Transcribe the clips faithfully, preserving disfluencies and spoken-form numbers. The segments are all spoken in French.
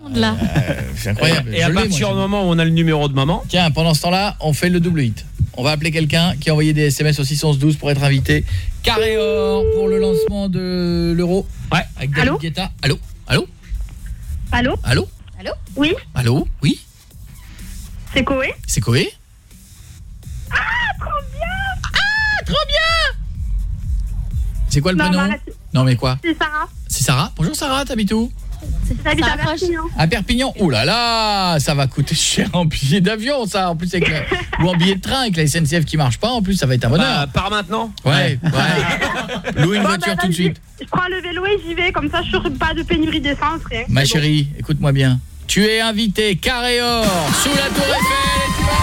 Là. Euh, c'est incroyable. Et, et à partir du moment où on a le numéro de maman. Tiens, pendant ce temps-là, on fait le double hit. On va appeler quelqu'un qui a envoyé des S M S au six onze douze pour être invité. Carré or pour le lancement de l'euro. Ouais. Avec David Allô Guetta. Allô Allô Allô Allô Allô? Oui, Allô Oui c'est Koé. C'est Koé? Ah, trop bien. Ah, trop bien. C'est quoi le Non, prénom? m'arrête. Non mais quoi? C'est Sarah. C'est Sarah? Bonjour Sarah, t'habites où? J'habite Ça à approche. Perpignan. À Perpignan. Ouh là là, ça va coûter cher en billet d'avion ça, en plus avec la... ou en billet de train avec la S N C F qui marche pas, en plus ça va être un bonheur. Bah, par maintenant. Ouais, ouais. Louer une Bon, voiture bah, tout de vas-y. suite. Je prends le vélo et j'y vais, comme ça je suis pas de pénurie d'essence, rien. Ma C'est bon. chérie, écoute-moi bien. Tu es invité Carré or sous la Tour Eiffel et tu vas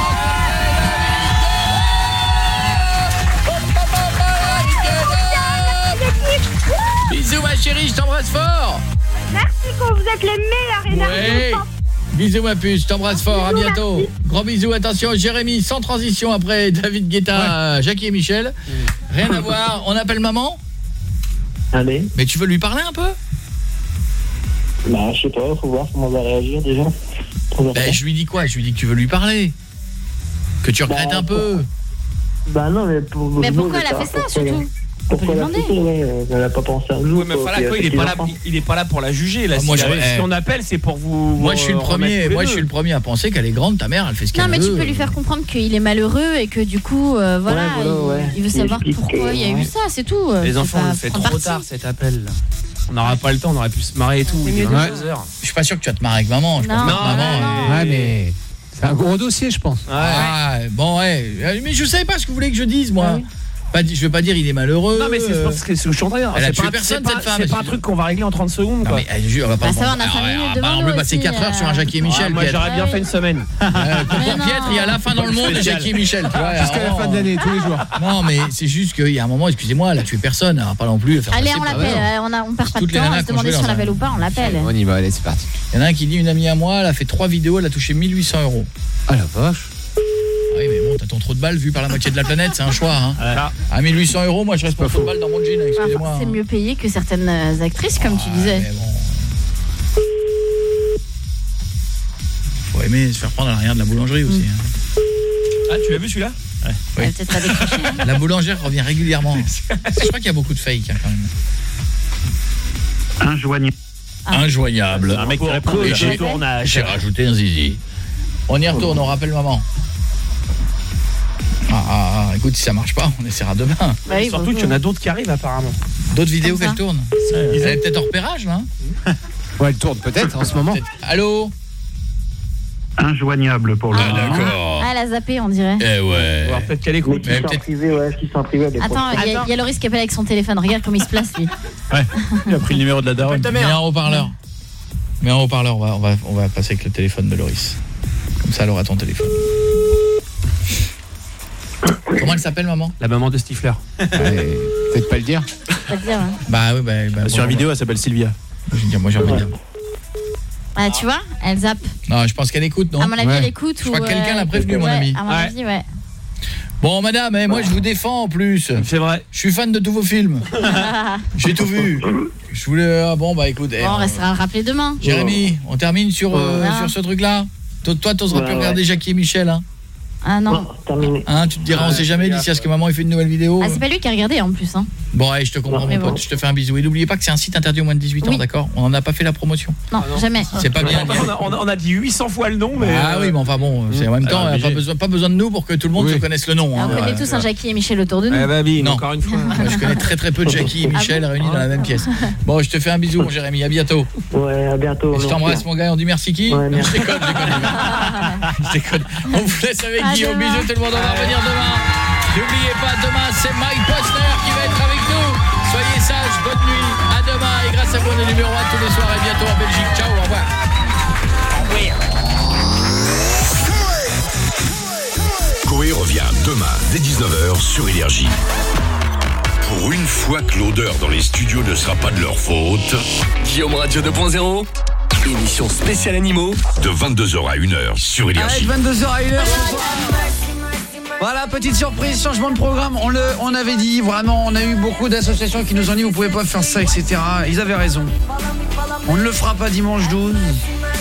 rencontrer bisous ma chérie, je t'embrasse fort. Merci, Ko, vous êtes les meilleurs énergies. Ouais. Bisous ma puce, je t'embrasse fort, à Bisous, bientôt. merci. Gros bisous, attention, Jérémy, sans transition après David Guetta, ouais. Jackie et Michel. Rien à voir, on appelle maman. Allez. Mais tu veux lui parler un peu? Bah, je sais pas, faut voir comment on va réagir déjà. Ben, je lui dis quoi? Je lui dis que tu veux lui parler. Que tu regrettes bah, un peu. Bah non, mais pour Mais pourquoi elle a fait ça, surtout? Pourquoi peut la lui photo, ouais, elle a pas pensé à nous. Oui, mais voilà, quoi, il est pas là il est pas là pour la juger là. Ah, Si, moi, la- je- si on appelle, c'est pour vous Moi je suis le euh, remettre premier, tous les moi je deux. suis le premier à penser qu'elle est grande, ta mère, elle fait ce qu'elle Non, veut. mais tu peux lui faire comprendre qu'il est malheureux et que du coup, euh, voilà, Ouais, voilà, il, ouais. il veut Il savoir explique pourquoi que- il y a eu ouais. ça, c'est tout. Les C'est enfants, pas- on le fait prends trop parti. tard cet appel là. On n'aura pas le temps, on aurait pu se marrer et tout. C'est Il est mieux de- vingt-deux heures. Je suis pas sûr que tu vas te marrer avec maman, je pense Non, pas que non, maman. non, euh, Ouais, mais c'est un gros dossier, je pense. Ouais. Ah, bon ouais, mais je savais pas ce que vous voulez que je dise moi. Ah oui. Pas di- je veux pas dire il est malheureux. Non mais c'est euh, parce que c'est ce que je suis en train de dire. Elle a C'est tué pas- personne, c'est cette pas- femme, C'est pas un excuse- truc qu'on va régler en trente secondes Non quoi. mais elle jure, on va pas Bah, ça va, on a Ah, cinq ouais, minutes ah, devant bah, on nous peut passer aussi, quatre heures euh. sur un Jackie et Michel. Ah, moi qui a- j'aurais bien Ouais. fait une semaine. Euh, Concours Mais non. piètre, il y a la fin dans le monde de Spécial. Jackie et Michel, tu vois. Jusqu'à la alors, fin de l'année, tous les jours. Non mais c'est juste qu'il y a un moment, excusez-moi, elle a tué personne, elle va pas non plus le faire Allez, passer on pour- l'appelle, Ouais. euh, on, a, on perd pas de Toutes les temps nanas à se qui ont demander joué si on dans un- l'appelle ou pas, on l'appelle. On y va, allez, c'est parti. Il y en a un qui dit, une amie à moi, elle a fait trois vidéos, elle a touché mille huit cents euros. Ah la vache. Ah oui mais bon, t'as ton trou de balle vu par la moitié de la planète, c'est un choix hein. Ah. À mille huit cents euros, moi je reste pas trou de balle dans mon jean, excusez-moi. Enfin, c'est hein. mieux payé que certaines euh, actrices, comme tu Ah, disais. mais bon. Faut aimer se faire prendre à l'arrière de la boulangerie aussi. hein. Ah, tu l'as vu celui-là? Oui. Elle a peut-être pas décroché. hein. La boulangère revient régulièrement. Je crois qu'il y a beaucoup de fake hein, quand même. Injoignable. Ah. Injoignable. Un mec qui répond Et au j'ai- tournage. J'ai rajouté un zizi. On y retourne, on rappelle maman. Ah, ah, ah, écoute, si ça marche pas, on essaiera demain. Bah oui, Surtout bon, qu'il y en a d'autres qui arrivent apparemment. D'autres vidéos Comme ça. qu'elle tourne. Ils avaient peut-être en repérage là. hein. Ouais, elle tourne peut-être en ce moment. Peut-être. Allô. Injoignable pour le Ah, d'accord. Ah, elle a zappé, on dirait. Eh ouais. Alors peut-être qu'elle Mais écoute. qui Mais sont peut-être- privés, ouais, qui sont privés. des Attends, il y, a- il y a Loris qui appelle avec son téléphone. Regarde comme il se place, lui. Il a pris le numéro de la daronne. Mets un haut-parleur. Mets un haut-parleur, on va, on, va, on va passer avec le téléphone de Loris. Comme ça, elle aura ton téléphone. Comment elle s'appelle, maman? La maman de Stifler. Ouais, peut-être pas le dire. Pas te dire, hein. Bah oui, bah, bah Sur la bon, vidéo, elle s'appelle Sylvia. Je veux dire, moi j'ai envie de dire. Ah, tu vois, elle zappe. Non, je pense qu'elle écoute, non? À mon avis, Ouais. elle écoute. Je crois ou, que quelqu'un euh, l'a prévenu, mon ouais, ami. À mon Ouais. avis, ouais. Bon, madame, eh, moi je vous défends en plus. C'est vrai. Je suis fan de tous vos films. J'ai tout vu. Je voulais... Ah bon, bah écoute. eh, Bon, on euh, restera à le rappeler demain. Jérémy, on termine sur, euh, Ouais. sur ce truc-là. Toi, toi, t'oseras Ouais, plus ouais. regarder Jackie et Michel, hein? Ah non. Bon, terminé. Hein, tu te diras, on sait jamais d'ici à ce que maman ait fait une nouvelle vidéo. Ah, c'est pas lui qui a regardé en plus, hein. Bon, allez, je te comprends, Mais mon bon. pote. Je te fais un bisou. Et n'oubliez pas que c'est un site interdit aux moins de dix-huit ans, Oui. d'accord? On n'en a pas fait la promotion. Non, Ah non. jamais. C'est pas bien. On a, on a- on a dit huit cents fois le nom, mais. Ah euh, oui, mais enfin bon, c'est en même temps, Alors, il n'y a pas obligé. besoin, pas besoin de nous pour que tout le monde Oui. se connaisse le nom. Ah, hein. on connaît Ouais. tous un Jackie et Michel autour de nous. Eh bah, bim, Non. encore une fois. Moi, je connais très très peu de Jackie et Michel Ah bon réunis dans la même pièce. Bon, je te fais un bisou, mon Jérémy. À bientôt. Ouais, à bientôt. Et je merci. t'embrasse, mon gars. On dit merci qui? Ouais, Non, merci. je déconne, je déconne. Je déconne. On vous laisse avec À Guillaume. demain. Bisous, tout le monde. On va revenir demain. N'oubliez pas, demain, c'est Mike Posner qui va être avec nous. Soyez sages, bonne nuit. À demain. Et grâce à vous, on est numéro un tous les soirs. Et bientôt en Belgique. Ciao, au revoir. Koé revient demain dès dix-neuf heures sur Énergie. Pour une fois que l'odeur dans les studios ne sera pas de leur faute, Guillaume Radio deux point zéro, émission spéciale animaux. de vingt-deux heures à une heure sur Allez, Énergie. vingt-deux heures à une heure ce soir. Voilà, petite surprise, changement de programme. On le, on avait dit, vraiment, on a eu beaucoup d'associations qui nous ont dit vous pouvez pas faire ça, et cetera. Ils avaient raison. On ne le fera pas dimanche douze.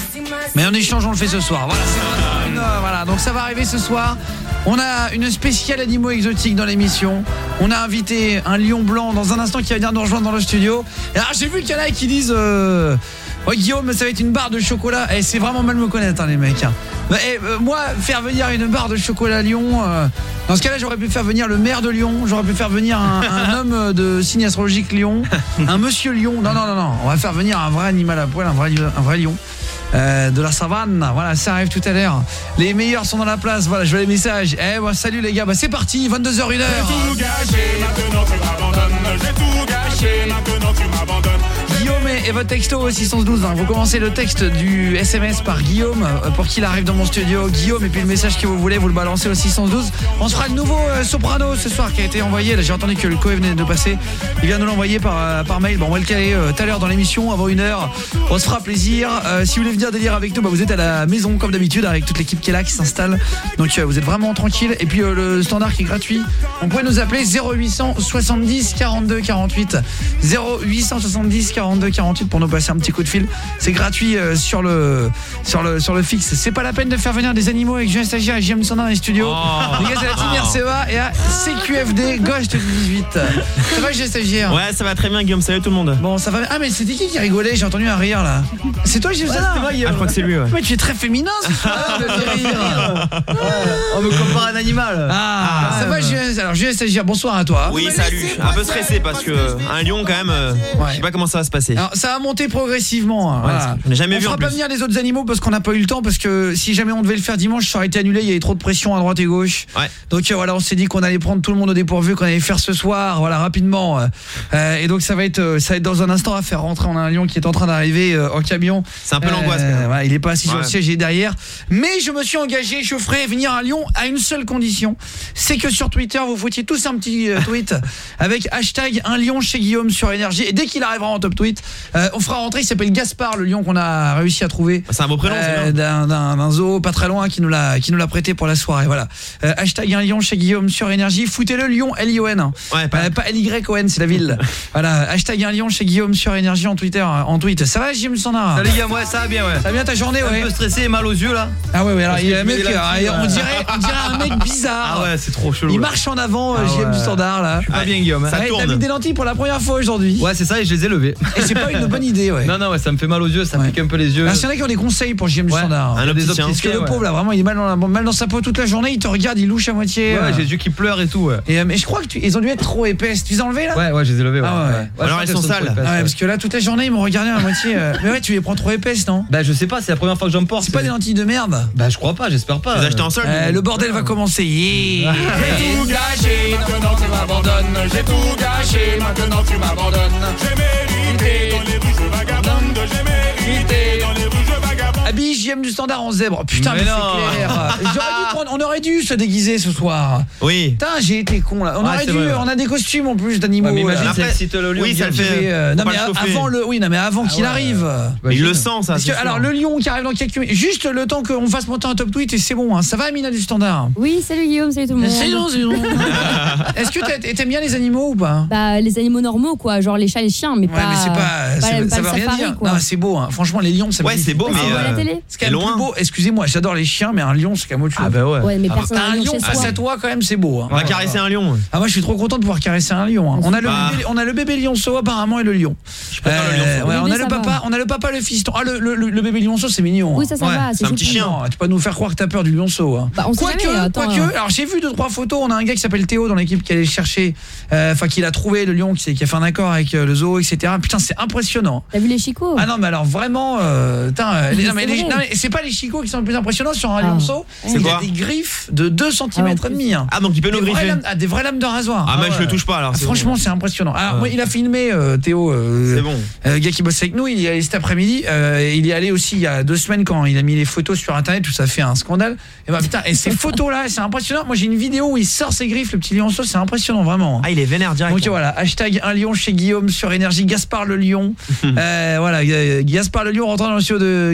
Mais en échange, on le fait ce soir. Voilà, c'est vraiment une, euh, voilà, donc ça va arriver ce soir. On a une spéciale animaux exotiques dans l'émission. On a invité un lion blanc dans un instant qui va venir nous rejoindre dans le studio. Et alors j'ai vu qu'il y en a qui disent euh, ouais, Guillaume, ça va être une barre de chocolat. Et c'est vraiment mal me connaître hein, les mecs. Hein. Et, euh, moi, faire venir une barre de chocolat Lyon, euh, dans ce cas-là, j'aurais pu faire venir le maire de Lyon, j'aurais pu faire venir un, un homme de signe astrologique Lyon, un monsieur Lion. Non, non, non, non. On va faire venir un vrai animal à poil, un vrai, un vrai lion. Euh, de la savane, voilà, ça arrive tout à l'heure. Les meilleurs sont dans la place, voilà, je vois les messages. Eh, bah, salut les gars, bah c'est parti, vingt-deux heures une heure. J'ai tout gâché, maintenant tu m'abandonnes. J'ai tout gâché, maintenant tu m'abandonnes. Guillaume et votre texto au six un deux hein. Vous commencez le texte du S M S par Guillaume pour qu'il arrive dans mon studio. Guillaume et puis le message que vous voulez, vous le balancez au six un deux. On se fera le nouveau euh, soprano ce soir qui a été envoyé. Là j'ai entendu que le co venait de passer. Il vient de l'envoyer par, euh, par mail. Bon on va le caler euh, tout à l'heure dans l'émission avant une heure. On se fera plaisir. euh, Si vous voulez venir délire avec nous, bah, vous êtes à la maison comme d'habitude avec toute l'équipe qui est là, qui s'installe. Donc euh, vous êtes vraiment tranquille. Et puis euh, le standard qui est gratuit. On pourrait nous appeler zéro huit cent soixante-dix quarante-deux quarante-huit zéro huit cent soixante-dix quarante-deux quarante-huit pour nous passer un petit coup de fil. C'est gratuit euh, sur le sur le sur le fixe. C'est pas la peine de faire venir des animaux avec Julien Stagiaire et Guillaume Sandin dans les studios. Oh. Les gars, c'est la team R C E A et à C Q F D Ghost dix-huit. Ça va Julien Stagiaire? Ouais, ça va très bien Guillaume, salut tout le monde. Bon, ça va. Ah mais c'était qui qui rigolait? J'ai entendu un rire là. C'est toi Julien Sandin? Ah, je crois que c'est lui ouais. Ouais, tu es très féminin ce soir, le rire. On me compare à un animal. Ah, ah ça va Julien? Alors Julien Stagiaire, bonsoir à toi. Oui, salut. Un peu stressé parce que un lion quand même euh, ouais. Je sais pas comment ça va se passer. Alors ça va monter progressivement. Hein, ouais, voilà. Je n'ai jamais on vu en fera plus. pas venir les autres animaux parce qu'on n'a pas eu le temps, parce que si jamais on devait le faire dimanche, ça aurait été annulé, il y avait trop de pression à droite et gauche. Ouais. Donc euh, voilà, on s'est dit qu'on allait prendre tout le monde au dépourvu, qu'on allait faire ce soir, voilà, rapidement. Euh, et donc ça va être euh, ça va être dans un instant à faire rentrer. On a un lion qui est en train d'arriver euh, en camion. C'est un peu euh, l'angoisse. Voilà, il est pas assis ouais. sur le siège, il est derrière. Mais je me suis engagé, je ferai venir un lion à une seule condition, c'est que sur Twitter vous foutiez tous un petit euh, tweet avec hashtag un lion chez Guillaume sur Énergie. Et dès qu'il arrivera en top tweet, euh, on fera rentrer. Il s'appelle Gaspard, le lion qu'on a réussi à trouver. C'est un beau prénom, euh, c'est bien. D'un, d'un zoo pas très loin qui nous l'a qui nous l'a prêté pour la soirée. Voilà. Euh, hashtag un lion chez Guillaume sur Énergie. Foutez-le Lyon L I O N. Ouais, pas, euh, pas L Y O N, c'est la ville. Voilà. Hashtag un lion chez Guillaume sur Énergie en Twitter, en tweet. Ça va Guillaume Sandin? Salut les gars, ouais, ça va bien ouais. Ça va bien ta journée ouais. Un peu stressé et mal aux yeux là. Ah ouais ouais. Alors il y a un mec, là-dessus, on dirait on dirait un mec bizarre. Ah ouais, c'est trop chelou. Il là. marche en avant, ah Guillaume ouais. du standard là. Je suis pas bien Guillaume. Ça ouais, tourne. T'as mis des lentilles pour la première fois aujourd'hui. Ouais, c'est ça et je les ai levées. Et c'est pas une bonne idée ouais. Non non, ouais, ça me fait mal aux yeux, ça ouais. pique un peu les yeux. Alors s'il y en a qui ont des conseils pour Guillaume ouais. du standard. Un des opticien. Parce que le pauvre là vraiment il est mal dans, la, mal dans sa peau toute la journée, il te regarde, il louche à moitié. Ouais, euh. j'ai les yeux qui pleurent et tout ouais. Et, euh, mais je crois que tu, ils ont dû être trop épaisses. Tu les as enlevées là? Ouais ouais, je les ai levées ouais. Ah ouais. ouais. ouais alors elles sont sales. Ah ouais, parce que là toute la journée ils m'ont regardé à moitié. Euh... Mais ouais, tu les prends trop épaisses non? Bah je sais pas, c'est la première fois que j'en porte. C'est pas des lentilles de merde? Bah je crois pas, j'espère pas. Tu les as achetées en solde? euh, Le bordel va commencer. Yeah. J'ai tout gâché, maintenant tu m'abandonnes. J'ai tout gâché, maintenant tu m'abandonnes. J'ai mérité dans les rues je vagabonde. J'ai mérité dans les rues je vagabonde. Habille J M du standard en zèbre. Putain mais, mais c'est clair. J'aurais dû prendre, on aurait dû se déguiser ce soir. Oui. Putain j'ai été con là. On ouais, aurait dû, vrai, ouais. on a des costumes en plus d'animaux. Ouais, mais imagine, après, si te le lion. Oui, ça le fait. Euh, non mais le avant le, oui non mais avant ah, qu'il ouais, arrive. Euh, il le sent ça. Parce que, alors le lion qui arrive dans quelques minutes, juste le temps qu'on fasse monter un top tweet et c'est bon. Hein. Ça va Amina du standard? Oui, salut Guillaume, salut tout le monde. C'est bon, c'est bon. Est-ce que t'aimes bien les animaux ou pas? Bah les animaux normaux quoi, genre les chats, les chiens, mais ouais, pas. mais c'est pas, pas, c'est, pas ça veut rien safari, dire. quoi. Non, c'est beau. Hein. Franchement, les lions, ça. Ouais, c'est beau, mais euh, euh, la télé. C'est quand même loin. Plus beau. Excusez-moi, j'adore les chiens, mais un lion, c'est quand même autre chose. Ah bah ouais. Ouais, mais ah, personne un lion, chez soi. à toi quand même, c'est beau. Hein. On va caresser un lion. Ah moi, je suis trop content de pouvoir caresser un lion. Hein. On a le, bah. bébé, on a le bébé lionceau apparemment et le lion. Je préfère euh, le lionceau. Ouais, on a le va. papa, on a le papa, le fiston. Ah le, le, le bébé lionceau, c'est mignon. Oui, ça, ça ouais, va. C'est un petit chien. Non, tu peux pas nous faire croire que t'as peur du lionceau. Hein. Bah, on quoique, quoique. Alors j'ai vu deux trois photos. On a un gars qui s'appelle Théo dans l'équipe qui allait chercher, enfin euh, qui l'a trouvé le lion, qui, qui a fait un accord avec euh, le zoo, et cetera. Putain, c'est impressionnant. T'as vu les chicots? Ah non, mais alors vraiment, euh, putain, euh, les, non, mais les, non, mais c'est pas les chicots qui sont les plus impressionnants sur un ah. lionceau. C'est il quoi? a des griffes de deux centimètres et demi. Hein. Ah donc il peut nous griffer. Ah, des vraies lames de rasoir. Ah, ah mais ouais. je le touche pas alors. Ah, franchement, bon. c'est impressionnant. Alors ouais. moi, il a filmé euh, Théo, euh, c'est bon. Euh, le gars qui bosse avec nous. Il y est allé cet après-midi. Euh, il y est allé aussi il y a deux semaines quand il a mis les photos sur internet où ça fait un scandale. Et bah putain, et ces photos là, c'est impressionnant. Moi j'ai une vidéo où il sort ses griffes, le petit lionceau, c'est impressionnant vraiment. Ah il est vénère direct. Donc voilà, hashtag un lion chez Guillaume sur Énergie. Gaspard le lion. euh, voilà, Gaspard le lion rentrant dans le studio de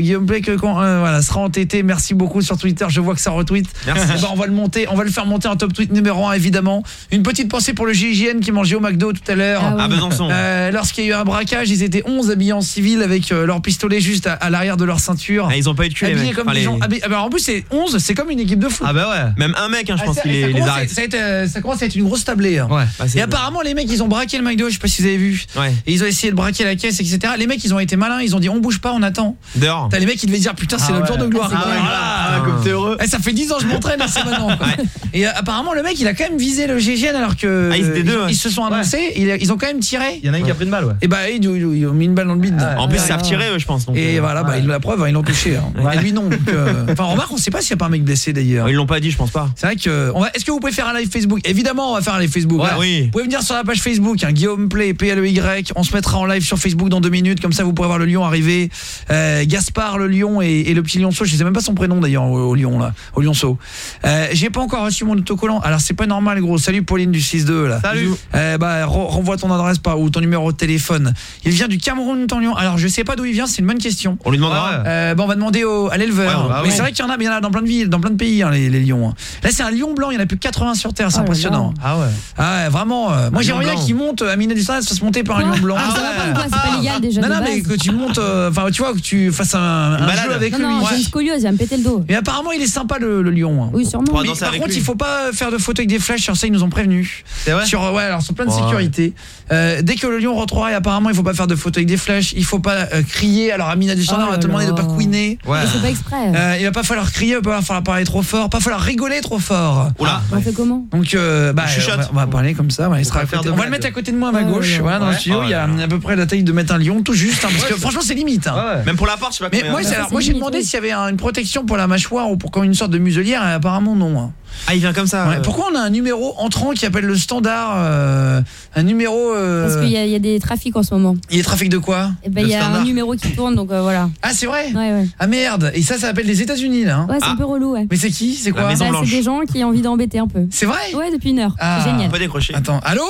Guillaume Play que quand euh, voilà, sera entêté. Merci beaucoup sur Twitter, je vois que ça retweet. Merci. Eh ben, on va le monter, on va le faire monter en top tweet numéro un évidemment. Une petite pensée pour le G I G N qui mangeait au McDo tout à l'heure. Ah, oui. Ah, Besançon. Euh, lorsqu'il y a eu un braquage, ils étaient onze habillés en civil avec euh, leur pistolet juste à, à l'arrière de leur ceinture. Ah, ils ont pas eu de cul les habillés mecs. comme Enfin, des les- gens. habillés- ah, bah, en plus c'est onze, c'est comme une équipe de foot. Ah bah ouais. Même un mec, hein, je Ah, pense ça- qu'il ça les, les commence à- arrête. ça, va être, euh, ça commence à être une grosse tablée. hein. Ouais. Bah, c'est- Et apparemment les mecs ils ont braqué le McDo, je sais pas si vous avez vu. Ouais. Et ils ont essayé de braquer la caisse, et cetera. Les mecs ils ont été malins, ils ont dit on bouge pas, on attend. Dehors. T'as les mecs qui devaient dire putain c'est Ah notre ouais. jour de gloire. Ah, c'est Voilà. clair. Ah, comme t'es heureux. Eh, ça fait dix ans que je m'entraîne là, c'est maintenant. quoi. Ouais. Et euh, apparemment le mec il a quand même visé le G G N alors que Ah, ils étaient deux, ils, ouais. ils se sont annoncés, ils, ils ont quand même tiré. Il y en a un qui a pris une balle, ouais. Et bah ils, ils- ils ont mis une balle dans le bide. Ah, En plus, ils Ouais. savent tirer, eux, je pense. donc, Et euh, voilà, bah, ouais. ils- la preuve, ils l'ont touché. hein. Ouais. Et lui non. Donc, euh, enfin remarque, on sait pas s'il y a pas un mec blessé d'ailleurs. Ils l'ont pas dit, je pense pas. C'est vrai que on va, est-ce que vous pouvez faire un live Facebook? Évidemment, on va faire un live Facebook. Ouais, Voilà. oui. Vous pouvez venir sur la page Facebook, hein, Guillaume Play, P L E Y. On se mettra en live sur Facebook dans deux minutes, comme ça vous pourrez voir le lion arriver. Euh, Gaspard le lion et, et le petit lionceau, je sais même pas son prénom d'ailleurs au, au lion là, au lionceau. Euh, j'ai pas encore reçu mon autocollant. Alors c'est pas normal gros. Salut Pauline du six deux là. Salut. Euh, bah re- renvoie ton adresse par ou ton numéro de téléphone. Il vient du Cameroun ton lion. Alors je sais pas d'où il vient, c'est une bonne question. On lui demandera. Ouais. Euh, bah on va demander au, à l'éleveur. Ouais, bah mais ouais. c'est vrai qu'il y en a, mais il y en a dans plein de villes, dans plein de pays hein, les, les lions. hein. Là c'est un lion blanc, il y en a plus que quatre-vingts sur terre, c'est Oh là impressionnant. Ah ouais. Ah ouais, vraiment. euh, moi Un j'aimerais lion bien blanc. qu'il monte à Mina du Stade, se fasse monter par un lion blanc. Ah, ça va pas ou quoi, c'est pas légal déjà Non de non base. mais que tu montes euh, enfin tu vois que tu fasses un, un balade. jeu avec Non, lui. non, j'ai Ouais. une scoliose, il va me péter le dos. Mais apparemment il est sympa le, le lion. hein. Oui, sûrement. Pour Mais danser par avec contre, lui. il faut pas faire de photos avec des flashs, sur ça ils nous ont prévenus. C'est vrai. Sur ouais, alors sur plein de Ouais. sécurité. Euh, dès que le lion rentrera, et apparemment il faut pas faire de photos avec des flashs, il faut pas euh, crier. Alors Amina du Standard Oh va te là demander de là. pas couiner. Ouais. Mais c'est pas exprès. Euh, il va pas falloir crier, il va pas falloir parler trop fort, pas falloir rigoler trop fort. Oula. On fait comment? Donc euh, bah, On chuchote. on, va, on va parler comme ça, ouais, il sera à pas faire côté. de On va le blagues. mettre à côté de moi à ma Oh gauche, là là. voilà, dans le Ouais. studio, Oh il y a là là. à peu près la taille de mettre un lion tout juste hein, parce que franchement c'est limite hein. Ouais. Même pour la porte, je sais pas Mais combien. moi, c'est- ça, alors, c'est moi j'ai limite, demandé oui. s'il y avait un- une protection pour la mâchoire ou pour comme une sorte de muselière et apparemment non. hein. Ah, il vient comme ça. Ouais, euh. pourquoi on a un numéro entrant qui appelle le standard euh, un numéro euh, Parce qu'il y, a- il y a des trafics en ce moment. il y a trafic de quoi? Et ben Le il y a standard. un numéro qui tourne donc euh, voilà. Ah c'est vrai? Ouais ouais. Ah merde, et ça ça s'appelle les États-Unis là hein. Ouais, c'est Ah. un peu relou ouais. Mais c'est qui? C'est quoi? La Maison Bah, Blanche. c'est des gens qui ont envie d'embêter un peu. C'est vrai? Ouais, depuis une heure. Ah. C'est On génial. peut décrocher. Attends, allô?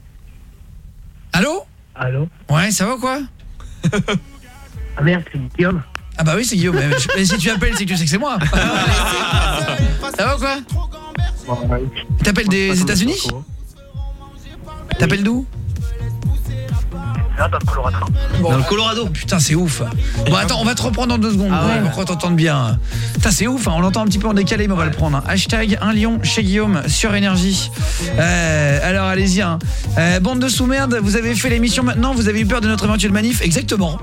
Allô? Allô? Ouais, ça va quoi? Ah merde, c'est Guillaume. Ah bah oui, c'est Guillaume. Mais, je- mais si tu appelles, c'est que tu sais que c'est moi. Ça va ou quoi? T'appelles des États-Unis? T'appelles d'où? Là, dans le Colorado. Bon, Dans le Colorado. putain, c'est ouf. Bon, attends, on va te reprendre dans deux secondes. Ah ouais. On croit t'entendre bien. Putain, c'est ouf. hein, On l'entend un petit peu en décalé, mais on va le prendre. hein. Hashtag un lion chez Guillaume sur Énergie. Euh, alors, allez-y. Hein. Euh, bande de sous-merde, vous avez fait l'émission maintenant, vous avez eu peur de notre éventuelle manif. Exactement.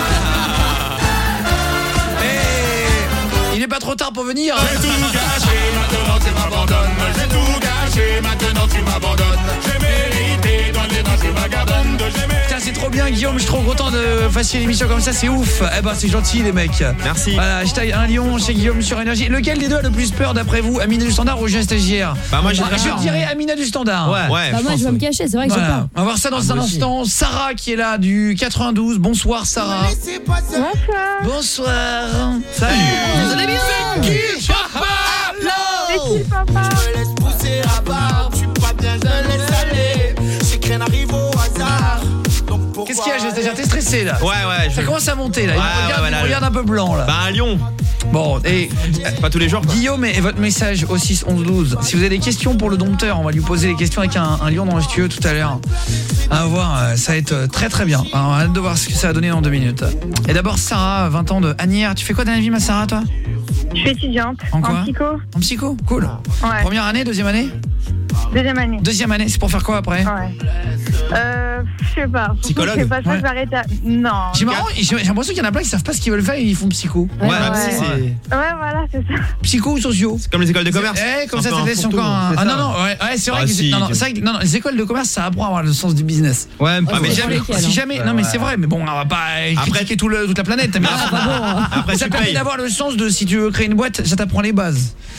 Et il est pas trop tard pour venir. hein. J'ai tout gâché, maintenant tu m'abandonnes. J'ai tout gâché, maintenant tu m'abandonnes. J'ai mérité dans les dents, tu vagabondes. J'ai mérité. Putain, c'est trop bien, Guillaume. Je suis trop content de faire une émission comme ça. C'est ouf. Eh ben, c'est gentil, les mecs. Merci. Voilà, hashtag un lion chez Guillaume sur Énergie. Lequel des deux a le plus peur d'après vous? Amina du Standard ou Jean Stagiaire? Bah, moi, j'ai Ah, je dirais Amina du Standard. Ouais. Ouais, Bah je moi pense, je vais me ouais. cacher, c'est vrai que j'ai Voilà. peur. On va voir ça dans Ah, un moi aussi. instant. Sarah qui est là du quatre-vingt-douze. Bonsoir Sarah. Bonsoir. Bonsoir. Salut. Vous allez bien? C'est qui, papa? laisse pousser la barbe, je suis pas bien, je laisse aller. C'est que rien n'arrive au hasard. Donc pourquoi Qu'est-ce qu'il y a, Jean Stagiaire? T'es stressé là? Ouais, ouais. Ça Je... commence à monter là. Il Ouais, me regarde, ouais, il me là, regarde un peu blanc là. Bah, un lion. Bon, et Pas tous les jours, quoi. Guillaume et votre message au six onze douze. Si vous avez des questions pour le dompteur, on va lui poser les questions avec un, un lion dans le studio tout à l'heure. À voir, euh, ça va être euh, très très bien. Alors, on a hâte de voir ce que ça va donner dans deux minutes. Et d'abord Sarah, vingt ans de Agnières. Tu fais quoi dans la vie ma Sarah toi? Je suis étudiante. En quoi? psycho. En psycho? Cool. Ouais. Première année, deuxième année? Deuxième année. Deuxième année, c'est pour faire quoi après? Ouais. Euh, je sais pas. Psychologue? Je sais pas, je Ouais. vais arrêter à... Non. J'ai marrant, j'ai j'ai l'impression qu'il y en a plein qui savent pas ce qu'ils veulent faire et ils font psycho. Ouais, Ouais, même ouais. si c'est. Ouais, voilà, c'est ça. Psycho ou sociaux? Comme les écoles de commerce. Eh, comme C'est ça, un ça peu te laisse un encore un... c'est Ah ça. non, non, ouais, ouais c'est vrai Ah, que... si, non, non, tu- c'est vrai que- non, non, les écoles de commerce, ça apprend à avoir le sens du business. Ouais, Ah, mais c'est jamais. lesquels, Si hein. jamais... Non, mais c'est vrai, mais bon, on va pas Après- critiquer tout le, toute la planète. Mais Après, ça tu permet payes. d'avoir le sens de si tu veux créer une boîte, ça t'apprend les bases.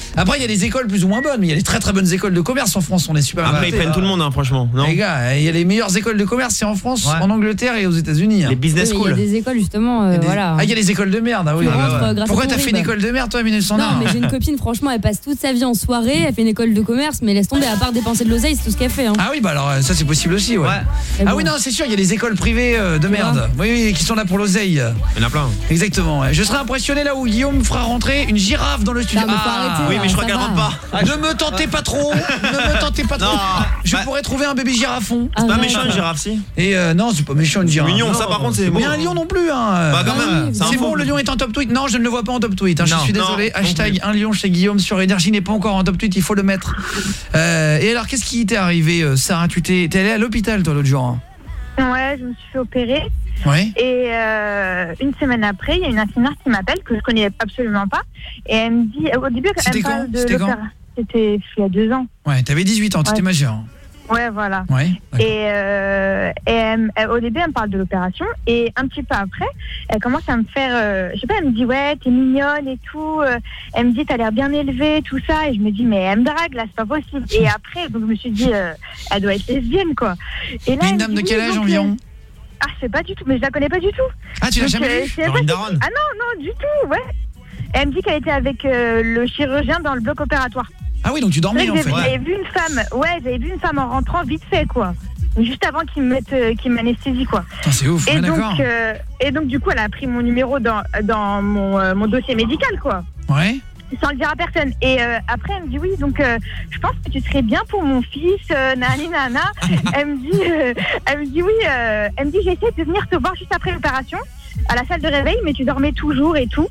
Après il y a des écoles plus ou moins bonnes, mais il y a des très très bonnes écoles de commerce en France, on est super. Après ils prennent tout le monde hein, franchement. Non. Les gars, il y a les meilleures écoles de commerce, c'est en France, ouais. en Angleterre et aux États-Unis. Les business Oui, schools. il y a des écoles justement euh, des... voilà. Ah, il y a des écoles de merde, ah oui. Tu rentres, Ah, ouais. grâce Pourquoi à ton t'as fait rib. une école de merde toi mille neuf cent un? Non, mais j'ai une copine franchement, elle passe toute sa vie en soirée, elle fait une école de commerce, mais laisse tomber, à part dépenser de l'oseille, c'est tout ce qu'elle fait hein. Ah oui, bah alors ça c'est possible aussi, ouais. ouais. Ah bon. oui non, c'est sûr, il y a des écoles privées euh, de merde. Oui oui, qui sont là pour l'oseille. Il y en a plein. Exactement. Ouais. Je serais impressionné là où Guillaume fera rentrer une girafe dans le studio. Non, mais faut arrêter, oui, mais je crois ça qu'elle va. rentre pas. Ah, ne me tentez pas trop, ne me tentez pas trop. Non, je bah- pourrais trouver un bébé girafon. C'est pas Arrête. méchant une girafe si. Et euh, non, c'est pas méchant une girafe. Mignon, Non. ça par contre c'est beau. Mais un lion non plus hein. Bah quand Ah même, oui, c'est un C'est faux. bon, le lion est en top tweet. Non, je ne le vois pas en top tweet hein. Je Non, suis non, désolé. non Hashtag un lion chez Guillaume sur Énergie n'est pas encore en top tweet, il faut le mettre. Euh, et alors qu'est-ce qui t'est arrivé euh, Sarah, tu t'es t'es allée à l'hôpital toi l'autre jour hein? Ouais, je me suis fait opérer. Ouais. Et euh, une semaine après, il y a une infirmière qui m'appelle, que je connais absolument pas. Et elle me dit, au début, elle C'était me quand parle de C'était quand l'opération. C'était il y a deux ans. Ouais, t'avais dix-huit ans, t'étais Ouais. majeur. Ouais, voilà. Ouais. Et, euh, et elle- elle- au début, elle me parle de l'opération. Et un petit peu après, elle commence à me faire... Euh, je sais pas, elle me dit, ouais, t'es mignonne et tout. Euh, Elle me dit, t'as l'air bien élevée, tout ça. Et je me dis, mais elle me drague, là, c'est pas possible. Et après, donc, je me suis dit, euh, elle doit être lesbienne, quoi. Et là, Mais elle une me dame dit, de quel oui, âge donc, environ? euh, Ah, je sais pas du tout, mais je la connais pas du tout. Ah, tu l'as Donc, jamais euh, vue? c'est Genre pas une du- daronne. Ah non, non, du tout, ouais. Elle me dit qu'elle était avec euh, le chirurgien dans le bloc opératoire. Ah oui, donc tu dormais C'est en vrai que fait. J'avais j'avais vu une femme, ouais, j'avais vu une femme en rentrant vite fait, quoi. Juste avant qu'ils me mettent, euh, qu'ils m'anesthésient, quoi. Putain, c'est ouf, Et ouais, donc, d'accord. euh, et donc, du coup, elle a pris mon numéro dans, dans mon, euh, mon dossier médical, quoi. Ouais. Sans le dire à personne. Et euh, après, elle me dit oui, donc euh, je pense que tu serais bien pour mon fils, euh, nani nana. Elle me dit, euh, elle me dit oui, euh, elle me dit j'essaie de venir te voir juste après l'opération à la salle de réveil, mais tu dormais toujours et tout.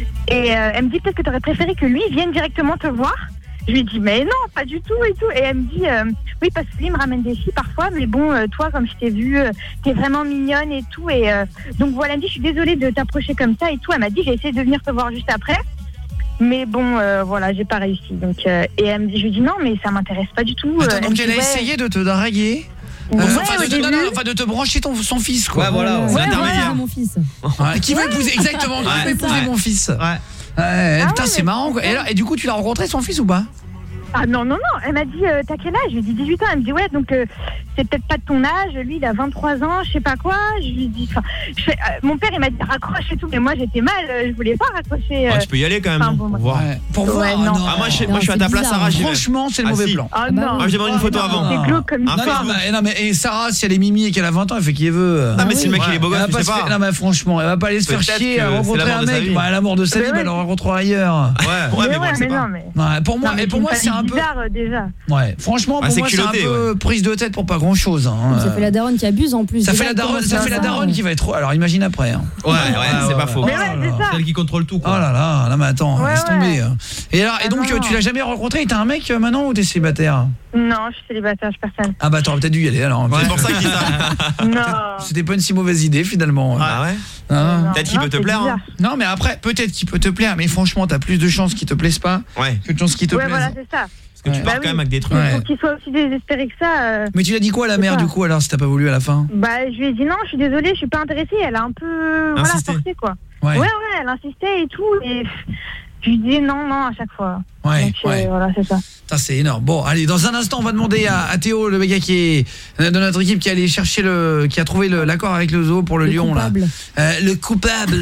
Et euh, elle me dit peut-être que tu aurais préféré que lui vienne directement te voir. Je lui dis mais non, pas du tout et tout. Et elle me dit euh, oui, parce que lui il me ramène des filles parfois, mais bon, euh, toi comme je t'ai vu, euh, t'es vraiment mignonne et tout. Et euh, donc voilà, elle me dit je suis désolée de t'approcher comme ça et tout. Elle m'a dit j'ai essayé de venir te voir juste après. Mais bon, euh, voilà, j'ai pas réussi. Donc, euh, et elle me dit, je lui dis non, mais ça m'intéresse pas du tout. Attends, Euh, donc me elle dit, a ouais. essayé de te draguer euh, Ouais, enfin, au de te, non, début. non, enfin, de te brancher ton, son fils quoi. Ouais, voilà, ouais. Ouais, C'est l'intermédiaire. voilà, mon fils. Ouais, qui veut épouser exactement, qui Ouais, veut épouser ouais. mon fils. Ouais. Ouais, Ah putain, ouais, c'est mais- marrant quoi. Et, alors, et du coup, tu l'as rencontré son fils ou pas? Ah non, non, non. Elle m'a dit, euh, t'as quel âge? Je lui ai dit dix-huit ans. Elle me dit, ouais, donc euh, c'est peut-être pas de ton âge. Lui, il a vingt-trois ans, je sais pas quoi. Je lui dis, enfin, je fais- euh, mon père, il m'a dit, raccroche et tout. Mais moi, j'étais mal. euh, je voulais pas raccrocher. euh. Ouais, tu peux y aller quand même. Enfin, non, bon, pour bah. voir. Ouais. Pour Ouais, voir. non. Ah, Ah moi je, Non, moi, je suis à c'est ta place bizarre. Sarah, j'y vais. Franchement, c'est le Ah, mauvais si. plan. Ah bah non. oui. Moi je demande une photo avant. C'est glauque comme Un ça. Non, Facebook. mais, non, mais et Sarah, si elle est mimi et qu'elle a vingt ans, elle fait qui elle veut. Non mais Ah si oui. le mec il est beau Elle gosse, va tu pas sais se faire- pas. non mais franchement, elle va pas aller se faire Peut-être chier que à c'est rencontrer l'amour un de sa mec, vie. bah, à l'amour de sa Mais vie, ouais. bah, elle le rencontrera ailleurs. Ouais, ouais, mais bon, ouais, c'est mais pas. non, mais. Ouais, pour moi, Non, mais et pour une moi c'est un famille peu bizarre, euh, déjà. ouais, franchement Ah, pour c'est moi c'est un culotté, peu prise de tête pour pas grand-chose hein. Ça fait la daronne qui abuse en plus. Ça Déjà, fait la elle daronne, commence ça à fait la ça. daronne qui va être trop. Alors imagine après hein. Ouais, ouais, c'est pas faux. Mais ouais, c'est ça. C'est elle qui contrôle tout Oh quoi. là là, non mais attends, Ouais, laisse ouais. tomber. hein. Et alors et Ah donc non. euh, tu l'as jamais rencontré, t'as un mec euh, maintenant ou t'es célibataire? Non, je suis célibataire, je personne. Ah bah t'aurais peut-être dû y aller alors. C'est pour ça que je dis ça. Non. C'était pas une si mauvaise idée finalement. Ah ouais. Hein. Non, Peut-être qu'il non, peut te c'est plaire, bizarre. hein. Non mais après peut-être qu'il peut te plaire, mais franchement t'as plus de chances qu'il te plaise pas Ouais. que de chances qu'il te Ouais, plaise. voilà, c'est ça. Parce que tu Ouais. pars Bah quand oui. même avec des trucs. Ouais. Pour qu'il soit aussi désespéré que ça. euh, Mais tu l'as dit quoi à la C'est mère ça. du coup alors si t'as pas voulu à la fin? Bah, je lui ai dit non, je suis désolée, je suis pas intéressée. Elle a un peu, voilà, Insisté. forcé quoi. Ouais. Ouais, ouais, elle insistait et tout. Et je lui disais non, non à chaque fois. Ouais, Donc, euh, ouais. voilà, c'est ça. Putain, c'est énorme. Bon, allez, dans un instant, on va demander à, à Théo, le gars qui est euh, de notre équipe, qui est allé chercher le, qui a trouvé le- l'accord avec le zoo pour le, Le lion coupable. là. Euh, le coupable.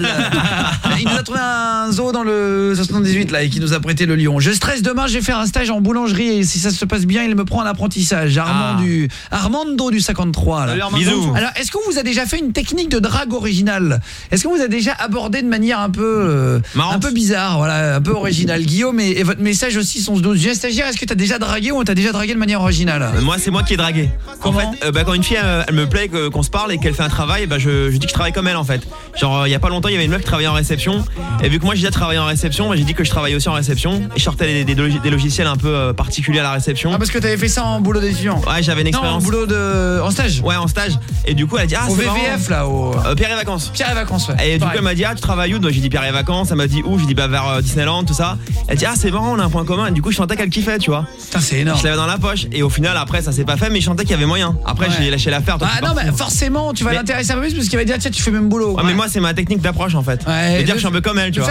Il nous a trouvé un zoo dans le soixante-dix-huit là et qui nous a prêté le lion. Je stresse demain, je vais faire un stage en boulangerie et si ça se passe bien, il me prend un apprentissage. Armand Ah. du Armando du cinquante-trois là. Salut, Armando. Bisous. Alors, est-ce qu'on vous a déjà fait une technique de drague originale? Est-ce qu'on vous a déjà abordé de manière un peu euh, Marrante. un peu bizarre, voilà, un peu originale? Guillaume et, et votre message aussi sont douze. Viens stagiaire, est-ce que t'as déjà dragué ou on t'a déjà dragué de manière originale? Euh, Moi c'est moi qui ai dragué. Comment En fait, euh, bah, quand une fille euh, elle me plaît que- qu'on se parle et qu'elle fait un travail, bah je, je dis que je travaille comme elle en fait. Genre euh, il y a pas longtemps il y avait une meuf qui travaillait en réception et vu que moi j'ai déjà travaillé en réception, bah, j'ai dit que je travaillais aussi en réception et je sortais des, des, log- des logiciels un peu euh, particuliers à la réception. Ah parce que t'avais fait ça en boulot d'étudiant. Ouais j'avais une Non, en expérience. boulot de en stage. Ouais en stage et du coup elle a dit ah Au c'est V V F là au marrant. Euh, Pierre et vacances. Pierre et vacances. Ouais. Et du coup Pareil. elle m'a dit ah tu travailles où? Donc j'ai dit Pierre et vacances, elle m'a dit où? J'ai dit bah vers euh, Disneyland tout ça. Elle dit ah c'est marrant on a un point commun et du coup je sentais qu'elle kiffait tu vois. Putain, c'est énorme. Je l'avais dans la poche et au final après ça s'est pas fait mais je sentais qu'il y avait moyen. Après Ouais. j'ai lâché l'affaire. donc Ah je suis non parti. mais forcément tu vas Mais- l'intéresser un peu plus parce qu'il va dire tiens tu fais le même boulot. Ouais, mais moi c'est ma technique d'approche en fait. Ouais, de dire de- que je suis un peu comme elle tu de vois. faire le cam- En fait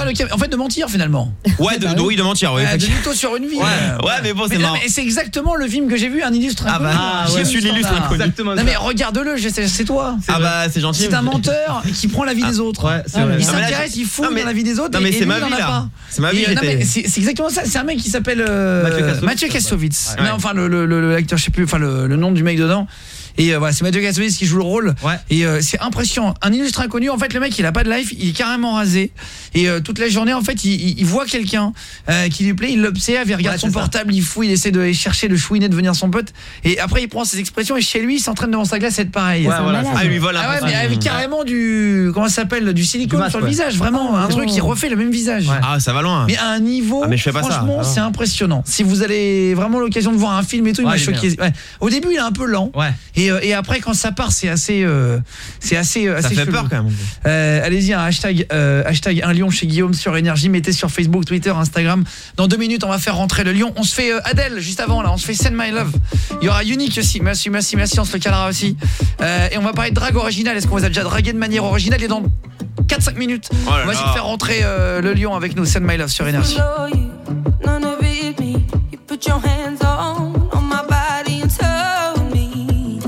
fait de mentir finalement. Ouais, de, de, oui, de mentir, oui. Euh, de mytho sur une vie. Ouais, euh, ouais mais bon, c'est mais, marrant. non, mais c'est exactement le film que j'ai vu, Un illustre inconnu. Ah bah, je suis l'illustre inconnu. Exactement. Non mais regarde-le, je sais, c'est toi. Ah bah, c'est gentil. C'est un menteur qui prend la vie des autres. Ouais, c'est vrai. Il Non, mais là, s'intéresse, j'ai- il fouille non, mais- dans la vie des autres. non, mais et- c'est et lui, ma il en vie, a là. pas. C'est ma vie, Et, euh, non, j'étais- mais c'est c'est exactement ça. C'est un mec qui s'appelle euh, Mathieu Kassovitz. Mathieu Kassovitz. Ouais. Non, enfin le le le- l'acteur, je sais plus, enfin le le nom du mec dedans. Et euh, voilà, c'est Mathieu Kassovitz qui joue le rôle. Ouais. Et euh, c'est impressionnant. Un illustre inconnu, en fait, le mec, il a pas de life, il est carrément rasé. Et euh, toute la journée, en fait, il, il, il voit quelqu'un euh, qui lui plaît, il l'observe, il regarde Ouais, son c'est ça. portable, il fouille, il essaie de chercher, de chouiner, de devenir son pote. Et après, il prend ses expressions et chez lui, il s'entraîne devant sa glace à être pareil. Ouais, C'est voilà, malade. Ah, il lui vole Ah ouais, l'impression. mais avec carrément du comment ça s'appelle, du silicone Du masque, sur le ouais. visage, vraiment, Oh, un non. truc qui refait le même visage. Ouais. Ah, ça va loin. Mais à un niveau, Ah, mais je fais pas ça. franchement, Ah. c'est impressionnant. Si vous avez vraiment l'occasion de voir un film et tout, il Ouais, m'a il est choqué. Ouais. Au début, il est un peu lent. Ouais. Et, euh, et après, quand ça part, c'est assez, euh, c'est assez, euh, Ça assez fait chelou. peur quand même. Euh, allez-y, un hashtag, euh, hashtag un lion chez Guillaume sur Énergie. Mettez sur Facebook, Twitter, Instagram. Dans deux minutes, on va faire rentrer le lion. On se fait euh, Adèle juste avant là. On se fait Send My Love. Il y aura Unique aussi. Merci, merci, merci. On se le calera aussi. Euh, et on va parler de drague originale. Est-ce qu'on vous a déjà dragué de manière originale? Et dans quatre cinq minutes, Oh là on va là. essayer de faire rentrer euh, le lion avec nous. Send My Love sur Énergie. None of it me. You put your hands on on my body and told me.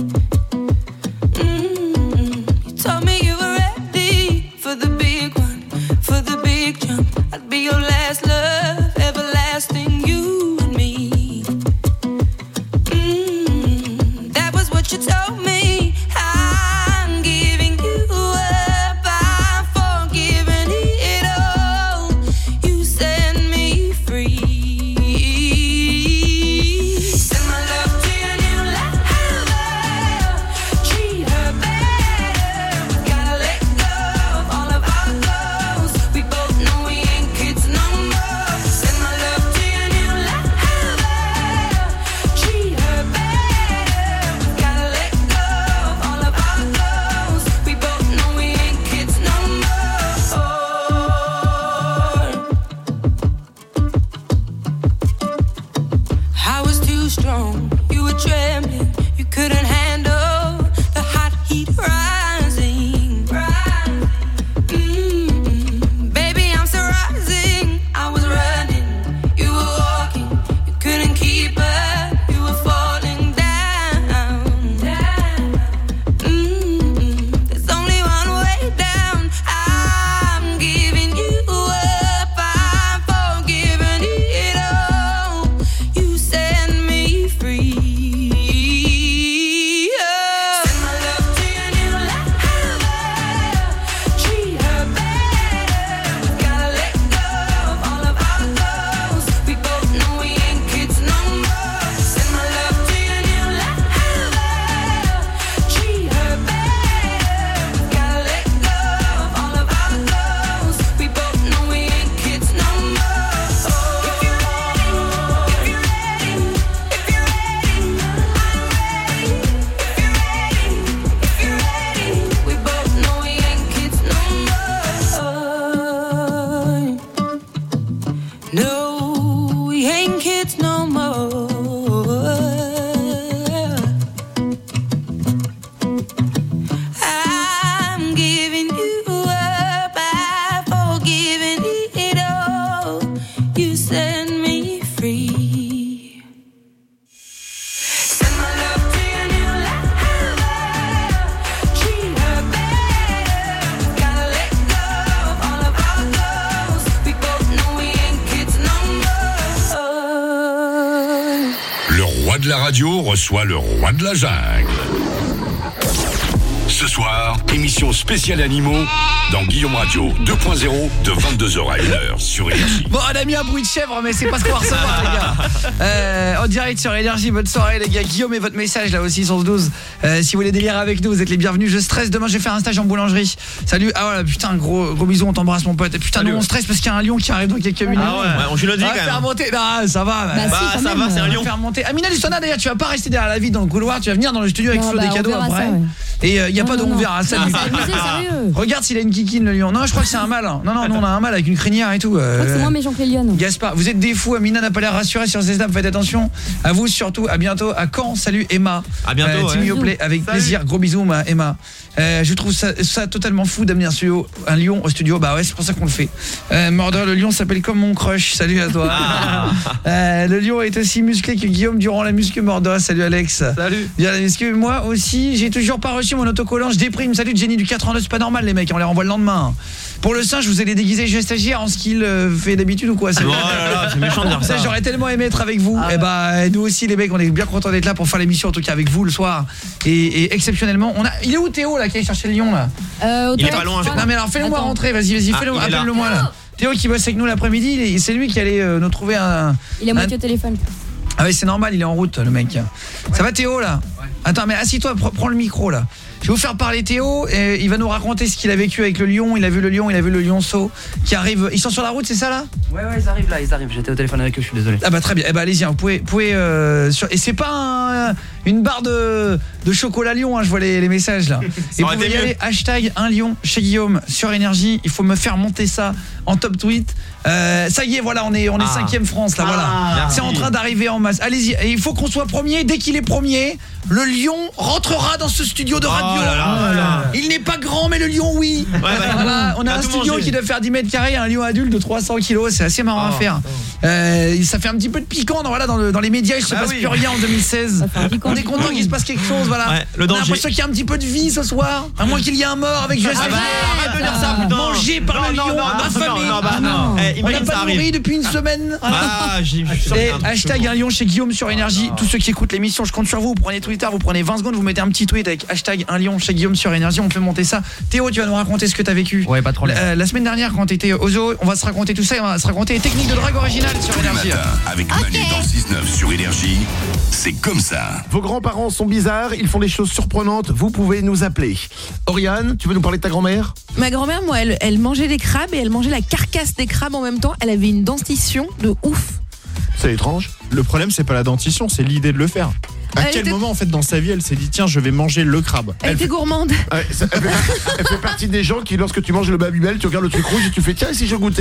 Mm, you told me you were ready for the big one, for the big jump. I'd be your last love, everlasting, you and me. Mm, that was what you told me. I'm giving you up, I'm forgiving it all. You set me free. Send my love to your new lover. Treat her better. We gotta let go of all of our goals. We both know we ain't kids no more. Send my love to your new lover. Treat her better. We gotta let go of all of our goals. We both know we ain't kids no more. I was too strong, you were trembling, you couldn't handle the hot heat rising. Mm, baby, I'm still rising. I was running, you were walking, you couldn't keep up, you were falling down. Mm, there's only one way down. I'm giving you up, I'm forgiving it all. You set me free. Send my love to your new lover. Treat her better. We gotta let go of all of our goals. We both know we ain't kids no more. Send my love to your new lover. Treat her better. We gotta let go of all of our goals. We both know we ain't kids no more. If you're ready, if you're ready, if you're ready, I'm ready. If you're ready, if you're ready, we both know we ain't kids no more. No, we ain't kids no more. I'm giving you up, I've forgiven it all. You set me free. Send my love to your new lover. Treat her better. We gotta let go of all of our goals. We both know we ain't kids no more. Le roi de la radio reçoit le roi de la jungle. Ce soir, émission spéciale animaux dans Guillaume Radio deux point zéro de vingt-deux heures à une heure sur Énergie. Bon, on a mis un bruit de chèvre, mais c'est pas ce qu'on va recevoir, les gars. Euh, en direct sur Énergie, bonne soirée, les gars. Guillaume et votre message là aussi sur le douze. Euh, si vous voulez délirer avec nous, vous êtes les bienvenus. Je stresse, demain je vais faire un stage en boulangerie. Salut. Ah voilà, putain, gros, gros bisous, on t'embrasse, mon pote. Et putain, nous on stresse parce qu'il y a un lion qui arrive dans quelques minutes. Ah ouais, ouais, on joue notre vie On va quand même. faire monter. Non, ça va. Bah, Bah, si, quand ça même. va, c'est un On va lion. faire monter. Amina Lussona, d'ailleurs, tu vas pas rester derrière la vie dans le couloir, tu vas venir dans le studio avec Non, Flo bah, des on cadeaux verra après. ça, ouais. Et il euh, n'y a non, pas de rond vert à ça. Regarde s'il a une kikine le lion. Non, je crois que c'est un mâle. Non, non, non, on a un mâle avec une crinière et tout. Euh, je crois que c'est moins méchant que les lions. Gaspard, vous êtes des fous. Amina n'a pas l'air rassurée sur ces étapes. Faites attention. À vous surtout. À bientôt. À Caen. Salut Emma. À bientôt. Euh, Team ouais. Play, avec Salut. plaisir. Gros bisous, ma Emma. Euh, je trouve ça, ça totalement fou d'amener un, studio, un lion au studio. Bah ouais, c'est pour ça qu'on le fait. Euh, Mordor, le lion s'appelle comme mon crush. Salut à toi. Ah. euh, le lion est aussi musclé que Guillaume durant la muscu Mordor. Salut Alex. Salut. Bien la muscu. Moi aussi, j'ai toujours pas reçu mon autocollant. Je déprime. Salut Jenny du quatre-vingt-deux. C'est pas normal les mecs. On les renvoie le lendemain. Pour le singe, vous allez déguiser je stagiaire en ce qu'il euh, fait d'habitude ou quoi? C'est oh là là, c'est méchant de dire ça. ça J'aurais tellement aimé être avec vous. Ah, et bah nous aussi les mecs, on est bien contents d'être là pour faire l'émission en tout cas avec vous le soir. Et, et exceptionnellement, on a il est où Théo là qui est chercher le lion là? Euh, il est pas loin. Non mais alors fais-le moi rentrer, vas-y vas-y, ah, fais-le appelle-le moi là. Théo qui bosse avec nous l'après-midi, c'est lui qui allait euh, nous trouver un Il est moitié au téléphone. Ah oui, c'est normal, il est en route le mec. Ouais. Ça va Théo là? Ouais. Attends, mais assis-toi, prends le micro là. Je vais vous faire parler Théo et il va nous raconter ce qu'il a vécu avec le lion. Il a vu le lion, il a vu le lionceau qui arrive. Ils sont sur la route, c'est ça là? Ouais ouais, ils arrivent là, ils arrivent. J'étais au téléphone avec eux, je suis désolé. Ah bah très bien. Eh bah allez-y, vous pouvez pouvez euh, sur... et c'est pas un, une barre de de chocolat lion hein, je vois les, les messages là. Et vous pouvez y aller hashtag un lion chez Guillaume sur Énergie, il faut me faire monter ça en top tweet. Euh, ça y est, voilà, on est on est ah. cinquième France là, voilà. Ah, c'est en train d'arriver en masse. Allez-y, et il faut qu'on soit premier. Dès qu'il est premier, le lion rentrera dans ce studio de radio. Oh là là là. Il n'est pas grand, mais le lion oui. Ouais, bah, voilà, on a un studio manger. qui doit faire dix mètres carrés, un lion adulte de trois cents kilos, c'est assez marrant oh, à faire. Oh. Euh, ça fait un petit peu de piquant dans voilà dans, le, dans les médias, il se bah passe oui. plus rien en deux mille seize. On est content qu'il se passe quelque chose, voilà. Ouais, le on a l'impression qu'il y a un petit peu de vie ce soir, à moins qu'il y ait un mort avec Just ah bah, arrête de dire ça, putain. Mangé par non, le lion, non, non, affamé. Non, non, bah, non. Eh, on n'a pas nourri depuis une semaine. Ah, j'ai et hashtag un lion chez Guillaume sur Énergie. Tous ceux qui écoutent l'émission, je compte sur vous. Vous prenez Twitter, vous prenez vingt secondes, vous mettez un petit tweet avec hashtag un lion chez Guillaume sur Énergie. On fait monter ça. Théo, tu vas nous raconter ce que t'as vécu. Ouais, pas trop. La, la semaine dernière, quand t'étais au zoo, on va se raconter tout ça. Et on va se raconter les techniques de drague originales sur Tous Énergie. Avec Manu okay. dans le six neuf sur Énergie. C'est comme ça. Vos grands-parents sont bizarres, ils font des choses surprenantes. Vous pouvez nous appeler. Oriane, tu veux nous parler de ta grand-mère? Ma grand-mère, moi, elle, elle mangeait des crabes et elle mangeait la carcasse des crabes en même temps. Elle avait une dentition de ouf. C'est étrange. Le problème, c'est pas la dentition, c'est l'idée de le faire. À elle quel était... moment, en fait, dans sa vie, elle s'est dit, tiens, je vais manger le crabe? Elle, elle était fait... gourmande. Ouais, ça, elle, fait... elle fait partie des gens qui, lorsque tu manges le Babybel, tu regardes le truc rouge et tu fais, tiens, si je goûtais.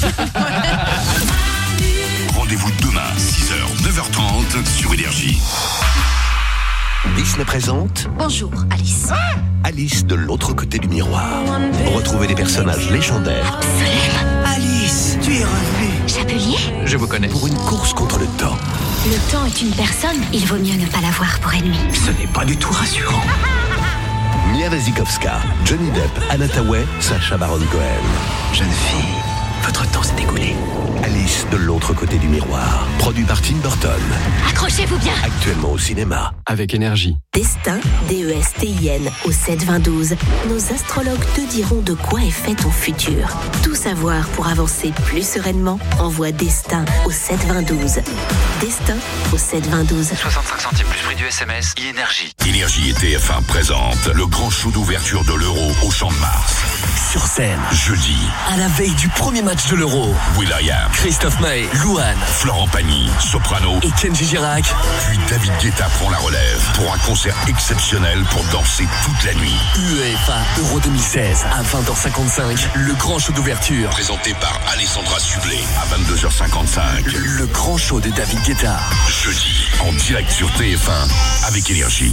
Rendez-vous demain, six heures, neuf heures trente sur Énergie. Disney présente Bonjour, Alice. Ah Alice de l'autre côté du miroir. Retrouvez des personnages légendaires. Solène. Alice, tu es revenue. Chapelier. Je vous connais. Pour une course contre le temps. Le temps est une personne, il vaut mieux ne pas l'avoir pour ennemi. Ce n'est pas du tout rassurant. Mia Wasikowska, Johnny Depp, Anna Tawai, Sacha Baron Cohen. Jeune fille, votre temps s'est écoulé. Alice de l'autre côté du miroir. Produit par Tim Burton. Accrochez-vous bien. Actuellement au cinéma. Avec Énergie. Destin, D E S T I N au sept vingt douze. Nos astrologues te diront de quoi est fait ton futur. Tout savoir pour avancer plus sereinement, envoie Destin au sept vingt douze. Destin au sept vingt douze. soixante-cinq centimes plus prix du S M S, Énergie. Énergie et T F un présente le grand show d'ouverture de l'Euro au Champ de Mars. Sur scène, jeudi, à la veille du premier match de l'Euro, will.i.am, Christophe Maé, Louane, Florent Pagny, Soprano et Kenji Girac. Puis David Guetta prend la relève pour un concert exceptionnel pour danser toute la nuit. UEFA Euro deux mille seize à vingt heures cinquante-cinq, le grand show d'ouverture. Présenté par Alessandra Sublet à vingt-deux heures cinquante-cinq. Le, le grand show de David Guetta. Jeudi, en direct sur T F un avec Énergie.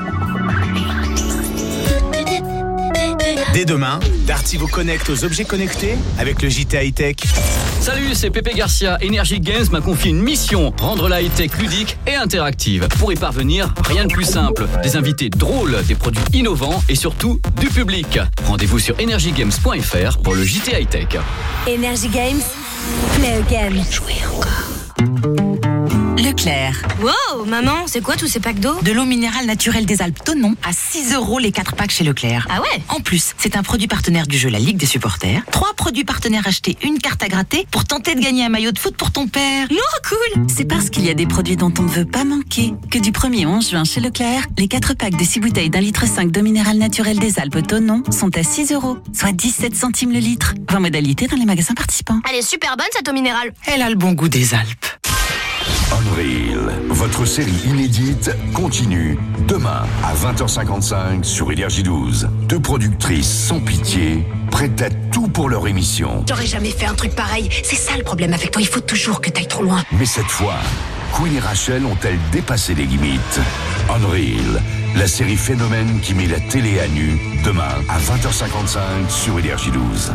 Dès demain, Darty vous connecte aux objets connectés avec le J T High-Tech. Salut, c'est Pépé Garcia. Energy Games m'a confié une mission, rendre la high-tech ludique et interactive. Pour y parvenir, rien de plus simple. Des invités drôles, des produits innovants et surtout du public. Rendez-vous sur energy games point f r pour le J T High-Tech. Energy Games, play again. Jouez encore. Leclerc. Wow, maman, c'est quoi tous ces packs d'eau? De l'eau minérale naturelle des Alpes Thonon à six euros les quatre packs chez Leclerc. Ah ouais? En plus, c'est un produit partenaire du jeu La Ligue des supporters. Trois produits partenaires achetés, une carte à gratter pour tenter de gagner un maillot de foot pour ton père. Non, cool! C'est parce qu'il y a des produits dont on ne veut pas manquer que du premier au onze juin chez Leclerc, les quatre packs de six bouteilles d'un litre cinq d'eau minérale naturelle des Alpes Thonon sont à six euros, soit dix-sept centimes le litre. vingt modalités dans les magasins participants. Elle est super bonne cette eau minérale. Elle a le bon goût des Alpes. Unreal. votre série inédite continue demain à vingt heures cinquante-cinq sur Énergie douze. Deux productrices sans pitié, prêtes à tout pour leur émission. J'aurais jamais fait un truc pareil. C'est ça le problème avec toi. Il faut toujours que t'ailles trop loin. Mais cette fois, Queen et Rachel ont-elles dépassé les limites? Unreal, la série phénomène qui met la télé à nu, demain à vingt heures cinquante-cinq sur Énergie douze.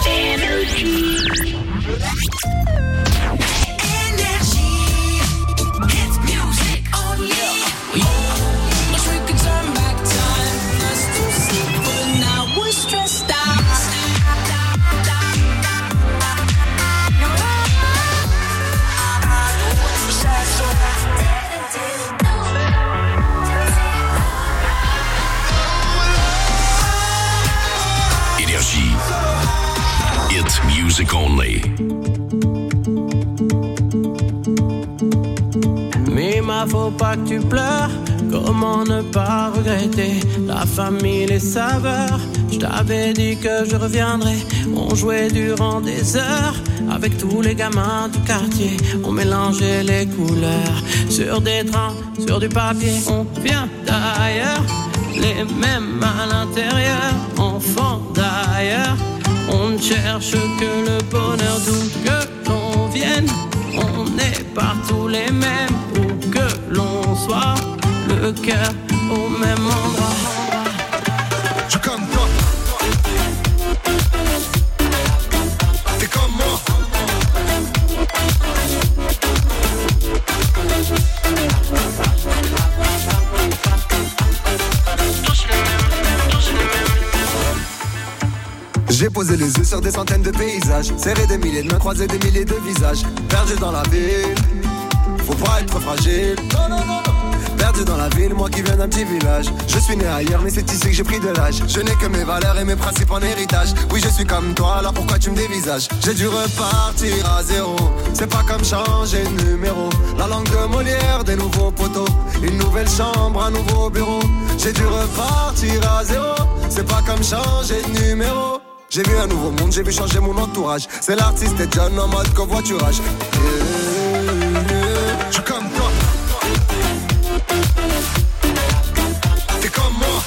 Énergie. It's music only. Mais ma faut pas que tu pleures. Comment ne pas regretter la famille, les saveurs. Je t'avais dit que je reviendrais. On jouait durant des heures avec tous les gamins du quartier. On mélangeait les couleurs sur des trains, sur du papier. On vient d'ailleurs, les mêmes à l'intérieur. Enfants d'ailleurs, on ne cherche que le bonheur d'où que l'on vienne. On est partout les mêmes, où que l'on soit. Le cœur au même endroit. Je comme toi. T'es comme moi. J'ai posé les yeux sur des centaines de paysages, serré des milliers de mains, croisé des milliers de visages. Perdu dans la ville, faut pas être fragile. Non, non, non, non. Perdu dans la ville, moi qui viens d'un petit village. Je suis né ailleurs, mais c'est ici que j'ai pris de l'âge. Je n'ai que mes valeurs et mes principes en héritage. Oui, je suis comme toi, alors pourquoi tu me dévisages? J'ai dû repartir à zéro. C'est pas comme changer de numéro. La langue de Molière, des nouveaux poteaux. Une nouvelle chambre, un nouveau bureau. J'ai dû repartir à zéro. C'est pas comme changer de numéro. J'ai vu un nouveau monde, j'ai vu changer mon entourage. C'est l'artiste et John en mode covoiturage. Yeah, yeah. Je suis comme toi. T'es comme moi.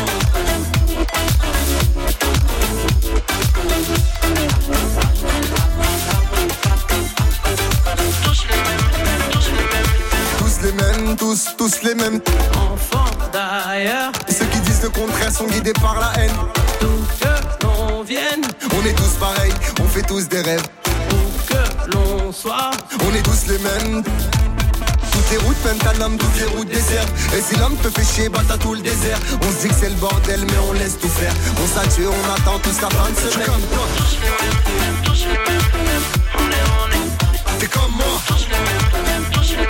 Tous les mêmes, tous, tous les mêmes. Enfants d'ailleurs, ceux qui disent le contraire sont guidés par la haine. D'où que l'on vienne, on est tous pareils, on fait tous des rêves. Où que l'on soit, on est tous les mêmes. Toutes les routes pentanam, toutes les routes désertes. Et si l'homme te fait chier, bah t'as tout le désert. On se dit que c'est le bordel, mais on laisse tout faire. On s'attue, on attend tous la fin de semaine. Comme toi. Tous les mêmes, tous les mêmes. On est, on est. T'es comme moi. Tous les mêmes, tous les mêmes.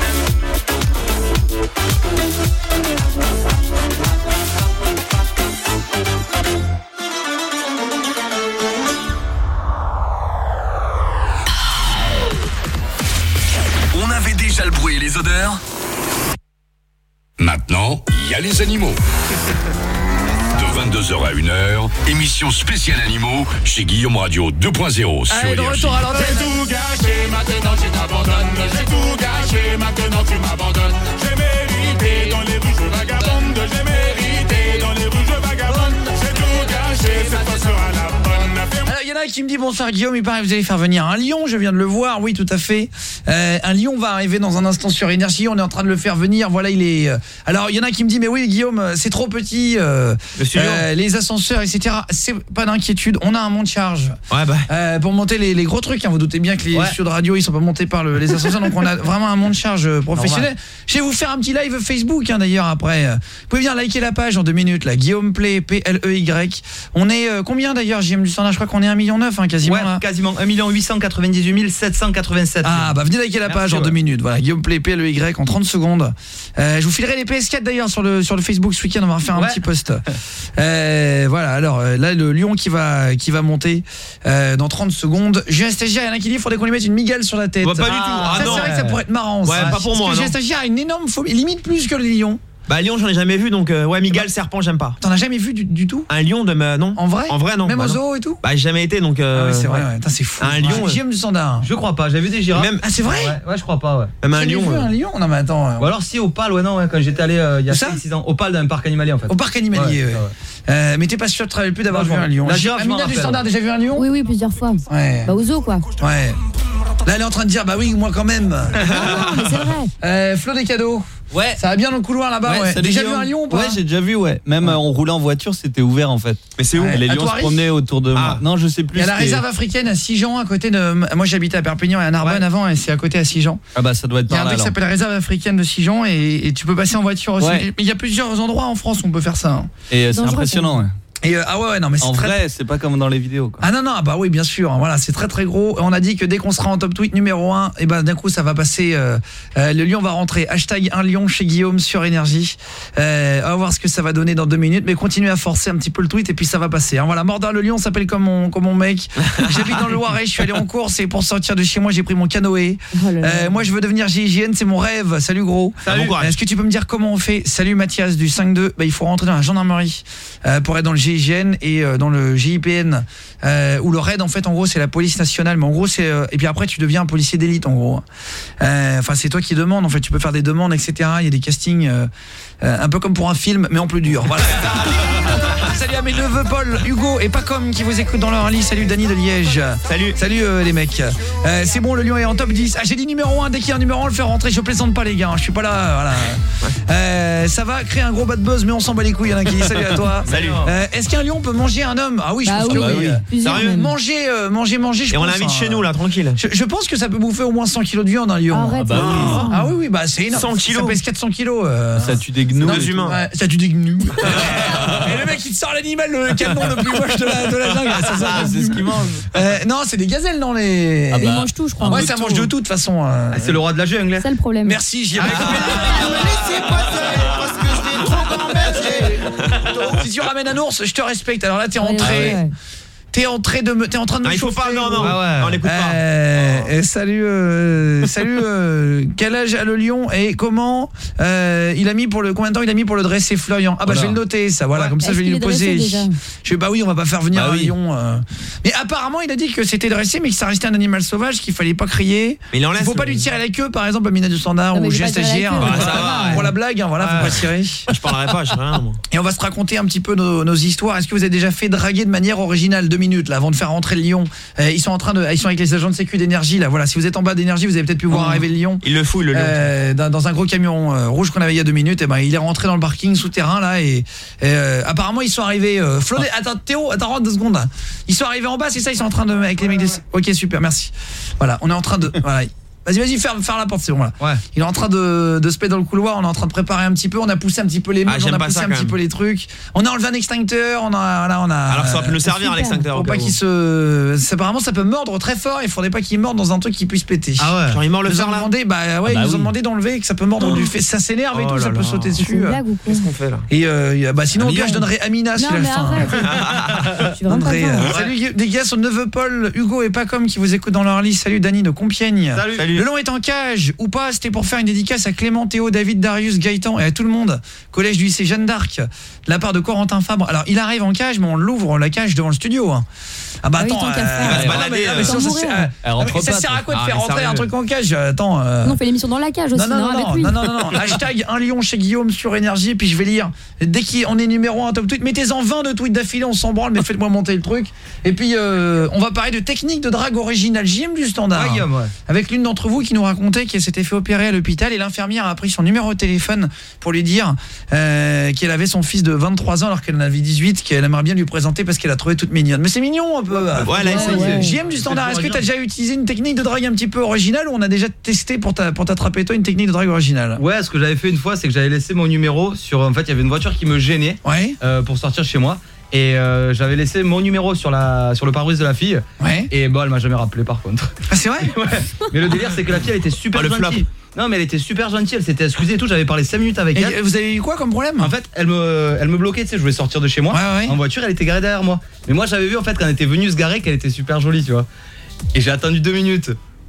On avait déjà le bruit et les odeurs. Maintenant, il y a les animaux. De vingt-deux heures à une heure, émission spéciale animaux chez Guillaume Radio deux point zéro sur Allez, de Énergie. retour à l'antenne. J'ai tout gâché, maintenant tu t'abandonnes. J'ai tout gâché, maintenant tu m'abandonnes. J'ai mérité dans les rues je vagabonde. J'ai mérité dans les rues je vagabonde. J'ai tout gâché, cette fois sera la bonne. Alors, il y en a qui me dit bonsoir Guillaume, il paraît que vous allez faire venir un lion, je viens de le voir, oui tout à fait. Euh, un lion va arriver dans un instant sur Énergie, on est en train de le faire venir, voilà il est... Alors il y en a qui me dit mais oui Guillaume, c'est trop petit, euh, euh, les ascenseurs et cetera. C'est pas d'inquiétude, on a un monte-charge ouais, bah. euh, pour monter les, les gros trucs, hein. Vous doutez bien que les ouais. studios de radio ils sont pas montés par le, les ascenseurs, donc on a vraiment un monte-charge professionnel. Normal. Je vais vous faire un petit live Facebook hein, d'ailleurs après. Vous pouvez bien liker la page en deux minutes là, Guillaume Play, P L E Y. On est euh, combien d'ailleurs J M du Standard, je crois qu'on est un million neuf hein, quasiment. Ouais, là. quasiment un million huit cent quatre-vingt-dix-huit mille sept cent quatre-vingt-sept. Ah bah venez liker la page. Merci, en ouais. deux minutes. Voilà, Guillaume Play, P L E Y en trente secondes. Euh, je vous filerai les P S quatre d'ailleurs sur le sur le Facebook ce week-end, on va faire un ouais. petit post. euh, voilà, alors là le lion qui va qui va monter euh, dans trente secondes. J'ai un stagiaire, il y en a qui dit il faudrait qu'on lui mette une migale sur la tête. Bah, pas ah, du tout. Ah, ça non. C'est vrai que ça pourrait être marrant ouais, ça. Pas pour moi. Parce que j'ai un stagiaire a une énorme phobie, limite plus que le lion. Bah à Lyon, j'en ai jamais vu, donc euh, ouais, migale, serpent, j'aime pas. T'en as jamais vu du, du tout? Un lion de ma... non. En vrai? En vrai, non. Même bah, au non. zoo et tout? Bah j'ai jamais été, donc. Euh, Ah ouais, c'est vrai, ouais. ouais. Putain, c'est fou. Un lion. Guillaume du standard. Je crois pas, j'avais vu des girafes. Même... Ah, c'est vrai? Ouais, ouais, je crois pas, ouais. Même un J'ai lion. vu euh. un lion? Non, mais attends. Ou alors si, au Pal, ouais, non, ouais, quand j'étais allé euh, il y a Ça cinq six ans. Au Pal, dans un parc animalier en fait. Au parc animalier, Ouais, ouais. ouais. Euh, mais t'es pas sûr de travailler plus d'avoir Non, vu je un lion? m'en- la girafe, je m'en Amina du rappelle. standard, déjà vu un lion? Oui, oui, plusieurs fois. Ouais. Bah, au zoo, quoi. Ouais. Là, elle est en train de dire, bah oui, moi quand même. Non, mais c'est vrai. Euh, Flo des cadeaux. Ouais. Ça va bien dans le couloir là-bas, ouais. salut, Déjà Guillaume. vu un lion ou pas? Ouais, j'ai déjà vu, ouais. Même euh, on roulait en voiture, c'était ouvert en fait. Mais c'est où? Ouais. Les À lions se Thoiry promenaient autour de Ah. moi. Non, je sais plus. Il y a la c'était- réserve africaine à Sijan à côté de... Moi j'habitais à Perpignan et à Narbonne Ouais. avant et c'est à côté à Sijan. Ah bah ça doit être Il y a par un là. truc qui alors. s'appelle la réserve africaine de Sijan et, et tu peux passer en voiture aussi. Ouais. Mais il y a plusieurs endroits en France où on peut faire ça. hein. Et euh, c'est Dangereux, impressionnant, ouais. Et euh, ah ouais, ouais non mais c'est En très... vrai, c'est pas comme dans les vidéos, quoi. Ah non non, bah oui bien sûr, voilà, c'est très très gros. On a dit que dès qu'on sera en top tweet numéro un, et ben d'un coup ça va passer euh, euh, le lion va rentrer hashtag un lion chez Guillaume sur Énergie. Euh, on va voir ce que ça va donner dans deux minutes, mais continuez à forcer un petit peu le tweet et puis ça va passer. Hein. Voilà, Mordor le lion s'appelle comme mon comme mon mec. J'habite dans le Loiret, je suis allé en course et pour sortir de chez moi, j'ai pris mon canoë. Oh là là. Euh, moi je veux devenir G I G N, c'est mon rêve. Salut gros. Salut. Bon courage. Est-ce que tu peux me dire comment on fait? Salut Mathias du cinq deux. Bah il faut rentrer dans la gendarmerie euh, pour être dans le G I G N et euh, dans le G I P N euh, ou le raid en fait en gros c'est la police nationale mais en gros c'est euh, et puis après tu deviens un policier d'élite en gros. Euh, Enfin c'est toi qui demandes en fait, tu peux faire des demandes etc. Il y a des castings euh, euh, un peu comme pour un film mais en plus dur. Voilà. Salut à mes neveux Paul, Hugo et Pacom qui vous écoutent dans leur lit. Salut Dany de Liège. Salut. Salut euh, les mecs. Euh, c'est bon, le lion est en top dix. Ah, j'ai dit numéro un, dès qu'il y a un numéro un, on le fait rentrer. Je plaisante pas les gars, hein. Je suis pas là, voilà. Euh, ça va créer un gros bad buzz mais on s'en bat les couilles, il y en a qui dit salut à toi. Salut. Euh, est-ce qu'un lion peut manger un homme? Ah oui, je Bah pense oui, que bah oui. oui. Plusieurs Sérieux même. Manger euh, manger manger, je Et on pense, l'invite hein. chez nous là, tranquille. Je, je pense que ça peut bouffer au moins cent kilos de viande un lion. Arrête. bah oui. Ah, ah oui oui, bah c'est énorme. cent kilos. Ça pèse quatre cents kilos. euh. Ça tue des gnous. Non, et Deux tout. humains. Ouais, ça tue des gnous. Et le mec il te sort l'animal, le canon le plus moche de la, de la jungle. Ça, ça, Ah, c'est ce qu'ils mangent. Euh, non, c'est des gazelles dans les. Ah Mais bah. ils mangent tout, je crois. Ouais, ça mange de tout de toute façon. euh. Ah, c'est le roi de la jungle. C'est ça le problème. Merci, j'y avais Si tu ramènes un ours, je te respecte. Alors là, t'es Ouais, rentré. ouais, ouais. T'es entré de me, t'es en train de me Non, il faut chauffer, pas, non, gros. non. Ah ouais. On l'écoute pas. Euh, euh, salut, euh, salut. Euh, quel âge a le lion et comment euh, il a mis pour le combien de temps il a mis pour le dresser Florian? Ah bah Voilà. je vais le noter ça. Voilà, Ouais. comme ça Est-ce je vais qu'il lui est poser. dressé, déjà Je bah oui, on va pas faire venir Bah un oui. lion. euh. Mais apparemment il a dit que c'était dressé, mais que ça restait un animal sauvage, qu'il fallait pas crier. Mais il en Il laisse. faut pas lui tirer la queue, par exemple, à Mina du standard Non, mais ou il j'ai un va pas tirer la stagiaire. queue, Ah, mais ça ça va, va. Pour la blague, hein, voilà, faut Ouais. pas tirer. Je parlerai pas, je sais rien moi. Et on va se raconter un petit peu nos, nos histoires. Est-ce que vous avez déjà fait draguer de manière originale? Deux minutes là avant de faire rentrer le lion. Euh, ils sont en train de, ils sont avec les agents de sécu d'énergie là. Voilà, si vous êtes en bas d'énergie, vous avez peut-être pu voir arriver le lion. Il le fouille le lion. Euh, dans, dans un gros camion euh, rouge qu'on avait il y a deux minutes. Et ben il est rentré dans le parking souterrain là et, et, euh, apparemment ils sont arrivés. Euh, Flo, attends Théo, attends rentre deux secondes. Là. Ils sont arrivés en bas, c'est ça? Ils sont en train de avec les mecs. Des... Ok super, merci. Voilà, on est en train de. Voilà. Vas-y, vas-y, ferme, ferme la porte, c'est bon là. Ouais. Il est en train de, de se mettre dans le couloir, on est en train de préparer un petit peu, on a poussé un petit peu les meubles, Ah, j'aime on a pas poussé ça, un quand petit même. peu les trucs. On a enlevé un extincteur, on a voilà, on a Alors ça va plus nous servir super. l'extincteur. faut au pas cas où. qu'il se ça, apparemment ça peut mordre très fort, il faudrait pas qu'il morde dans un truc qui puisse péter. Ah ouais. Genre il mord le Ils nous fer ont là. demandé bah ouais, Ah bah ils nous oui. ont demandé d'enlever que ça peut mordre du fait, ça s'énerve et Oh tout, là ça peut là. sauter C'est dessus. une blague ou quoi? Qu'est-ce qu'on fait là? Et euh, bah sinon Un au pire lion. je donnerais Amina si Non, elle a mais faim. arrête. Je suis vraiment pas André, fan. euh, salut les gars, son neveu Paul, Hugo et Pacom qui vous écoutent dans leur lit. Salut Dany de Compiègne. Salut. Salut. Le lion est en cage ou pas? C'était pour faire une dédicace à Clément, Théo, David, Darius, Gaëtan et à tout le monde. Collège du lycée Jeanne d'Arc, de la part de Corentin Fabre. Alors il arrive en cage, mais on l'ouvre la cage devant le studio. hein. Ah bah Ah oui, attends, tant qu'à faire. Il va se non, balader, mais- non, mais euh, sinon, sans ça, c'est- mourir. euh, Elle rentre mais ça pas, sert à quoi de Ah, faire mais rentrer sérieux. un truc en cage? Attends. euh, Non, on fait l'émission dans la cage aussi, non, non, non, non, avec non, lui. non, non, non, non. Hashtag un lion chez Guillaume sur Énergie, puis je vais lire. Dès qu'on est numéro un top tweet, mettez-en vingt de tweets d'affilée, on s'en branle, mais faites-moi monter le truc. Et puis, euh, on va parler de technique de drague originale. J M du standard. Ah, Guillaume, ouais. Avec l'une d'entre vous qui nous racontait qu'elle s'était fait opérer à l'hôpital et l'infirmière a pris son numéro de téléphone pour lui dire euh, qu'elle avait son fils de vingt-trois ans alors qu'elle en avait dix-huit, qu'elle aimerait bien lui présenter parce qu'elle a trouvé toute mignonne. Mais c'est mignon un peu. Ouais, là, Ouais, ouais. J M du standard, est-ce que tu as déjà utilisé une technique de drague un petit peu originale ou on a déjà testé pour ta- pour t'attraper toi une technique de drague originale? Ouais, ce que j'avais fait une fois, c'est que j'avais laissé mon numéro sur. En fait, il y avait une voiture qui me gênait Ouais. euh, pour sortir chez moi. Et euh, j'avais laissé mon numéro sur, la, sur le pare-brise de la fille. Ouais. Et bon, elle m'a jamais rappelé par contre. Ah, c'est vrai? Ouais. Mais le délire, c'est que la fille, elle était super Oh, le gentille. Non, mais elle était super gentille, elle s'était excusée et tout. J'avais parlé cinq minutes avec Et elle. vous avez eu quoi comme problème? En fait, elle me, elle me bloquait, tu sais, je voulais sortir de chez moi. Ouais, ouais. En voiture, elle était garée derrière moi. Mais moi, j'avais vu en fait quand elle était venue se garer qu'elle était super jolie, tu vois. Et j'ai attendu deux minutes.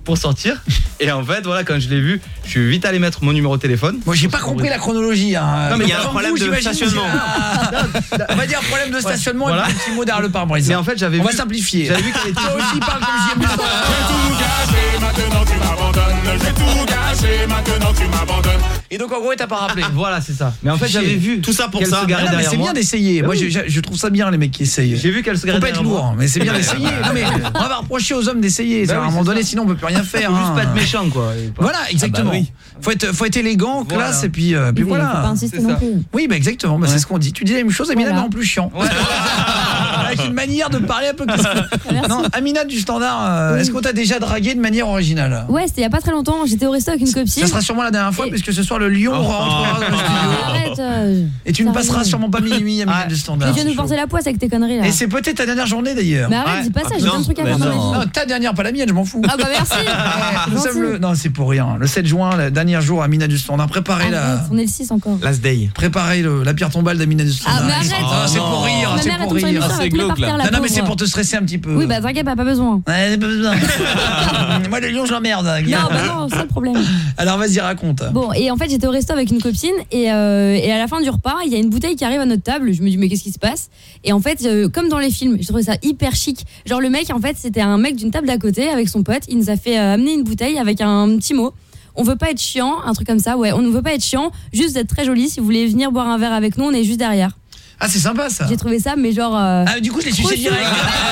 pour sortir. Et en fait, voilà, quand je l'ai vu, je suis vite allé mettre mon numéro de téléphone. Moi, j'ai pas compris la chronologie. Hein. Non, mais il y a un Comme problème vous, de j'imagine, stationnement. c'est- Ah, on va dire problème de stationnement Voilà. et puis un petit mot derrière le pare-brise. Mais en fait, j'avais On vu. va simplifier. J'avais vu qu'elle était. Toi aussi, parle comme J M. Tout gâché, maintenant tu m'abandonnes. J'ai tout gâché, maintenant tu m'abandonnes. Et donc, en gros, t'as pas rappelé. Voilà, c'est ça. Mais en fait, Chier. j'avais vu Tout ça pour qu'elle ça. se garait Ah non, mais derrière c'est moi. bien d'essayer. Bah Moi, oui. je, je trouve ça bien, les mecs qui essayent. J'ai vu qu'elle se garait Faut pas être derrière lourd, moi. mais c'est bien d'essayer. Non, mais on va reprocher aux hommes d'essayer. Bah à un oui, moment c'est donné, ça. sinon on peut plus rien faire. Faut juste hein. pas être méchant, quoi. Et pas- Voilà, exactement. Ah bah oui. Faut être, faut être élégant, Voilà. classe, et puis, euh, puis Oui, mais voilà. faut pas insister c'est non ça. plus. Oui, bah exactement. Bah, Ouais. c'est ce qu'on dit. Tu dis la même chose, Amina, Voilà. mais en plus chiant. Avec une manière de parler un peu casse. Merci. Non, Amina du Standard, euh, Oui. est-ce qu'on t'a déjà dragué de manière originale? Ouais, c'était il y a pas très longtemps. J'étais au resto avec une copine. Ça sera sûrement la dernière fois, Et- puisque ce soir le lion Oh. rentrera dans le studio. Arrête. euh, Et tu ne ça passeras rigole. sûrement pas minuit, Amina Ah. du Mais Standard. tu viens nous porter la poisse avec tes conneries là. Et c'est peut-être ta dernière journée d'ailleurs. Mais arrête, Ouais. dis pas ça, Ah, j'ai plein non. de trucs à Mais faire dans ma non. vie. Non, ta dernière, pas la mienne, je m'en fous. Ah bah merci. Nous Gentil. sommes le... Non, c'est pour rien. Le sept juin, le dernier jour, Amina du Standard. Préparez la... Arrête, on est le six encore. Last day. Préparez le... la pierre tombale d'Amina du Standard. Ah mais arrête. Ah, c'est pour rire, Ma c'est mère pour elle tombe sur rire. l'émission, Ah, elle c'est va tomber glauque, par terre, là. la Non, non, mais c'est pauvre. pour te stresser un petit peu. Oui, bah t'inquiète, pas, pas besoin. Ouais, pas besoin. Moi, le lion, je l'emmerde. Non, bah non, c'est le problème. Alors, vas-y, raconte. Bon, et en fait, j'étais au resto avec une copine et, euh, et à la fin du repas, il y a une bouteille qui arrive à notre table. Je me dis, mais qu'est-ce qui se passe? Et en fait, euh, comme dans les films, je trouvais ça hyper chic. Genre, le mec, en fait, c'était un mec d'une table d'à côté avec son pote. Il nous a fait euh, amener une bouteille avec un petit mot. On veut pas être chiant, un truc comme ça. Ouais, on ne veut pas être chiant, juste d'être très joli. Si vous voulez venir boire un verre avec nous, on est juste derrière. Ah, c'est sympa ça. J'ai trouvé ça, mais genre. euh, Ah, du coup, je l'ai trop sucé direct.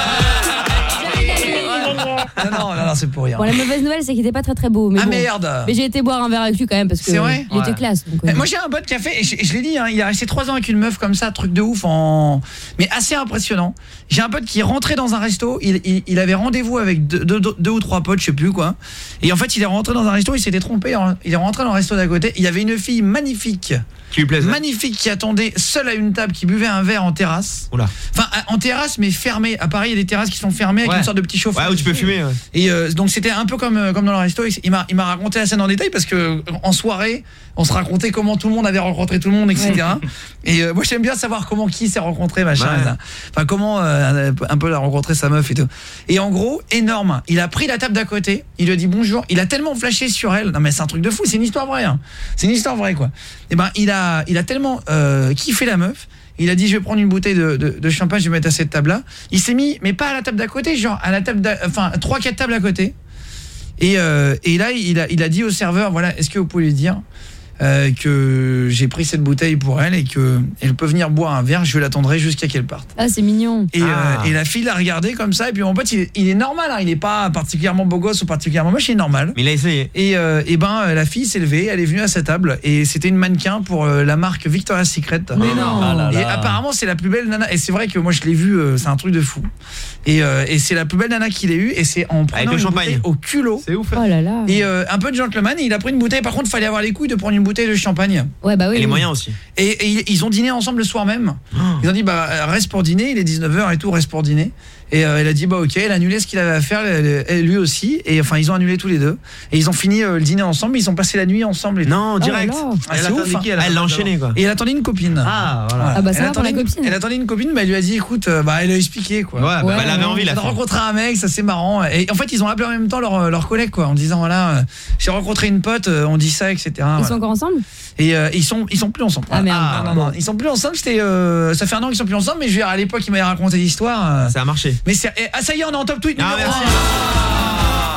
Non, non, non, non, c'est pour rire. Bon, la mauvaise nouvelle, c'est qu'il était pas très très beau. Mais Ah bon. merde. Mais j'ai été boire un verre avec lui quand même parce que C'est vrai il était Ouais. classe. Donc, euh, Moi j'ai un pote qui a fait, et je, je l'ai dit, hein, il a resté trois ans avec une meuf comme ça, truc de ouf, en... mais assez impressionnant. J'ai un pote qui est rentré dans un resto, il, il, il avait rendez-vous avec deux, deux, deux ou trois potes, je sais plus quoi. Et en fait il est rentré dans un resto, il s'était trompé, hein. Il est rentré dans le resto d'à côté, il y avait une fille magnifique. Qui lui plaisait. Magnifique qui attendait seule à une table, qui buvait un verre en terrasse. Oula. Enfin en terrasse mais fermée. À Paris il y a des terrasses qui sont fermées avec Ouais. une sorte de petit chauffage. Ouais, où tu peux fumer. Ouais. Et euh, donc c'était un peu comme euh, comme dans le resto. Il m'a il m'a raconté la scène en détail parce que en soirée on se racontait comment tout le monde avait rencontré tout le monde, et cetera. Et euh, moi j'aime bien savoir comment qui s'est rencontré machin. Ouais. Ça. Enfin comment euh, un peu la rencontrer sa meuf et tout. Et en gros énorme. Il a pris la table d'à côté. Il lui a dit bonjour. Il a tellement flashé sur elle. Non mais c'est un truc de fou. C'est une histoire vraie. Hein. C'est une histoire vraie quoi. Et ben il a il a tellement euh, kiffé la meuf. Il a dit je vais prendre une bouteille de, de, de champagne, je vais mettre à cette table là. Il s'est mis mais pas à la table d'à côté, genre à la table d'à, enfin trois quatre tables à côté. Et, euh, et là il a, il a dit au serveur voilà, est-ce que vous pouvez lui dire euh, que j'ai pris cette bouteille pour elle et que elle peut venir boire un verre, je l'attendrai jusqu'à qu'elle parte. Ah, c'est mignon. Et, Ah. euh, et la fille l'a regardé comme ça et puis mon pote il est, il est normal hein, il est pas particulièrement beau gosse ou particulièrement moche, il est normal. Mais il a essayé. Et, euh, et ben euh, la fille s'est levée, elle est venue à sa table et c'était une mannequin pour euh, la marque Victoria's Secret. Mais non. Ah là Et là. apparemment c'est la plus belle nana et c'est vrai que moi je l'ai vue, euh, c'est un truc de fou. Et, euh, et c'est la plus belle nana qu'il ait eu et c'est en prenant le une champagne. bouteille au culot. C'est ouf. Oh là là. Et euh, un peu de gentleman, il a pris une bouteille. Par contre, il fallait avoir les couilles de prendre une bouteille de champagne. Ouais, bah oui. Et les oui. moyens aussi. Et, et ils ont dîné ensemble le soir même. Ils ont dit bah reste pour dîner, il est dix-neuf heures et tout, reste pour dîner. Et euh, elle a dit bah OK, elle a annulé ce qu'il avait à faire, elle, elle, lui aussi. Et enfin ils ont annulé tous les deux. Et ils ont fini euh, le dîner ensemble. Ils ont passé la nuit ensemble. Et Non, Oh là direct. là. Ah, Elle c'est attendait ouf, hein. qui, elle Elle l'a enchaîné quoi. Et elle attendait une copine. Ah, voilà. Ah bah ça elle, va pour la attendait une, copine. elle attendait une copine, mais elle lui a dit écoute, euh, bah elle a expliqué quoi. Ouais, bah, Ouais, elle avait envie la Elle a fille. rencontré un mec, ça c'est marrant. Et en fait, ils ont appelé en même temps leur, leur collègue, quoi, en disant voilà, euh, j'ai rencontré une pote, euh, on dit ça, et cetera. Ils Voilà. sont encore ensemble? Et euh, ils sont ils sont plus ensemble. Ah, merde. non, non, non, ils sont plus ensemble. C'était euh, ça fait un an qu'ils sont plus ensemble, mais je veux dire, à l'époque, ils m'avaient raconté l'histoire. euh, Ça a marché. mais c'est eh, ah ça y est, on est en top tweet Ah, numéro merci. un.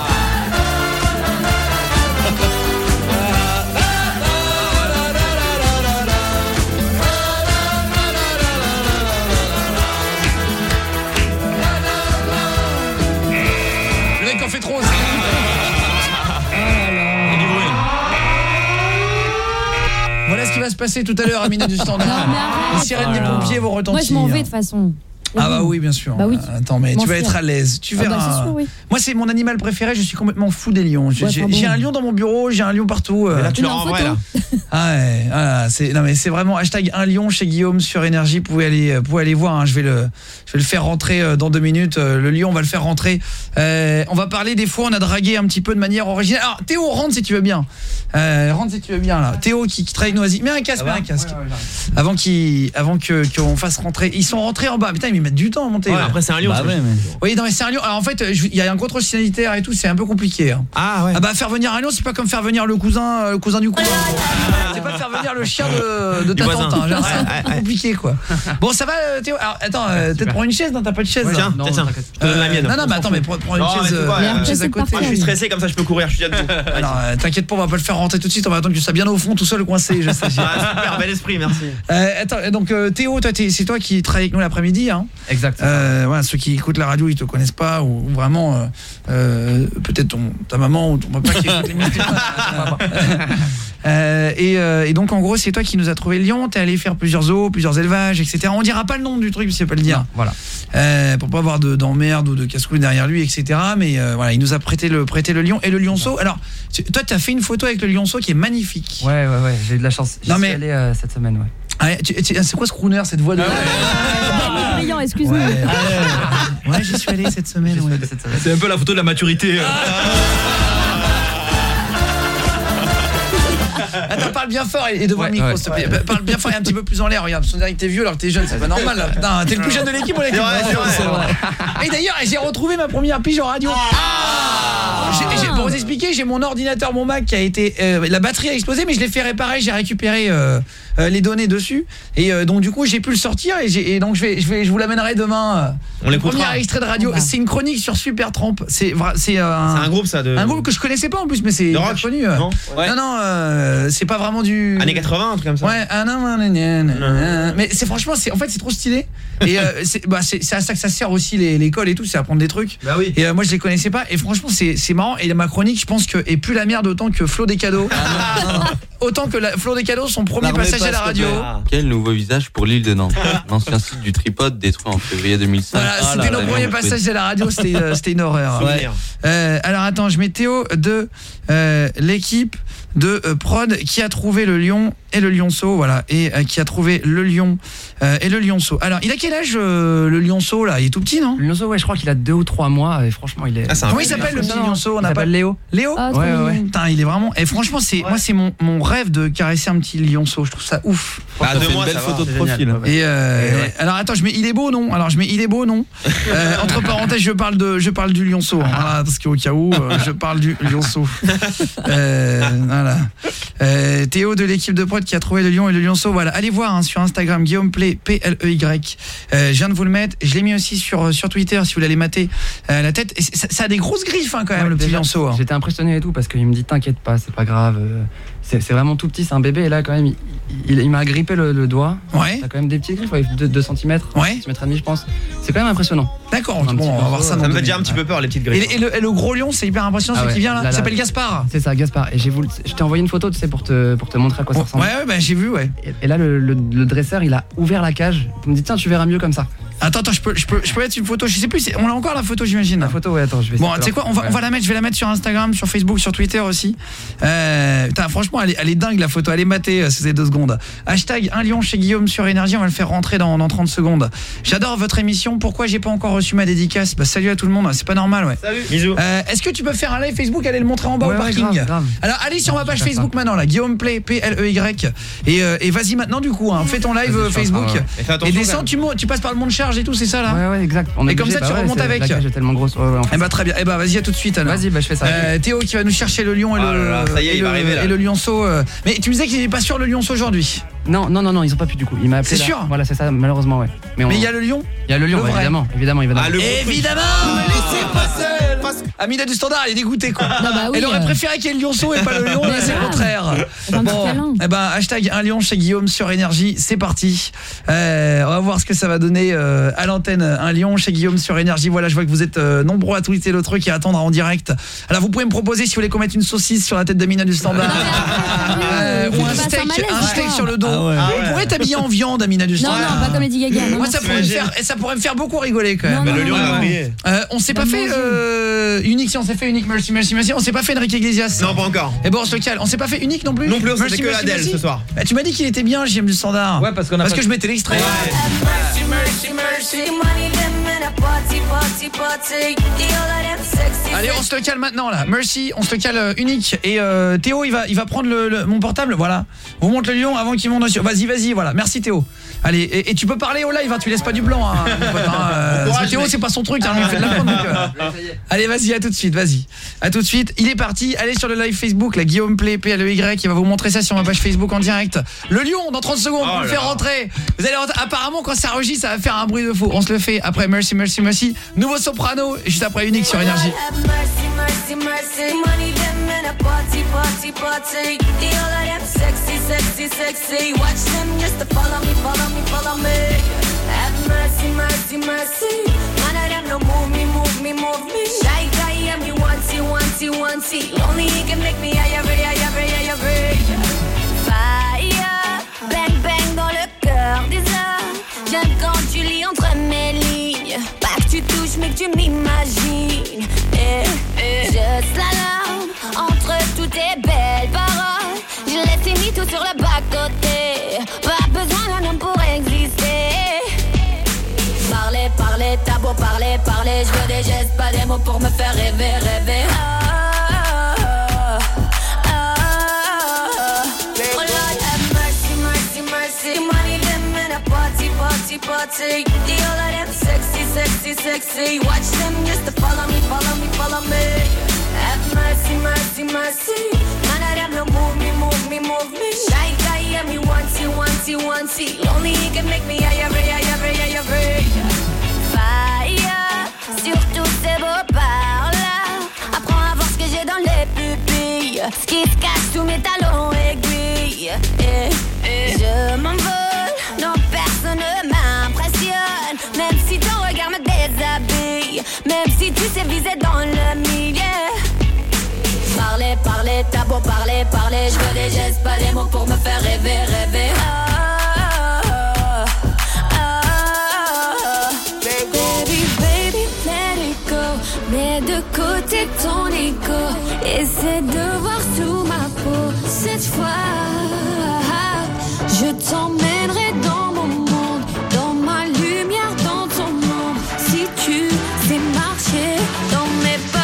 Le mec en fait trop. Voilà ce qui va se passer tout à l'heure à Mina du Standard. Non, mais arrête. Les sirènes Oh des là là. pompiers vont retentir. Moi, je m'en vais de toute façon. Ah bah oui, bien sûr. Bah oui. Attends, mais M'en tu vas fier. être à l'aise. Tu Ah verras. bah, c'est sûr, oui. Moi, c'est mon animal préféré. Je suis complètement fou des lions. J'ai Ouais, j'ai- pardon. j'ai un lion dans mon bureau. J'ai un lion partout. euh. Mais là, tu Une le en rends vrai photo. là. Ah ouais, voilà, c'est non mais c'est vraiment hashtag un lion chez Guillaume sur Énergie. Vous pouvez aller, vous pouvez aller voir. Hein, je vais le, je vais le faire rentrer euh, dans deux minutes. Euh, Le lion, on va le faire rentrer. Euh, on va parler des fois on a dragué un petit peu de manière originale. Alors Théo, rentre si tu veux bien. Euh, rentre si tu veux bien là. Théo qui, qui travaille avec nous. Vas-y, mets un casque, mets un casque. Avant qu'il, avant que qu'on fasse rentrer. Ils sont rentrés en bas. Putain, mais ils mettent du temps à monter. Ouais, après c'est un lion. Bah ouais, mais... Oui, non mais c'est un lion. Alors en fait, il y a un contrôle sanitaire et tout, c'est un peu compliqué. Hein. Ah ouais. Ah bah faire venir un lion, c'est pas comme faire venir le cousin, le cousin du cousin. C'est pas faire venir le chien de, de ta tante. Hein. Genre, c'est un peu compliqué quoi. Bon, ça va Théo. Alors attends, euh, peut-être prendre une chaise, non, t'as pas de chaise. Ouais, tiens, non, tiens, je te donne la mienne. Non non, mais attends, mais prends une non, chaise, mais pas, euh, une chaise à côté. Moi, je suis stressé comme ça, je peux courir, je suis déjà debout. Alors euh, t'inquiète pas, on va pas le faire rentrer tout de suite, on va attendre que tu sois bien au fond tout seul coincé, je sais. Ah, super, bel esprit, merci. Euh, attends, donc euh, Théo, toi c'est toi qui travaille avec nous l'après-midi hein. Exact. Euh, voilà, ceux qui écoutent la radio, ils te connaissent pas ou, ou vraiment euh, euh, peut-être ton ta maman ou ton papa qui écoute l'émission. euh, et, euh, et donc en gros, c'est toi qui nous as trouvé le lion, t'es allé faire plusieurs zoos, plusieurs élevages, et cetera. On dira pas le nom du truc, c'est pas le dire. Non, voilà. Euh, pour pas avoir de d'emmerde ou de casse-couille derrière lui, et cetera. Mais euh, voilà, il nous a prêté le prêté le lion et le lionceau. Alors, tu, toi, t'as fait une photo avec le lionceau qui est magnifique. Ouais, ouais, ouais, j'ai eu de la chance. J'y Non, suis mais- allé euh, cette semaine, ouais. Ah, tu- tu- c'est quoi ce crooner, cette voix de... Brillant, excuse-moi. Ouais, ouais, j'y suis allé cette semaine. Ouais. C'est un peu la photo de la maturité. Attends, parle bien fort et, et devant Ouais, le micro, ouais. s'il te plaît. Parle bien fort et un petit peu plus en l'air. Regarde, on dirait que t'es vieux alors que t'es jeune, c'est pas normal. Là. Putain, t'es le plus jeune de l'équipe ou l'équipe? C'est vrai, c'est vrai. Et d'ailleurs, j'ai retrouvé ma première pige en radio. J'ai- j'ai- pour vous expliquer, j'ai mon ordinateur, mon Mac qui a été euh, la batterie a explosé, mais je l'ai fait réparer, j'ai récupéré euh, euh, les données dessus et euh, donc du coup j'ai pu le sortir et, j'ai- et donc je vais je vais je vous l'amènerai demain. Euh, On l'écoutera. Premier extrait de radio, c'est une chronique sur Supertramp. C'est vra- c'est euh, un, C'est un groupe ça de un groupe que je connaissais pas en plus, mais c'est de hyper rock connu. euh. Non, ouais. Non non, euh, c'est pas vraiment du Années quatre-vingts, un truc comme ça. Ouais, ah non, non, non, non, non, non. Mais c'est franchement, c'est en fait c'est trop stylé. Et euh, c'est bah c'est c'est à ça que ça sert aussi les- l'école et tout, c'est apprendre des trucs. Bah oui. Et euh, moi je les connaissais pas et franchement c'est c'est marrant et ma chronique je pense que est plus la merde autant que Flo des cadeaux. Autant que la, Flo des cadeaux son premier Non, remets passage pas, à la s'il te radio. plaît. Ah. Quel nouveau visage pour l'île de Nantes. L'ancien site du Tripode détruit en février deux mille cinq. Voilà, Ah c'était là nos là, premiers bien passages à la radio, c'était euh, c'était une horreur. Ouais. Euh, alors attends, je mets Théo de euh, l'équipe de euh, prod qui a trouvé le lion et le lionceau, voilà, et euh, qui a trouvé le lion euh, et le lionceau. Alors, il a quel âge euh, le lionceau là? Il est tout petit, non? Le lionceau, ouais, je crois qu'il a deux ou trois mois et franchement, il est. Ah, c'est un Comment il vrai s'appelle le petit Non, lionceau? On il n'a pas s'appelle Léo. Léo? Ah, trop Ouais, ouais, mignon. ouais. Putain, il est vraiment. Et franchement, c'est moi, c'est mon, mon rêve de caresser un petit lionceau. Je trouve ça ouf. Bah, Ça deux fait mois, une belle ça va. photo de C'est profil. génial. Et, euh, Et ouais. alors attends, je mets il est beau non? Alors je mets il est beau non? Euh, entre parenthèses, je parle de je parle du lionceau. Hein, voilà, parce qu'au cas où, euh, je parle du lionceau. Euh, voilà. Euh, Théo de l'équipe de prod qui a trouvé le lion et le lionceau. Voilà, allez voir hein, sur Instagram Guillaume Play P L E Y. Euh, je viens de vous le mettre. Je l'ai mis aussi sur sur Twitter si vous voulez aller mater euh, la tête. Et ça, ça a des grosses griffes hein, quand même Ouais, le petit déjà, lionceau. Hein. J'étais impressionné et tout parce qu'il me dit t'inquiète pas, c'est pas grave. euh, C'est c'est vraiment tout petit, c'est un bébé et là quand même il, il, il m'a agrippé le, le doigt. Ouais. T'as quand même des petites griffes, ouais, de deux centimètres, Ouais. deux centimètres et demi je pense. C'est quand même impressionnant. D'accord. Un Bon, petit on va peu voir ça. chaud, dans Ça me deux fait déjà un minutes. petit peu peur les petites Et, griffes. et le, et le gros lion, c'est hyper impressionnant, Ah ce ouais, qui vient là. là, Il là. s'appelle Gaspard. C'est ça, Gaspard. Et j'ai voulu, je t'ai envoyé une photo, tu sais, pour te, pour te montrer à quoi ça Ouais, ressemble. ouais, bah, j'ai vu, ouais. Et, et là, le, le, le dresseur, il a ouvert la cage. Il me dit tiens, tu verras mieux comme ça. Attends, attends, je peux, je peux, je peux mettre une photo. Je sais plus, c'est- on a encore la photo, j'imagine. La photo, ouais, attends, je vais. Bon, essayer de tu sais quoi, on va, ouais. on va la mettre, je vais la mettre sur Instagram, sur Facebook, sur Twitter aussi. Euh, putain, franchement, elle est, elle est dingue la photo, elle est matée, euh, si vous avez deux secondes. Hashtag un lion chez Guillaume sur Énergie, on va le faire rentrer dans, dans trente secondes. J'adore votre émission, pourquoi j'ai pas encore reçu ma dédicace? Bah, salut à tout le monde, c'est pas normal, ouais. Salut. Bisous. Euh, Est-ce que tu peux faire un live Facebook, aller le montrer en bas Ouais, au ouais, parking? grave, grave. Alors, allez sur ma Je page vais faire Facebook ça. maintenant, là, Guillaume Play, P L E Y. Et, euh, et vas-y maintenant, du coup, hein, fais ton live Vas-y, euh, je fais Facebook. ça, ouais. Et fais Et attention, descends, quand tu, montes, tu passes par le monde charge et tout, c'est ça là? Ouais, ouais, exact. On est Et comme obligé, ça, tu bah ouais, remontes c'est- avec. La cage est tellement grosse. Ouais, ouais, on fait Eh bah très bien. Eh bah vas-y à tout de suite alors. Vas-y, bah je fais ça. Euh, Théo qui va nous chercher le lion et, Oh le, là là, ça y est, et il va le- arriver, là. et le lionceau. euh. Mais tu me disais qu'il n'est pas sûr le lionceau aujourd'hui. Non, non, non, non, ils ont pas pu du coup. Il m'a appelé. C'est là. sûr? Voilà, c'est ça, malheureusement, ouais. on- Mais il y a le lion. il y a le lion, le ouais, vrai. évidemment, évidemment, évidemment. Ah, le Évidemment. Laissez passer. Amina du Standard, elle est dégoûtée quoi. Non, bah oui, Elle aurait euh. préféré qu'il y ait le lionceau et pas le lion. Mais Là c'est le grave. contraire. Un petit Bon, câlin. eh ben hashtag un lion chez Guillaume sur Énergie. C'est parti. Euh, on va voir ce que ça va donner euh, à l'antenne. Un lion chez Guillaume sur Énergie. Voilà, je vois que vous êtes euh, nombreux à tweeter le truc et à attendre en direct. Alors vous pouvez me proposer si vous voulez qu'on mette une saucisse sur la tête d'Amina du Standard. Euh, ou un C'est pas steak, un malaise, un quoi. steak sur le dos. Ah ouais. On pourrait t'habiller en viande, Amina du Non, Standard. non, pas comme Lady Gaga. Non, Moi non, ça c'est- pourrait me faire, ça pourrait me faire beaucoup rigoler quand même. Non, Bah, non, le lion non, il va non. briller. Euh, on s'est pas Bah, fait manger. euh, unique si on s'est fait unique merci merci merci on s'est pas fait Enrique Iglesias. Non, pas encore. Et bon on se cale, on s'est pas fait unique non plus. Non plus, on s'est Merci, fait que merci, Adèle merci. ce soir. Bah, tu m'as dit qu'il était bien J M du Standard. Ouais, parce qu'on a Parce pas- que je mettais l'extrait. Mercy, mercy, mercy. Allez, on se le cale maintenant là. Mercy, on se le cale euh, unique. Et euh, Théo, il va, il va prendre le, le, mon portable. Voilà. Vous monte le lion avant qu'il monte dessus. Vas-y, vas-y, voilà. Merci Théo. Allez, et, et tu peux parler au live, hein, tu laisses pas du blanc. Hein, mon pote, hein, euh, parce que Théo, c'est pas son truc. Hein, il fait de la prod, donc, euh. Allez, vas-y, à tout de suite, vas-y. À tout de suite. Il est parti. Allez sur le live Facebook, la Guillaume Play, P L E Y. Il va vous montrer ça sur ma page Facebook en direct. Le lion, dans trente secondes, Oh vous le là faire là. rentrer. Vous allez rentrer. Apparemment, quand ça rugit, ça va faire un bruit de fou. On se le fait après Mercy, Mercy, Mercy. Nouveau soprano, juste après Unique sur Énergie. Mercy, mercy, money them in a party, party, party. The all of them sexy, sexy, sexy. Watch them just to follow me, follow me, follow me. Have mercy, mercy, mercy. None of them no move me, move me, move me. Shy guy, I'm you want you, want you, want you. Only he can make me higher, higher, higher, higher. Fire, bang, bang dans le cœur des heures. J'aime quand tu lis entre mes lignes. Pas que tu touches, mais que tu m'imagines. Eh, eh. Je slalom entre toutes tes belles paroles. Je laisse tes mythos sur le bas-côté. Pas besoin d'un homme pour exister. Parler, parler, t'as beau parler, parler. Je veux des gestes, pas des mots pour me faire rêver, rêver. Ah, ah, ah, ah. Oh Lord, have mercy, mercy, mercy. Money them in a party, party, party. The all of them sexy, sexy, sexy. Watch them just to follow me, follow me, follow me. Have mercy, mercy, mercy. None of them no move me, move me, move me. Shy guy, yeah, me want you, want you, want you. Only he can make me higher, higher, higher, higher. Fire, sur tous ces beaux par-là. Apprends à voir ce que j'ai dans les pupilles. Ce qui se cache sous mes talons aiguilles. Eh, eh. Je m'envole, non personne ne m'impressionne. Même si ton regard me déshabille. Même si tu sais viser dans le milieu. Parler, parler, t'as beau parler, parler. Je veux des gestes, pas des mots pour me faire rêver, rêver. Ah, ah, ah, ah. Baby, baby, let it go. Mets de côté ton ego. Essaie de voir sous ma peau. Cette fois, je t'emmènerai dans mon monde. Dans ma lumière, dans ton monde. Si tu sais marcher dans mes pas.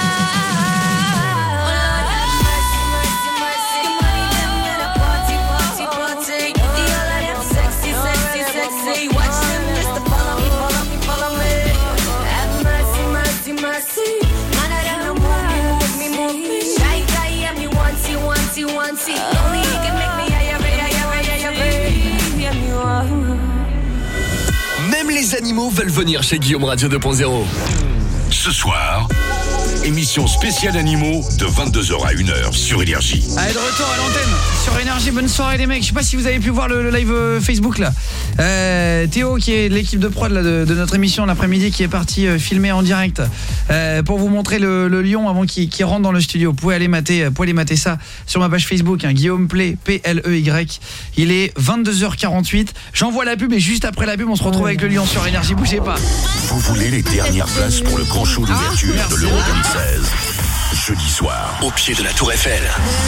Même les animaux veulent venir chez Guillaume Radio deux point zéro. Ce soir, émission spéciale animaux de vingt-deux heures à une heure sur Énergie. Allez, de retour à l'antenne sur Énergie. Bonne soirée les mecs. Je sais pas si vous avez pu voir le, le live euh, Facebook là. Euh, Théo qui est de l'équipe de prod là, de, de notre émission l'après-midi qui est parti euh, filmer en direct euh, pour vous montrer le, le lion avant qu'il qu'il rentre dans le studio. Vous pouvez aller mater, vous pouvez aller mater ça sur ma page Facebook, hein, Guillaume Play, P L E Y. Il est vingt-deux heures quarante-huit. J'envoie la pub et juste après la pub on se retrouve avec le lion sur Énergie. Bougez pas. Vous voulez les dernières places pour le grand show d'ouverture de l'Euro deux mille seize. Jeudi soir, Au pied de la Tour Eiffel.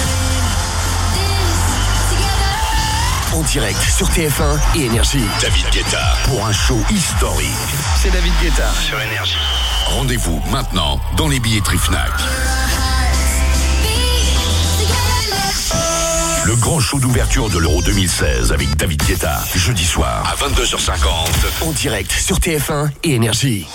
En direct sur T F un et Énergie. David Guetta pour un show historique. C'est David Guetta Sur Énergie. Rendez-vous maintenant dans les billetteries Fnac. Le grand show d'ouverture de l'Euro deux mille seize avec David Guetta. Jeudi soir à vingt-deux heures cinquante. En direct sur T F un et Énergie.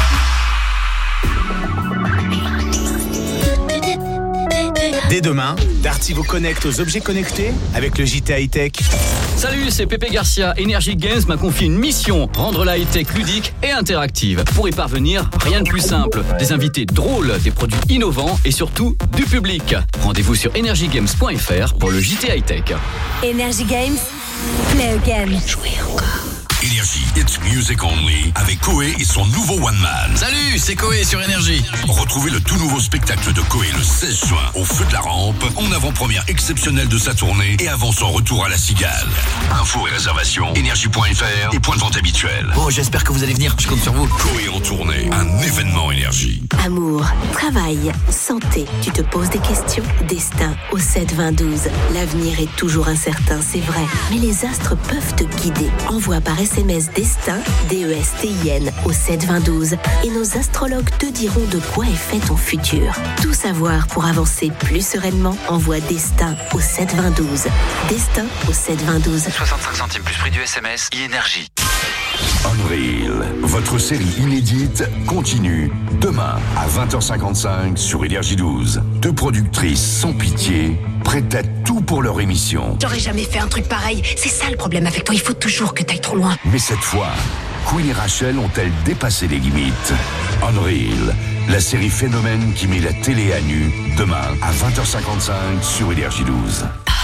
Dès demain, Darty vous connecte aux objets connectés avec le J T High-Tech. Salut, c'est Pépé Garcia. Energy Games m'a confié une mission, rendre la high-tech ludique et interactive. Pour y parvenir, rien de plus simple. Des invités drôles, des produits innovants et surtout du public. Rendez-vous sur energy games point f r pour le J T High-Tech. Energy Games, play again. Jouez encore. Énergie, it's music only avec Koé et son nouveau One Man. Salut, c'est Koé sur Énergie. Retrouvez le tout nouveau spectacle de Koé le seize juin au Feu de la Rampe, en avant-première exceptionnelle de sa tournée et avant son retour à la Cigale. Infos et réservations, énergie point f r et point de vente habituel. Bon, j'espère que vous allez venir, je compte sur vous. Koé en tournée, un événement Énergie. Amour, travail, santé. Tu te poses des questions? Destin au sept vingt douze. L'avenir est toujours incertain, c'est vrai. Mais les astres peuvent te guider. Envoie par S M S Destin, D E S T I N, au sept vingt douze. Et nos astrologues te diront de quoi est fait ton futur. Tout savoir pour avancer plus sereinement. Envoie Destin au sept vingt douze. Destin au sept vingt douze. soixante-cinq centimes plus prix du S M S, e-énergie. Unreal, votre série inédite continue demain à vingt heures cinquante-cinq sur Énergie douze. Deux productrices sans pitié, prêtes à tout pour leur émission. J'aurais jamais fait un truc pareil. C'est ça le problème avec toi, il faut toujours que t'ailles trop loin. Mais cette fois, Queen et Rachel ont-elles dépassé les limites? Unreal, la série phénomène qui met la télé à nu, demain à vingt heures cinquante-cinq sur Énergie douze.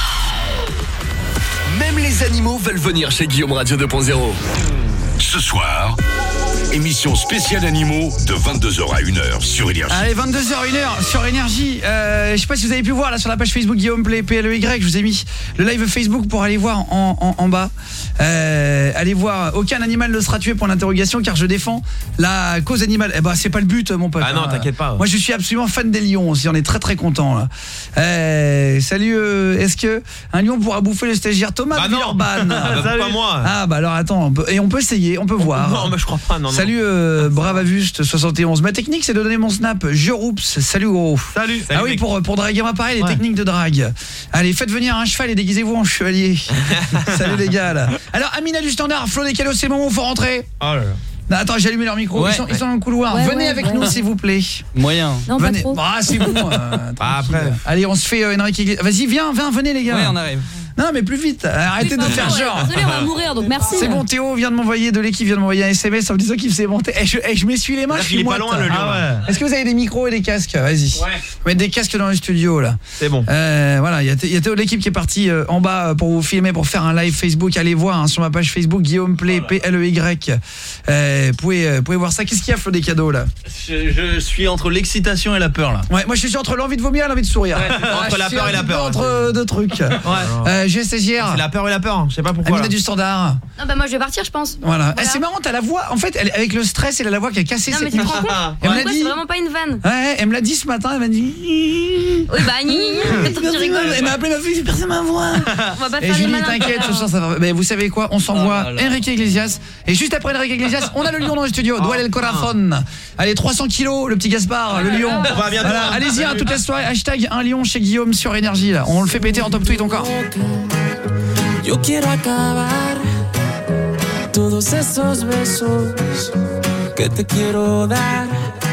Même les animaux veulent venir chez Guillaume Radio deux point zéro. Ce soir, émission spéciale animaux de vingt-deux heures à une heure sur Énergie. Allez, vingt-deux heures, une heure sur Énergie. Euh, je sais pas si vous avez pu voir là sur la page Facebook Guillaume Play P L E Y, je vous ai mis le live Facebook pour aller voir en, en, en bas. Euh, allez voir, aucun animal ne sera tué pour l'interrogation car je défends la cause animale. Eh ben c'est pas le but mon pote. Ah non, hein. t'inquiète pas. Moi je suis absolument fan des lions aussi, on est très très content là. Euh, salut, euh, est-ce que un lion pourra bouffer le stagiaire Thomas Bah non. Villeurbanne? Ah bah, pas moi. Ah bah alors attends, on peut, et on peut essayer, on peut voir. Non, mais je crois pas. Non, Salut euh, Bravavuste soixante et onze. Ma technique c'est de donner mon snap. Je roups. Salut gros. Salut. Ah oui, pour pour draguer ma pareil, les Ouais. techniques de drague. Allez, faites venir un cheval et déguisez-vous en chevalier. Salut les gars là. Alors Amina du Standard, Flo Descalo, c'est le moment où il faut rentrer. Oh là là. Non, attends, j'ai allumé leur micro. Ouais. Ils sont ils sont dans le couloir. Ouais, Venez ouais, avec ouais. nous s'il vous plaît. Moyen. Non, pas Venez. trop. Ah, c'est bon. euh, Ah, tranquille. après. Allez, on se fait euh, Enrique Iglesias. Vas-y, viens, viens, venez les gars. Ouais, on arrive. Non, mais plus vite. Arrêtez de Oui, faire pardon, genre. ouais. Désolé, on va mourir, donc merci. C'est bon, Théo vient de m'envoyer, de l'équipe vient de m'envoyer un S M S en me disant qu'il faisait monter. Eh, je, eh, je m'essuie les mains, Là, je il suis est pas moite. loin, le lion, Ah là. ouais. Est-ce que vous avez des micros et des casques? Vas-y. Ouais. Mettre des casques dans le studio là. C'est bon. Euh, voilà, il y a, il y a Théo de l'équipe qui est parti euh, en bas euh, pour vous filmer, pour faire un live Facebook. Allez voir hein, sur ma page Facebook Guillaume Play P L E Y. Euh, vous pouvez euh, pouvez voir ça. Qu'est-ce qu'il y a Flo des cadeaux là? Je, je suis entre l'excitation et la peur là. Ouais, moi je suis entre l'envie de vomir et l'envie de sourire. Ouais, c'est ça, entre je la suis peur un et la petit peu peur, Entre ouais. euh, deux trucs. Ouais. Euh, G S S J R. C'est la peur et la peur. Je sais pas pourquoi. Amina là. du Standard. Non, bah moi je vais partir, je pense. Voilà. Eh, c'est marrant, t'as la voix. En fait, elle, avec le stress, elle a la voix qui a cassé Non, mais cette tu te rends compte? Elle me l'a Pourquoi dit. c'est vraiment pas une vanne? Ouais, elle me l'a dit ce matin, elle m'a dit. Oui, bah, gna, gna, gna. Tu rigoles. Elle m'a appelé ma fille, j'ai perdu ma voix. On va pas Et faire je les lui dis malins. t'inquiète, ce soir ça va. Mais vous savez quoi, on s'envoie Enrique Iglesias. Et juste après Enrique Iglesias, on a le lion dans le studio. Duel El Corazon. Allez, trois cents kilos, le petit Gaspard, le lion. On va bientôt. Voilà, allez-y, hein, toute la soirée. Hashtag un lion chez Guillaume sur Énergie. Là. On le fait péter en top tweet encore. Yo quiero acabar todos esos besos que te quiero dar.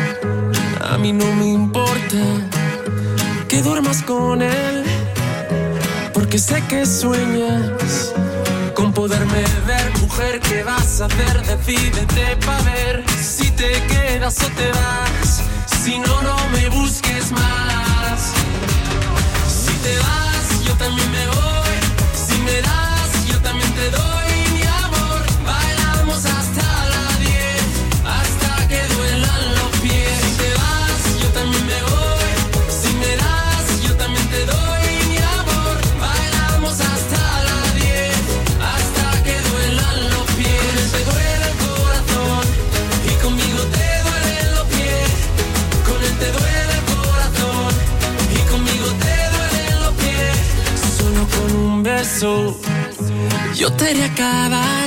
A mí no me importa que duermas con él, porque sé que sueñas con poderme ver. Mujer, ¿qué vas a hacer? Decídete pa' ver si te quedas o te vas. Si no, no me busques más. Si te vas, yo también me voy. Si me das, yo también te doy mi amor. Bailamos hasta las diez, hasta que duelan los pies. Si te vas, yo también me voy. Si me das, yo también te doy mi amor. Bailamos hasta las diez, hasta que duelan los pies. Te duele el corazón y conmigo te duelen los pies. Con él te duele el corazón y conmigo te duelen los pies. Solo con un beso yo te haré acabar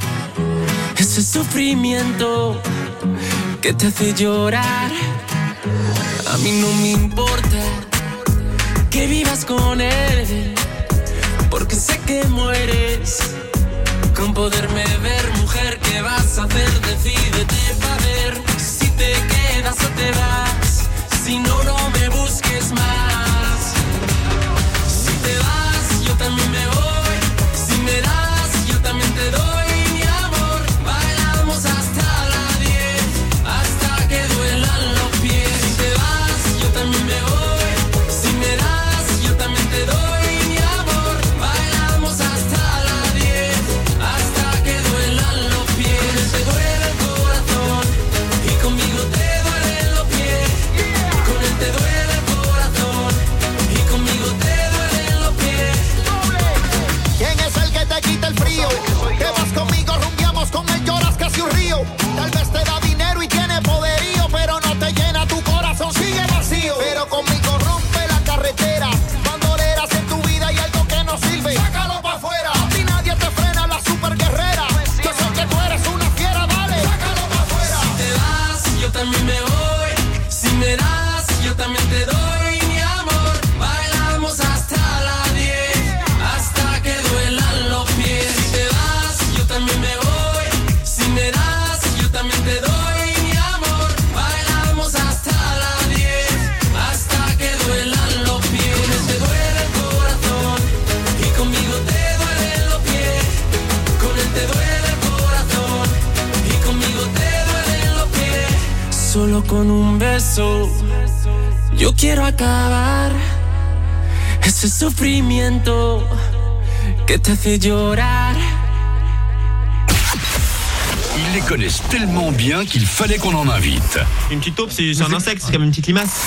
ese sufrimiento que te hace llorar. A mí no me importa que vivas con él, porque sé que mueres con poderme ver. Mujer, ¿qué vas a hacer? Decídete pa' ver si te quedas o te vas. Si no, no me busques más. Si te vas, yo también me voy. Si me das, yo también te doy mi amor. Bailamos hasta las diez, hasta que duelan los pies. Si te vas, yo también me voy. Si me das, yo también te doy mi amor. Bailamos hasta las diez, hasta que duelan los pies. Te duele el corazón y conmigo te duelen los pies. Con él te duele el corazón con un beso. Yo quiero acabar ese sufrimiento que te hace llorar. Ils les connaissent tellement bien qu'il fallait qu'on en invite. Une petite taupe, c'est un insecte, c'est comme une petite limace.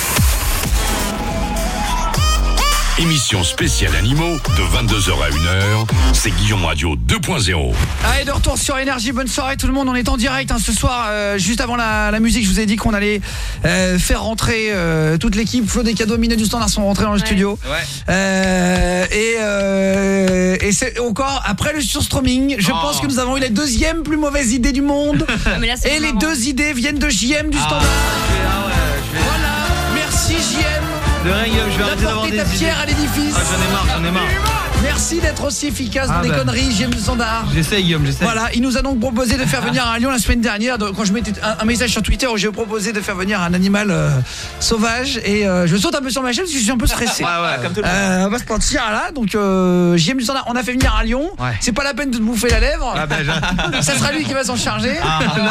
Émission spéciale animaux de vingt-deux heures à une heure, c'est Guillaume Radio deux point zéro. Allez, de retour sur Énergie, bonne soirée tout le monde, on est en direct hein, ce soir, euh, juste avant la, la musique, je vous ai dit qu'on allait euh, faire rentrer euh, toute l'équipe. Flo des cadeaux, Minet du Standard sont rentrés dans le ouais. studio. Ouais. Euh, et euh, et c'est encore, après le surstroming, je oh. pense que nous avons eu la deuxième plus mauvaise idée du monde. Ah, mais là, et les deux idées viennent de J M du ah, Standard. Ah, ouais, je vais... Voilà, merci J M. De rien Guillaume, je vais arrêter d'avoir des ta pierre à l'édifice. Ah, j'en ai marre, j'en ai marre. Merci d'être aussi efficace dans ah des bah. conneries, J M du Standard. J'essaie Guillaume, j'essaie. Voilà, il nous a donc proposé de faire venir un lion la semaine dernière. Quand je mettais un, un message sur Twitter où j'ai proposé de faire venir un animal euh, sauvage. Et euh, je saute un peu sur ma chaise parce que je suis un peu stressé. Ouais, ouais, comme tout le monde. Euh, on va se mentir là. Donc euh, J M du Standard, on a fait venir un lion. Ouais. C'est pas la peine de te bouffer la lèvre. Ah bah, ça sera lui qui va s'en charger. Ah, non,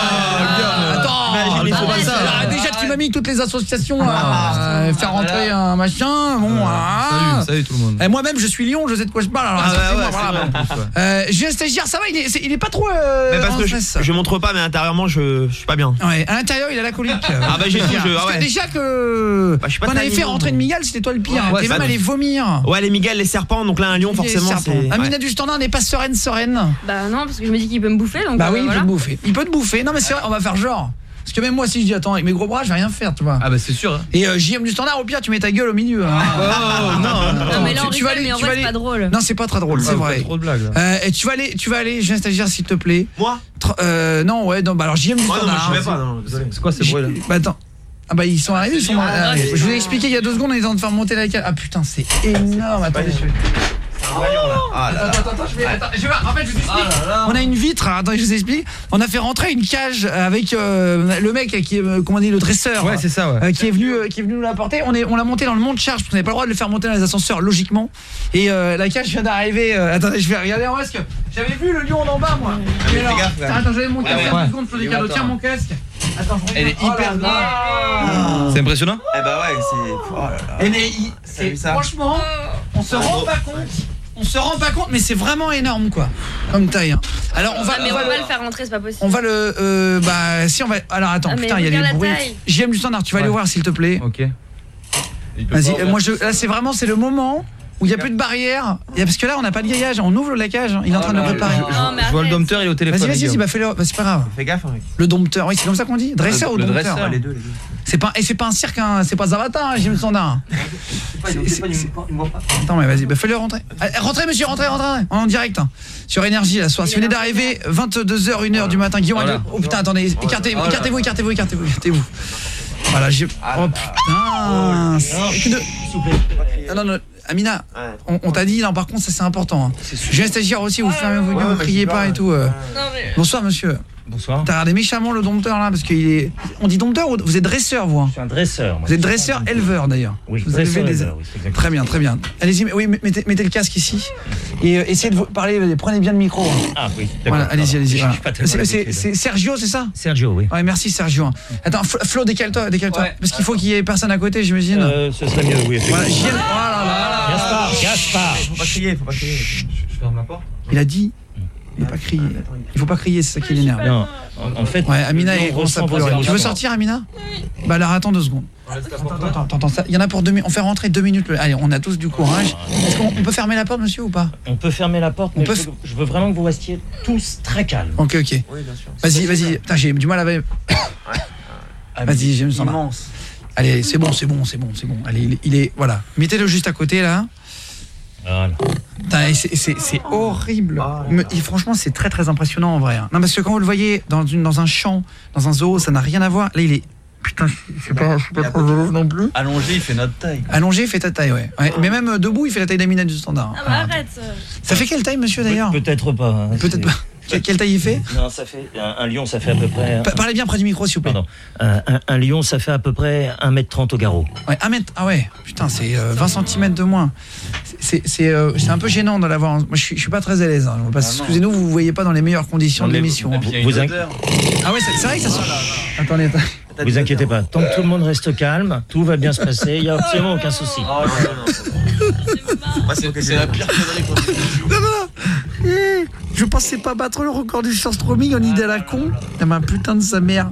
ah, attends, imagine, attends, attends, ça. Déjà tu m'as mis toutes les associations à euh, faire rentrer un machin. Bon, ah. Salut, salut tout le monde. Et moi-même je suis lion, je sais de quoi je parle. Alors, ah bah ouais, voilà, bon. euh, J'ai un stagiaire, ça va, il est, il est pas trop euh, mais parce que je, je montre pas, mais intérieurement je, je suis pas bien. Ouais, à l'intérieur il a la colique. Ah bah j'ai tout, je, ah ouais. Déjà que bah, quand on avait fait rentrer une migale, c'était toi le pire. Ouais, et même aller vomir. Ouais, les migales, les serpents, donc là un lion forcément c'est. Amina ouais. du Standard n'est pas sereine sereine. Bah non, parce que je me dis qu'il peut me bouffer donc. Bah euh, oui, il voilà. peut te bouffer. Il peut te bouffer. Non mais c'est vrai, on va faire genre. Parce que même moi si je dis attends avec mes gros bras je vais rien faire tu vois. Ah bah c'est sûr hein. Et euh, J M du Standard au pire tu mets ta gueule au milieu hein. Oh, non, non, non, non mais là on tu, tu vas rigole, aller, mais en tu vrai aller... c'est pas drôle. Non c'est pas très drôle, c'est vrai. Trop de blagues. Euh, et tu vas aller, tu vas aller, j'ai un stagiaire s'il te plaît. Moi euh, Non ouais, non, bah alors J M du ouais, Standard. Non, je vais pas, non, c'est quoi ces bruits là? Bah attends. Ah bah ils sont arrivés, ils sont ah, je vous ai expliqué il y a deux secondes, on est en train de faire monter la cale. Ah putain, c'est énorme. Attendez. Oh ah là là. Attends, attends, je vais, attends, je vais voir. En fait, je vous explique. Ah là là. On a une vitre. Attends, je vous explique. On a fait rentrer une cage avec euh, le mec qui est, euh, comment on dit, le dresseur. Ouais, c'est ça. Ouais. Euh, qui est venu, euh, qui est venu nous l'apporter. On est, on l'a monté dans le monte charge parce qu'on n'avait pas le droit de le faire monter dans les ascenseurs, logiquement. Et euh, la cage vient d'arriver. Euh, attendez, je vais regarder en parce que j'avais vu le lion en bas, moi. Ah, mais alors, gaffe, ouais. Attends, j'avais mon casque. Ouais, ouais. Deux secondes, Flo des cadeaux. Tiens mon casque. Attends, je elle est hyper oh ah. C'est impressionnant. Eh bah ouais, c'est. Oh là là. Elle est, c'est franchement, on se rend pas compte. On se rend pas compte mais c'est vraiment énorme quoi comme taille hein. Alors on va ah, mais on va, on va le, le faire rentrer, c'est pas possible. On va le euh, bah si on va alors attends ah, putain, il y a des bruits. J M du Standard, tu vas ouais. aller voir s'il te plaît. OK. Vas-y, euh, moi je là c'est vraiment c'est le moment où il y a plus de barrière. Parce que là on n'a pas de grillage, on ouvre la cage, il est en train oh, de le préparer. Je, je, je, je vois le dompteur, il est au téléphone. Vas-y, vas-y, bah fais-le, bah, c'est pas grave. Fais gaffe mec. Le dompteur, oui, c'est comme ça qu'on dit. Dresseur le, ou le dompteur dresseur, les deux, les deux. C'est pas et c'est pas un cirque hein, c'est pas Zavata, hein, J M du Standard. Attends mais vas-y, bah fais-le rentrer. Rentrez monsieur, rentrez, rentrez en direct hein. Sur Énergie la soirée. Si vous venez d'arriver vingt-deux heures, une heure du matin, Guillaume. Voilà. Oh putain, attendez, écartez, voilà. écartez-vous, écartez-vous, écartez-vous, écartez-vous. Voilà, j'ai oh putain. Non non non. Amina, on, on t'a dit non par contre ça c'est important. Hein. J'ai un stagiaire aussi, vous fermez vos gueules, vous criez pas et tout. Euh. Bonsoir monsieur. Bonsoir. T'as regardé méchamment le dompteur là parce qu'il est. On dit dompteur ou vous êtes dresseur vous hein? Je suis un dresseur. Vous êtes dresseur éleveur d'ailleurs. Oui. Vous dresseur avez des... éleveur, oui, exactement. Très bien, très bien. Allez-y, oui, mettez, mettez le casque ici et euh, essayez de vous parler. Prenez bien le micro. Hein. Ah oui. Voilà, allez-y, allez-y. Voilà. C'est Sergio, c'est ça? Sergio, oui. Ouais, merci Sergio. Attends, Flo, décale-toi, décale-toi, ouais. Parce qu'il faut qu'il y ait personne à côté, j'imagine. Euh, ce serait mieux, oui. Voilà, oh là là. Gaspard, Gaspard. Faut pas crier, faut pas crier. Je ferme la porte. Il a dit. Il faut pas crier. Il faut pas crier, c'est ça qui l'énerve. Non, en, en fait. Ouais, Amina est grosse. Tu veux sortir, Amina? Bah alors attends deux secondes. Attends, attends, attends, ça. Il y en a pour deux minutes. On fait rentrer deux minutes. Allez, on a tous du courage. Est-ce qu'on on peut fermer la porte, monsieur, ou pas? On peut fermer la porte, mais on je, peut... veux, je veux vraiment que vous restiez tous très calmes. Ok, ok. Oui, bien sûr. Vas-y, vas-y. Putain, j'ai du mal à. Ouais. Vas-y, j'ai me immense. Allez, c'est bon, c'est bon, c'est bon, c'est bon. Allez, il est, il est voilà. Mettez-le juste à côté là. Voilà. C'est horrible. Ah, Mais, franchement, c'est très très impressionnant en vrai. Hein. Non, parce que quand vous le voyez dans, une, dans un champ, dans un zoo, ça n'a rien à voir. Là, il est. Putain, je suis pas, pas trop heureux non plus. Allongé, il fait notre taille. Allongé, il fait ta taille, ouais. ouais. Mais même debout, il fait la taille d'Amina du Standard. Ah, bah, arrête. Ça fait quelle taille, monsieur, d'ailleurs? Pe Peut-être pas. Hein, Peut-être pas. Quelle taille il fait? Non, ça fait un, un lion, ça fait à peu près. Pa Parlez bien près du micro, s'il vous plaît. Pardon. Un, un, un lion, ça fait à peu près un mètre trente au garrot. Ouais, un mètre. Ah ouais. Putain, c'est euh, vingt centimètres de moins. C'est c'est euh, c'est un peu gênant de l'avoir. Moi, je suis je suis pas très à l'aise. Hein. Ah, excusez-nous, vous vous voyez pas dans les meilleures conditions de l'émission. Vous, vous, vous ah ouais, c'est vrai que ça sent. Attendez, attendez. Vous inquiétez pas, tant que tout le monde reste calme, tout va bien se passer, il n'y a absolument aucun souci. Oh, non, non, non. C'est la pire connerie qu'on ait. Non, non. Je pensais pas battre le record du surstroming en idée à la con. Ah, ma putain de sa mère.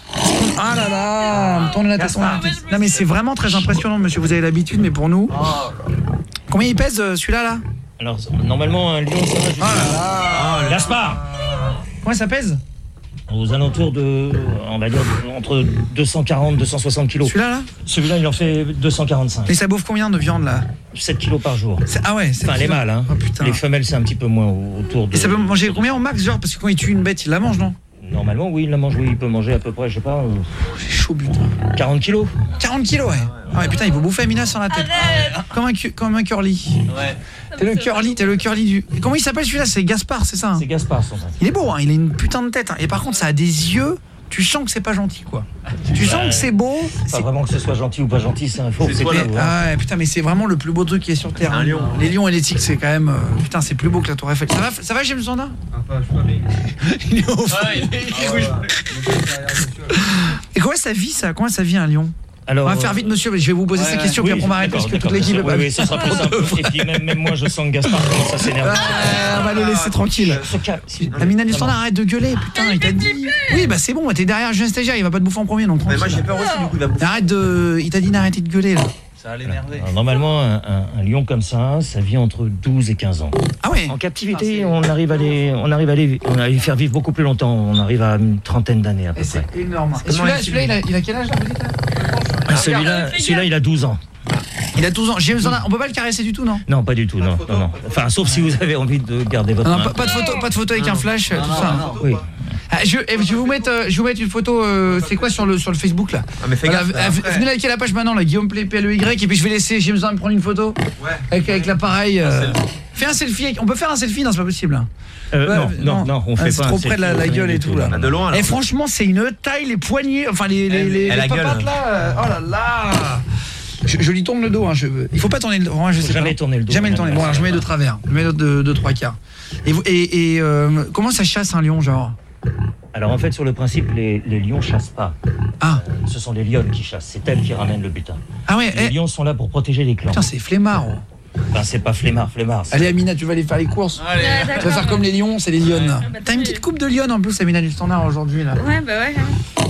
Ah là là, tourne la tête. Non mais c'est vraiment très impressionnant, monsieur. Vous avez l'habitude, mais pour nous. Combien il pèse celui-là là? Alors normalement un lion ça va jusqu'à... Ah là là. Gaspard. Combien ça pèse? Aux alentours de, on va dire, entre deux cent quarante et deux cent soixante kilos. Celui-là là? Celui-là il en fait deux cent quarante-cinq. Et ça bouffe combien de viande là? sept kilos par jour. Ah ouais, enfin les mâles hein. Oh, putain. Les femelles c'est un petit peu moins autour de... Et ça peut manger combien au max, genre? Parce que quand il tue une bête, il la mange, non? Normalement oui, il la mange, oui, il peut manger à peu près, je sais pas... Euh... C'est chaud putain. quarante kilos. quarante kilos, ouais. Ah ouais, putain, il peut bouffer Amina sans la tête. Comme un, comme un curly. Ouais. T'es le curly, t'es le curly du... Et comment il s'appelle celui-là? C'est Gaspard, c'est ça hein? C'est Gaspard son nom. Il est beau, hein, il a une putain de tête. Hein. Et par contre, ça a des yeux... Tu sens que c'est pas gentil, quoi. Tu sens que c'est beau. Pas vraiment que ce soit gentil ou pas gentil, c'est un faux. C'est quoi, ah ouais, putain, mais c'est vraiment le plus beau truc qui est sur Terre. Un lion. Les lions et les tigres, c'est quand même... Euh, putain, c'est plus beau que la Tour Eiffel. Ça va, ça va James Zonda? Ah, je suis pas bien. Il est au fond. Ah, il est, il est rouge. Et comment ça vit, ça? Comment ça vit un lion? Alors, on va faire vite, monsieur, je vais vous poser ouais, ces questions, oui, puis après on va arrêter parce que toute l'équipe est pas... Oui, oui, ça sera plus simple. Et puis même, même moi, je sens que Gaspard commence à s'énerver. Ah, on va le laisser tranquille. Amina du Standard, arrête de gueuler, putain, il t'a dit... Oui, bah c'est bon, t'es derrière Julien Stagiaire, il va pas te bouffer en premier, donc... Mais moi j'ai peur aussi, du coup, il va bouffer. Arrête de... Il t'a dit d'arrêter de gueuler, là. Ça va l'énerver. Normalement, un, un, un lion comme ça, ça vit entre douze et quinze ans. Ah ouais. En captivité, on arrive à les, on arrive à les, on arrive à les faire vivre beaucoup plus longtemps. On arrive à une trentaine d'années à peu près. C'est énorme. Et celui-là, celui-là il, a, il a quel âge là, vous dites, ah, Celui-là, celui-là, il a douze ans. Il a douze ans. James Zonda, on peut pas le caresser du tout, non? Non, pas du tout, non, non, non. Enfin, sauf si vous avez envie de garder votre. Non, main. Pas, pas de photo, pas de photo avec un flash, tout ça. Non, oui. Ah, je, je vais vous mettre, je vais vous mettre une photo. Euh, c'est quoi sur le sur le Facebook là? Ah mais fais voilà, gaffe. euh, venez liker la page maintenant, là, Guillaume Play P L E Y, et puis je vais laisser James Zonda me prendre une photo. Ouais. Avec avec l'appareil. Euh, fais un selfie. Avec, on peut faire un selfie? Non, c'est pas possible. Hein. Euh, ouais, non, non, non, on fait ah, pas. C'est trop près de la, la gueule et tout là. De loin. Et franchement, c'est une taille, les poignets, enfin les les les, les papates là. Oh là là. Je, je lui tourne le dos. Hein, je, il faut pas tourner le dos. Hein, je sais jamais pas. tourner le dos. Jamais le tourner. Bon, alors je mets de travers. Je mets de de, de trois quarts. Et vous, et, et euh, comment ça chasse un lion, genre? Alors en fait, sur le principe, les, les lions chassent pas. Ah. Euh, ce sont les lionnes qui chassent. C'est elles qui ramènent le butin. Ah ouais. Les eh. lions sont là pour protéger les clans. Putain, c'est flemmard. Oh. Ben, c'est pas flemmard, flemmard. Allez Amina, tu vas aller faire les courses. Allez. Ouais, tu vas faire comme les lions, c'est les lionnes. Ouais. Bah, t'as une petite coupe de lionne en plus, Amina du Standard aujourd'hui là. Ouais, bah ouais. Oh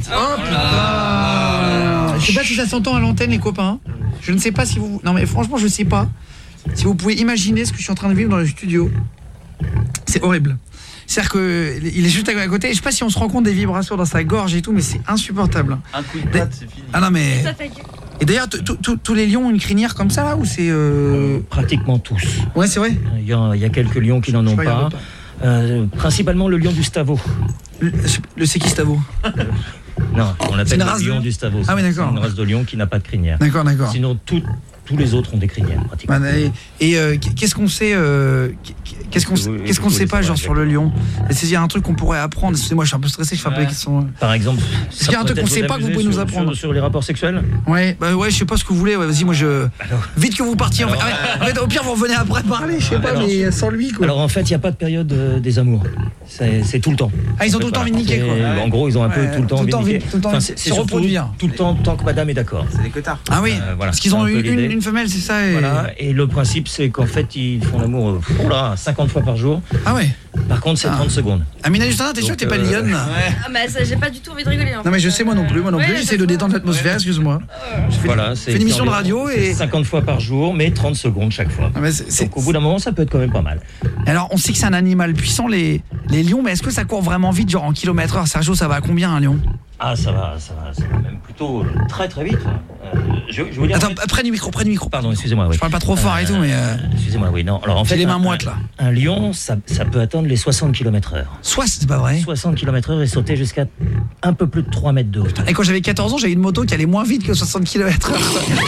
putain. Je sais pas si ça s'entend à l'antenne les copains. Je ne sais pas si vous... Non mais franchement, je sais pas si vous pouvez imaginer ce que je suis en train de vivre dans le studio. C'est horrible. C'est-à-dire qu'il est juste à côté. Je sais pas si on se rend compte des vibrations dans sa gorge et tout, mais c'est insupportable. Un coup de patte, c'est fini. Ah non mais... Et d'ailleurs, tous les lions ont une crinière comme ça là ou c'est... Euh... Pratiquement tous. Ouais, c'est vrai. Il y, a, il y a quelques lions qui n'en ont pas. pas. Euh, principalement le lion du Stavo. Le, le c'est qui Stavo? Non, on l'appelle le lion de... du Stavo. Ah oui, d'accord. C'est une race de lion qui n'a pas de crinière. D'accord, d'accord. Sinon, tout, tous les autres ont des crinières, pratiquement. Et, et euh, qu'est-ce qu'on sait euh, Qu'est-ce qu'on oui, qu'est-ce qu'on sait pas, genre, sur le lion? Est-ce qu'il y a un truc qu'on pourrait apprendre? Excusez-moi, je suis un peu stressé, je fais un peu les questions. Par exemple, est-ce qu'il y a un truc qu'on sait pas que vous pouvez nous apprendre? Sur, sur les rapports sexuels? Ouais, bah ouais, je sais pas ce que vous voulez. Ouais, vas-y, moi je... Alors, vite que vous partiez. Alors, en, fait, en fait, au pire, vous revenez après parler, je sais pas, alors, mais sans lui, quoi. Alors, en fait, il n'y a pas de période euh, des amours. C'est tout le temps. Ah, ils ont tout le temps envie de niquer, quoi. En gros, ils ont un peu tout le temps envie de niquer. Tout le temps, c'est reproduire. Tout le temps, tant que madame est d'accord. C'est des queutards. Ah oui, parce qu'ils ont une femelle, c'est ça. Voilà, et le principe, c'est qu'en fait, ils font l'amour oh là, cinquante fois par jour. Ah ouais. Par contre, c'est ah. trente secondes. Amina du Standard, t'es sûr que t'es pas euh, lionne? Ouais. Ah bah ça, j'ai pas du tout envie de rigoler. Non mais je sais moi non plus, moi non ouais, plus, j'essaie de détendre l'atmosphère, excuse-moi. Voilà, c'est une émission de radio et... cinquante fois par jour, mais trente secondes chaque fois. Ah, donc au bout d'un moment, ça peut être quand même pas mal. Alors, on sait que c'est un animal puissant, les, les lions, mais est-ce que ça court vraiment vite, genre en kilomètre heure? Sergio, ça va à combien un lion? Ah, ça va, ça va, ça va même plutôt très très vite. Euh, je, je veux dire, attends, près du micro, près du micro. Pardon, excusez-moi. Oui. Je parle pas trop fort euh, et tout, mais. Euh... Excusez-moi, oui, non. Alors en fait, les mains un, moites là. Un, un lion, ça, ça peut atteindre les soixante kilomètres heure. Soit, c'est pas vrai. soixante kilomètres heure et sauter jusqu'à un peu plus de trois mètres de haut. Et quand j'avais quatorze ans, j'avais une moto qui allait moins vite que soixante kilomètres heure.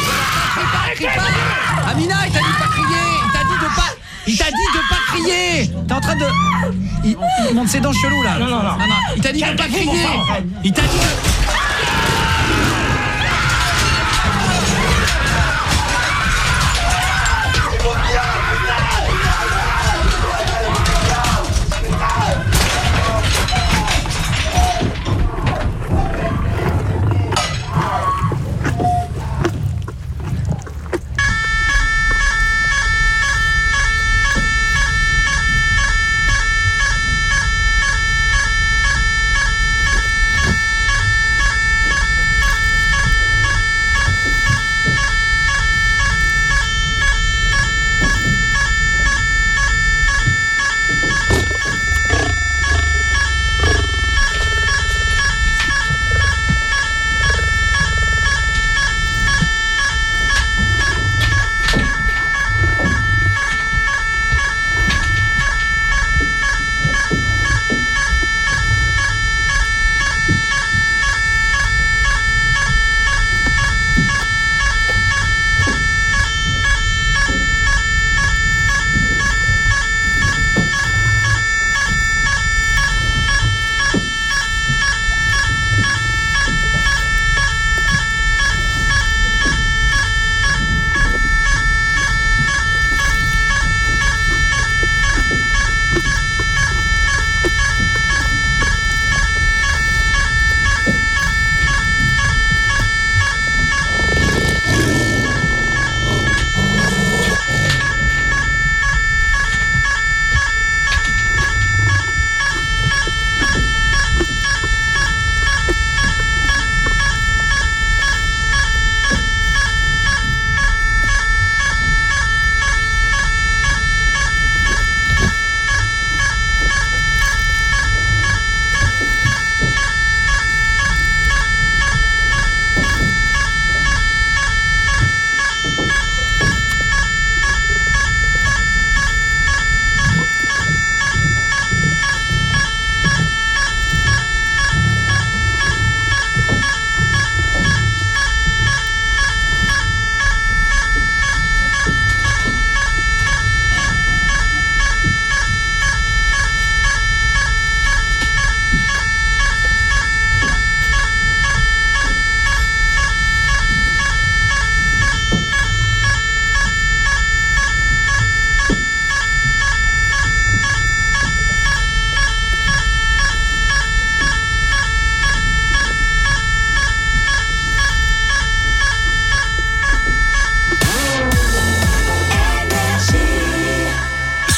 Amina, il t'a dit de pas crier. Il t'a dit de pas. Il t'a dit de pas crier. T'es en train de. Il, il monte ses dents chelous là. Non, non, non. non, non. Il t'a dit de pas crier. Il t'a dit de.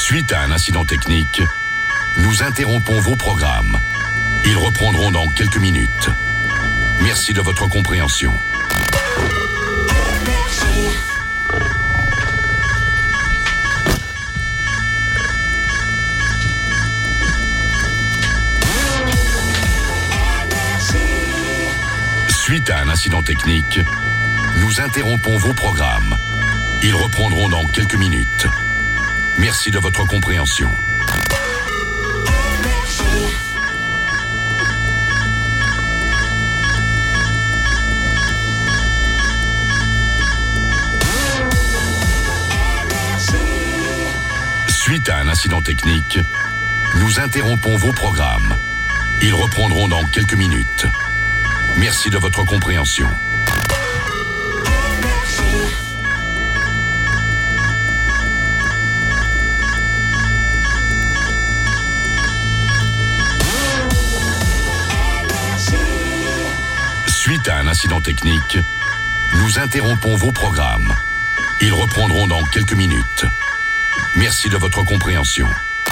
Suite à un incident technique, nous interrompons vos programmes. Ils reprendront dans quelques minutes. Merci de votre compréhension. Suite à un incident technique, nous interrompons vos programmes. Ils reprendront dans quelques minutes. Merci de votre compréhension. Suite à un incident technique, nous interrompons vos programmes. Ils reprendront dans quelques minutes. Merci de votre compréhension. Suite à un incident technique, nous interrompons vos programmes. Ils reprendront dans quelques minutes. Merci de votre compréhension.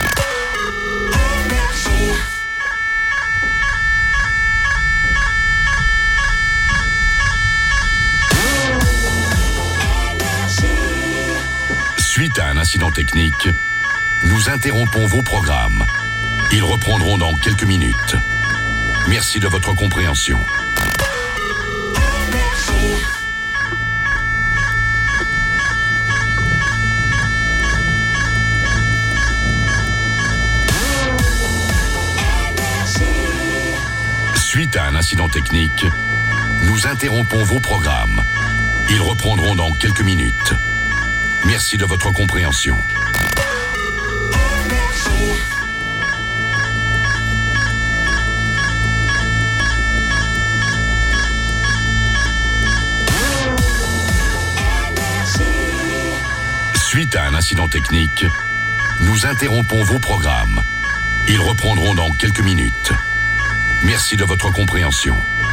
Suite à un incident technique, nous interrompons vos programmes. Ils reprendront dans quelques minutes. Merci de votre compréhension. Suite à un incident technique, nous interrompons vos programmes. Ils reprendront dans quelques minutes. Merci de votre compréhension. Suite à un incident technique, nous interrompons vos programmes. Ils reprendront dans quelques minutes. Merci de votre compréhension.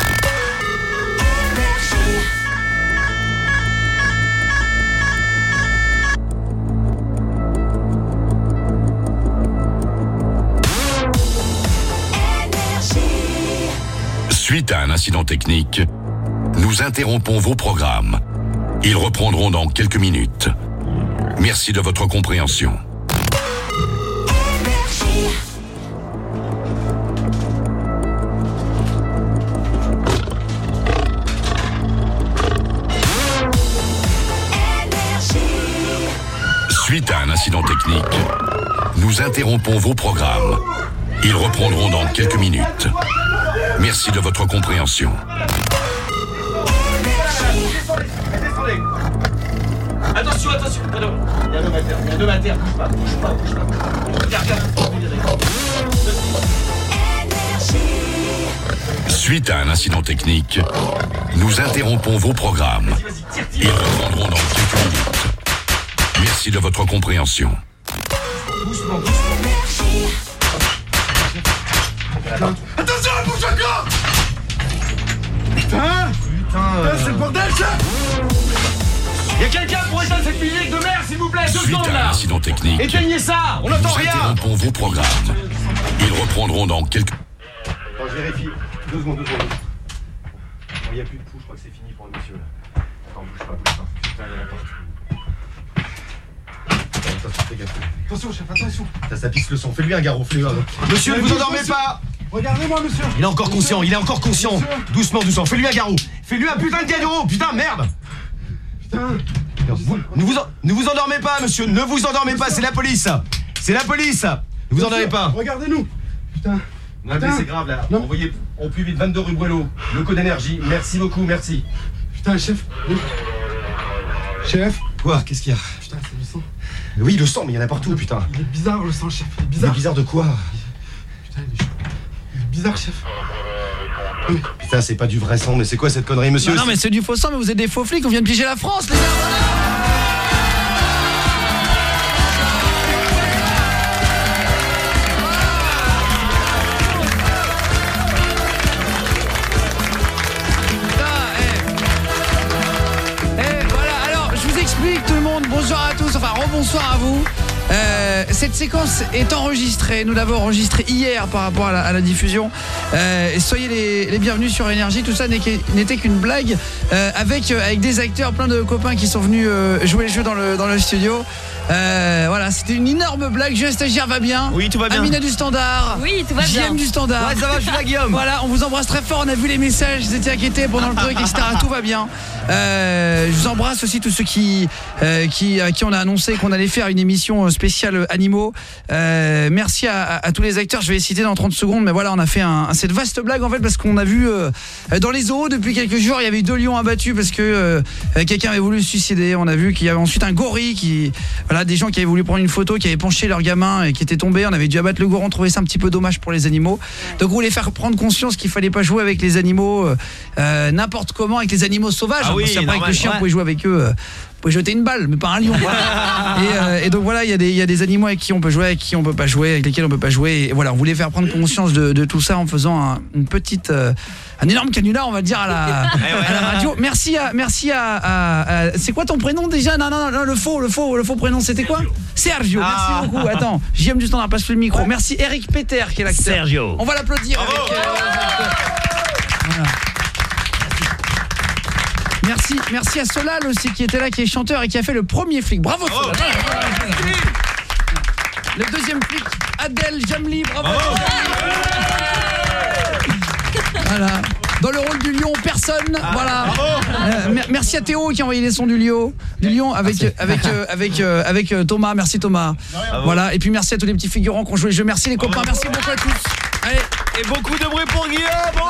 Suite à un incident technique, nous interrompons vos programmes. Ils reprendront dans quelques minutes. Merci de votre compréhension. Suite à un incident technique, nous interrompons vos programmes. Ils reprendront dans quelques minutes. Merci de votre compréhension. Attention, attention. Il y a un homme à terre, il y a un homme à terre. Bouge pas, bouge pas, bouge pas. Regarde, regarde. Suite à un incident technique, nous interrompons vos programmes. Ils reprendront dans quelques minutes. Merci de votre compréhension. Doucement, doucement. Attention, bouge encore. Putain. Putain, c'est le bordel, ça. Y'a quelqu'un pour éteindre cette musique de merde, s'il vous plaît. Deux Suite secondes, à un là. incident technique, éteignez ça, on n'entend nous rien. interrompons vos programmes. Ils reprendront dans quelques... Attends, je vérifie. Deux secondes, deux secondes. Il n'y a plus de pouls, je crois que c'est fini pour le monsieur, là. Attends, bouge pas, bouge pas. Putain, il y en a partout. Attention, fais gaffe. Attention, chef, attention. Ça, ça pisse le sang. Fais-lui un garrot, fais-lui un garrot. Monsieur, ne vous endormez pas. Regardez-moi, monsieur. Il est encore conscient, il est encore conscient. Doucement, doucement. Fais-lui un garrot. Fais-lui un putain de garrot. Putain, merde. Putain. Vous, ne, vous en, ne vous endormez pas, monsieur. Ne vous endormez pas, c'est la police. C'est la police. Ne vous endormez pas. Regardez-nous. Putain. Non, mais c'est grave, là. Non. Envoyez au plus vite vingt-deux rue Boileau. Le code d'énergie. Merci beaucoup, merci. Putain, chef. Oui. Chef. Quoi? Qu'est-ce qu'il y a? Putain, c'est du sang. Oui, le sang, mais il y en a partout, putain. Il est bizarre, le sang, chef. Il est bizarre. Il est bizarre de quoi? Putain, il est, il est bizarre, chef. Oui. Putain, c'est pas du vrai sang, mais c'est quoi cette connerie, monsieur? Non, non mais c'est du faux sang, mais vous êtes des faux flics, on vient de piéger la France, les gars. Tout le monde, bonsoir à tous, enfin rebonsoir à vous. Euh, cette séquence est enregistrée. Nous l'avons enregistrée hier par rapport à la, à la diffusion. Euh, soyez les, les bienvenus sur Énergie. Tout ça n'était qu'une blague euh, avec, avec des acteurs, plein de copains qui sont venus euh, jouer le jeu dans le, dans le studio. Euh, voilà, c'était une énorme blague. Julien Stagiaire va bien. Oui, tout va bien. Amina du Standard. Oui, tout va bien. J M du Standard. Ouais, ça va, je suis là, Guillaume. Voilà, on vous embrasse très fort. On a vu les messages, vous étiez inquiétés pendant le truc, et cetera. Tout va bien. Euh, je vous embrasse aussi tous ceux qui, euh, qui, à qui on a annoncé qu'on allait faire une émission spéciale animaux. Euh, merci à, à, à tous les acteurs. Je vais les citer dans trente secondes, mais voilà, on a fait un, un, cette vaste blague en fait parce qu'on a vu euh, dans les zoos depuis quelques jours, il y avait deux lions abattus parce que euh, quelqu'un avait voulu se suicider. On a vu qu'il y avait ensuite un gorille qui, voilà, des gens qui avaient voulu prendre une photo, qui avaient penché leur gamin et qui étaient tombés. On avait dû abattre le goron. On trouvait ça un petit peu dommage pour les animaux. Donc on voulait faire prendre conscience qu'il fallait pas jouer avec les animaux euh, n'importe comment, avec les animaux sauvages. Ah oui, parce qu'après avec le chien, ouais. vous pouvez jouer avec eux. Euh, vous pouvez jeter une balle, mais pas un lion. et, euh, et donc voilà, il y a des il y a des animaux avec qui on peut jouer, avec qui on peut pas jouer, avec lesquels on peut pas jouer. Et voilà, on voulait faire prendre conscience de, de tout ça en faisant un, une petite, euh, un énorme canular, on va dire à la, à la radio. Merci à, merci à, à, à c'est quoi ton prénom déjà? Non non non, le faux, le faux, le faux prénom, c'était quoi? Sergio. Merci ah. beaucoup. Attends, J M du Standard, passe le micro. Merci Eric Peter qui est l'acteur. Sergio. On va l'applaudir. Avec, euh, voilà. Merci, merci à Solal aussi qui était là, qui est chanteur et qui a fait le premier flic. Bravo Solal. Oh. Voilà, voilà, voilà. Le deuxième flic, Adèle Jamli. Bravo. Oh. Voilà. Dans le rôle du lion, personne. Ah, voilà. Euh, merci à Théo qui a envoyé les sons du lion, du lion avec merci. avec euh, avec euh, avec euh, Thomas. Merci Thomas. Bravo. Voilà. Et puis merci à tous les petits figurants qui ont joué le jeu. Merci les copains. Merci beaucoup à tous. Allez. Et beaucoup de bruit pour Guillaume. Oh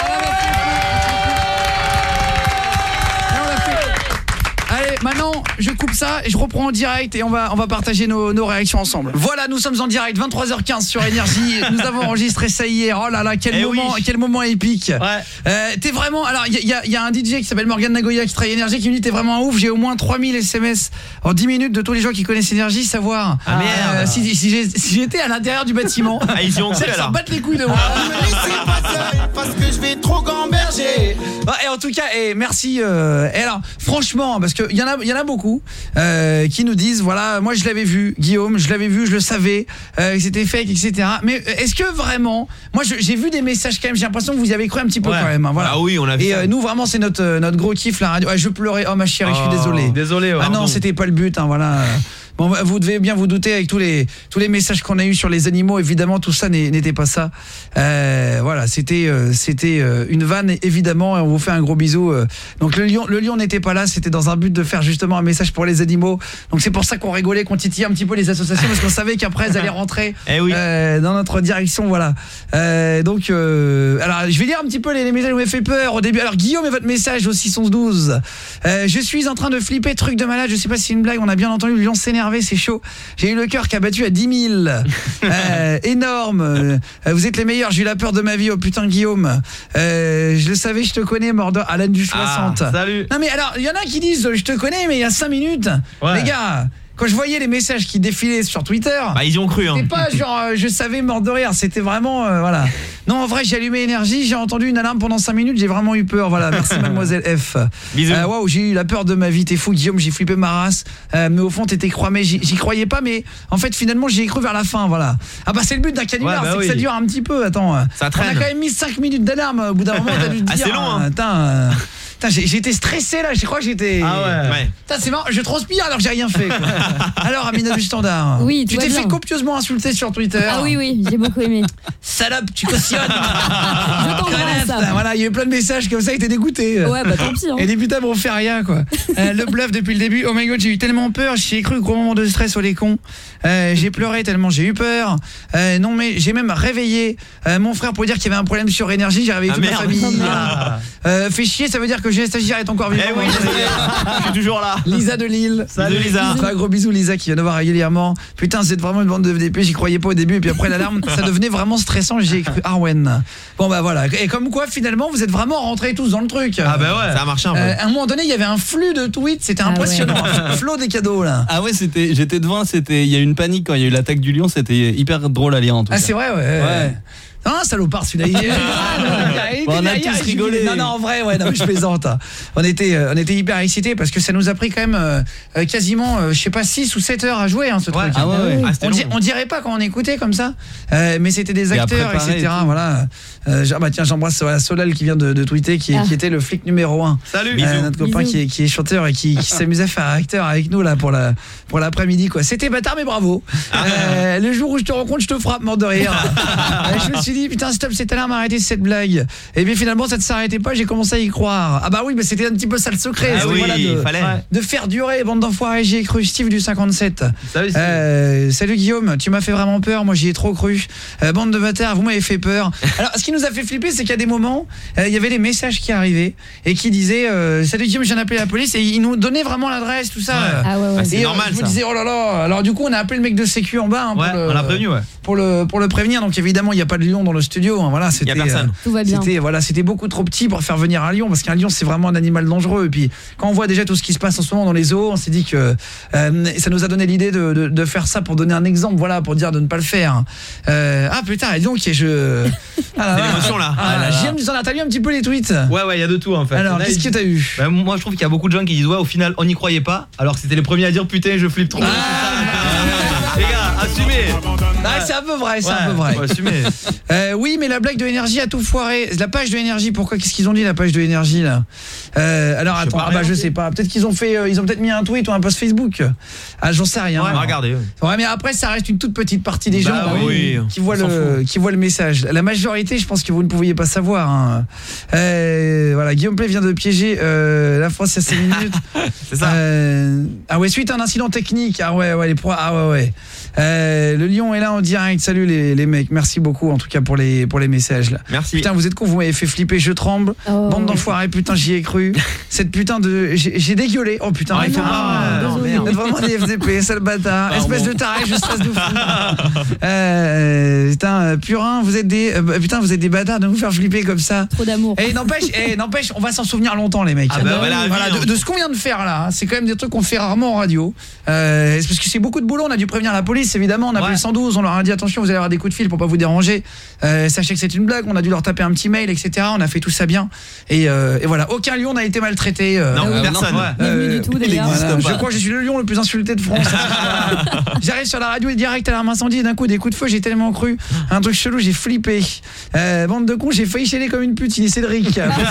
Allez, maintenant, je coupe ça et je reprends en direct et on va on va partager nos, nos réactions ensemble. Voilà, nous sommes en direct, vingt-trois heures quinze sur Énergie. Nous avons enregistré ça hier. Oh là là, quel eh moment, oui. quel moment épique. Ouais. Euh, t'es vraiment. Alors, il y a, y a un D J qui s'appelle Morgan Nagoya qui travaille Énergie qui me dit t'es vraiment un ouf. J'ai au moins trois mille S M S en dix minutes de tous les gens qui connaissent Énergie, savoir ah, merde. Euh, si, si, j'ai, si j'étais à l'intérieur du bâtiment. Ah, ils y ont cru, alors. Battre les couilles de moi. Ne me laissez pas seul parce que je vais trop gamberger. Ah, et en tout cas, et merci. Euh, et alors, franchement, parce que il y en a, il y en a beaucoup. Euh, qui nous disent voilà, moi je l'avais vu Guillaume, je l'avais vu, je le savais euh, que c'était fake, etc. Mais est-ce que vraiment, moi je, j'ai vu des messages quand même, j'ai l'impression que vous y avez cru un petit peu ouais. quand même hein, voilà. Ah oui, on a vu. Et ça. Euh, nous vraiment c'est notre notre gros kiff la radio. Ah, je pleurais, oh ma chérie, oh, je suis désolé. Désolé. Ouais, ah non, c'était pas le but hein, voilà. Bon, vous devez bien vous douter avec tous les tous les messages qu'on a eu sur les animaux, évidemment tout ça n'était pas ça. Euh, voilà, c'était euh, c'était euh, une vanne évidemment et on vous fait un gros bisou. Euh. Donc le lion le lion n'était pas là, c'était dans un but de faire justement un message pour les animaux. Donc c'est pour ça qu'on rigolait, qu'on titillait un petit peu les associations parce qu'on savait qu'après elles allaient rentrer eh oui. euh, dans notre direction, voilà. Euh, donc euh, alors je vais lire un petit peu les, les messages qui m'ont fait peur au début. Alors Guillaume et votre message au six onze douze. Euh, je suis en train de flipper, truc de malade, je sais pas si c'est une blague, on a bien entendu, le lion s'énerve. C'est chaud. J'ai eu le cœur qui a battu à dix mille. Euh, énorme. Euh, vous êtes les meilleurs. J'ai eu la peur de ma vie. Oh putain, Guillaume. Euh, je le savais, je te connais, Mordor. Alain du soixante. Ah, salut. Non mais alors, il y en a qui disent je te connais, mais il y a cinq minutes. Ouais. Les gars. Quand je voyais les messages qui défilaient sur Twitter, bah, ils y ont cru. Hein. C'était pas genre euh, je savais mort de rire, c'était vraiment euh, voilà. Non, en vrai, j'ai allumé Énergie, j'ai entendu une alarme pendant cinq minutes, j'ai vraiment eu peur. Voilà, merci mademoiselle F. Bisous. Euh, waouh, j'ai eu la peur de ma vie, t'es fou Guillaume, j'ai flippé ma race. Euh, mais au fond, t'étais croimé, j'y, j'y croyais pas mais en fait finalement, j'y ai cru vers la fin, voilà. Ah bah c'est le but d'un canular, ouais, bah c'est oui. que ça dure un petit peu. Attends. Ça traîne. On a quand même mis cinq minutes d'alarme au bout d'un moment, t'as dû te ah, dire c'est long hein. Putain euh, J'ai, j'étais stressé là, je crois que j'étais ah ouais. ouais. Putain, c'est marrant, je transpire alors que j'ai rien fait quoi. Alors Amina du Standard. Oui, tu t'es bien. fait copieusement insulter sur Twitter. Ah oui oui, j'ai beaucoup aimé. Salope, tu cautionnes. Je t'embrasse. Ça. Voilà, il y a eu plein de messages comme ça, il était dégoûté. Ouais, bah tant pis. Hein. Et les putains m'ont fait rien quoi. euh, le bluff depuis le début. Oh my god, j'ai eu tellement peur, j'y ai cru, gros moment de stress, oh les cons. Euh, j'ai pleuré tellement j'ai eu peur. Euh, non mais j'ai même réveillé euh, mon frère pour dire qu'il y avait un problème sur Énergie, j'ai réveillé ah, toute merde. ma famille. Ah. Euh, fait chier, ça veut dire que G S Stagiaire est encore vivant. Eh oui, je suis toujours là. Lisa de Lille. Salut Lisa. Un gros bisou Lisa qui vient de voir régulièrement. Putain, c'est vraiment une bande de V D P, j'y croyais pas au début et puis après l'alarme, ça devenait vraiment stressant, j'ai cru Arwen. Bon bah voilà, et comme quoi finalement vous êtes vraiment rentrés tous dans le truc. Ah bah ouais, ça a marché un peu. Euh, à un moment donné, il y avait un flux de tweets, c'était ah impressionnant, ouais. Un flot des cadeaux là. Ah ouais, c'était j'étais devant, c'était il y a eu une panique quand il y a eu l'attaque du lion, c'était hyper drôle à lire en tout ah, cas. Ah c'est vrai ouais. Ouais. Non, salopard, celui-là. Il est... Bon, on a tous rigolé. Non, non, en vrai, ouais, non, mais je plaisante. On était, euh, on était hyper excités parce que ça nous a pris quand même euh, quasiment, euh, je sais pas, six ou sept heures à jouer, hein, ce ouais. truc. Ah ouais, ouais. Ah, on, di- on dirait pas quand on écoutait comme ça, euh, mais c'était des acteurs, et cetera. Et voilà. Euh, bah tiens, j'embrasse voilà, Solal qui vient de, de tweeter, qui, ah. qui était le flic numéro un. Salut, euh, notre copain qui est, qui est chanteur et qui, qui s'amusait à faire acteur avec nous là pour la pour l'après-midi quoi. C'était bâtard mais bravo. Euh, le jour où je te rencontre, je te frappe, mort de rire. euh, je me suis dit putain stop, cette alarme, arrêtez cette blague. Et bien finalement ça ne s'arrêtait pas, j'ai commencé à y croire. Ah bah oui, mais c'était un petit peu ça le secret. Ah oui, voilà, de, fallait. de faire durer, bande d'enfoirés, j'y ai cru. Steve du cinquante-sept. Salut, salut. Euh, salut Guillaume, tu m'as fait vraiment peur, moi j'y ai trop cru. Euh, bande de bâtards, vous m'avez fait peur. Alors ce qui nous a fait flipper, c'est qu'à des moments, il euh, y avait des messages qui arrivaient et qui disaient euh, salut Guillaume, je viens d'appeler la police, et ils nous donnaient vraiment l'adresse, tout ça. Ouais. Ah ouais, ouais. Ah, c'est et normal, je me ça. disais oh là là. Alors du coup, on a appelé le mec de sécu en bas hein, ouais, pour le, on l'a prévenu, ouais. Pour le pour le prévenir. Donc évidemment, il y a pas de lion dans le studio, hein, voilà, c'était il y a personne. Tout va bien. C'était voilà, c'était beaucoup trop petit pour faire venir un lion parce qu'un lion c'est vraiment un animal dangereux et puis quand on voit déjà tout ce qui se passe en ce moment dans les zoos, on s'est dit que euh, ça nous a donné l'idée de, de de faire ça pour donner un exemple, voilà, pour dire de ne pas le faire. Euh, ah putain, et donc je ah, c'est l'émotion là. Ah, là, J M nous en a lu un petit peu les tweets. Ouais ouais, il y a de tout en fait. Alors, qu'est-ce que t'as eu? Bah, moi je trouve qu'il y a beaucoup de gens qui disent ouais, au final on n'y croyait pas, alors que c'était les premiers à dire putain, je flippe trop. Ah, les gars, assumez. Ah, c'est un peu vrai, c'est ouais, un peu vrai. Assumer. Euh, oui, mais la blague de Énergie a tout foiré. La page de Énergie, pourquoi? Qu'est-ce qu'ils ont dit la page de Énergie là? euh, Alors attends, ah, bah je sais pas. Peut-être qu'ils ont fait, euh, ils ont peut-être mis un tweet ou un post Facebook. Ah, j'en sais rien. Ouais, regardez. Ouais. ouais, mais après ça reste une toute petite partie des bah, gens oui. qui voient le, qui voient le message. La majorité, je pense que vous ne pouviez pas savoir. Hein. Euh, voilà, Guillaume Play vient de piéger euh, la France il y a cinq minutes. C'est ça. Euh, ah ouais, suite à un incident technique. Ah ouais, ouais, les pro. Ah ouais, ouais. Euh, le lion est là en direct. Salut les, les mecs, merci beaucoup en tout cas pour les pour les messages là. Merci. Putain, vous êtes cons, vous m'avez fait flipper, je tremble. Oh. Bande d'enfoirés, putain, j'y ai cru. Cette putain de j'ai, j'ai dégueulé. Oh putain, ah, il faut pas. Non, merde. Vraiment des F D P, sale bâtard. Ah, espèce bon. de taré, je stresse de fou. euh, putain, purin, vous êtes des euh, putain, vous êtes des bâtards de vous faire flipper comme ça. Trop d'amour. Et n'empêche, et n'empêche, on va s'en souvenir longtemps les mecs. Ah bah, voilà, voilà, de, de ce qu'on vient de faire là, c'est quand même des trucs qu'on fait rarement en radio. Euh, c'est parce que c'est beaucoup de boulot, on a dû prévenir la police évidemment, on a appelé cent douze, on leur a dit attention, vous allez avoir des coups de fil pour pas vous déranger. Euh, sachez que c'est une blague, on a dû leur taper un petit mail, et cetera. On a fait tout ça bien. Et, euh, et voilà, aucun lion n'a été maltraité. Euh, non, euh, personne. Euh, du tout, d'ailleurs. Voilà, je crois que je suis le lion le plus insulté de France. J'arrive sur la radio et direct à l'arme incendie, et d'un coup des coups de feu, j'ai tellement cru. Un truc chelou, j'ai flippé. Euh, bande de cons, j'ai failli chialer comme une pute, il est Cédric.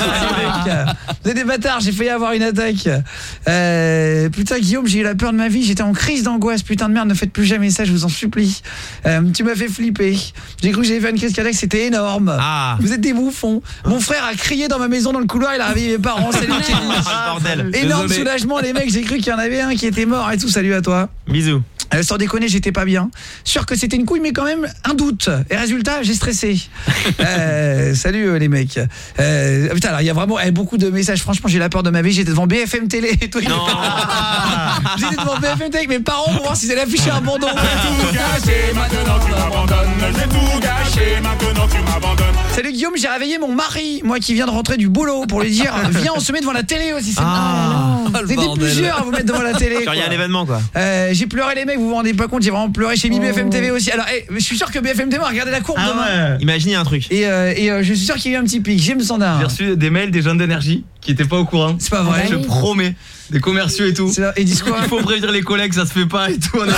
Vous êtes des bâtards, j'ai failli avoir une attaque. Euh, putain Guillaume, j'ai eu la peur de ma vie, j'étais en crise d'angoisse. Putain de merde, ne faites plus jamais ça, je vous en supplie. Euh, tu m'as fait flipper. J'ai cru que j'avais fait une crise cardiaque, c'était énorme. Ah. Vous êtes des bouffons. Mon frère a crié dans ma maison dans le couloir, il a réveillé mes parents. Salut Kelly. Ah, bordel. Énorme Désolé. soulagement les mecs, j'ai cru qu'il y en avait un qui était mort et tout. Salut à toi. Bisous. Euh, sans déconner, j'étais pas bien. Sûr que c'était une couille, mais quand même un doute. Et résultat, j'ai stressé. euh, salut euh, les mecs. Euh, putain, alors il y a vraiment eh, beaucoup de messages. Franchement, j'ai la peur de ma vie. J'étais devant B F M Télé et tout. Non. J'étais devant B F M Télé avec mes parents pour voir s'ils allaient afficher un bandeau. J'ai tout gâché, maintenant tu m'abandonnes. J'ai tout gâché, maintenant tu m'abandonnes. Salut Guillaume, j'ai réveillé mon mari, moi qui viens de rentrer du boulot, pour lui dire viens, on se met devant la télé aussi. C'est ah, vous étiez plusieurs à vous mettre devant la télé. Il y a un événement quoi. Euh, j'ai pleuré les mecs, vous vous rendez pas compte, j'ai vraiment pleuré. J'ai mis oh. B F M T V aussi. Alors, hey, je suis sûr que B F M T V a regardé la courbe ah demain. Ouais. Imaginez un truc. Et, euh, et euh, je suis sûr qu'il y a eu un petit pic. J'aime Sandar. J'ai reçu des mails des jeunes d'Énergie qui étaient pas au courant. C'est pas vrai. Je promets. Des commerciaux et tout. Et ils disent quoi? Il faut prévenir les collègues, ça se fait pas et tout. On a...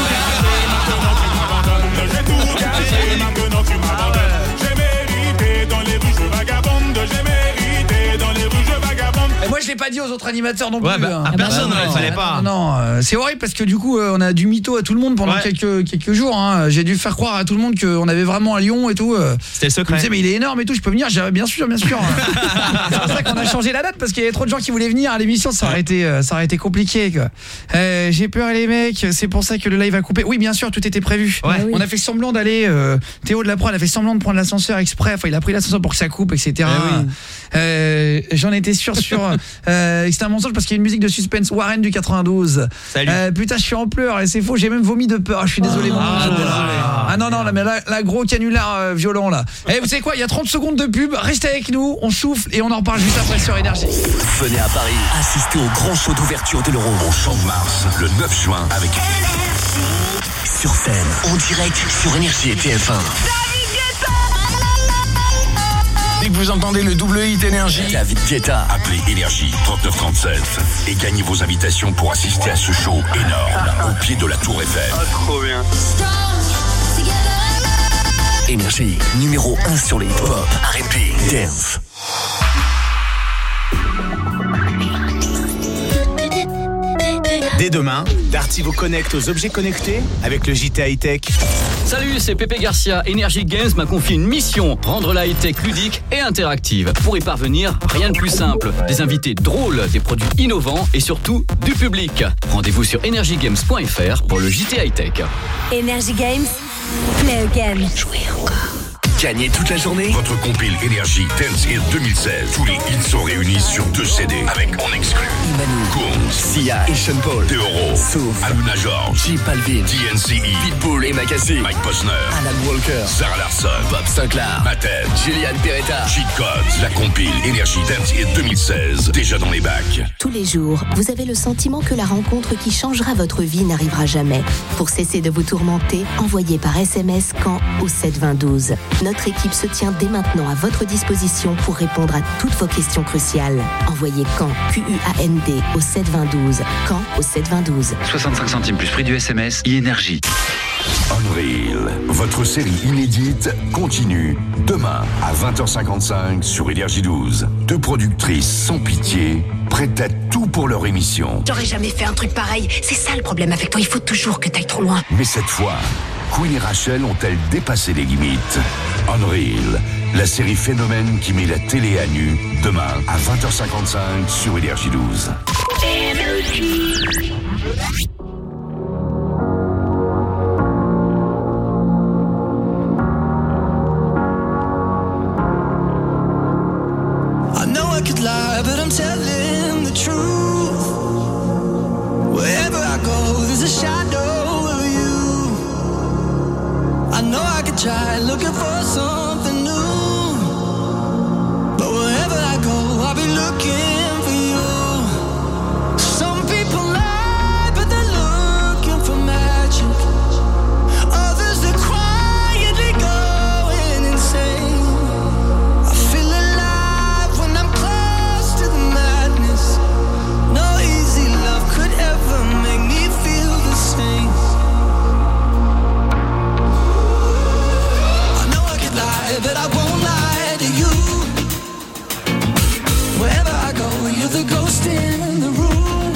Moi je l'ai pas dit aux autres animateurs non ouais, plus. Bah, hein. à personne, il fallait pas. Non, non euh, c'est horrible parce que du coup euh, on a du mytho à tout le monde pendant ouais. quelques quelques jours. Hein. J'ai dû faire croire à tout le monde qu'on avait vraiment un lion et tout. Euh. C'était le secret. Je me disais mais il est énorme et tout, je peux venir. J'ai bien sûr, bien sûr. C'est pour ça qu'on a changé la date parce qu'il y avait trop de gens qui voulaient venir à l'émission. Ça aurait été, euh, ça aurait été compliqué. Quoi. Euh, j'ai peur les mecs. C'est pour ça que le live a coupé. Oui, bien sûr, tout était prévu. Ouais. On a fait semblant d'aller. Euh, Théo de la prod a fait semblant de prendre l'ascenseur exprès. Enfin, il a pris l'ascenseur pour que ça coupe, et cetera. Eh oui. euh, J'en étais sûr sur. Euh, c'était un mensonge parce qu'il y a une musique de suspense. Warren du quatre-vingt-douze. Salut. Euh, putain, je suis en pleurs et c'est faux. J'ai même vomi de peur. Je suis désolé. Oh, ah, désolé. ah non non, là, mais là, là gros canular euh, violent là. Et vous savez quoi? Il y a trente secondes de pub. Restez avec nous. On souffle et on en reparle juste après sur Énergie. Venez à Paris assister au grand show d'ouverture de l'Euro au Champ de Mars le neuf juin avec sur scène en direct sur Énergie et T F un. Dès que vous entendez le double hit Énergie, David Guetta. Appelez Énergie trente-neuf trente-sept et gagnez vos invitations pour assister à ce show énorme au pied de la Tour Eiffel. Ah, trop bien. Énergie, numéro un sur les hip-hop, R and B, dance. dès demain, Darty vous connecte aux objets connectés avec le J T High-Tech. Salut, c'est Pépé Garcia. Energy Games m'a confié une mission, rendre la high-tech ludique et interactive. Pour y parvenir, rien de plus simple. Des invités drôles, des produits innovants et surtout du public. Rendez-vous sur energy games point f r pour le J T High-Tech. Energy Games, play again. Jouez encore. Gagnez toute la journée Votre compile Énergie Dance Hit deux mille seize. Tous les hits sont réunis sur deux C D avec en exclu Imanu, Goons, Sia et Sean Paul, Teoro, Souf, Aluna George, J Balvin, D N C E, Pitbull et Makassi, Mike Posner, Alan Walker, Sarah Larson, Bob Sinclair, Matten, Julian Peretta, Cheat Codes. La compile Énergie Dance Hit deux mille seize, déjà dans les bacs. Tous les jours, vous avez le sentiment que la rencontre qui changera votre vie n'arrivera jamais. Pour cesser de vous tourmenter, envoyez par S M S quand au sept vingt douze. Notre équipe se tient dès maintenant à votre disposition pour répondre à toutes vos questions cruciales. Envoyez quand, Q U A N D, au sept vingt douze. Quand au sept vingt douze. soixante-cinq centimes plus prix du S M S, e-énergie. Unreal, votre série inédite continue demain à vingt heures cinquante-cinq sur Énergie douze. Deux productrices sans pitié, prêtes à tout pour leur émission. J'aurais jamais fait un truc pareil. C'est ça le problème avec toi. Il faut toujours que t'ailles trop loin. Mais cette fois, Queen et Rachel ont-elles dépassé les limites? Unreal, la série phénomène qui met la télé à nu, demain à vingt heures cinquante-cinq sur Énergie douze. I know I could lie, but I'm telling the truth. Wherever I go, there's a shadow of you. I know I could try looking for something new, but wherever I go, I'll be looking for you. Some people lie, but they're looking for magic. Others, they're quietly going insane. I feel alive when I'm close to the madness. No easy love could ever make me feel the same. I know I could lie, but I won't lie to you. Wherever I go, you're the ghost in the room.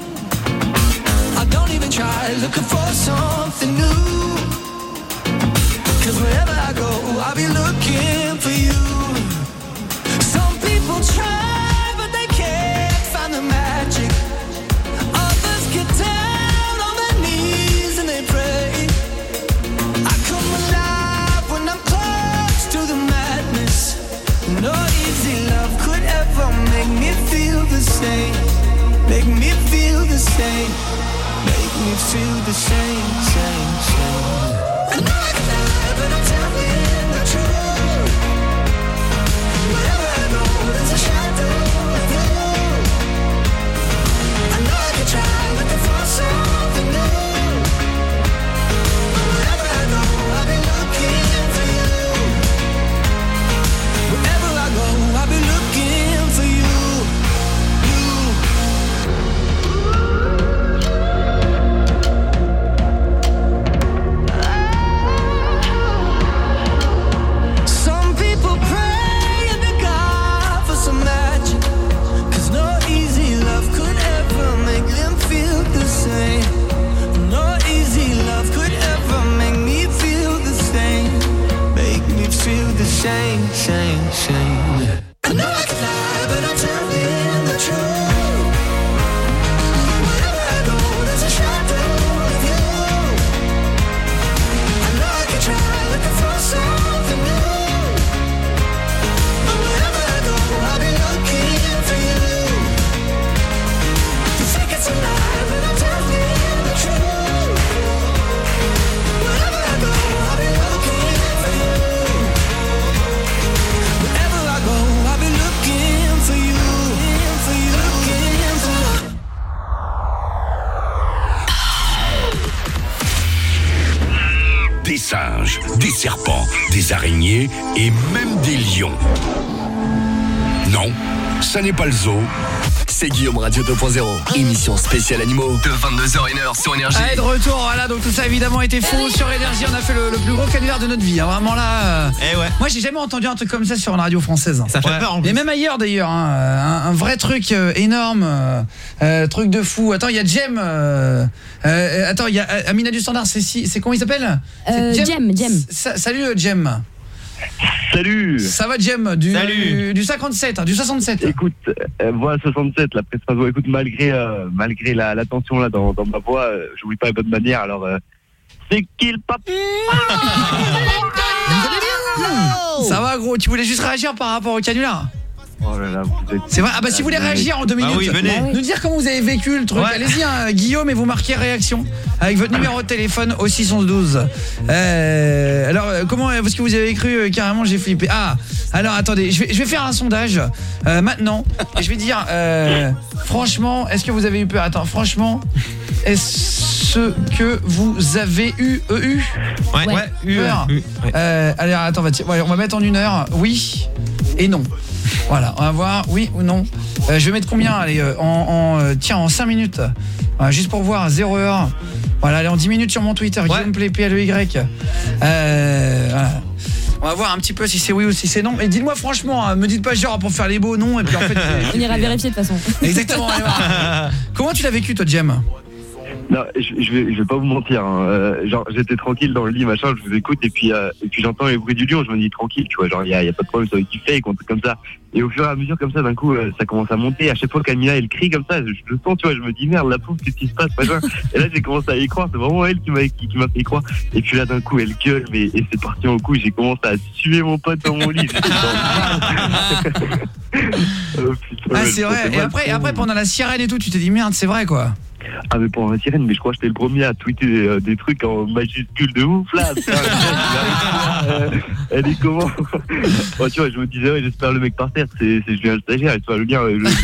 I don't even try looking for something new, 'cause wherever I go, I'll be looking for you. Some people try, but they can't find the magic. Others get down on their knees and they pray. I come alive when I'm close to the madness. No easy love could ever make me feel the same. Make me feel the same. Make me feel the same, same, same. I know I can lie, but I'm telling the truth. Wherever I go, there's a shadow of you. I know I can try looking for something new, but wherever I go, I'll be looking for you. Wherever I go, I'll be looking for you. Some people pray and beg God for some magic, 'cause no easy love could ever make them feel the same. No easy love could ever make me feel the same. Make me feel the same, same, same. I know I can lie, but I'm telling the truth. Wherever I go, there's a shadow of you. I know I can try looking for something new, but wherever I go, I'll be looking for you. You think it's a lie, but I'm telling the truth. Wherever I go, I'll be looking for you. Wherever I go, des singes, des serpents, des araignées et même des lions. Non, ça n'est pas le zoo. C'est Guillaume Radio deux point zéro, émission spéciale animaux de vingt-deux heures une heure sur Énergie. Allez, de retour, voilà, donc tout ça évidemment était faux sur Énergie. On a fait le, le plus gros canular de notre vie, hein, vraiment là. Euh... Eh ouais. Moi, j'ai jamais entendu un truc comme ça sur une radio française. Ça fait ouais. peur en plus. Et même ailleurs d'ailleurs, hein, un, un vrai truc euh, énorme, euh, euh, truc de fou. Attends, il y a Jem. Euh, euh, attends, il y a Amina du Standard. C'est si, c'est comment il s'appelle euh, Jem. Jem. Salut Jem. Salut. Ça va Jem du, Salut. du cinquante-sept, hein, du soixante-sept. Écoute, euh, voix soixante-sept, la presse voix. Écoute, malgré euh, malgré la, la tension là dans, dans ma voix, euh, j'oublie pas les bonnes manières. Alors euh, c'est qui le papa? Ça va gros, tu voulais juste réagir par rapport au canular? Oh là là, vous êtes... C'est vrai. Ah bah si vous voulez réagir en deux minutes, bah oui, venez. nous dire comment vous avez vécu le truc. Ouais. Allez-y hein, Guillaume, et vous marquez réaction avec votre numéro de téléphone au six onze douze. Euh, alors comment est-ce que vous avez cru euh, carrément j'ai flippé. Ah, alors attendez, je vais je vais faire un sondage euh, maintenant et je vais dire euh, franchement, est-ce que vous avez eu peur? Attends, franchement, est-ce que vous avez eu e u Ouais, ouais, eu peur. Eu, ouais. Euh, allez, attends, on va, on va mettre en une heure. Oui et non. Voilà, on va voir, oui ou non. Euh, je vais mettre combien? Allez, euh, en, en euh, tiens, en cinq minutes. Voilà, juste pour voir, zéro heure. Voilà, allez, en dix minutes sur mon Twitter, ouais. Guillaume Play, P L E Y. Euh, voilà. On va voir un petit peu si c'est oui ou si c'est non. Et dites-moi franchement, hein, me dites pas genre pour faire les beaux non et puis en fait on ira vérifier de toute façon. Exactement. Comment tu l'as vécu toi, Jem? Non, je, je vais je vais pas vous mentir. Hein. Euh, genre j'étais tranquille dans le lit, machin, je vous écoute et puis euh, et puis j'entends les bruits du lion, je me dis tranquille, tu vois, genre il y a, y a pas de problème, ça va kiffer, un truc comme ça. Et au fur et à mesure comme ça, d'un coup, euh, ça commence à monter. À chaque fois qu'Amina elle crie comme ça, je, je le sens, tu vois, je me dis merde, la pauvre, qu'est-ce qui se passe, machin. Et là j'ai commencé à y croire, c'est vraiment elle qui m'a qui, qui m'a fait y croire. Et puis là d'un coup elle gueule, mais et c'est parti en coup, j'ai commencé à suer mon pote dans mon lit. Oh, putain, ah c'est vrai. Et après, et après pendant la sirène et tout, tu t'es dit merde, c'est vrai quoi. Ah mais pour la sirène, mais je crois que j'étais le premier à tweeter euh, des trucs en majuscule de ouf là. euh, elle est comment? Bon, tu vois, je me disais ouais, j'espère le mec par terre, c'est c'est Julien le stagiaire, soit le lien le, le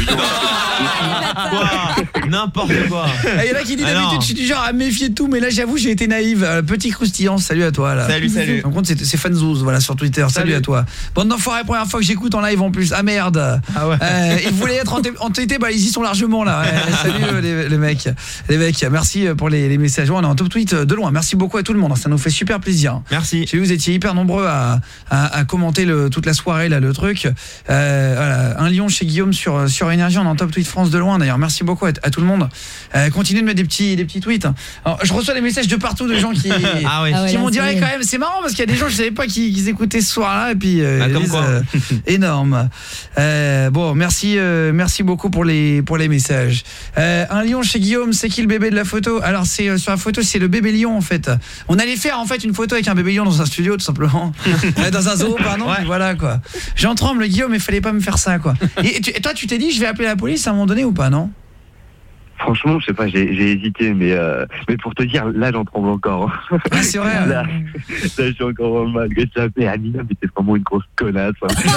n'importe quoi. Il y en a qui dit d'habitude je suis du genre à méfier de tout, mais là j'avoue j'ai été naïve. euh, Petit croustillant, salut à toi là. Salut salut. En compte c'est c'est Fanzouz voilà sur Twitter. Salut, salut à toi. Bande d'enfoirés, première fois que j'écoute en live en plus. Ah merde. Ah ouais. Euh, ils voulaient être entêtés, bah ils y sont largement là. Ouais, salut euh, les, les mecs. Les mecs, merci pour les, les messages. On est en top tweet de loin. Merci beaucoup à tout le monde. Ça nous fait super plaisir. Merci. J'ai vu vous étiez hyper nombreux à, à, à commenter le, toute la soirée là le truc. Euh, voilà, un lion chez Guillaume sur sur Énergie. On est en top tweet France de loin d'ailleurs. Merci beaucoup à, à tout le monde. Euh, continuez de mettre des petits des petits tweets. Alors, je reçois des messages de partout de gens qui ah ouais. qui ah ouais, m'ont dit quand même c'est marrant parce qu'il y a des gens je savais pas qui, qui écoutaient ce soir-là et puis euh, ah, comme disent, quoi. Euh, énorme. Euh, bon, merci euh, merci beaucoup pour les pour les messages. Euh, un lion chez Guillaume, c'est qui le bébé de la photo? Alors c'est euh, sur la photo, c'est le bébé lion en fait. On allait faire en fait une photo avec un bébé lion dans un studio tout simplement. Dans un zoo pardon, ouais. Voilà quoi. J'en tremble Guillaume, il fallait pas me faire ça quoi. Et, tu, et toi tu t'es dit je vais appeler la police à un moment donné ou pas, non? Franchement, je sais pas, j'ai, j'ai hésité, mais euh, mais pour te dire, là, j'en tremble encore. Ah, c'est vrai. Là, là je suis encore mal. Je t'appelle Amina, mais t'es vraiment une grosse connasse.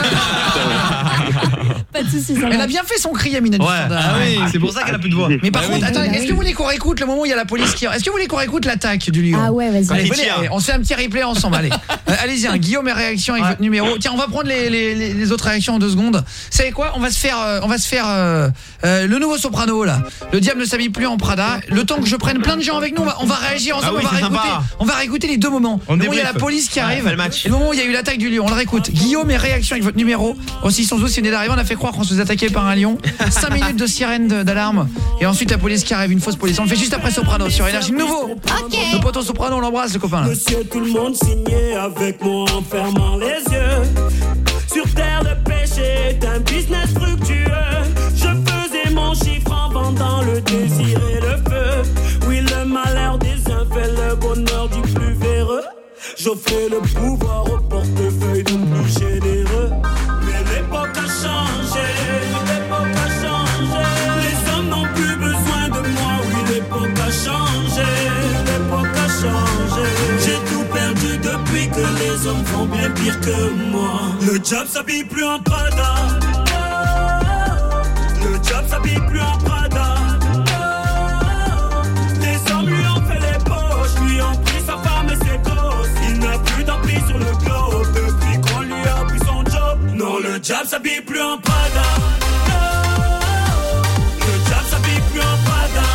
Pas de soucis, ça va. Elle a bien fait son cri, Amina. Ouais. Ah oui, c'est pour ça qu'elle a plus de voix. Mais par bah contre, oui. attends, est-ce que vous voulez qu'on réécoute le moment où il y a la police qui... Est-ce que vous voulez qu'on réécoute l'attaque du lion? Ah ouais, vas-y. Allez, venez, allez, on se fait un petit replay ensemble, allez. Euh, allez-y, hein, Guillaume et réaction avec ouais. votre numéro. Tiens, on va prendre les, les, les autres réactions en deux secondes. Vous savez quoi? On va se faire, euh, on va se faire euh, euh, le nouveau soprano, là. Le diable ne s'habille plus en Prada. Le temps que je prenne plein de gens avec nous, on va, on va réagir ensemble, ah oui, on, va réécouter, on va réécouter les deux moments. On le moment où il y a la police qui arrive, ouais, le, et le moment où il y a eu l'attaque du lion. On le réécoute. Guillaume et réaction avec votre numéro. Aussi sans doute, si on est d'arriver, on a fait croire qu'on se faisait attaquer par un lion. cinq minutes de sirène d'alarme. Et ensuite la police qui arrive, une fausse police. On le fait juste après Soprano sur Énergie. Nouveau. Ok. Le poteau Soprano, on l'embrasse, le copain là. Monsieur, tout le monde signait avec moi en fermant les yeux. Sur terre, le péché est un business fructueux. Je faisais mon chiffre en vendant le désir et le feu. Oui, le malheur des uns fait le bonheur du plus véreux. J'offrais le pouvoir au portefeuille du plus généreux. Mais l'époque a changé, l'époque a changé. Les hommes n'ont plus besoin de moi, oui, l'époque a changé, l'époque a changé. J'ai tout perdu depuis que les hommes font bien pire que moi. Le diable s'habille plus en Prada. Le diable s'habille plus en Prada. Les hommes lui ont fait les poches, lui ont pris sa femme et ses gosses. s'habille plus en Prada. Le diable s'habille plus en Prada.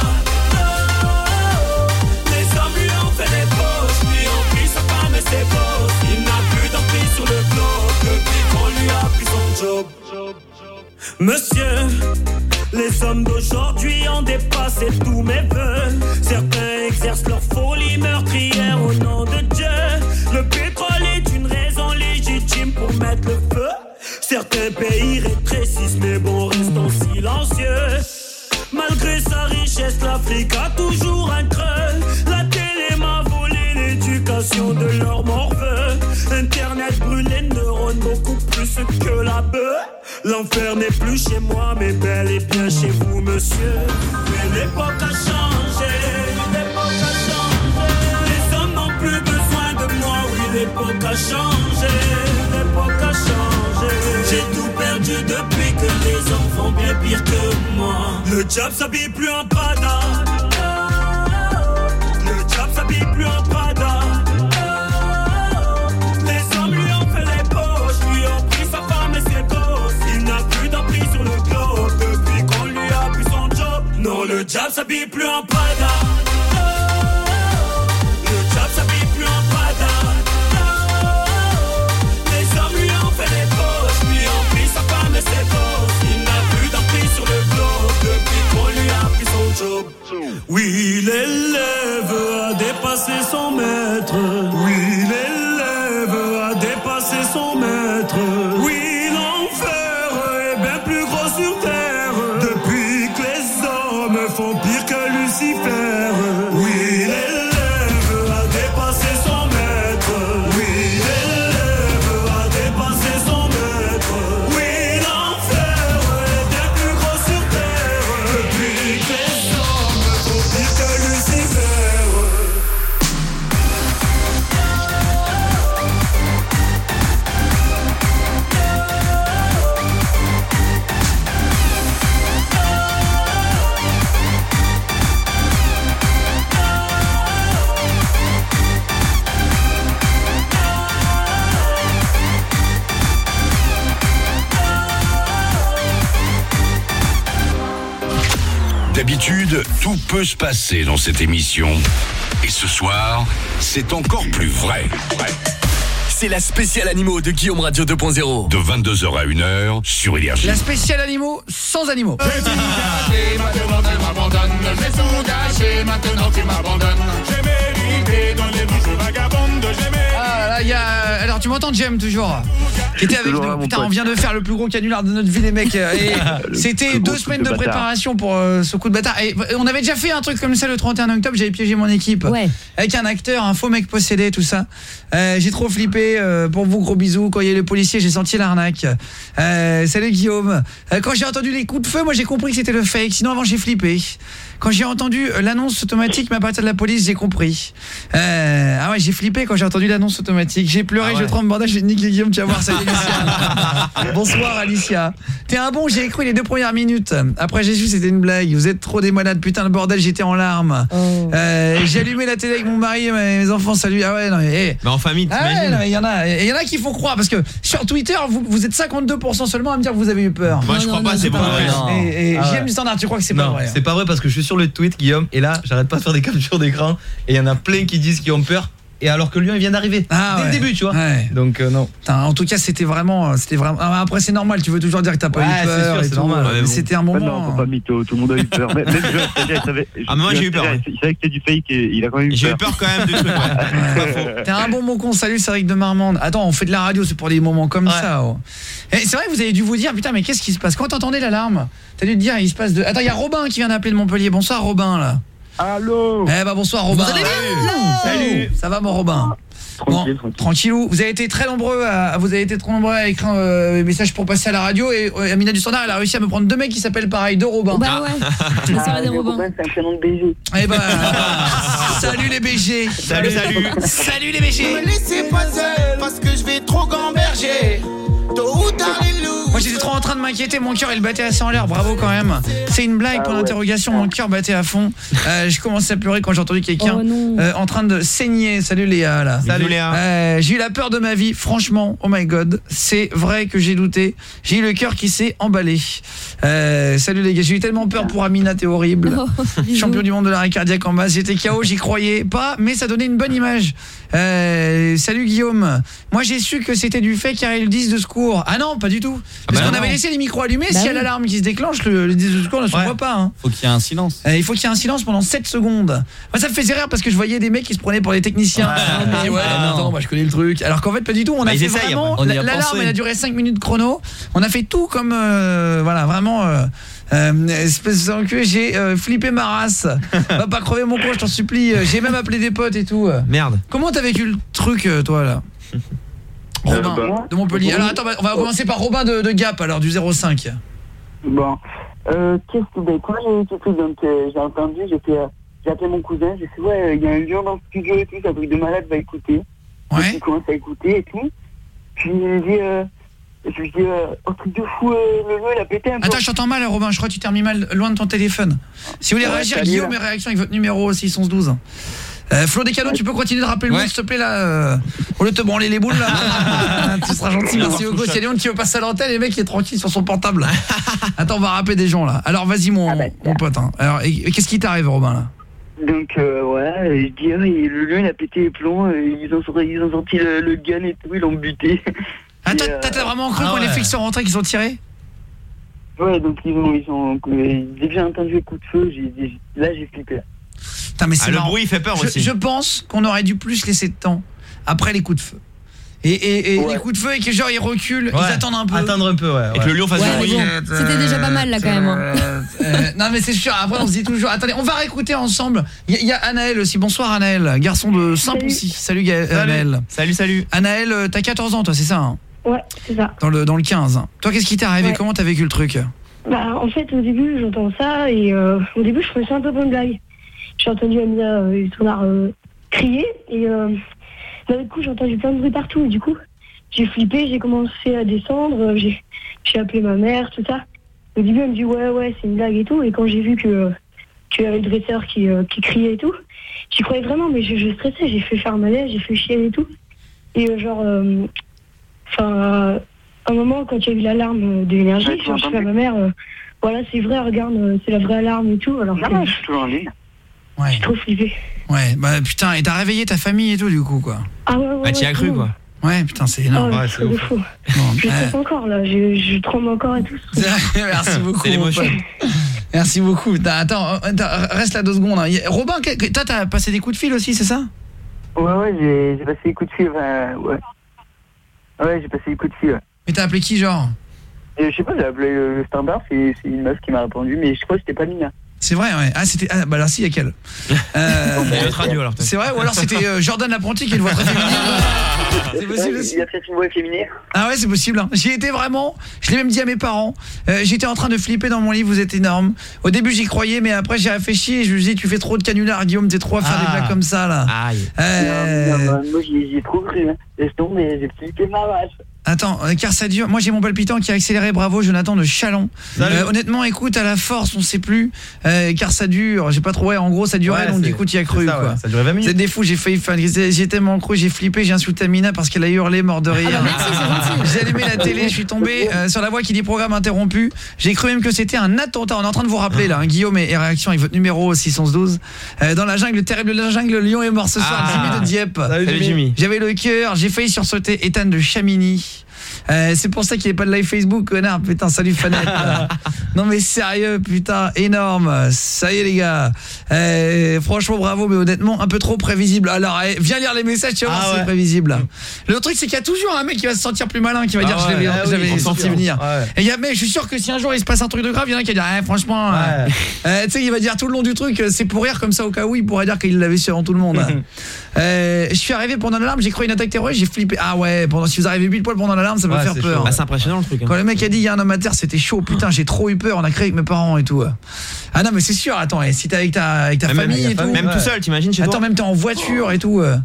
Les hommes lui ont fait des poches, lui ont pris sa femme et ses bosses. Il n'a plus d'emprise sur le globe depuis qu'on lui a pris son job. Monsieur, les hommes d'aujourd'hui ont dépassé tous mes vœux. Certains exercent leur folie meurtrière au nom de Dieu. Le pétrole est une raison légitime pour mettre le feu. Certains pays rétrécissent, mais bon, restons silencieux. Malgré sa richesse, l'Afrique a toujours un creux. La télé m'a volé l'éducation de leur morveux. Internet brûle les neurones beaucoup plus que la bœuf. L'enfer n'est plus chez moi, mais bel et bien chez vous, monsieur. Mais l'époque a changé, l'époque a changé. Les hommes n'ont plus besoin de moi, oui, l'époque a changé, l'époque a changé. J'ai tout perdu depuis que les hommes font bien pire que moi. Le diable s'habille plus en Prada. Le diable s'habille plus en Prada. Les hommes lui ont fait les poches, lui ont pris sa femme et ses gosses. Il n'a plus d'emprise sur le globe depuis qu'on lui a pris son job. Non, le diable s'habille plus en Prada. Le diable s'habille plus en Prada. Les hommes lui ont fait les poches, lui ont pris sa femme et ses gosses. Il n'a plus d'emprise sur le globe depuis qu'on lui a pris son job. Oui, l'élève a dépassé son maître. Oui, l'élève a dépassé son maître. Oui, l'enfer est bien plus gros sur terre depuis que les hommes font pire que Lucifer. Oui, l'élève a dépassé son maître. Oui, l'élève a dépassé son maître. Oui, l'enfer est bien plus gros sur terre depuis que les hommes font pire que Lucifer. D'habitude, tout peut se passer dans cette émission. Et ce soir, c'est encore plus vrai. C'est la spéciale animaux de Guillaume Radio deux point zéro. De vingt-deux heures à une heure sur Énergie. La spéciale animaux sans animaux. J'ai tout gâché, maintenant tu m'abandonnes. J'ai tout gâché, maintenant tu m'abandonnes. J'ai mérité dans les rues, je vagabonde. J'ai mérité. Ah là, il y a... Alors tu m'entends, Jem, toujours qui était avec nous. Putain, on vient de faire le plus gros canular de notre vie, les mecs. Et c'était deux semaines de, de préparation pour euh, ce coup de bâtard. Et on avait déjà fait un truc comme ça le trente et un octobre. J'avais piégé mon équipe ouais. avec un acteur, un faux mec possédé, tout ça. Euh, j'ai trop flippé. Euh, pour vous, gros bisous. Quand il y a les policiers, j'ai senti l'arnaque. Euh, salut Guillaume. Euh, quand j'ai entendu les coups de feu, moi j'ai compris que c'était le fake. Sinon avant j'ai flippé. Quand j'ai entendu l'annonce automatique, mais à partir de la police, j'ai compris. Euh, ah ouais, j'ai flippé quand j'ai entendu l'annonce automatique. J'ai pleuré, ah ouais. je tremble bordel, j'ai niqué Guillaume, tu vas voir, salut Alicia. Bonsoir Alicia. T'es un bon, j'ai écrit les deux premières minutes. Après j'ai su c'était une blague. Vous êtes trop des malades, putain le bordel, j'étais en larmes. Oh. Euh, j'ai allumé la télé avec mon mari et mes enfants, salut. Ah ouais, non mais... Hey. Mais en famille, t'imagines. Ah ouais, non mais il y en a, il y en a qui font croire, parce que sur Twitter, vous, vous êtes cinquantedeux pour cent seulement à me dire que vous avez eu peur. Moi non, je crois non, pas, non, c'est pas vrai. vrai. Et, et ah ouais. J M du Standard, tu crois que c'est pas vrai? C'est pas vrai parce que je suis sur le tweet, Guillaume. Et là, j'arrête pas de faire des captures d'écran. Et il y en a plein qui disent qu'ils ont peur. Et alors que lui, il vient d'arriver. Ah, dès ouais. le début, tu vois. Ouais. Donc, euh, non. Putain, en tout cas, c'était vraiment. C'était vraiment... Après, c'est normal. Tu veux toujours dire que t'as pas ouais, eu peur. C'est sûr, c'est normal. Ouais, mais bon. C'était un moment. Non, faut pas mytho. Tout le monde a eu peur. Même je, je savais. Ah, mais moi, j'ai eu peur. Il savait que c'était du fake et il a quand même eu peur. J'ai eu peur quand même du truc. Ouais. T'es un bon mon con. Salut, Cédric de Marmande. Attends, on fait de la radio, c'est pour des moments comme ouais. ça. Oh. Et c'est vrai que vous avez dû vous dire, putain, mais qu'est-ce qui se passe? Quand t'entendais l'alarme, t'as dû te dire, il se passe de. Attends, il y a Robin qui vient d'appeler de Montpellier. Bonsoir, Robin, là. Allô. Eh bah, bonsoir, Robin. Vous allez bien? Salut. Ça va, mon Robin? Tranquille, bon, tranquille. Tranquillou. Vous avez été très nombreux à, vous avez été trop nombreux à écrire euh, des messages pour passer à la radio et euh, Amina du Standard elle a réussi à me prendre deux mecs qui s'appellent pareil, deux Robins. Bah ouais. Tu me sers des Robins. C'est un prénom de B G. Eh bah salut les B G. Salut salut. Salut les B G. Ne me laissez pas seul parce que je vais trop gamberger. Tôt ou tard les loups. Moi j'étais trop en train de m'inquiéter, mon cœur il battait assez en l'air, bravo quand même. C'est une blague, pour l'interrogation, mon cœur battait à fond. euh, Je commençais à pleurer quand j'ai entendu quelqu'un oh euh, en train de saigner. Salut Léa là. Salut Léa. euh, J'ai eu la peur de ma vie, franchement, oh my god. C'est vrai que j'ai douté. J'ai eu le cœur qui s'est emballé. euh, Salut les gars, j'ai eu tellement peur pour Amina, t'es horrible. Oh, Champion du monde de l'arrêt cardiaque en bas. J'étais K O, j'y croyais pas, mais ça donnait une bonne image. euh, Salut Guillaume. Moi j'ai su que c'était du fait car ils disent de secours. Ah non, pas du tout. Parce bah qu'on non. avait laissé les micros allumés. Bah S'il y a oui. l'alarme qui se déclenche, le, le disque de secours ne se Ouais. voit pas hein. Faut qu'il y ait un silence. Euh, il faut qu'il y ait un silence pendant sept secondes. Moi ça me faisait rire parce que je voyais des mecs qui se prenaient pour des techniciens. Ouais, Je me dis, ouais, ah, non. attends, moi je connais le truc. Alors qu'en fait pas du tout, on Bah, a ils fait essayent, vraiment après. On y a l'alarme, pensé. elle a duré cinq minutes chrono. On a fait tout comme euh, voilà, vraiment euh, euh, espèce d'enculé, j'ai euh, flippé ma race. Va pas crever mon con, je t'en supplie. J'ai même appelé des potes et tout. Merde. Comment t'as vécu le truc euh, toi là? Robin Euh, bah, de Montpellier. Alors attends, on va commencer par Robin de, de Gap alors du zéro cinq. Bon, euh, qu'est-ce que ben, quand j'ai écouté, donc euh, j'ai entendu, j'ai fait, euh, j'ai appelé mon cousin, j'ai fait ouais, il y a un lion dans le studio et tout, ça truc de malade, va écouter. Ouais. Et il commence à écouter et tout. Puis il me dit, euh, je lui dis, euh, un truc de fou, euh, le lion il a pété un peu. Attends, je t'entends mal Robin, je crois que tu t'es remis mal loin de ton téléphone. Si vous voulez Ouais, réagir, salut, Guillaume là. et réaction avec votre numéro six onze douze. Euh, Flo Descadeaux, tu peux continuer de rappeler le Ouais. mot, s'il te plaît là euh, au lieu de te branler les boules là. Tu seras gentil, merci beaucoup. S'il y a Léon qui veut passer à l'antenne, les mecs il est tranquille sur son portable. Attends, on va rappeler des gens là. Alors vas-y mon, Ah bah, mon pote hein. Alors et- et qu'est-ce qui t'arrive Robin là? Donc euh, ouais, je dis, ouais, le lion il a pété les plombs, euh, ils ont sorti, ils ont sorti le, le gun et tout, ils l'ont buté. Ah, Et, t'as euh, t'as vraiment cru ah quand ouais. les flics sont rentrés qu'ils ont tiré? Ouais, donc ils ont, ils ont, euh, dès que j'ai entendu le coup de feu, j'ai, j'ai- là j'ai flippé. Là. Putain, mais c'est Ah, le marrant. bruit il fait peur je, aussi. je pense qu'on aurait dû plus laisser de temps après les coups de feu. Et, et, et Ouais. les coups de feu et que genre ils reculent, Ouais. ils attendent un peu. Attendre un peu, ouais. Et que le lion fasse Ouais, du mais bruit. bon, c'était déjà pas mal là quand même. hein. Euh, non mais c'est sûr, après on se dit toujours attendez, on va réécouter ensemble. Il y, a- il y a Anaël aussi. Bonsoir Anaël, garçon de Saint-Poncy. Salut, Ga- Anaël. Salut, salut. Anaël, euh, t'as quatorze ans toi, c'est ça hein? Ouais, c'est ça. Dans le dans le quinze. Toi qu'est-ce qui t'est arrivé? Ouais. Comment t'as vécu le truc? Bah, en fait, au début, j'entends ça et euh, au début, je trouvais ça un peu bonne blague. J'ai entendu Amina euh, et Tournard euh, crier et euh, d'un coup, j'ai entendu plein de bruit partout. Et du coup, j'ai flippé, j'ai commencé à descendre, euh, j'ai j'ai appelé ma mère, tout ça. Au début, elle me dit ouais, ouais, c'est une blague et tout. Et quand j'ai vu que qu'il y avait le dresseur qui, euh, qui criait et tout, j'y croyais vraiment, mais je, je stressais, j'ai fait faire malaise, j'ai fait chier et tout. Et euh, genre, enfin, euh, à un moment, quand il y a eu l'alarme de l'énergie, Ouais, tu genre, je m'entends fais à ma mère, euh, voilà, c'est vrai, regarde, euh, c'est la vraie alarme et tout. Alors, Non, non, je suis toujours en ligne. Ouais. j'ai trop flippé. Ouais, bah putain, et t'as réveillé ta famille et tout du coup quoi. Ah ouais, ouais. Ah, t'y ouais, as cru tout. quoi. Ouais, putain, c'est Ah énorme. ouais, Ouais, c'est c'est de ouf. fou. Bon, Je euh, stresse encore là, je, je tremble encore et tout. Merci beaucoup. C'est l'émotion. mon pote. Merci beaucoup. T'as- Attends, euh, t'as- reste là deux secondes. hein. Y a- Robin, que- que- toi t'as passé des coups de fil aussi, c'est ça? Ouais, ouais, j'ai, j'ai passé les coups de fil, enfin, ouais. Ouais, j'ai passé les coups de fil, ouais. Mais t'as appelé qui genre? Et je sais pas, j'ai appelé le, le standard, c'est, c'est une meuf qui m'a répondu, mais je crois que c'était pas Mina. C'est vrai, ouais. Ah, c'était. Ah, bah alors, si, il y a quelle euh, Il y a notre radio alors. C'est vrai, ou alors c'était euh, Jordan l'apprenti qui est une voix très féminine. C'est possible aussi. Il y a peut-être une voix féminine. Ah ouais, c'est possible. Hein. J'y étais vraiment. Je l'ai même dit à mes parents. Euh, J'étais en train de flipper dans mon lit. Vous êtes énorme. Au début, j'y croyais, mais après, j'ai réfléchi et je me suis dit, tu fais trop de canulars, Guillaume. T'es trop à faire Ah. des blagues comme ça là. Aïe. Euh, Non, non, moi, j'y ai trop cru, hein. Laisse tomber, j'ai flippé ma vache. Attends, euh, car ça dure. Moi, j'ai mon palpitant qui a accéléré. Bravo, Jonathan de Chalon. Euh, honnêtement, écoute, à la force, on sait plus. Euh, car ça dure. J'ai pas trouvé. En gros, ça durait. Ouais, donc c'est- du coup, tu y as c'est cru ça, quoi. ouais. Ça durait vingt minutes. C'est des fous. J'ai failli faire. J'ai tellement cru. J'ai flippé. J'ai insulté Amina parce qu'elle a hurlé mort de rire. Ah bah merci, c'est gentil. J'ai allumé la télé, je suis tombé euh, sur la voix qui dit programme interrompu. J'ai cru même que c'était un attentat. On est en train de vous rappeler là, hein, Guillaume et, et réaction avec votre numéro six onze douze. Euh, dans la jungle, terrible la jungle, le lion est mort ce soir. Ah. Jimmy de Dieppe. Salut, Jimmy. J'avais le cœur, j'ai failli sursauter. Ethan de Chamigny. Euh, c'est pour ça qu'il n'y a pas de live Facebook, connard. Putain, salut Fanette. Non mais sérieux, putain, énorme. Ça y est les gars. Euh, franchement bravo, mais honnêtement un peu trop prévisible. Alors eh, viens lire les messages, tu vas voir, Ah c'est ouais. prévisible. Le truc c'est qu'il y a toujours un mec qui va se sentir plus malin, qui va Ah dire je ouais, l'avais ah oui, j'avais c'est senti sûr. venir. Ouais. Et il y a mais je suis sûr que si un jour il se passe un truc de grave, il y en a un qui va dire eh, franchement euh, Ouais. euh, tu sais il va dire tout le long du truc euh, c'est pour rire comme ça au cas où il pourrait dire qu'il l'avait su avant tout le monde. euh, je suis arrivé pendant l'alarme, j'ai cru une attaque terroriste, j'ai flippé. Ah ouais, pendant si vous arrivez pile poil pendant l'alarme, ça peut Ouais, faire c'est peur. chaud. Bah, c'est impressionnant le truc. hein. Quand le mec a dit il y a un homme à terre, c'était chaud. Putain, j'ai trop eu peur. On a créé avec mes parents et tout. Ah non, mais c'est sûr. Attends, et si t'es avec ta avec ta Même- famille et tout. Même tout seul, t'imagines chez Attends, toi. même t'es en voiture et tout. euh.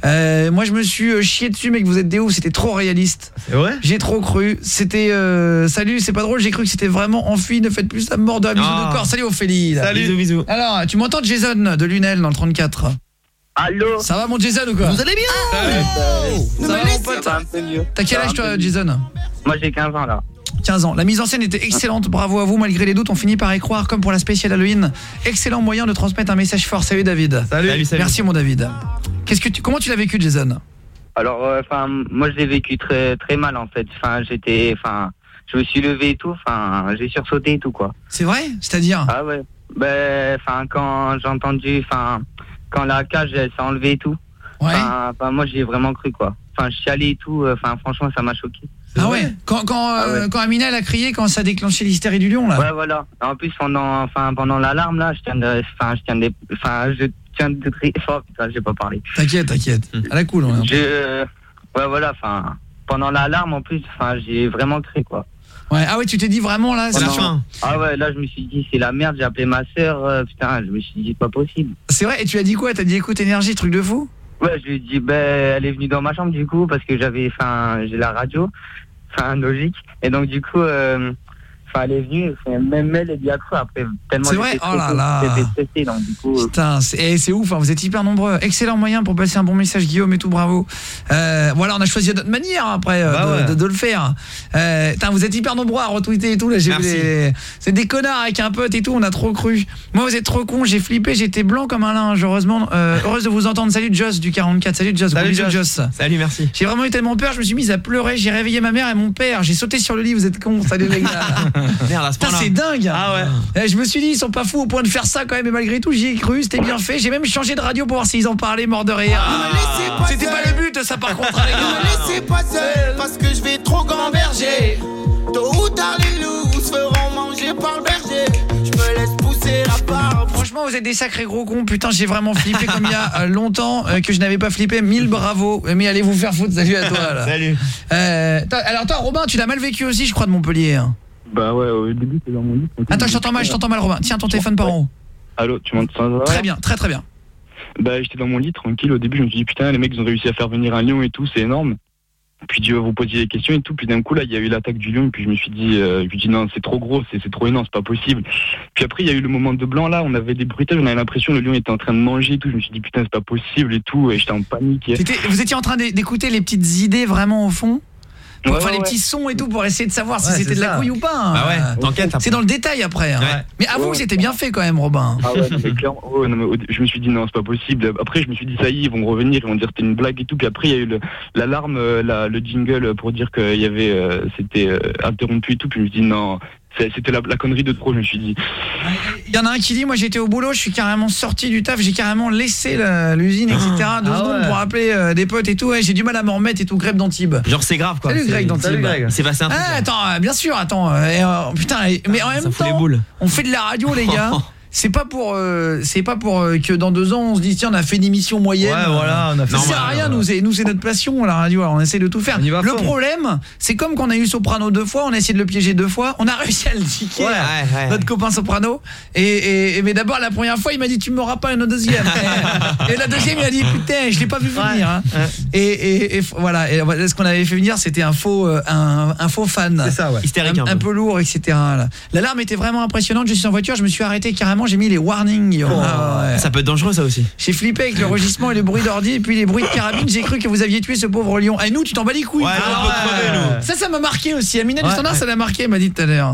Euh, moi je me suis euh, chié dessus mec, vous êtes des ouf, c'était trop réaliste. C'est vrai? J'ai trop cru. C'était euh, salut, c'est pas drôle, j'ai cru que c'était vraiment enfui, ne faites plus ça mort de la bisou Ah. de corps. Salut Ophélie. là. Salut. Bisous, bisous. Alors, tu m'entends Jason de Lunel dans le trente-quatre? Allô? Ça va mon Jason ou quoi? Vous allez bien? Salut. Ça va mon pote? Ça va un peu mieux. T'as quel Ça va âge un toi peu mieux. Jason? Moi j'ai quinze ans là. quinze ans. La mise en scène était excellente, bravo à vous, malgré les doutes, on finit par y croire comme pour la spéciale Halloween. Excellent moyen de transmettre un message fort. Salut David. Salut. Salut, salut. Merci mon David. Qu'est-ce que tu comment tu l'as vécu Jason? Alors enfin moi je l'ai vécu très très mal en fait. Enfin j'étais enfin je me suis levé et tout, enfin j'ai sursauté et tout quoi. C'est vrai? C'est-à-dire? Ah ouais. Ben enfin quand j'ai entendu enfin quand la cage elle s'est enlevée et tout. Ouais. Enfin moi j'ai vraiment cru quoi. Enfin je chialais et tout, enfin franchement ça m'a choqué. Ah ouais. Quand quand Ah ouais. euh, quand Amina elle a crié quand ça a déclenché l'hystérie du lion là. Ouais voilà. En plus pendant enfin pendant l'alarme là, je tiens de enfin je tiens de enfin je tiens de très fort, putain, j'ai pas parlé. T'inquiète, t'inquiète. À la cool on est. Je euh, ouais voilà, enfin pendant l'alarme en plus, enfin j'ai vraiment cru quoi. Ouais, ah ouais, tu t'es dit vraiment là, c'est la fin. Ah ouais, là je me suis dit c'est la merde, j'ai appelé ma sœur, euh, putain, je me suis dit pas possible. C'est vrai, et tu as dit quoi? T'as dit écoute énergie, truc de fou? Ouais, je lui ai dit ben elle est venue dans ma chambre du coup parce que j'avais enfin j'ai la radio, enfin logique, et donc du coup euh, enfin elle est venue, même elle elle y a cru après tellement c'est vrai, oh là là. j'étais stressé donc du coup. Putain, c'est eh, c'est ouf, hein, vous êtes hyper nombreux. Excellent moyen pour passer un bon message Guillaume et tout, bravo. Euh, voilà, on a choisi notre manière après euh, bah de, ouais. de, de le faire. Euh, putain, vous êtes hyper nombreux à retweeter et tout là, j'ai vu les... c'est des connards avec un pote et tout, on a trop cru. Moi vous êtes trop cons, j'ai flippé, j'étais blanc comme un linge. Heureusement euh, heureuse de vous entendre. Salut Joss du quarante-quatre. Salut Joss. Salut, Bisous, Joss. Joss. Salut, merci. J'ai vraiment eu tellement peur, je me suis mise à pleurer, j'ai réveillé ma mère et mon père, j'ai sauté sur le lit, vous êtes cons. Salut les gars. Merde, à ce Putain, point-là. c'est dingue. Ah ouais. Eh, je me suis dit ils sont pas fous au point de faire ça quand même, et malgré tout j'y ai cru, c'était bien fait. J'ai même changé de radio pour voir s'ils en parlaient, mort de rire. Ah. C'était pas le but ça par contre, hein, les Ne gars. me laissez pas seul parce que je vais trop gamberger. Tôt ou tard les loups se feront manger par le berger. Je me laisse pousser la barbe. Franchement vous êtes des sacrés gros cons. Putain j'ai vraiment flippé comme il y a euh, longtemps euh, que je n'avais pas flippé. Mille bravo. Mais allez vous faire foutre, salut à toi là. Salut. euh, toi, Alors toi Robin tu l'as mal vécu aussi je crois de Montpellier, hein. Bah ouais, au début c'est dans mon lit. Attends je t'entends mal, je t'entends mal Robin. Tiens ton téléphone par en haut. Allô, tu m'entends? Très bien, très très bien. Bah j'étais dans mon lit tranquille, au début je me suis dit putain les mecs ils ont réussi à faire venir un lion et tout, c'est énorme. Puis Dieu vous posiez des questions et tout, puis d'un coup là il y a eu l'attaque du lion, et puis je me suis dit euh, je me suis dit non c'est trop gros, c'est c'est trop énorme, c'est pas possible. Puis après il y a eu le moment de blanc là, on avait des bruitages, on avait l'impression que le lion était en train de manger et tout, je me suis dit putain c'est pas possible et tout, et j'étais en panique. Et... Vous étiez en train d'écouter les petites idées vraiment au fond? Pour, Ouais, enfin ouais, les ouais. petits sons et tout pour essayer de savoir si Ouais, c'était c'est de la ça. couille ou pas, hein. Bah ouais, t'enquêtes. C'est dans le détail après, hein. Ouais. Mais avoue Ouais. que c'était bien fait quand même Robin. Ah ouais, non, mais clairement, ouais, non, mais au- je me suis dit non c'est pas possible. Après je me suis dit ça y est ils vont revenir, ils vont dire c'était une blague et tout. Puis après il y a eu le- l'alarme, euh, la, le jingle pour dire qu'il y avait euh, c'était euh, interrompu et tout. Puis je me suis dit non c'est- c'était la, la connerie de trop. Je me suis dit Il y en a un qui dit moi j'étais au boulot, je suis carrément sorti du taf, j'ai carrément laissé la- l'usine et cetera. Deux Ah secondes ouais. pour appeler euh, des potes et tout. Ouais, j'ai du mal à m'en remettre et tout, grève d'Antibes. Genre c'est grave quoi. Salut C'est- Greg d'Antibes. Salut, Greg. Il s'est passé un truc. Ah, attends, euh, bien sûr, attends. euh, et, euh, putain, et- mais en même fout les temps, boules. on fait de la radio les gars. C'est pas pour euh, c'est pas pour euh, que dans deux ans on se dise tiens on a fait une émission moyenne. Ouais, voilà, on a fait Ça sert normal, à rien, voilà. nous c'est nous c'est notre passion la radio, alors on essaie de tout faire. On y va à Le fond. problème, c'est comme qu'on a eu Soprano deux fois, on a essayé de le piéger deux fois, on a réussi à le tiquer. Ouais, ouais, ouais. Notre copain Soprano et, et, et mais d'abord la première fois, il m'a dit tu m'auras pas une deuxième. et, et la deuxième, il a dit putain, je l'ai pas vu venir hein. Ouais. Et, et, et voilà, et voilà, ce qu'on avait fait venir, c'était un faux euh, un, un faux fan. C'est ça, ouais. Hystérique un, un un peu. peu lourd, et cetera là. L'alarme était vraiment impressionnante. Je suis en voiture, je me suis arrêté carrément, j'ai mis les warnings. Oh. Ah ouais. Ça peut être dangereux ça aussi. J'ai flippé avec le rugissement et le bruit d'ordi et puis les bruits de carabine. J'ai cru que vous aviez tué ce pauvre lion. Et nous, tu t'en bats les couilles. Ouais, nous, on peut crever, nous. Ça, ça m'a marqué aussi. Amina du Ouais, Standard, ouais. ça l'a marqué, elle m'a dit tout à l'heure.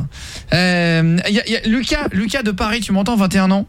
Euh, y a, y a Lucas, Lucas de Paris, tu m'entends, vingt et un ans.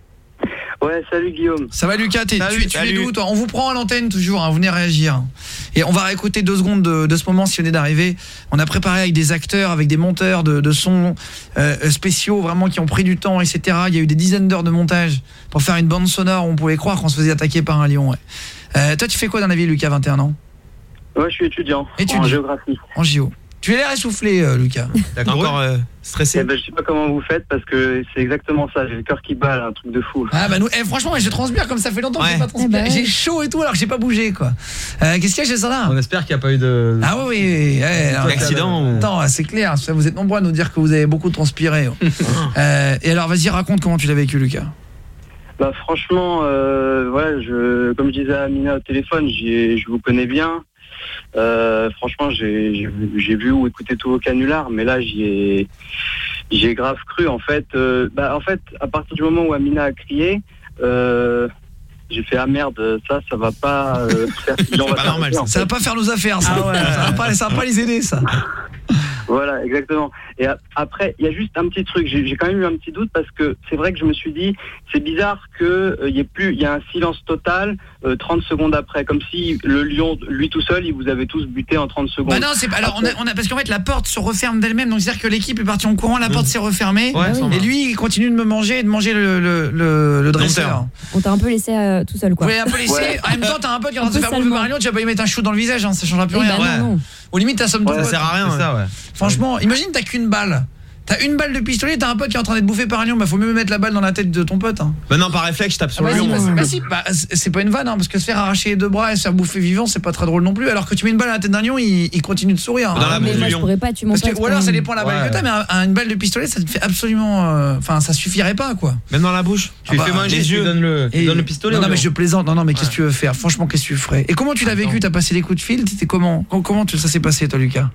Ouais, salut Guillaume. Ça va Lucas, t'es- Salut, tu, tu es salut. d'où toi? On vous prend à l'antenne toujours, hein, venez réagir. Et on va réécouter deux secondes de, de ce moment si on est d'arriver. On a préparé avec des acteurs, avec des monteurs de, de sons euh, spéciaux, vraiment qui ont pris du temps, et cetera. Il y a eu des dizaines d'heures de montage pour faire une bande sonore où on pouvait croire qu'on se faisait attaquer par un lion. Ouais. Euh, toi tu fais quoi dans la vie Lucas, vingt et un ans? Ouais, je suis étudiant Étudiant. en géographie. En J O. Tu as l'air essoufflé euh, Lucas. D'accord. Encore euh, stressé. Eh ben, je sais pas comment vous faites parce que c'est exactement ça. J'ai le cœur qui bat, là, un truc de fou. Ah bah nous, eh, franchement je transpire comme ça fait longtemps que j'ai Ouais. pas transpiré. Eh bah ouais. J'ai chaud et tout alors que j'ai pas bougé quoi. Euh, Qu'est-ce qu'il y a chez ça On espère qu'il n'y a pas eu de... Ah oui, oui, oui. Ouais, alors, Accident ou- Attends, c'est clair, ça, vous êtes nombreux à nous dire que vous avez beaucoup transpiré. euh, et alors vas-y raconte comment tu l'as vécu Lucas. Bah franchement, euh, voilà, je, comme je disais à Amina au téléphone, j'y ai- je vous connais bien. Euh, franchement, j'ai, j'ai, vu- j'ai vu ou écouté tous vos canulars, mais là, j'y ai, j'y ai grave cru. En fait, euh, bah, en fait, à partir du moment où Amina a crié, euh, j'ai fait ah merde, ça, ça va pas. Euh, faire on va pas faire normal, ça, ça. en Ça fait. va pas faire nos affaires, ça. Ah ouais. ça, va pas, ça va pas les aider, ça. Voilà, exactement. Et a- après, il y a juste un petit truc. J'ai j'ai quand même eu un petit doute parce que c'est vrai que je me suis dit, c'est bizarre que il y ait plus, il y a un silence total euh, trente secondes après, comme si le lion, lui tout seul, il vous avait tous buté en trente secondes. Bah non, c'est pas. Alors on a, on a parce qu'en fait la porte se referme d'elle-même, donc c'est-à-dire que l'équipe est partie en courant, la porte s'est refermée, Ouais, ça va. et lui il continue de me manger et de manger le le le, le dresseur. On t'a un peu laissé euh, tout seul, quoi. Ouais, un peu laissé. Ouais. En même temps, t'as un pote qui est en Un train de se peu faire bouffer salement. par un lion, tu vas pas lui mettre un chou dans le visage, hein, ça changera plus Oui, rien. bah non, non. Au limite, t'assommes Ouais, ton ça pote. sert à rien, C'est ça, ouais. Franchement, imagine t'as qu'une balle. T'as une balle de pistolet, t'as un pote qui est en train d'être bouffé par un lion, bah faut mieux mettre la balle dans la tête de ton pote. Hein. Bah non, par réflexe, je tape sur Ah le bah, lion. si, moi. bah, si, bah, c'est c'est pas une vanne, hein, parce que se faire arracher les deux bras et se faire bouffer vivant, c'est pas très drôle non plus. Alors que tu mets une balle à la tête d'un lion, il, il continue de sourire. hein. Dans la Mais bouche moi, du je lion. pourrais pas tuer mon Parce que, pote, ou alors quand ça même. dépend de la balle Ouais. que t'as, mais un- un- une balle de pistolet, ça te fait absolument, euh, enfin, ça suffirait pas, quoi. Même dans la bouche. Tu lui Ah fais bah, manger, les tu yeux. lui donnes le, tu lui Et- donnes le pistolet. Non, non au mais lion. je plaisante. Non, non, mais qu'est-ce que tu veux faire? Franchement, qu'est-ce que tu ferais? Et comment tu l'as vécu? T'as passé les coups de fil? T'étais comment? Com- Comment tu- ça s'est passé, toi, Lucas?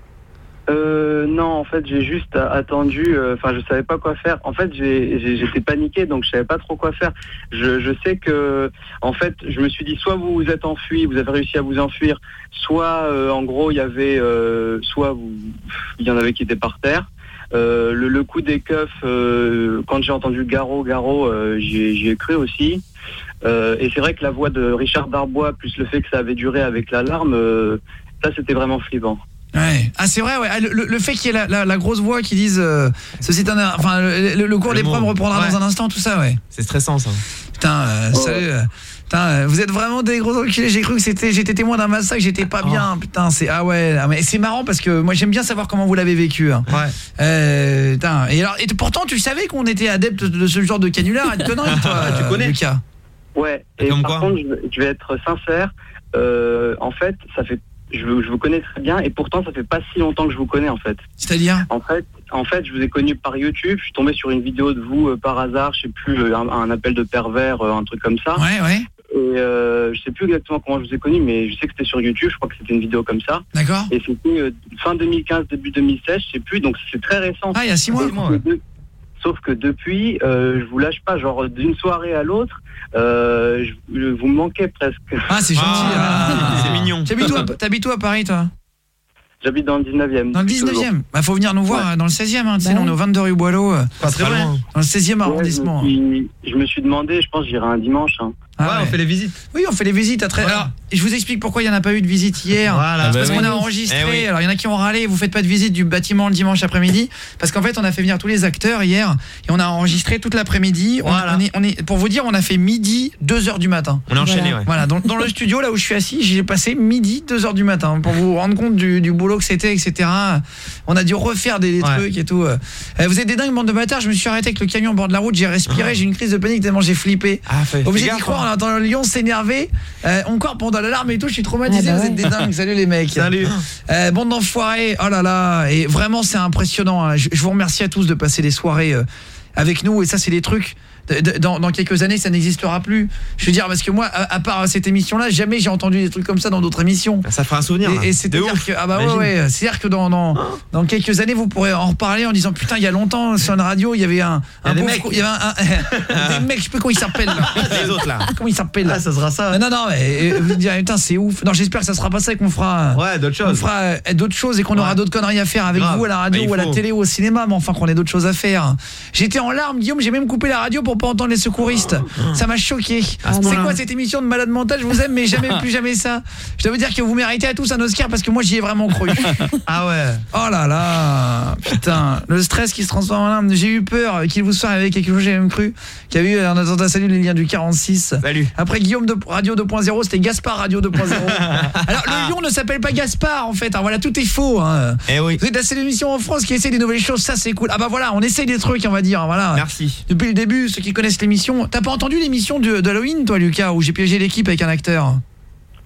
Euh, non, en fait, j'ai juste a- attendu. Enfin, je savais pas quoi faire. En fait, j'ai- j'ai- j'étais paniqué, donc je savais pas trop quoi faire. Je, je sais que, en fait, je me suis dit, soit vous vous êtes enfui, vous avez réussi à vous enfuir, soit, euh, en gros, il y avait, euh, soit vous, il y en avait qui étaient par terre. Euh, le, le coup des keufs, euh, quand j'ai entendu Garo, Garo, euh, j'y ai- j'y ai cru aussi. Euh, et c'est vrai que la voix de Richard Darbois, plus le fait que ça avait duré avec l'alarme, euh, ça, c'était vraiment flippant. Ouais. Ah c'est vrai, ouais. Ah, le, le- le fait qu'il y ait la, la, la grosse voix qui dise euh, ceci est un, enfin le, le- le cours Le des mot. proms reprendra Ouais. dans un instant, tout ça, ouais. C'est stressant, ça. Putain, euh, Oh. salut. euh, Putain, euh, vous êtes vraiment des gros enculés. J'ai cru que c'était, j'étais témoin d'un massacre, j'étais pas bien. Putain, c'est ah ouais. Ah, mais c'est marrant parce que moi j'aime bien savoir comment vous l'avez vécu. Hein. Ouais. Euh, putain. Et alors, et pourtant tu savais qu'on était adepte de ce genre de canular et de conneries, toi. Tu euh, connais Lucas. Ouais, et Comme par quoi contre, je vais- je vais être sincère, euh, en fait, ça fait, je, vous- je vous connais très bien, et pourtant, ça fait pas si longtemps que je vous connais, en fait. C'est-à-dire? En fait, en fait, je vous ai connu par YouTube, je suis tombé sur une vidéo de vous euh, par hasard, je sais plus, euh, un, un appel de pervers, euh, un truc comme ça. Ouais, ouais. Et euh, je sais plus exactement comment je vous ai connu, mais je sais que c'était sur YouTube, je crois que c'était une vidéo comme ça. D'accord. Et c'était euh, fin deux mille quinze, début deux mille seize, je sais plus, donc c'est très récent. Ah, il y a six mois. Sauf que de- Sauf que depuis, euh, je vous lâche pas, genre d'une soirée à l'autre, euh, je- je- vous me manquez presque. Ah, c'est gentil. Ah, c'est mignon. T'habites où, à- t'habites où à Paris, toi? J'habite dans le dix-neuvième. Dans le dix-neuvième. Bah faut venir nous voir Ouais. euh, dans le seizième, hein, tu sais, Bah on est au vingt-deux rue Boileau, euh, Pas très loin. dans le seizième Ouais, arrondissement. je, me suis, je me suis demandé, je pense que j'irai un dimanche. Hein. Ah Ouais, on fait les visites. Oui, on fait les visites à très. Voilà. Alors, je vous explique pourquoi il y en a pas eu de visite hier. Voilà. C'est Bah parce oui. qu'on a enregistré. Eh oui. Alors, il y en a qui ont râlé. Vous faites pas de visite du bâtiment le dimanche après-midi parce qu'en fait, on a fait venir tous les acteurs hier et on a enregistré toute l'après-midi. On- Voilà. On, est, on est, pour vous dire, on a fait midi, deux heures du matin. On est enchaîné, ouais. Voilà, dans, dans le studio là où je suis assis, j'ai passé midi, deux heures du matin pour vous rendre compte du, du boulot que c'était, et cetera. On a dû refaire des, des Ouais. trucs et tout. Euh, vous êtes des dingues, bande de bâtards. Je me suis arrêté avec le camion au bord de la route, j'ai respiré, j'ai eu une crise de panique tellement j'ai flippé. Ah, fais, Obligé fais d'y gaffe, croire, hein. on entend le lion s'énerver. Euh, encore pendant l'alarme et tout, je suis traumatisé. Ah bah Vous êtes des ouais. dingues. Salut les mecs. Salut. Euh, bande d'enfoirés. Oh là là. Et vraiment, c'est impressionnant. hein. Je, je vous remercie à tous de passer des soirées euh, avec nous. Et ça, c'est des trucs. de- de- Dans, dans quelques années, ça n'existera plus. Je veux dire, parce que moi, à, à part cette émission-là, jamais j'ai entendu des trucs comme ça dans d'autres émissions. Ça fera un souvenir. là. Et, et c'est-à-dire De ouf. que ah bah ouais, Imagine. ouais, c'est-à-dire que dans, dans dans quelques années vous pourrez en reparler en disant putain il y a longtemps sur une radio il y avait un Il y a un des pauvre mecs. con- il y avait un, un- des mecs je sais pas comment ils s'appellent là. Les autres, là. Comment ils s'appellent Ah, ça sera ça. non non mais et vous direz putain c'est ouf. Non, j'espère que ça sera pas ça et qu'on fera Ouais, d'autres on choses. fera euh, d'autres choses et qu'on aura Ouais. d'autres conneries à faire avec Grave. vous à la radio Bah, il ou à la faut. télé ou au cinéma mais enfin qu'on ait d'autres choses à faire. J'étais en larmes Guillaume, j'ai même coupé la radio pour pas entendre les secouristes. Ça m'a choqué. À ce C'est point-là. quoi cette émission de malade mental? Je vous aime mais jamais plus jamais ça. Je dois vous dire que vous méritez à tous un Oscar parce que moi j'y ai vraiment cru. Ah ouais. Oh là là, putain, le stress qui se transforme en larmes. J'ai eu peur qu'il vous soit arrivé quelque chose, j'ai même cru qu'il y a eu un attentat. Salut les liens du quarante-six. Salut. Après Guillaume de Radio deux point zéro, c'était Gaspard Radio deux point zéro. Alors le lion ne s'appelle pas Gaspard en fait. Alors voilà, tout est faux hein. Eh oui. Vous êtes la seule émission en France qui essaie des nouvelles choses, ça c'est cool. Ah bah voilà, on essaye des trucs, on va dire, voilà. Merci. Depuis le début, ceux qui connaissent l'émission, t'as pas entendu l'émission de- d'Halloween toi Lucas où j'ai piégé l'équipe avec un acteur?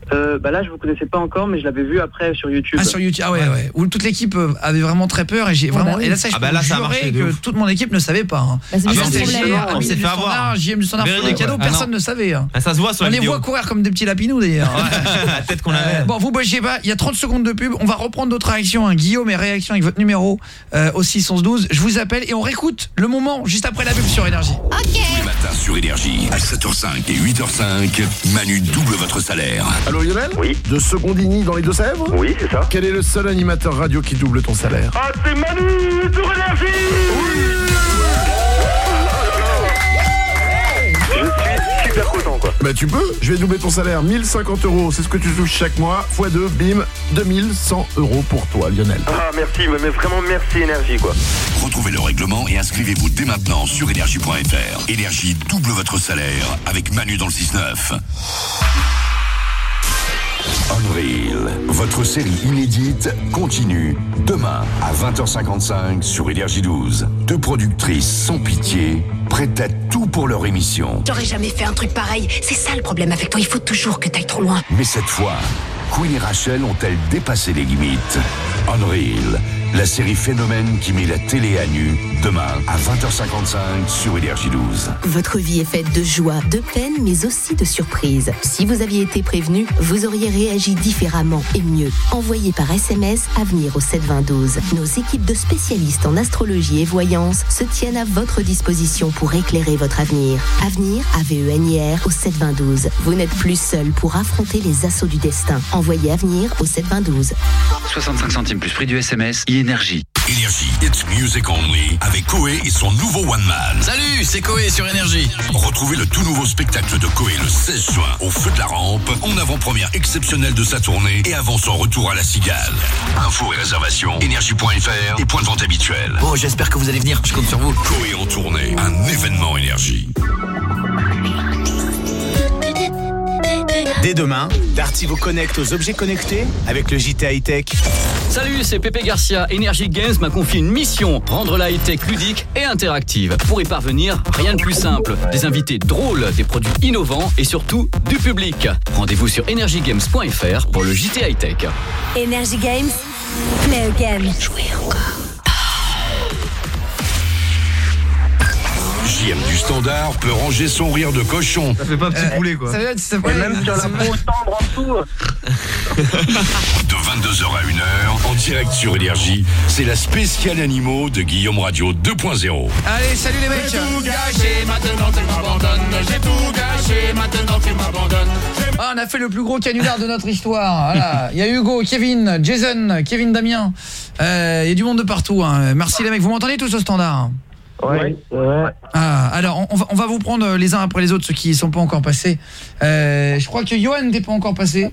Euh, bah là, je vous connaissais pas encore, mais je l'avais vu après sur YouTube. Ah, sur YouTube, ah ouais, ouais. ouais. Où toute l'équipe avait vraiment très peur et j'ai vraiment. bah oui. Et là, ça, je Ah bah peux là, ça a jurer marché de que ouf. toute mon équipe ne savait pas. Hein. Bah, c'est Ah bien bah, on le s'est problème. fait- on s'est fait avoir. J M du standard, Véridique, des cadeaux, ouais. personne Ah non. ne savait. Hein. Ah, ça se voit sur On la les vidéo. voit courir comme des petits lapinous d'ailleurs. La tête qu'on avait. Bon, vous bougez pas, il y a trente secondes de pub, on va reprendre d'autres réactions, hein. Guillaume et réaction avec votre numéro euh, au six onze douze. Je vous appelle et on réécoute le moment juste après la pub sur Énergie. Tous les matins sur Énergie, à sept heures cinq et huit heures cinq, Manu double votre salaire. Allô Lionel? Oui. De Secondini dans les Deux-Sèvres? Oui, c'est ça. Quel est le seul animateur radio qui double ton salaire? Ah, c'est Manu sur Énergie. Je suis super content quoi. Bah tu peux, je vais doubler ton salaire, mille cinquante euros, c'est ce que tu touches chaque mois, fois deux, bim, deux mille cent euros pour toi Lionel. Ah merci, mais vraiment merci Énergie quoi. Retrouvez le règlement et inscrivez-vous dès maintenant sur énergie point F R. Énergie double votre salaire avec Manu dans le six neuf. Unreal, votre série inédite continue demain à vingt heures cinquante-cinq sur Énergie douze. Deux productrices sans pitié, prêtes à tout pour leur émission. J'aurais jamais fait un truc pareil. C'est ça le problème avec toi, il faut toujours que t'ailles trop loin. Mais cette fois, Queen et Rachel ont-elles dépassé les limites? Unreal, la série phénomène qui met la télé à nu, demain à vingt heures cinquante-cinq sur Énergie douze. Votre vie est faite de joie, de peine, mais aussi de surprises. Si vous aviez été prévenu, vous auriez réagi différemment et mieux. Envoyez par S M S Avenir au sept vingt douze. Nos équipes de spécialistes en astrologie et voyance se tiennent à votre disposition pour éclairer votre avenir. Avenir, A V E N I R, au sept vingt douze. Vous n'êtes plus seul pour affronter les assauts du destin. Envoyez Avenir au sept vingt douze. soixante-cinq centimes plus prix du S M S, Énergie. Énergie, it's music only avec Koé et son nouveau One Man. Salut, c'est Koé sur Énergie. Retrouvez le tout nouveau spectacle de Koé le seize juin au Feu de la Rampe, en avant-première exceptionnelle de sa tournée et avant son retour à la Cigale. Infos et réservations, énergie point F R et point de vente habituel. Bon, j'espère que vous allez venir, je compte sur vous. Koé en tournée, un événement Énergie. Dès demain, Darty vous connecte aux objets connectés avec le J T High-Tech. Salut, c'est Pépé Garcia. Energy Games m'a confié une mission, rendre la high-tech ludique et interactive. Pour y parvenir, rien de plus simple. Des invités drôles, des produits innovants et surtout du public. Rendez-vous sur energy games point F R pour le J T High-Tech. Energy Games, play again. Jouez encore. J M du Standard peut ranger son rire de cochon. Ça fait pas petit poulet quoi. Ça veut dire, ça Et même sur la peau tendre en dessous. De vingt-deux heures à une heure, en direct sur Énergie, c'est la spéciale animaux de Guillaume Radio deux point zéro. Allez, salut les mecs. J'ai tout gâché, maintenant tu m'abandonnes. J'ai tout gâché, maintenant tu m'abandonnes. Ah, on a fait le plus gros canular de notre histoire. Voilà. Il y a Hugo, Kevin, Jason, Kevin Damien. Euh, il y a du monde de partout. Hein. Merci les mecs. Vous m'entendez tous au standard? Ouais, ouais. Ah, alors on va, on va vous prendre les uns après les autres, ceux qui ne sont pas encore passés. Euh, je crois que Johan n'est pas encore passé.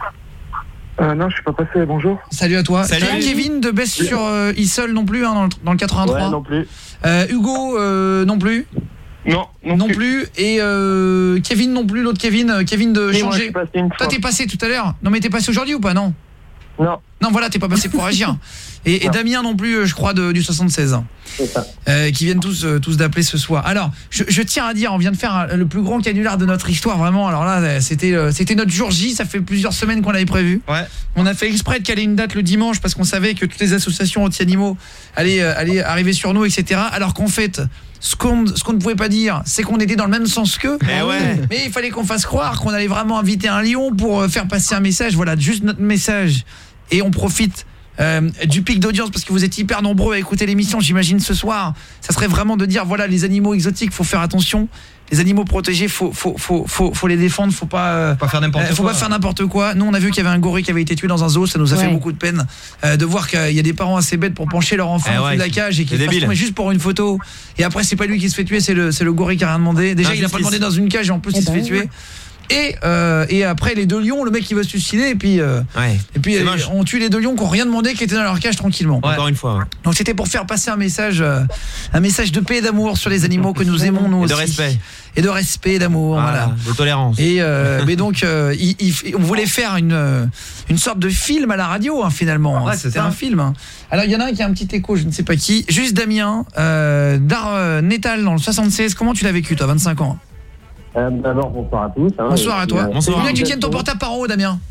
Euh, non, je suis pas passé, bonjour. Salut à toi. Salut. Salut. Kevin de Besse sur euh, Issel non plus, hein, dans, le, dans le quatre-vingt-trois. Ouais, non plus. Euh, Hugo euh, non plus. Non, non, Non plus. plus. Et euh, Kevin non plus, l'autre Kevin, euh, Kevin de Oui, moi, je changer. suis passé une Toi fois. t'es passé tout à l'heure. Non mais t'es passé aujourd'hui ou pas? Non. Non, Non voilà, t'es pas passé pour agir. Et, et Non. Damien non plus, euh, je crois, de, du soixante-seize. c'est ça. Euh, qui viennent tous euh, tous d'appeler ce soir. Alors, je, je tiens à dire, on vient de faire un- le plus grand canular de notre histoire, vraiment. Alors là, euh, c'était euh, c'était notre jour J, ça fait plusieurs semaines qu'on l'avait prévu. Ouais. On a fait exprès de caler une date le dimanche parce qu'on savait que toutes les associations anti-animaux allaient, euh, allaient arriver sur nous, et cetera. Alors qu'en fait, ce qu'on ce qu'on ne pouvait pas dire, c'est qu'on était dans le même sens qu'eux. Eh ouais. Mais il fallait qu'on fasse croire qu'on allait vraiment inviter un lion pour euh, faire passer un message. Voilà, juste notre message. Et on profite Euh, du pic d'audience parce que vous êtes hyper nombreux à écouter l'émission, j'imagine ce soir. Ça serait vraiment de dire voilà, les animaux exotiques, faut faire attention. Les animaux protégés, faut faut faut faut, faut les défendre, faut pas euh, Pas faire n'importe euh, faut quoi. pas faire n'importe quoi. Nous on a vu qu'il y avait un gorille qui avait été tué dans un zoo, ça nous a Ouais. fait beaucoup de peine euh, de voir qu'il y a des parents assez bêtes pour pencher leur enfant Eh au ouais, de la cage et c'est qu'ils fassent débile. tomber juste pour une photo. Et après c'est pas lui qui se fait tuer, c'est le c'est le gorille qui a rien demandé. Déjà, il a pas Injustice. demandé dans une cage et en plus Eh il se ben fait ouais. tuer. Et euh, et après les deux lions, le mec il va se suicider et puis euh, Ouais. et puis C'est euh, moche. on tue les deux lions qui ont rien demandé, qui étaient dans leur cage tranquillement. Encore une fois. Ouais. Donc c'était pour faire passer un message euh, un message de paix et d'amour sur les animaux que nous aimons nous Et de aussi. respect. Et de respect et d'amour, voilà. De tolérance. Et euh, mais donc euh, il, il- on voulait faire une euh, une sorte de film à la radio hein, finalement. Ouais, Hein. c'est C'était ça. un film. Hein. Alors il y en a un qui a un petit écho, je ne sais pas qui. Juste Damien euh, d'Ar euh, Nétal dans le soixante-seize. Comment tu l'as vécu toi, vingt-cinq ans? Euh, D'abord, bonsoir à tous. Hein, Bonsoir à toi. Euh, Bonsoir. Il faudrait que tu tiennes ton portable par en haut, Damien.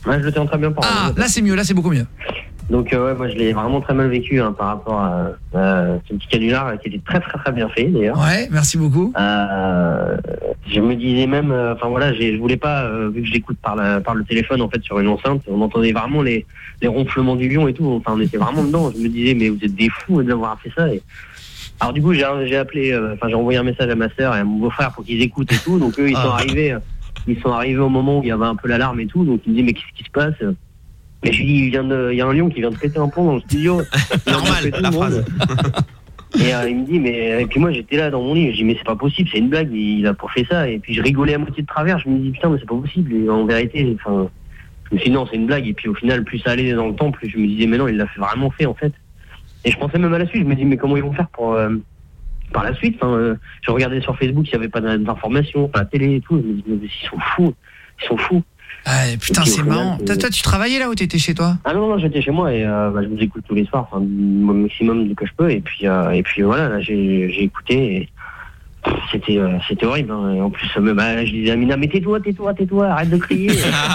Ouais, je le tiens très bien par Ah, là c'est mieux, là c'est beaucoup mieux. Donc euh, ouais, moi je l'ai vraiment très mal vécu hein, par rapport à euh, ce petit canular qui était très très très bien fait d'ailleurs. Ouais, merci beaucoup. Euh, je me disais même, enfin euh, voilà, j'ai, je voulais pas, euh, vu que je l'écoute par, la, par le téléphone en fait sur une enceinte, on entendait vraiment les, les ronflements du lion et tout, enfin on était vraiment dedans. Je me disais mais vous êtes des fous d'avoir fait ça. Et... Alors du coup j'ai, j'ai appelé, enfin euh, j'ai envoyé un message à ma sœur et à mon beau-frère pour qu'ils écoutent et tout. Donc eux ils ah. sont arrivés, ils sont arrivés au moment où il y avait un peu l'alarme et tout. Donc ils me disent mais qu'est-ce qui se passe? Mais je lui dis, il vient de, il y a un lion qui vient de péter un pont dans le studio. Normal, la phrase. Et euh, il me dit, mais, et puis moi j'étais là dans mon lit, je dis, mais c'est pas possible, c'est une blague, il a pas fait ça. Et puis je rigolais à moitié de travers, je me dis, putain, mais c'est pas possible. Et en vérité, enfin, je me suis dit, non, c'est une blague. Et puis au final, plus ça allait dans le temps, plus je me disais, mais non, il l'a fait vraiment fait en fait. Et je pensais même à la suite, je me dis, mais comment ils vont faire pour, euh, par la suite, enfin, euh, je regardais sur Facebook s'il y avait pas d'informations, pas la télé et tout, je me dis, mais ils sont fous, ils sont fous. Ah, putain, c'est marrant. Toi, toi, tu travaillais là ou t'étais chez toi? Ah non, non, j'étais chez moi et euh, bah, je vous écoute tous les soirs, enfin, au maximum que je peux. Et puis, euh, et puis voilà, là, j'ai, j'ai écouté et c'était, euh, c'était horrible. Hein. Et en plus, euh, bah, je disais à Amina, mais tais-toi, tais-toi, tais-toi, arrête de crier.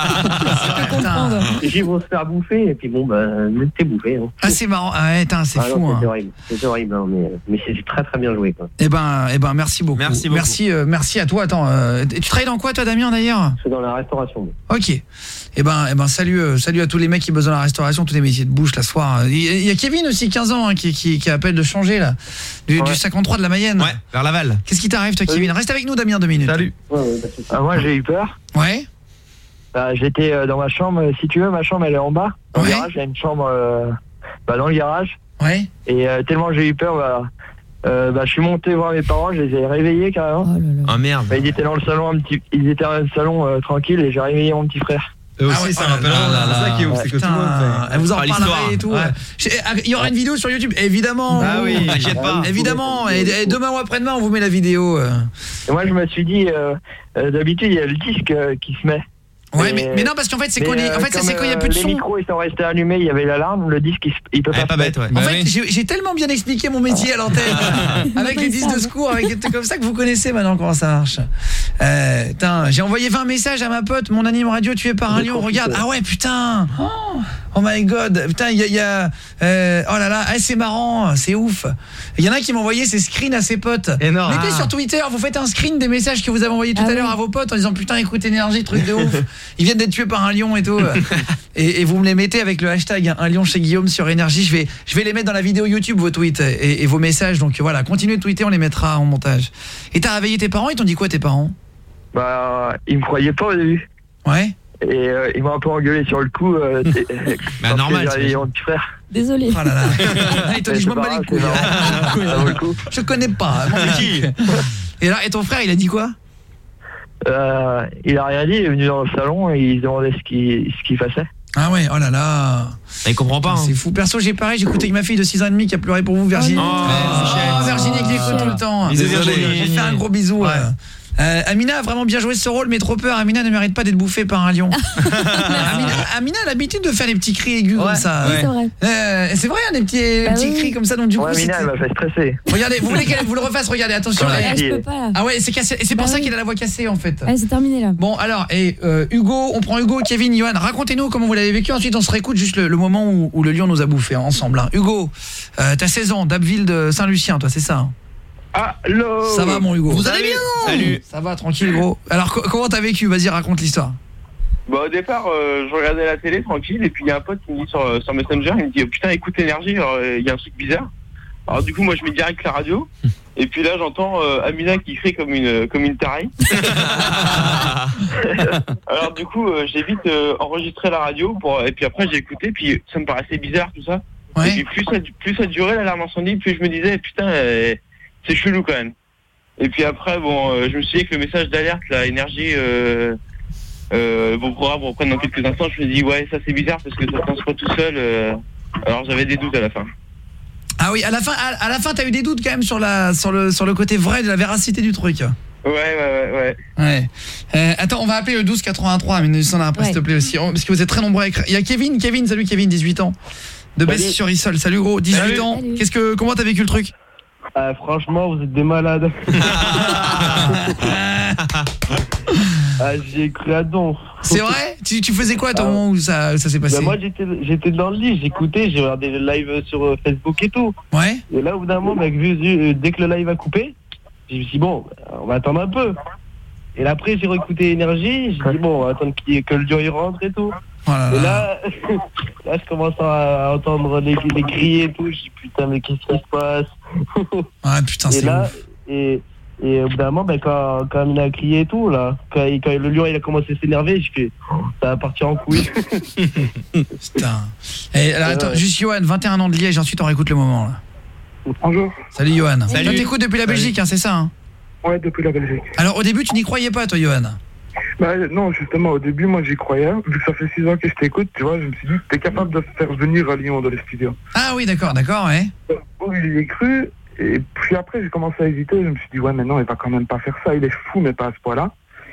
Et ils vont se faire bouffer. Et puis bon, bah, t'es bouffé. Hein. Ah, c'est marrant. Ah, ouais, tain, c'est ah, fou. Non, c'était hein. horrible. C'était horrible, hein, mais, mais c'est très très bien joué. Quoi. Eh ben, eh ben, merci beaucoup. Merci beaucoup. Merci, euh, merci à toi. Attends, euh, tu travailles dans quoi, toi, Damien, d'ailleurs? Je suis dans la restauration. Ok. Eh ben, eh ben salut, euh, salut à tous les mecs qui bossent dans la restauration, tous les métiers de bouche, la soir. Il y, y a Kevin aussi, quinze ans, hein, qui, qui, qui appelle de changer, là, du, ouais. du cinquante-trois de la Mayenne. Ouais, vers Laval. Qu'est-ce qui t'arrive, toi, Kevin? Reste avec nous, Damien, deux minutes. Salut. Ouais, ouais, ah, moi, j'ai eu peur. Ouais. Bah, j'étais euh, dans ma chambre, si tu veux, ma chambre, elle est en bas. Dans ouais. le garage, il y a une chambre euh, bah, dans le garage. Ouais. Et euh, tellement j'ai eu peur, bah, euh, bah, je suis monté voir mes parents, je les ai réveillés carrément. Oh, là là. Oh merde. Bah, ils étaient dans le salon, un petit, ils étaient dans le salon euh, tranquille et j'ai réveillé mon petit frère. Eux aussi, ah ouais, ça oh rappelle. C'est ça qui est ouf, c'est que tout le monde fait. Elle vous en parlera et tout. Ouais. Il y aura une vidéo sur YouTube, évidemment. Ah oui, t'inquiète pas. Évidemment. Et, et demain ou après-demain, on vous met la vidéo. Et moi, je me suis dit, euh, euh, d'habitude, il y a le disque euh, qui se met. Ouais, mais, mais non, parce qu'en fait, c'est quand il en fait, c'est quand il y a plus de son. Les micros, ils sont restés allumés, il y avait l'alarme, le disque, il, il peut pas. pas bête, ouais. En fait, j'ai, j'ai tellement bien expliqué mon métier à l'antenne, avec les disques de secours, avec des trucs comme ça que vous connaissez maintenant comment ça marche. Euh, putain, j'ai envoyé vingt messages à ma pote, mon anime radio tué par un lion. Regarde, ah ouais, putain. Oh, oh my god, putain, il y a, y a euh, oh là là, ah, c'est marrant, c'est ouf. Il y en a qui m'ont envoyé ces screens à ses potes. Énorme. Mettez ah. sur Twitter, vous faites un screen des messages que vous avez envoyés tout ah à l'heure oui. à vos potes en disant putain, écoute énergie, truc de ouf. Ils viennent d'être tués par un lion et tout. et, et vous me les mettez avec le hashtag un lion chez Guillaume sur énergie. Je vais je vais les mettre dans la vidéo YouTube, vos tweets et, et vos messages. Donc voilà, continuez de tweeter, on les mettra en montage. Et t'as réveillé tes parents, ils t'ont dit quoi tes parents? Bah, ils me croyaient pas au début. Ouais. Et euh, ils m'ont un peu engueulé sur le coup. Euh, bah normal, c'est mon petit frère. Désolé. Oh là là. Ils t'ont dit je m'en bats les couilles. Je connais pas. Et là, et ton frère, il a dit quoi? Euh, il a rien dit, il est venu dans le salon et il se demandait ce qu'il ce qu'il faisait. Ah ouais, oh là là. Il comprend pas. Hein. C'est fou. Perso, j'ai pareil, j'ai écouté avec ma fille de six ans et demi qui a pleuré pour vous, Virginie. Oh, oh Virginie qui écoute tout le temps. Désolé. J'ai fait un gros bisou. Ouais. Euh, Amina a vraiment bien joué ce rôle, mais trop peur. Amina ne mérite pas d'être bouffée par un lion. Amina, Amina a l'habitude de faire des petits cris aigus ouais, comme ça. Oui, ouais. c'est vrai. Euh, c'est vrai, hein, des petits, bah, petits oui. cris comme ça. Donc du ouais, coup, Amina, elle m'a fait stresser. Regardez, vous voulez qu'elle vous le refasse? Regardez, attention. Ouais, là, je peux pas. Ah ouais, c'est cassé. Et c'est bah pour oui. ça qu'il a la voix cassée en fait. Ouais, c'est terminé là. Bon, alors, et euh, Hugo, on prend Hugo, Kevin, Johan. Racontez-nous comment vous l'avez vécu. Ensuite, on se réécoute juste le, le moment où, où le lion nous a bouffé hein, ensemble. Hein. Hugo, euh, t'as seize ans, d'Abbeville de Saint-Lucien, toi, c'est ça hein? Allô. Ça va mon Hugo? Vous allez bien? Salut. Ça va tranquille gros. Alors co- comment t'as vécu? Vas-y raconte l'histoire. Bah au départ euh, je regardais la télé tranquille et puis il y a un pote qui me dit sur, sur Messenger, il me dit oh, putain écoute énergie, il euh, y a un truc bizarre. Alors du coup moi je mets direct la radio et puis là j'entends euh, Amina qui crie comme une comme une tarée. Alors du coup euh, j'ai vite euh, enregistré la radio pour et puis après j'ai écouté puis ça me paraissait bizarre tout ça. Ouais. Et puis plus ça plus ça durait l'alarme incendie, plus je me disais putain euh, c'est chelou quand même. Et puis après, bon, euh, je me suis dit que le message d'alerte, la énergie, euh, euh, vos programmes reprennent dans quelques instants. Je me dis ouais, ça c'est bizarre parce que ça se pas tout seul. Euh, alors j'avais des doutes à la fin. Ah oui, à la fin, à, à la fin, t'as eu des doutes quand même sur la, sur le, sur le côté vrai de la véracité du truc. Ouais, ouais, ouais, ouais. Ouais. Euh, attends, on va appeler le douze quatre-vingt-trois, mais nous en après, ouais. s'il te plaît aussi, parce que vous êtes très nombreux à écrire. Il y a Kevin, Kevin, salut Kevin, dix-huit ans, de Besse sur Issol. Salut gros, dix-huit salut. Ans. Salut. Qu'est-ce que, comment t'as vécu le truc? Euh, franchement, vous êtes des malades. Ah, j'ai cru à don. C'est vrai? tu, tu faisais quoi à ton ah. moment où ça, ça s'est passé? Bah, moi, j'étais, j'étais dans le lit, j'écoutais, j'ai regardé le live sur Facebook et tout. Ouais. Et là, au bout d'un moment, mec, dès que le live a coupé, je me suis dit, bon, on va attendre un peu. Et là, après, j'ai réécouté Énergie, j'ai dit, bon, on va attendre que le lion il rentre et tout. Oh là là. Et là, là, je commence à entendre les, les cris et tout, je dis, putain, mais qu'est-ce qui se passe? Ah, putain, et c'est là, ouf. Et, et au bout d'un moment, ben, quand, quand Amina a crié et tout, là, quand, quand le lion il a commencé à s'énerver, je fais, oh, ça va partir en couille. Putain. Et, alors, attends, ouais. juste Johan, vingt et un ans de Liège, ensuite on réécoute le moment. Là. Bonjour. Salut Johan. Salut. Toi t'écoutes depuis la Salut. Belgique, hein, c'est ça hein? Ouais, depuis la Belgique. Alors au début, tu n'y croyais pas, toi, Johan? Bah non, justement, au début, moi, j'y croyais. Vu que ça fait six ans que je t'écoute, tu vois, je me suis dit, t'es capable de faire venir à Lyon dans les studios. Ah oui, d'accord, d'accord, ouais. Oui, j'y ai cru. Et puis après, j'ai commencé à hésiter. Je me suis dit, ouais, mais non, il va quand même pas faire ça. Il est fou, mais pas à ce point-là.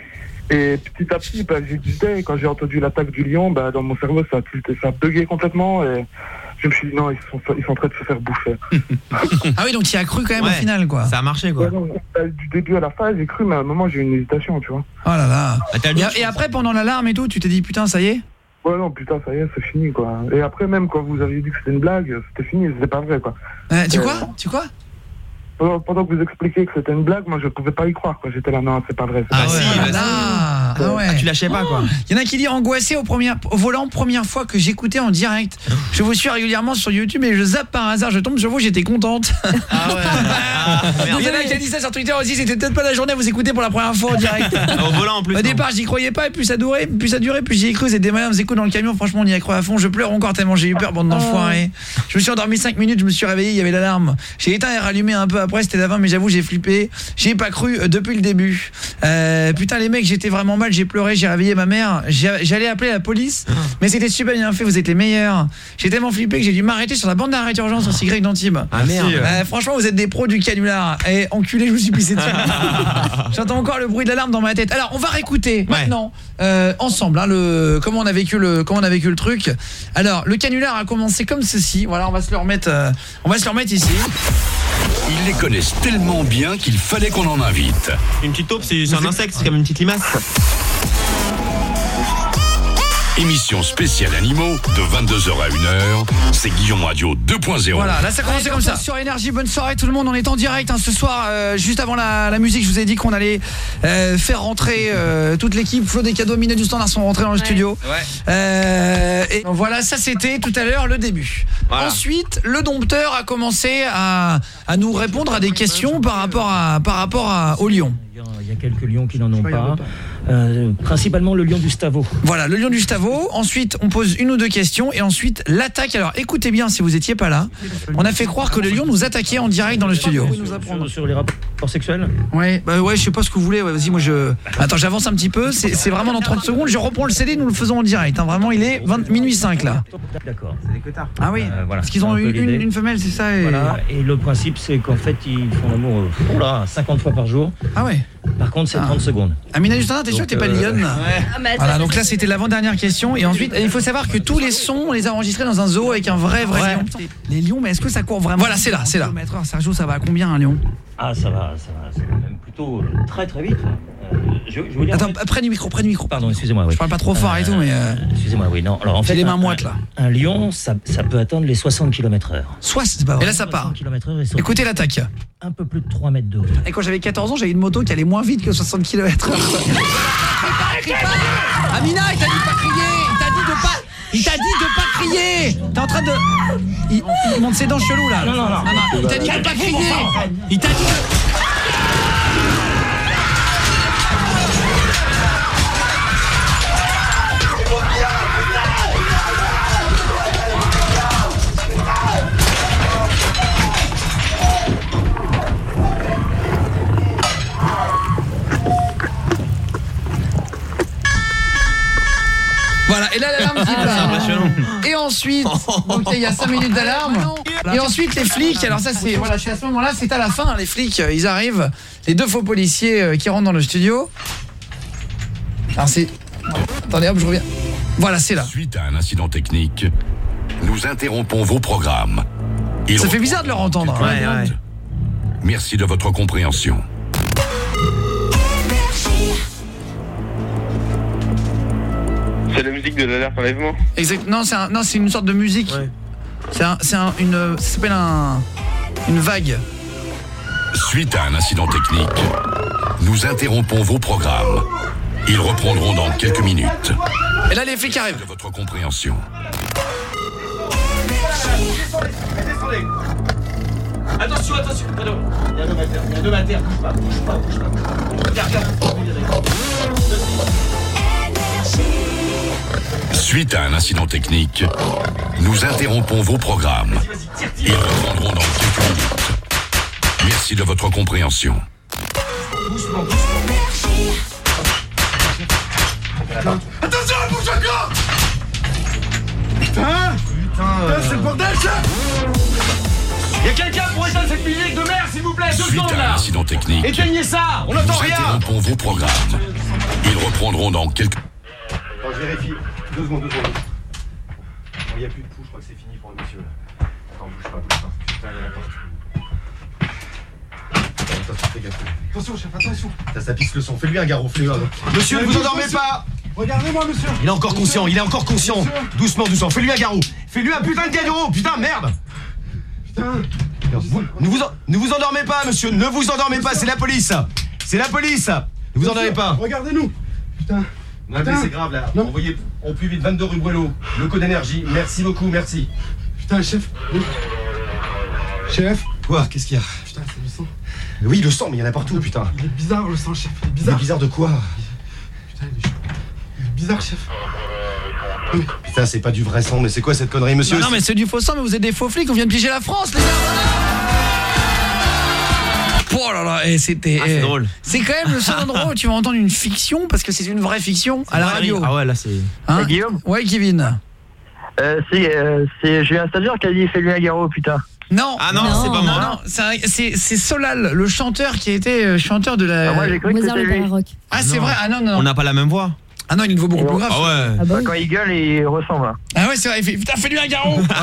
Et petit à petit, bah, j'hésitais. Quand j'ai entendu l'attaque du lion, bah, dans mon cerveau, ça a tilté, ça a bugué complètement. Et je me suis dit, non, ils sont, ils sont en train de se faire bouffer. Ah oui, donc tu y as cru quand même ouais, au final, quoi. Ça a marché, quoi. Ouais, non, du début à la fin, j'ai cru, mais à un moment, j'ai eu une hésitation, tu vois. Oh là là. Et, et après, pendant l'alarme et tout, tu t'es dit, putain, ça y est? Ouais, non, putain, ça y est, c'est fini, quoi. Et après, même quand vous aviez dit que c'était une blague, c'était fini, c'était pas vrai, quoi. Euh, tu euh, quoi Tu quoi Pendant que vous expliquiez que c'était une blague, moi je pouvais pas y croire, quoi. J'étais là, non, c'est pas vrai. Ah, pas si, vrai. bah, ah, ah ouais. Ah, tu lâchais pas, quoi. Il y en a qui disent angoissé au, premier, au volant, première fois que j'écoutais en direct. Je vous suis régulièrement sur YouTube et je zappe par hasard, je tombe sur vous, j'étais contente. Ah ouais. Ah, il y en a qui a dit ça sur Twitter aussi, c'était peut-être pas la journée à vous écouter pour la première fois en direct. Au volant en plus. Au départ, j'y croyais pas et plus ça durait, plus ça durait, plus j'y ai cru, c'était madame Zeko dans le camion, franchement, on y a cru à fond, je pleure encore tellement j'ai eu peur, bande d'enfoirés. Je me suis endormi cinq minutes, je me suis réveillé, il y avait l'alarme. J'ai éteint et rallumé un peu après, c'était la fin, mais j'avoue, j'ai flippé. J'ai pas cru euh, depuis le début. Euh, putain les mecs, j'étais vraiment mal, j'ai pleuré, j'ai réveillé ma mère, j'allais appeler la police, mais c'était super bien fait, vous êtes les meilleurs. J'ai tellement flippé que j'ai dû m'arrêter sur la bande d'arrêt d'urgence sur Y d'Antibes. Ah merde. Euh, franchement, vous êtes des pros du canular. Et enculé, je vous suis pissé dessus. J'entends encore le bruit de l'alarme dans ma tête. Alors, on va réécouter ouais. maintenant euh, ensemble hein, le comment on a vécu le comment on a vécu le truc. Alors, le canular a commencé comme ceci. Voilà, on va se le remettre euh, on va se le remettre ici. Ils les connaissent tellement bien qu'il fallait qu'on en invite. Une petite taupe, c'est un insecte, c'est comme une petite limace. Émission spéciale animaux de vingt-deux heures à une heure, c'est Guillaume Radio deux point zéro. Voilà, là ça commence comme ça. Sur Énergie, bonne soirée tout le monde, on est en direct hein, ce soir, euh, juste avant la, la musique, je vous ai dit qu'on allait euh, faire rentrer euh, toute l'équipe. Flo des cadeaux, Minute du Standard sont rentrés dans le ouais. studio. Ouais. Euh, et voilà, ça c'était tout à l'heure le début. Voilà. Ensuite, le dompteur a commencé à, à nous répondre à des questions par rapport à par rapport à, au lion. Il y a quelques lions qui n'en ont pas. Euh, principalement le lion du Stavo. Voilà, le lion du Stavo. Ensuite, on pose une ou deux questions et ensuite l'attaque. Alors, écoutez bien si vous étiez pas là. On a fait croire que le lion nous attaquait en direct dans le studio. Sur, sur les rapports sexuels. Ouais, bah ouais, je sais pas ce que vous voulez. Ouais, vas-y, moi je. Attends, j'avance un petit peu. C'est vraiment dans trente secondes. Je reprends le C D, nous le faisons en direct. Hein. Vraiment, il est vingt, minuit cinq là. D'accord. Ah oui. Euh, voilà. Parce qu'ils ont eu une, une femelle, c'est ça. Et... Voilà. Et le principe, c'est qu'en fait, ils font l'amour oh là, cinquante fois par jour. Ah ouais. Par contre, c'est ah. trente secondes. Amina Justana, t'es sûr que t'es pas lionne? Ouais. Voilà, donc là c'était l'avant-dernière question. Et ensuite, il faut savoir que tous les sons, on les a enregistrés dans un zoo avec un vrai, vrai ouais. lion. Les lions, mais est-ce que ça court vraiment? Voilà, c'est là, c'est là. Sergio, ça va à combien un lion? Ah, ça va, ça va, ça va même plutôt très très vite. Euh, je, je dire, Attends, près du micro, près du micro. Pardon, excusez-moi. Oui. Je parle pas trop fort euh, et tout, mais. Euh... Excusez-moi, oui, non. Alors en fait, les mains un, moites là. Un, un lion, ça, ça peut atteindre les soixante kilomètres heure. soixante, et là ça part. Et écoutez l'attaque. Un peu plus de trois mètres de haut. Et quand j'avais quatorze ans, j'avais une moto qui allait moins vite que soixante kilomètres heure. Amina, il t'a dit de pas crier. Il t'a dit de pas. Il t'a dit de pas crier. T'es en train de. Il, il monte ses dents chelou là. Non, non, non. non, non. Il t'a dit de pas crier. Il t'a dit de. Voilà, et là l'alarme qui part. Et ensuite, donc il y a cinq minutes d'alarme. Et ensuite les flics, alors ça c'est voilà, c'est à ce moment-là, c'est à la fin, les flics, ils arrivent, les deux faux policiers qui rentrent dans le studio. Alors c'est attendez, hop, je reviens. Voilà, c'est là. Suite à un incident technique, nous interrompons vos programmes. Il ça fait bizarre de leur entendre. Ouais, ouais. Merci de votre compréhension. C'est la musique de l'alerte enlèvement. Exact. Non, c'est un, non, c'est une sorte de musique. Ouais. C'est un, c'est un, une, ça s'appelle un, une vague. Suite à un incident technique, nous interrompons vos programmes. Ils reprendront dans quelques minutes. Et là, les flics arrivent. De votre compréhension. Attention, attention. Il y a deux matières, il y a deux matières. Bouge pas, bouge pas, bouge pas. Regarde, regarde. Suite à un incident technique, nous interrompons vos programmes. Ils reprendront dans quelques minutes. Merci de votre compréhension. Doucement, doucement. Attention, elle bouge encore. Putain. Putain, c'est le bordel, ça. Y'a quelqu'un pour éteindre cette musique de merde, s'il vous plaît. Deux Suite secondes, à un là. incident technique, éteignez ça, on n'entend rien. Nous interrompons vos programmes. Ils reprendront dans quelques... Attends, je vérifie. Deux secondes, deux secondes. Il n'y a plus de pouls, je crois que c'est fini pour le monsieur, là. Attends, bouge pas, bouge pas. Putain, il y en a partout. Attention, fais gaffe. Attention, chef, attention. Ça, ça pisse le son. Fais-lui un garrot, fais-lui un... Monsieur, ne vous endormez pas. Regardez-moi, monsieur. Il est encore conscient, il est encore conscient. Doucement, doucement. Fais-lui un garrot. Fais-lui un putain de garrot. Putain, merde. Putain. Vous, ne, vous en, ne vous endormez pas, monsieur. Ne vous endormez pas, c'est la police. C'est la police. Ne vous endormez pas. Regardez-nous. Putain. Non, mais c'est grave, là. Non. Envoyez au plus vite vingt-deux rue Boileau. Le code énergie. Merci beaucoup, merci. Putain, chef. Oui. Chef. Quoi? Qu'est-ce qu'il y a? Putain, c'est du sang. Oui, le sang, mais il y en a partout, putain. Il est bizarre, le sang, chef. Il est bizarre. Il est bizarre de quoi? Putain, il est chaud. Il est bizarre, chef. Oui. Putain, c'est pas du vrai sang, mais c'est quoi cette connerie, monsieur? Non, non mais c'est du faux sang, mais vous êtes des faux flics, on vient de piéger la France, les gars. Oh là là, et c'était... Ah, c'est drôle. C'est quand même le seul endroit où tu vas entendre une fiction, parce que c'est une vraie fiction, à la radio. Ah ouais, là c'est... Hein? C'est Guillaume? Ouais, Kevin. Euh, c'est... Euh, c'est j'ai eu un stagiaire qui a dit fais-lui un garrot, putain. Non, ah non, non c'est pas non, moi. Non, c'est, c'est, c'est Solal, le chanteur qui a été chanteur de la... Ah, moi j'ai cru que c'était lui. Ah c'est non. vrai, ah non, non. On n'a pas la même voix. Ah non, il a une voix beaucoup plus grave. Ah ouais. Ah bah, quand il gueule, il ressemble. Ah ouais, c'est vrai, il fait, putain, fais-lui un garrot. Ouais.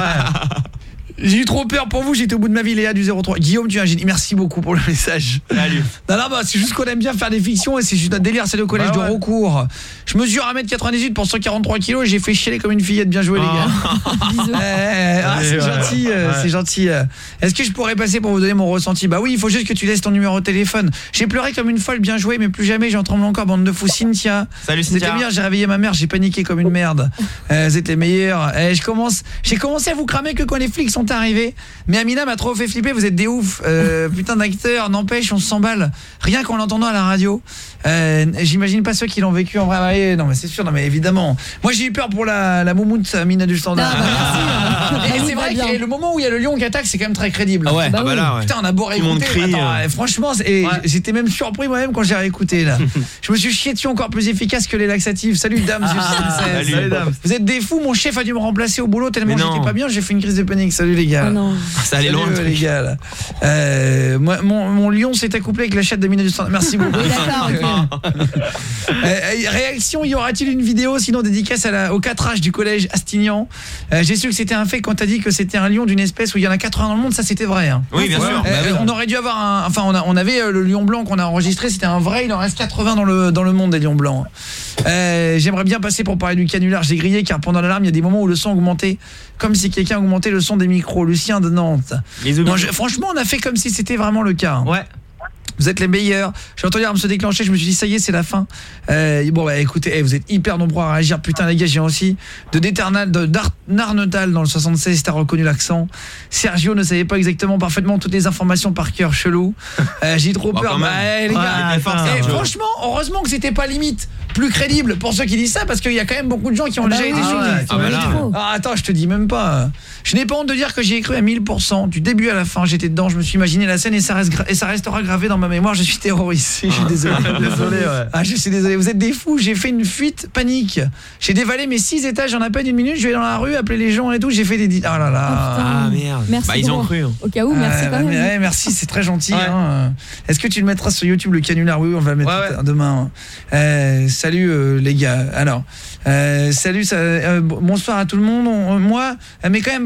J'ai eu trop peur pour vous, j'étais au bout de ma vie, Léa du zéro trois. Guillaume, tu es un génie. Merci beaucoup pour le message. Salut. Non, non, bah, c'est juste qu'on aime bien faire des fictions et c'est juste un délire, c'est le collège bah ouais. de Raucourt. Je mesure un mètre quatre-vingt-dix-huit pour cent quarante-trois kilos et j'ai fait chialer comme une fillette. Bien joué, oh. les gars. Bisous. Euh, ah, c'est ouais. gentil, euh, ouais. c'est gentil. Est-ce que je pourrais passer pour vous donner mon ressenti? Bah oui, il faut juste que tu laisses ton numéro de téléphone. J'ai pleuré comme une folle, bien joué, mais plus jamais j'en tremble encore, bande de fous. Cynthia. Salut Cynthia. C'était bien, j'ai réveillé ma mère, j'ai paniqué comme une merde. Euh, vous êtes les meilleurs. Euh, je commence, j'ai commencé à vous cramer que quand les flics sont arrivés. Mais Amina m'a trop fait flipper, vous êtes des oufs. Euh, putain d'acteurs, n'empêche, on se s'emballe. Rien qu'en l'entendant à la radio. Euh, j'imagine pas ceux qui l'ont vécu en vrai. Ouais, non mais c'est sûr, non mais évidemment. Moi j'ai eu peur pour la, la moumoute Amina du Standard. Non, bah, et c'est vrai que le moment où il y a le lion qui attaque, c'est quand même très crédible. Ah ouais, bah, bah là, ouais. Putain, on a beau réécouter. Euh... Franchement, et ouais. j'étais même surpris moi-même quand j'ai réécouté là. Je me suis chié dessus encore plus efficace que les laxatifs. Salut dame, ah, salut, salut dame. Vous êtes des fous, mon chef a dû me remplacer au boulot tellement j'étais pas bien, j'ai fait une crise de panique. Salut les gars. Oh non. Ça allait loin, les gars. Là. Euh, moi, mon, mon lion s'est accouplé avec la chatte d'Amina du Standard. Merci beaucoup. Oui, d'accord, okay. euh, réaction, y aura-t-il une vidéo sinon dédicace à la, au quatre H du collège Astignan. euh, J'ai su que c'était un fait quand t'as dit que c'était un lion d'une espèce où il y en a quatre-vingts dans le monde. Ça c'était vrai hein. Oui bien sûr. euh, bah, oui. On aurait dû avoir un, enfin on, a, on avait le lion blanc qu'on a enregistré. C'était un vrai, il en reste quatre-vingts dans le, dans le monde des lions blancs. euh, J'aimerais bien passer pour parler du canular. J'ai grillé car pendant l'alarme il y a des moments où le son augmentait, comme si quelqu'un augmentait le son des micros. Lucien de Nantes. Non, je, franchement on a fait comme si c'était vraiment le cas hein. Ouais. Vous êtes les meilleurs. J'ai entendu l'arme se déclencher, je me suis dit ça y est, c'est la fin. Euh, bon bah écoutez, vous êtes hyper nombreux à réagir. Putain les gars, j'ai aussi de Déternal de Narnetal dans le soixante-seize, t'as reconnu l'accent. Sergio ne savait pas exactement parfaitement toutes les informations par cœur, chelou. Euh, j'ai trop peur. Bah, bah, les gars, ouais, et franchement, heureusement que c'était pas limite plus crédible pour ceux qui disent ça parce qu'il y a quand même beaucoup de gens qui ont ah déjà bah été ah choqués. Ouais, ah bah là, ah, attends, je te dis même pas. Je n'ai pas honte de dire que j'y ai cru à mille pour cent du début à la fin. J'étais dedans, je me suis imaginé la scène et ça reste et ça restera gravé dans ma mémoire. Je suis terrorisé, je suis désolé. désolé ouais. Ah, je suis désolé, vous êtes des fous. J'ai fait une fuite panique. J'ai dévalé mes six étages en à peine une minute. Je vais dans la rue appeler les gens et tout. J'ai fait des oh là là. Ah merde. Merci. Bah ils ont cru. Hein. Au cas où, merci euh, quand même. Ouais, merci, c'est très gentil. Ouais. Hein. Est-ce que tu le mettras sur YouTube le canular? Oui, on va le mettre ouais, ouais. demain. Euh, salut euh, les gars. Alors, euh, salut, ça, euh, bonsoir à tout le monde. On, moi, mais quand même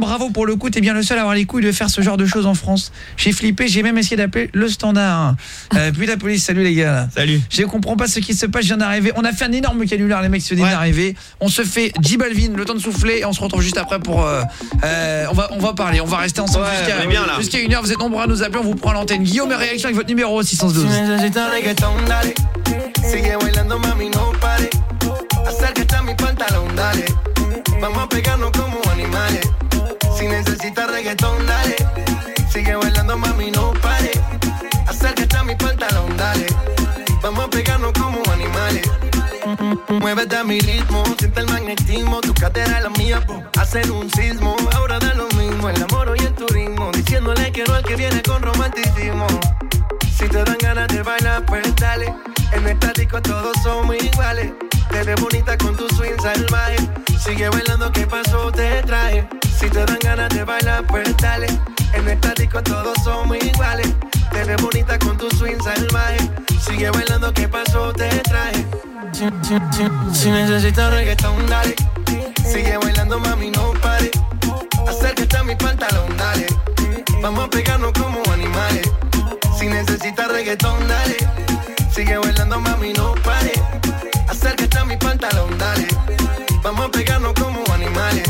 bravo pour le coup, t'es bien le seul à avoir les couilles de faire ce genre de choses en France. J'ai flippé, j'ai même essayé d'appeler le standard. Euh, puis la police, salut les gars. Salut. Je comprends pas ce qui se passe, je viens d'arriver. On a fait un énorme canular, les mecs se viennent d'arriver. On se fait J Balvin, le temps de souffler et on se retrouve juste après pour euh, euh, on va on va parler, on va rester ensemble ouais, jusqu'à bien, là. jusqu'à une heure. Vous êtes nombreux à nous appeler, on vous prend l'antenne. Guillaume et réaction avec votre numéro six cent douze. Si necesitas reggaetón, dale. Sigue bailando, mami, no pare. Acércate a mi pantalón, dale. Vamos a pegarnos como animales. Si necesitas reggaetón, dale. Sigue bailando, mami, no pare. Acércate a mi pantalón, dale. Vamos a pegarnos como animales. Muévete a mi ritmo, siente el magnetismo. Tu cadera es la mía, hacen un sismo. Ahora da lo mismo, el amor y el turismo. Diciéndole que no al que viene con romanticismo. Si te dan ganas de bailar, pues dale. En esta disco todos somos iguales. Te ves bonita con tu swing salvaje. Sigue bailando, ¿qué pasó? Te traje. Si te dan ganas de bailar, pues dale. En esta disco todos somos iguales. Te ves bonita con tu swing salvaje. Sigue bailando, ¿qué pasó? Te traje. Si, si, si, si necesitas reggaetón, dale. Sigue bailando, mami, no pare. Acércate a mi pantalón, dale. Vamos a pegarnos como animales. Si necesitas reggaetón, dale. Sigue bailando, mami, no pare. Acércate a mi pantalón, dale. Vamos a pegarnos como animales.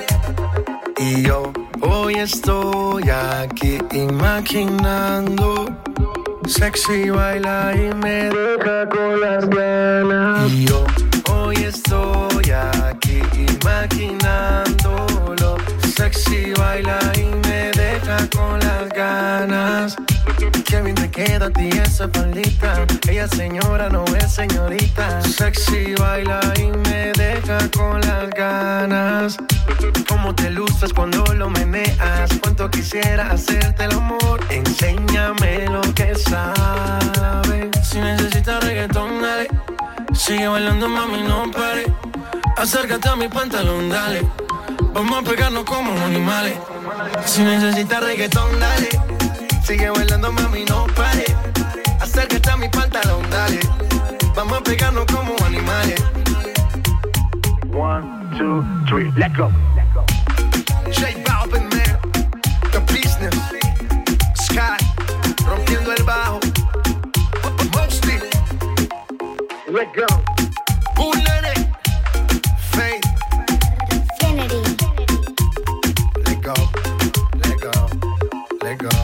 Y yo hoy estoy aquí imaginando. Sexy baila y me deja con las ganas. Y yo hoy estoy aquí imaginándolo. Sexy baila y me deja con las ganas. Qué bien te queda a ti esa faldita. Ella señora no es señorita. Sexy baila y me deja con las ganas. Cómo te luces cuando lo meneas. Cuánto quisiera hacerte el amor. Enséñame lo que sabes. Si necesitas reggaetón, dale. Sigue bailando, mami, no pare. Acércate a mi pantalón, dale. Vamos a pegarnos como animales. Si necesitas reggaetón, dale. Sigue bailando, mami, no pare. Acércate a mi pantalón, dale. Vamos a pegarnos como animales. One, two, three, let go. J Balvin, man. The business. Sky. Rompiendo el bajo. Mostly. Let go. Bullet. Faith. Infinity. Let go. Let go. Let go.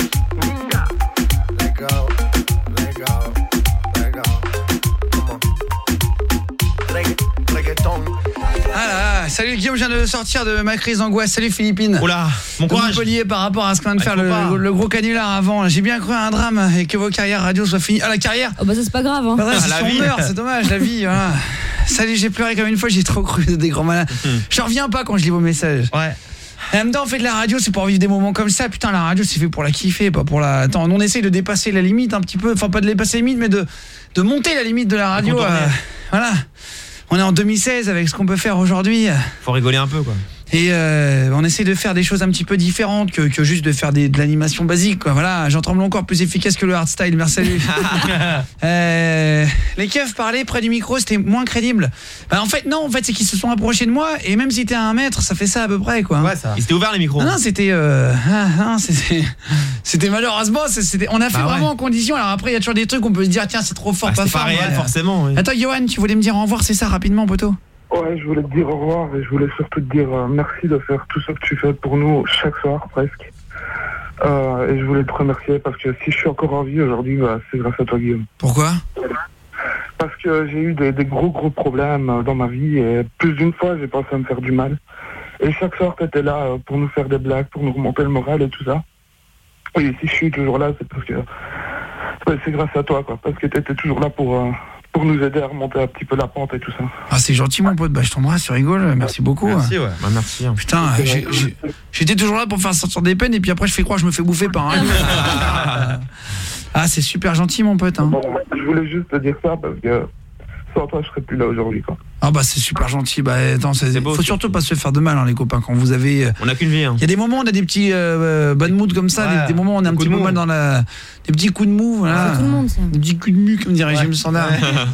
Let go. Let go. Let go. Come on. Regga- reggaeton. Ah là, là, salut Guillaume, je viens de sortir de ma crise d'angoisse. Salut Philippine. Oula, mon courage. Montpellier par rapport à ce qu'on vient de faire, le, le gros canular avant. J'ai bien cru à un drame et que vos carrières radio soient finies. Ah, la carrière. Oh bah ça c'est pas grave hein. Bah, c'est la son vie. meurt, c'est dommage, la vie. Voilà. Salut, j'ai pleuré comme une fois, j'ai trop cru des grands malins. Je reviens pas quand je lis vos messages. Ouais. En même temps, on fait de la radio, c'est pour vivre des moments comme ça. Putain, la radio, c'est fait pour la kiffer, pas pour la... Attends, on essaye de dépasser la limite un petit peu. Enfin, pas de dépasser la limite, mais de, de monter la limite de la radio. Euh, voilà. On est en deux mille seize avec ce qu'on peut faire aujourd'hui. Faut rigoler un peu, quoi. Et euh, on essaie de faire des choses un petit peu différentes que, que juste de faire des, de l'animation basique, quoi. Voilà, Jean Tremblay encore plus efficace que le hardstyle, merci à lui. euh, les keufs parlaient près du micro, c'était moins crédible. Bah, en fait, non, en fait, c'est qu'ils se sont approchés de moi, et même si t'es à un mètre, ça fait ça à peu près, quoi. Ouais, ça. Ils étaient ouverts les micros. Non, non c'était... Euh, ah, non, c'était... C'était malheureusement, c'était, on a fait bah vraiment ouais. en condition. Alors après, il y a toujours des trucs où on peut se dire, tiens, c'est trop fort, bah, pas c'est fort. pas réel, ouais. forcément. Oui. Attends, Johan, tu voulais me dire au revoir, c'est ça, rapidement, poteau? Ouais, je voulais te dire au revoir et je voulais surtout te dire euh, merci de faire tout ce que tu fais pour nous chaque soir presque. Euh, et je voulais te remercier parce que si je suis encore en vie aujourd'hui, bah, c'est grâce à toi Guillaume. Pourquoi? Parce que j'ai eu des, des gros gros problèmes euh, dans ma vie et plus d'une fois j'ai pensé à me faire du mal. Et chaque soir tu étais là euh, pour nous faire des blagues, pour nous remonter le moral et tout ça. Et si je suis toujours là, c'est parce que ouais, c'est grâce à toi quoi, parce que tu étais toujours là pour... Euh, pour nous aider à remonter un petit peu la pente et tout ça. Ah, c'est gentil mon pote, bah je t'embrasse, tu rigoles, merci beaucoup. Merci ouais, bah, merci. Hein. Putain, j'ai, j'ai, j'étais toujours là pour faire sortir des peines et puis après je fais croire que je me fais bouffer par un Ah, c'est super gentil mon pote hein. Bon, je voulais juste te dire ça parce que sans toi je serais plus là aujourd'hui quoi. Ah bah c'est super gentil, bah attends, c'est, c'est beau, faut surtout pas se faire de mal hein, les copains quand vous avez... On a qu'une vie hein. Il y a des moments où on a des petits euh, bad moods comme ça, ouais, des, des moments où on a un petit peu mal dans la... Des petits coups de mou, voilà. C'est tout le monde ça. Des petits coups de mu comme dirait James Sandard. Des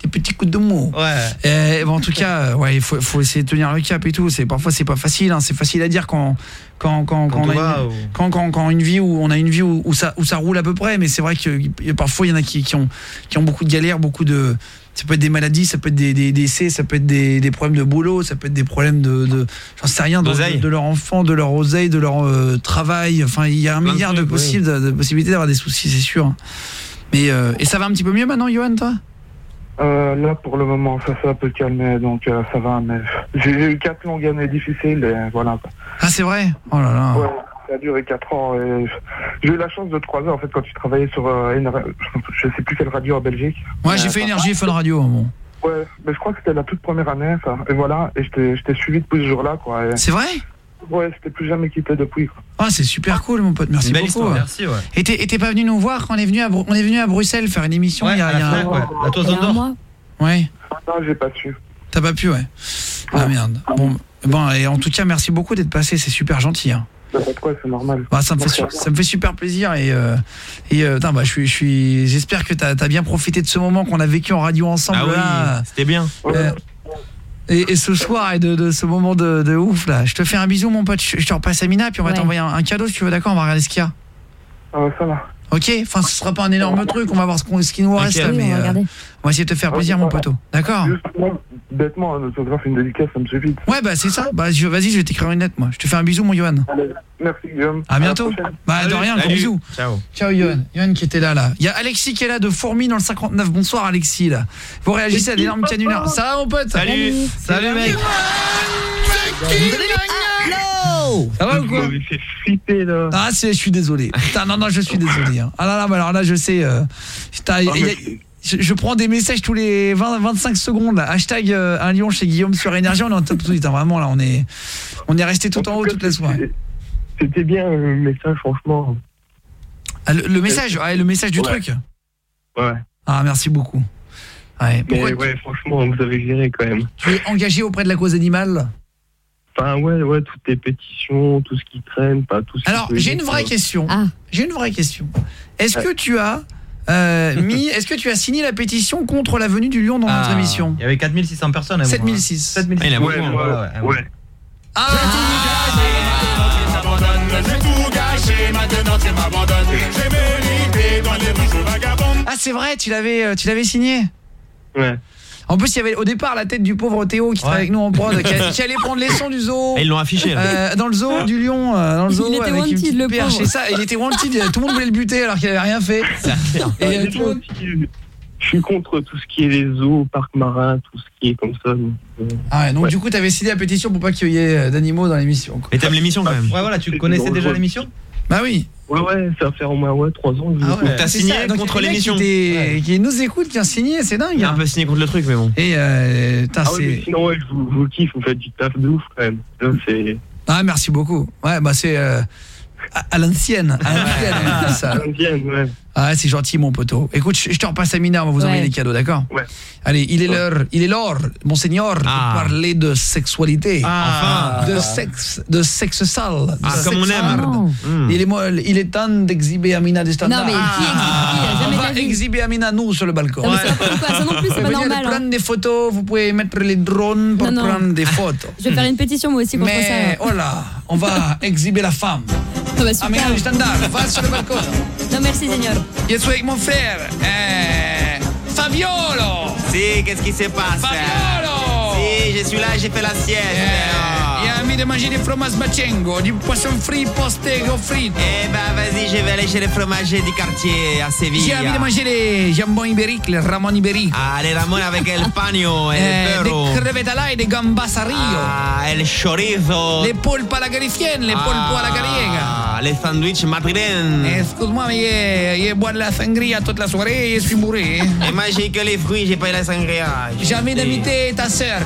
petits coups de mots. Ouais. Et, bon, en tout cas, ouais, il faut, faut essayer de tenir le cap et tout. C'est parfois c'est pas facile. Hein. C'est facile à dire quand quand quand quand, Quand on on a va, une, ou- quand, quand quand une vie où on a une vie où, où ça où ça roule à peu près. Mais c'est vrai que y- y- parfois il y en a qui, qui ont qui ont beaucoup de galères, beaucoup de ça peut être des maladies, ça peut être des, des décès, ça peut être des, des problèmes de boulot, ça peut être des problèmes de, de j'en sais rien, de, D'oseille. de, de leur enfant, de leur oseille, de leur euh, travail. Enfin, il y a un Plein de milliard de, trucs, possibles, de, de possibilités d'avoir des soucis, c'est sûr. Mais euh, et ça va un petit peu mieux maintenant, Johan, toi? Euh, là, pour le moment, ça s'est un peu calmé, donc euh, ça va, mais j'ai eu quatre longues années difficiles, et voilà. Ah, c'est vrai? Oh là là. Ouais, ça a duré quatre ans, et j'ai eu la chance de te croiser, en fait, quand tu travaillais sur euh, une, je sais plus quelle radio en Belgique. Ouais, j'ai Euh, fait Énergie et Fun Radio, bon. Ouais, mais je crois que c'était la toute première année, ça, et voilà, et je t'ai je t'ai suivi depuis ce jour-là, quoi. et- C'est vrai? Ouais, je t'ai plus jamais quitté depuis, quoi. Ah, c'est super cool, mon pote. Merci Une belle beaucoup. histoire, merci, ouais. Et t'es et t'es pas venu nous voir quand on est venu à, Bru- on est venu à Bruxelles faire une émission Ouais, il y a, à la il y a un- fin, ouais. La Toison Il y a un d'Or. mois. Ouais. Non, j'ai pas su. T'as pas pu, ouais. Ah merde. Bon, bon, et en tout cas, merci beaucoup d'être passé. C'est super gentil. Hein. Bah, pas de quoi, c'est normal. Bah, ça me fait su- ça me fait super plaisir et euh, et euh, putain, bah je suis je suis j'espère que t'as as bien profité de ce moment qu'on a vécu en radio ensemble Ah oui, là. c'était bien. Euh, et, et ce soir et de, de ce moment de, de ouf là. Je te fais un bisou mon pote, je, je te repasse Amina puis on va Ouais. t'envoyer un, un cadeau si tu veux, d'accord, on va regarder ce qu'il y a. Ah ouais, ça va. OK, enfin ce sera pas un énorme truc, on va voir ce, qu'on- ce qui nous reste Ok. là, Oui, on mais va euh, regarder. on va essayer de te faire plaisir mon poteau. D'accord? Juste, moi, bêtement, un autographe, une dédicace, ça me suffit. Ouais, bah c'est ça. Bah je- vas-y, je vais t'écrire une lettre moi. Je te fais un bisou mon Johan. Allez, merci Guillaume. À bientôt. la prochaine. Bah de rien, gros Salut. bisous. Ciao. Ciao Johan. Johan qui était là là. Il y a Alexis qui est là de Fourmi dans le cinquante-neuf. Bonsoir Alexis là. Vous réagissez à l'énorme canular. Ça va mon pote? Salut. Salut mec. Ça va ou quoi? Vous m'avez fait flipper là. Ah c'est, je suis désolé. Putain, non non, je suis désolé. hein. Ah là là, bah alors là je sais euh, putain, il y a- il y a- je, je prends des messages tous les vingt à vingt-cinq secondes là. Hashtag euh, un lion chez Guillaume sur Énergie. On est en top tout de suite, hein. Vraiment là on est on est resté tout en haut toute la soirée. C'était bien le message, franchement. Ah, le, le message, ouais, le message du Ouais. truc. Ouais. Ah merci beaucoup. Ouais, pourquoi Mais ouais, franchement, vous avez géré quand même. tu es engagé auprès de la cause animale? Enfin, ouais, ouais, toutes les pétitions, tout ce qui traîne, pas tout ce qui Alors, peut j'ai aider, une vraie quoi. question. J'ai une vraie question. Est-ce que tu as euh, mis est-ce que tu as signé la pétition contre la venue du lion dans notre émission? Il y avait quatre mille six cents personnes. sept mille six. sept mille six. Ah, il y en a beaucoup, Ouais, hein. voilà, ouais, ouais. Ah J'ai tout gâché, maintenant tu m'abandonnes. J'ai mérité dans les rues, je vagabonde. Ah, c'est vrai, tu l'avais euh, tu l'avais signé? Ouais. En plus, il y avait au départ la tête du pauvre Théo qui travaille avec nous en prod, qui, a- qui allait prendre les sons du zoo. Et ils l'ont affiché, là. Euh, dans le zoo du lion, euh, dans le zoo Il était avec une wanted, petite le perche pauvre. et ça, il était wanted, tout le monde voulait le buter alors qu'il avait rien fait. Et euh, tout le monde- Je suis contre tout ce qui est les zoos, parcs marins, tout ce qui est comme ça. donc, euh, Ah ouais, donc ouais. du coup, tu avais signé la pétition pour pas qu'il y ait euh, d'animaux dans l'émission, quoi. Et t'aimes l'émission quand même. Ouais, voilà, tu connaissais déjà l'émission? Bah oui. Ouais, ouais, ça va faire au moins ouais, trois ans. que je Ah l'écoute. ouais, T'as c'est signé ça. Donc, contre il y a des mecs l'émission. Qui, étaient- qui nous écoutent, qui ont signé, c'est dingue. Il a un hein. peu signé contre le truc, mais bon. Et euh, putain, Ah ouais, mais c'est. sinon, ouais, je vous, je vous kiffe, vous faites du taf de ouf quand même. Là, c'est. Ah, merci beaucoup. Ouais, bah c'est euh, à, à l'ancienne. À l'ancienne, on dit ça. Indienne, ouais. Ah, c'est gentil, mon poteau. Écoute, je, je te repasse Amina, on va vous Ouais. envoyer des cadeaux, d'accord? Ouais. Allez, il est l'heure, il est l'heure, monseigneur, Ah. de parler de sexualité. Enfin. De sexe, de sexe sale. de Ah, sexe comme on aime. hard. Non. Hmm. Il est, mo- il est temps d'exhiber Amina des standards. Non, mais qui exhibe qui a On jamais va de la vie. exhiber Amina, nous, sur le balcon. Non, mais c'est n'importe quoi. Ça non plus, Vous c'est pas pouvez venir normal. hein. prendre des photos, vous pouvez mettre les drones pour Non, non. prendre des photos. Je vais faire une pétition moi aussi contre Mais, ça. hein. oh là, on va exhiber la femme. Ah bah, super. Amina des standards, va sur le balcon. Non, merci, Seigneur. Je suis avec mon frère, euh, Fabiolo. Si, qu'est-ce qui se passe? Fabiolo. Si, je suis là, j'ai fait la sieste. Euh, il a envie de manger des fromages Bachengo, du poisson frit, postego frites. Eh ben vas-y, je vais aller chez les fromagers du quartier à Séville. J'ai envie de manger les jambons ibériques, les ramon ibériques. Ah, les ramon avec el pagno et Euh, le perro. des crevettes à l'ail, des gambas à Rio. Ah, el chorizo. Les poulpes à la garifienne, les poulpes à la gallega. Ah, les sandwichs madrilènes. Excuse-moi, mais il est boire de la sangria toute la soirée et je suis bourré. hein. Et moi, j'ai que les fruits, j'ai pas eu la sangria. J'ai envie d'imiter ta sœur.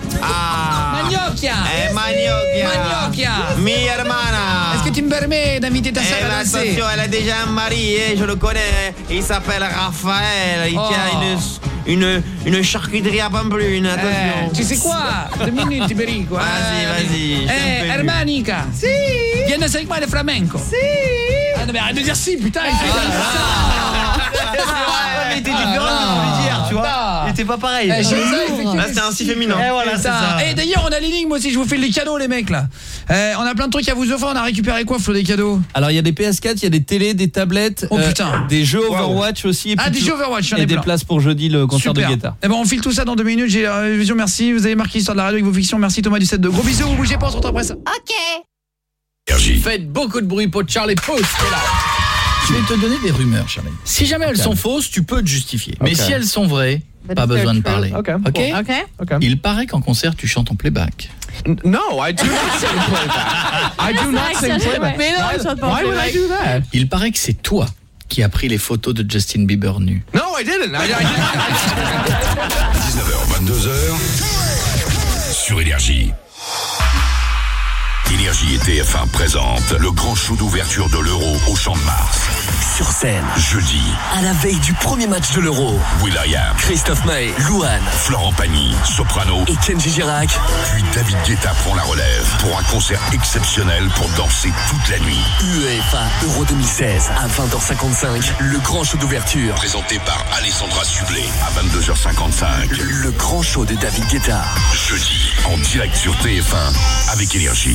Ah. Magnocchia. Eh, Magnocchia. Magnocchia. Mi hermana. Est-ce que tu me permets d'inviter ta sœur Eh à ben, danser? attention, elle a déjà un mari, eh, je le connais. Il s'appelle Raphaël. Il Oh. tient une, une, une charcuterie à Pamplune. Attention. Eh, tu sais quoi? Deux minutes, Iberico. Vas-y, vas-y, je Eh, t'en prie. Hermanica. Si. Viens danser avec moi le flamenco. Si. Ah non mais arrête de dire si, putain, il fait ça. Mais il était différent de dire, tu vois. Il était pas pareil. Là, c'était un si féminin. Et voilà, c'est ça. Et d'ailleurs, on a l'énigme aussi, je vous file les cadeaux les mecs là. Euh, on a plein de trucs à vous offrir, on a récupéré quoi Flo des cadeaux? Alors il y a des P S quatre, il y a des télés, des tablettes, oh, putain. Euh, des jeux Overwatch aussi et ah des jeux Overwatch, j'en ai et des plein. places pour jeudi le concert Super. de Guetta. Eh ben on file tout ça dans deux minutes. J'ai la révision, merci. Vous avez marqué l'histoire de la radio avec vos fictions. Merci Thomas du sept de gros bisous. Vous bougez pas, on se retrouve après ça. Ok. Faites beaucoup de bruit pour Charlie Puth. Je vais te donner des rumeurs, Charlie. Si jamais elles sont fausses, tu peux te justifier. Mais Okay. si elles sont vraies, But pas if besoin de they're parler. true. Ok. Okay. Ok. Okay. Il paraît qu'en concert, tu chantes en playback. No, I do not sing playback. I do not sing playback. Mais non, je chante pas en Why would I do that? Il paraît que c'est toi qui as pris les photos de Justin Bieber nu. No, I didn't. I, I didn't. dix-neuf heures, vingt-deux heures sur Énergie. Énergie et T F un présente le grand show d'ouverture de l'Euro au Champ de Mars. Sur scène, Jeudi, à la veille du premier match de l'Euro, will.i.am, Christophe Maé, Louane, Florent Pagny, Soprano et Kenji Girac. Puis David Guetta prend la relève pour un concert exceptionnel pour danser toute la nuit. UEFA Euro deux mille seize à vingt heures cinquante-cinq, le grand show d'ouverture. Présenté par Alessandra Sublet à vingt-deux heures cinquante-cinq. Le grand show de David Guetta. Jeudi, en direct sur T F un avec Énergie.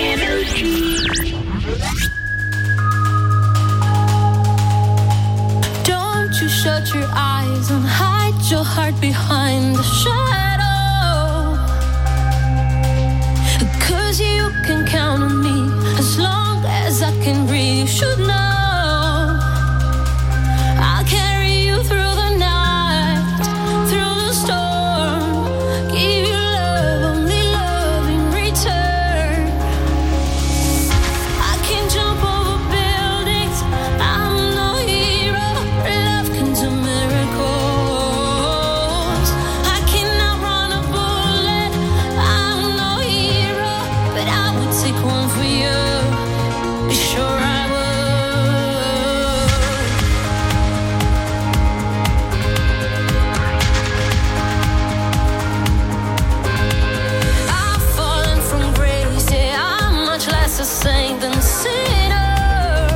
Don't you shut your eyes and hide your heart behind the shadow. 'Cause you can count on me as long as I can breathe. You should know I'll carry you through the night, through the storm. Give you love, only love in return. I can jump over buildings, I'm no hero. Love can do miracles. I cannot run a bullet, I'm no hero, but I would take one for you. Be sure I would. I've fallen from grace, yeah, I'm much less a saint than a sinner.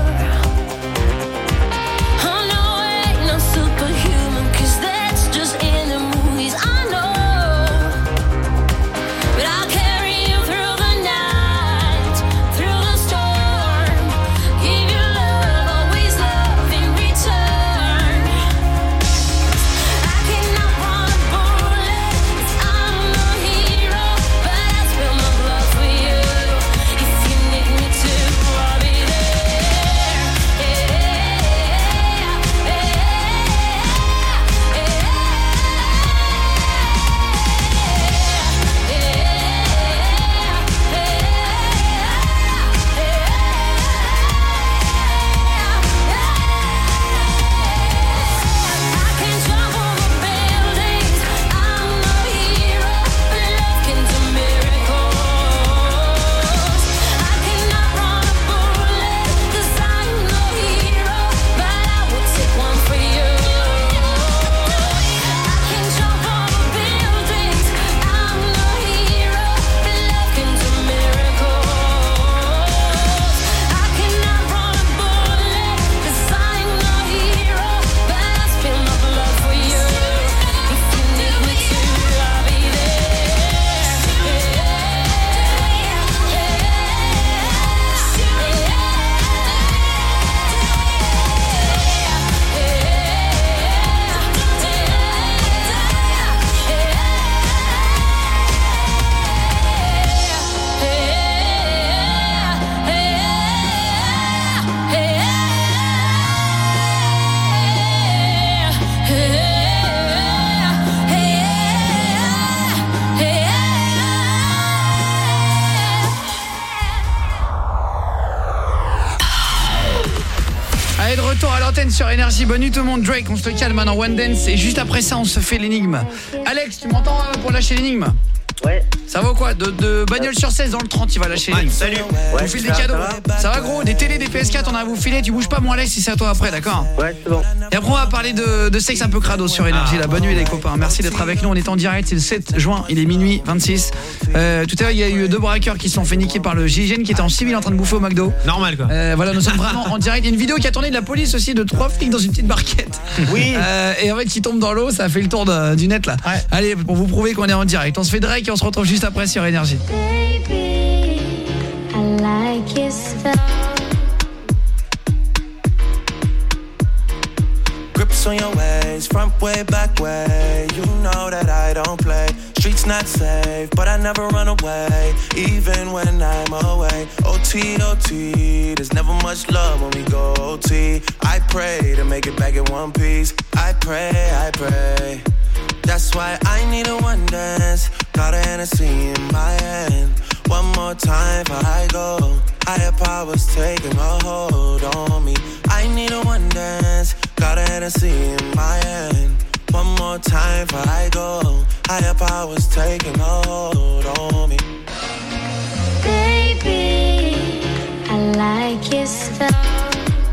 Oh no, ain't no superhuman, 'cause that's just in the movies, I know. But I'll carry you through the night, through the storm. Give you love, always love in return. I cannot run a bullet, 'cause I'm no hero, but I spill my blood for you. If you need me to, I'll be there. Yeah, yeah, I can jump over buildings, I'm no hero, but love can do miracles. I cannot run a bullet, 'cause I'm no hero, but I would take one for you. I can jump over buildings, I'm no hero, but love can do miracles. I cannot run a bullet, 'cause I'm no hero, but I spill my blood for you. If you need me to, I'll be Allez, de retour à l'antenne sur Énergie. Bonne nuit tout le monde. Drake, on se calme maintenant. One Dance. Et juste après ça, on se fait l'énigme. Alex, tu m'entends euh, pour lâcher l'énigme? Ouais. Ça va quoi de, de bagnole sur seize dans le trente, il va lâcher. Ouais, salut. Je vous file des cadeaux. Ça va gros, des télés, des P S quatre, on a à vous filer. Tu bouges pas, mon Alex, si c'est à toi après, d'accord? Ouais, c'est bon. Et après on va parler de, de sexe un peu crado sur Énergie. La bonne nuit les copains, merci d'être avec nous. On est en direct, c'est le sept juin, il est minuit vingt-six. euh, Tout à l'heure il y a eu deux braqueurs qui se sont fait niquer par le G I G N, qui était en civil en train de bouffer au McDo. Normal quoi. euh, Voilà, nous sommes vraiment en direct. Il y a une vidéo qui a tourné de la police aussi, de trois flics dans une petite barquette. Oui. euh, Et en fait qui tombe dans l'eau, ça a fait le tour de, du net là. Ouais. Allez, pour vous prouver qu'on est en direct, on se fait Drake et on se retrouve juste après sur Énergie. Baby, I like your style. Grips on your ways, front way, back way. You know that I don't play. Streets not safe, but I never run away, even when I'm away. O T, O T, there's never much love when we go O T. I pray to make it back in one piece. I pray, I pray. That's why I need a one dance. Got a Hennessy in my hand. One more time before I go. Higher powers taking a hold on me. I need a one dance. Got a Hennessy in my hand. One more time before I go. Higher powers taking a hold on me. Baby, I like your style.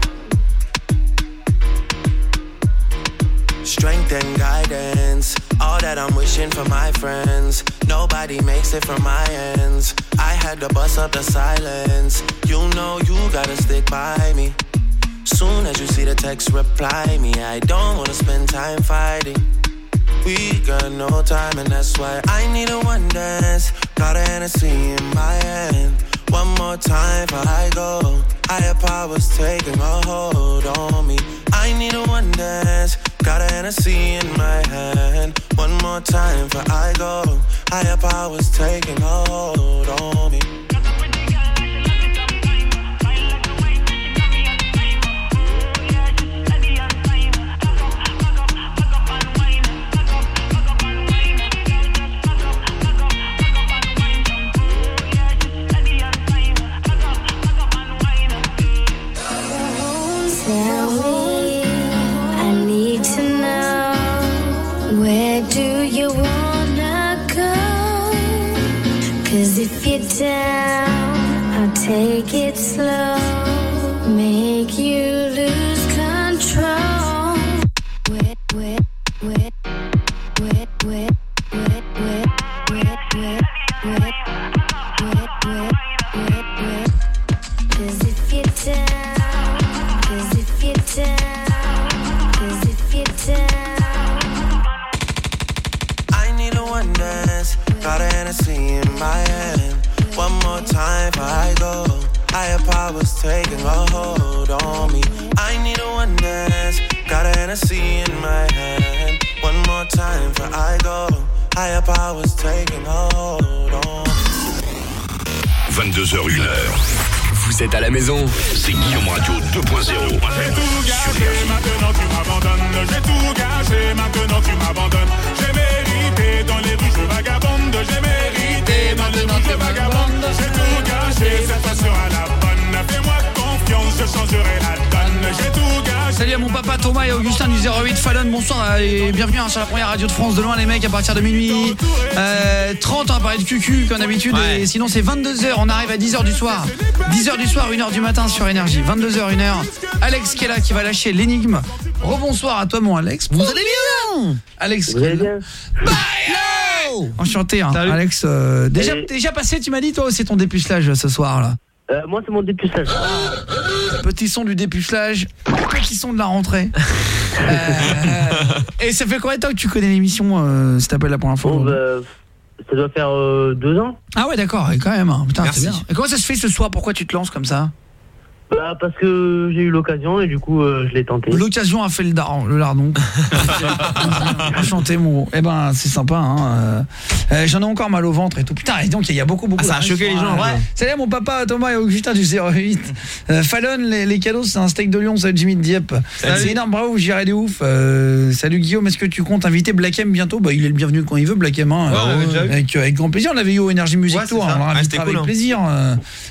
Strength and guidance, all that I'm wishing for my friends. Nobody makes it from my ends. I had to bust up the silence. You know you gotta stick by me. Soon as you see the text, reply me. I don't wanna spend time fighting. We got no time and that's why I need a one dance. Got a Hennessy in my hand. One more time before I go. Higher powers taking a hold on me. I need a one dance. Got a Hennessy in my hand. One more time before I go. Higher powers taking a hold on me. Tell me, I need to know, where do you wanna go? 'Cause if you're down, I'll take it slow, make you lose control. Where, where, where, where, where, where, where, where, where, where, where, where, where, where. 'Cause if you're down, I need a one dance. Got a Hennessy in my hand. One more time before I go. Higher powers taking a hold on me. I need a one dance. Got a Hennessy in my hand. One more time before I go. Higher powers taking a hold on me. vingt-deux heures une heure. Vous êtes à la maison, c'est Guillaume Radio deux point zéro. J'ai tout gâché, maintenant tu m'abandonnes. J'ai tout gâché, maintenant tu m'abandonnes. J'ai mérité dans les rues je vagabonde. J'ai mérité dans les rues je vagabonde. J'ai tout gâché, cette fois sera la bonne. Fais-moi confiance, je changerai la donne. J'ai tout gâché. Salut à mon papa Thomas et Augustin du zéro huit Fallon, bonsoir et bienvenue hein, sur la première radio de France de loin les mecs à partir de minuit euh, trente, on va parler de Q Q comme d'habitude ouais. Et sinon c'est vingt-deux heures, on arrive à dix heures du soir dix heures du soir, une heure du matin sur Énergie, vingt-deux heures, une heure. Alex qui est là, qui va lâcher l'énigme. Rebonsoir à toi mon Alex. Vous allez bien Alex. Vous allez bien Bye hello. Enchanté hein. Alex, euh, déjà, déjà passé tu m'as dit toi aussi ton dépucelage ce soir là. Euh, moi c'est mon dépucelage. Petit son du dépucelage, petit son de la rentrée. euh, et ça fait combien de temps que tu connais l'émission euh, si t'appelles la première fois? Bon, bah, ça doit faire euh, deux ans. Ah ouais d'accord, quand même. Putain, c'est bien. Et comment ça se fait ce soir? Pourquoi tu te lances comme ça? Bah parce que j'ai eu l'occasion et du coup euh, je l'ai tenté. L'occasion a fait le, dar le lardon. Enchanté mon. Eh ben c'est sympa hein. Euh, J'en ai encore mal au ventre et tout. Putain et donc il y a beaucoup beaucoup. Ah, ça a choqué les gens. Ouais. Ouais. Salut mon papa Thomas et Augustin du zéro huit. Euh, Fallon les, les cadeaux c'est un steak de lion, salut Jimmy de Dieppe. C'est énorme, bravo, j'irai des ouf. Euh, salut Guillaume, est-ce que tu comptes inviter Black M bientôt? Bah il est le bienvenu quand il veut Black M hein. Ouais, euh, avec, avec grand plaisir. On l'avait eu au Énergie Music ouais, Tour, on l'a invité avec cool, plaisir. Euh,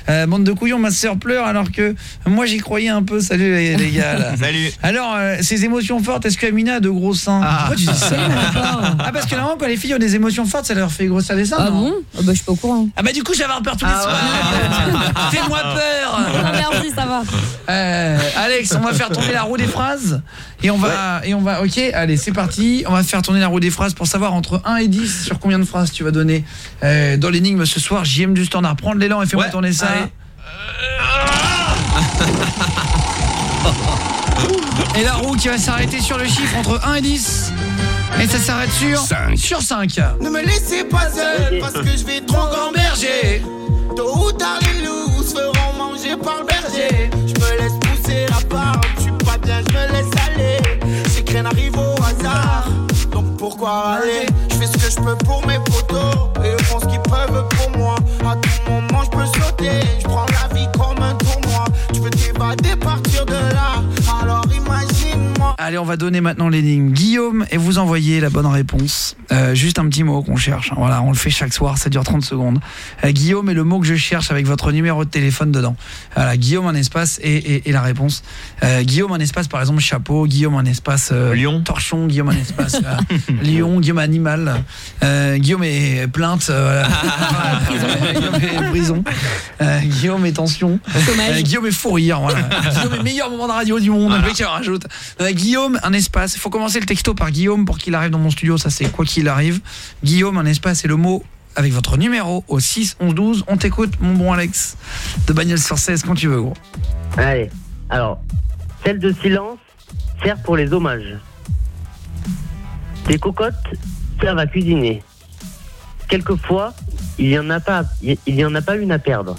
Euh, bande de couillons, ma sœur pleure alors que moi j'y croyais un peu. Salut les, les gars. Là. Salut. Alors, euh, ces émotions fortes, est-ce qu'Amina a de gros seins? Ah. Pourquoi tu dis ça? Ah, parce que normalement quand les filles ont des émotions fortes, ça leur fait grossir des seins. Ah non bon? Ah bah je suis pas au courant. Ah bah du coup j'ai avoir peur tous les Ah soirs. Fais-moi peur. Non merci, ça va. Euh, Alex, on va faire tourner la roue des phrases et on va et on va OK, allez, c'est parti. On va faire tourner la roue des phrases pour savoir entre un et dix sur combien de phrases tu vas donner euh, dans l'énigme ce soir. J M du standard, prends de l'élan et fais-moi ouais, tourner ça. Et la roue qui va s'arrêter sur le chiffre entre un et dix. Et ça s'arrête sur cinq. Sur cinq. Ne me laissez pas seul parce que je vais trop gamberger. Tôt ou tard les loups se feront manger par le berger. Je me laisse pousser la part, je suis pas bien, je me laisse aller. C'est que rien n'arrive au hasard, donc pourquoi râler? Je fais ce que je peux pour mes potos et ils font ce qu'ils peuvent pour moi. À tout moment je peux sauter, je prends la vie comme un tournoi. Tu veux t'évader, partir de là, alors imagine-moi. Allez, on va donner maintenant l'énigme. Guillaume, et vous envoyez la bonne réponse. Euh, juste un petit mot qu'on cherche. Voilà, on le fait chaque soir, ça dure trente secondes. Euh, Guillaume est le mot que je cherche avec votre numéro de téléphone dedans. Voilà, Guillaume un espace et, et, et la réponse. Euh, Guillaume un espace, par exemple chapeau. Guillaume un espace euh, lion. Torchon. Guillaume un espace euh, lion. Guillaume animal. Euh, Guillaume est plainte. Euh, voilà. Guillaume est prison. Euh, Guillaume est tension. Euh, Guillaume est fou rire. Voilà. Guillaume est meilleur moment de radio du monde. Le mec qui en rajoute. Euh, Guillaume un espace. Il faut commencer le texto par Guillaume pour qu'il arrive dans mon studio. Ça c'est quoi qu'il arrive. Guillaume un espace et le mot avec votre numéro au six onze douze. On t'écoute mon bon Alex de Bagnols sur seize quand tu veux gros. Allez, alors, celle de silence sert pour les hommages. Les cocottes servent à cuisiner. Quelquefois, il n'y en a pas, il y en a pas une à perdre.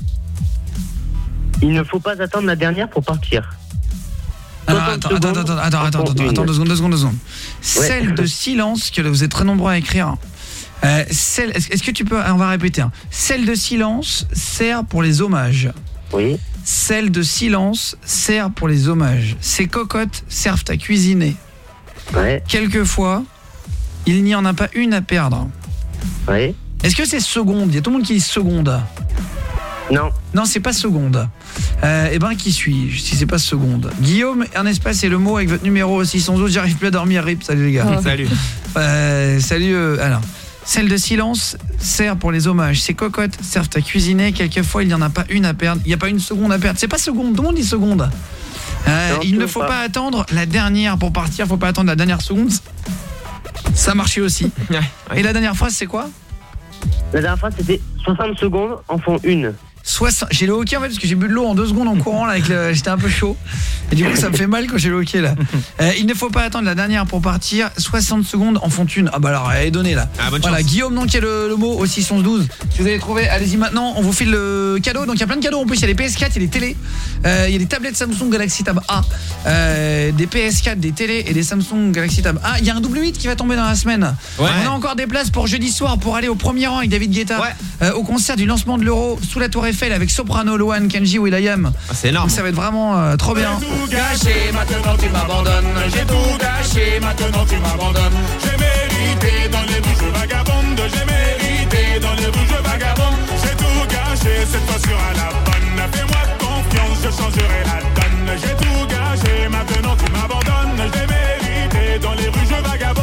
Il ne faut pas attendre la dernière pour partir. Alors, attends, attends, attends, attends, attends, attends, attends, attends, deux secondes, deux secondes, deux secondes. Ouais. Celle de silence, que vous êtes très nombreux à écrire. Euh, celle, est-ce, est-ce que tu peux, on va répéter. Hein. Celle de silence sert pour les hommages. Oui. Celle de silence sert pour les hommages. Ces cocottes servent à cuisiner. Ouais. Quelquefois, il n'y en a pas une à perdre. Oui. Est-ce que c'est seconde? Il y a tout le monde qui dit seconde. Non. Non, c'est pas seconde. Euh, eh ben, qui suis-je si c'est pas seconde? Guillaume, un espace et le mot avec votre numéro au six onze douze. J'arrive plus à dormir, rip. Salut les gars. Oh. Salut. Euh, salut. Euh, alors, celle de silence sert pour les hommages. Ces cocottes servent à cuisiner. Quelquefois, il n'y en a pas une à perdre. Il n'y a pas une seconde à perdre. C'est pas seconde. Tout le monde dit seconde. Euh, non, il ne faut pas. pas attendre la dernière pour partir. Il faut pas attendre la dernière seconde. Ça marchait aussi. Et la dernière phrase, c'est quoi? La dernière phrase, c'était soixante secondes en font une. soixante J'ai le hockey en fait parce que j'ai bu de l'eau en deux secondes en courant là, avec le... j'étais un peu chaud et du coup ça me fait mal quand j'ai le hockey là. Euh, il ne faut pas attendre la dernière pour partir. Soixante secondes en font une. Ah bah alors elle est donnée là. Ah, bonne voilà chance. Guillaume donc il y a le, le mot au six onze douze. Si vous avez trouvé, allez-y maintenant, on vous file le cadeau. Donc il y a plein de cadeaux en plus, il y a les P S quatre, il y a les télés, euh, il y a des tablettes Samsung Galaxy Tab A, euh, des P S quatre, des télés et des Samsung Galaxy Tab A. Il y a un double huit qui va tomber dans la semaine. Ouais. On a encore des places pour jeudi soir pour aller au premier rang avec David Guetta, ouais. euh, au concert du lancement de l'Euro sous la Tour Eiffel avec Soprano, Lohan, Kenji, Will.i.am. Ah, c'est énorme. Donc ça va être vraiment euh, trop bien. J'ai tout gâché, maintenant tu m'abandonnes. J'ai tout gâché, maintenant tu m'abandonnes. J'ai mérité dans les rues je vagabonde. J'ai mérité dans les rues je vagabonde. J'ai tout gâché, cette fois sera la bonne. Fais-moi confiance, je changerai la donne. J'ai tout gâché, maintenant tu m'abandonnes. J'ai mérité dans les rues je vagabonde.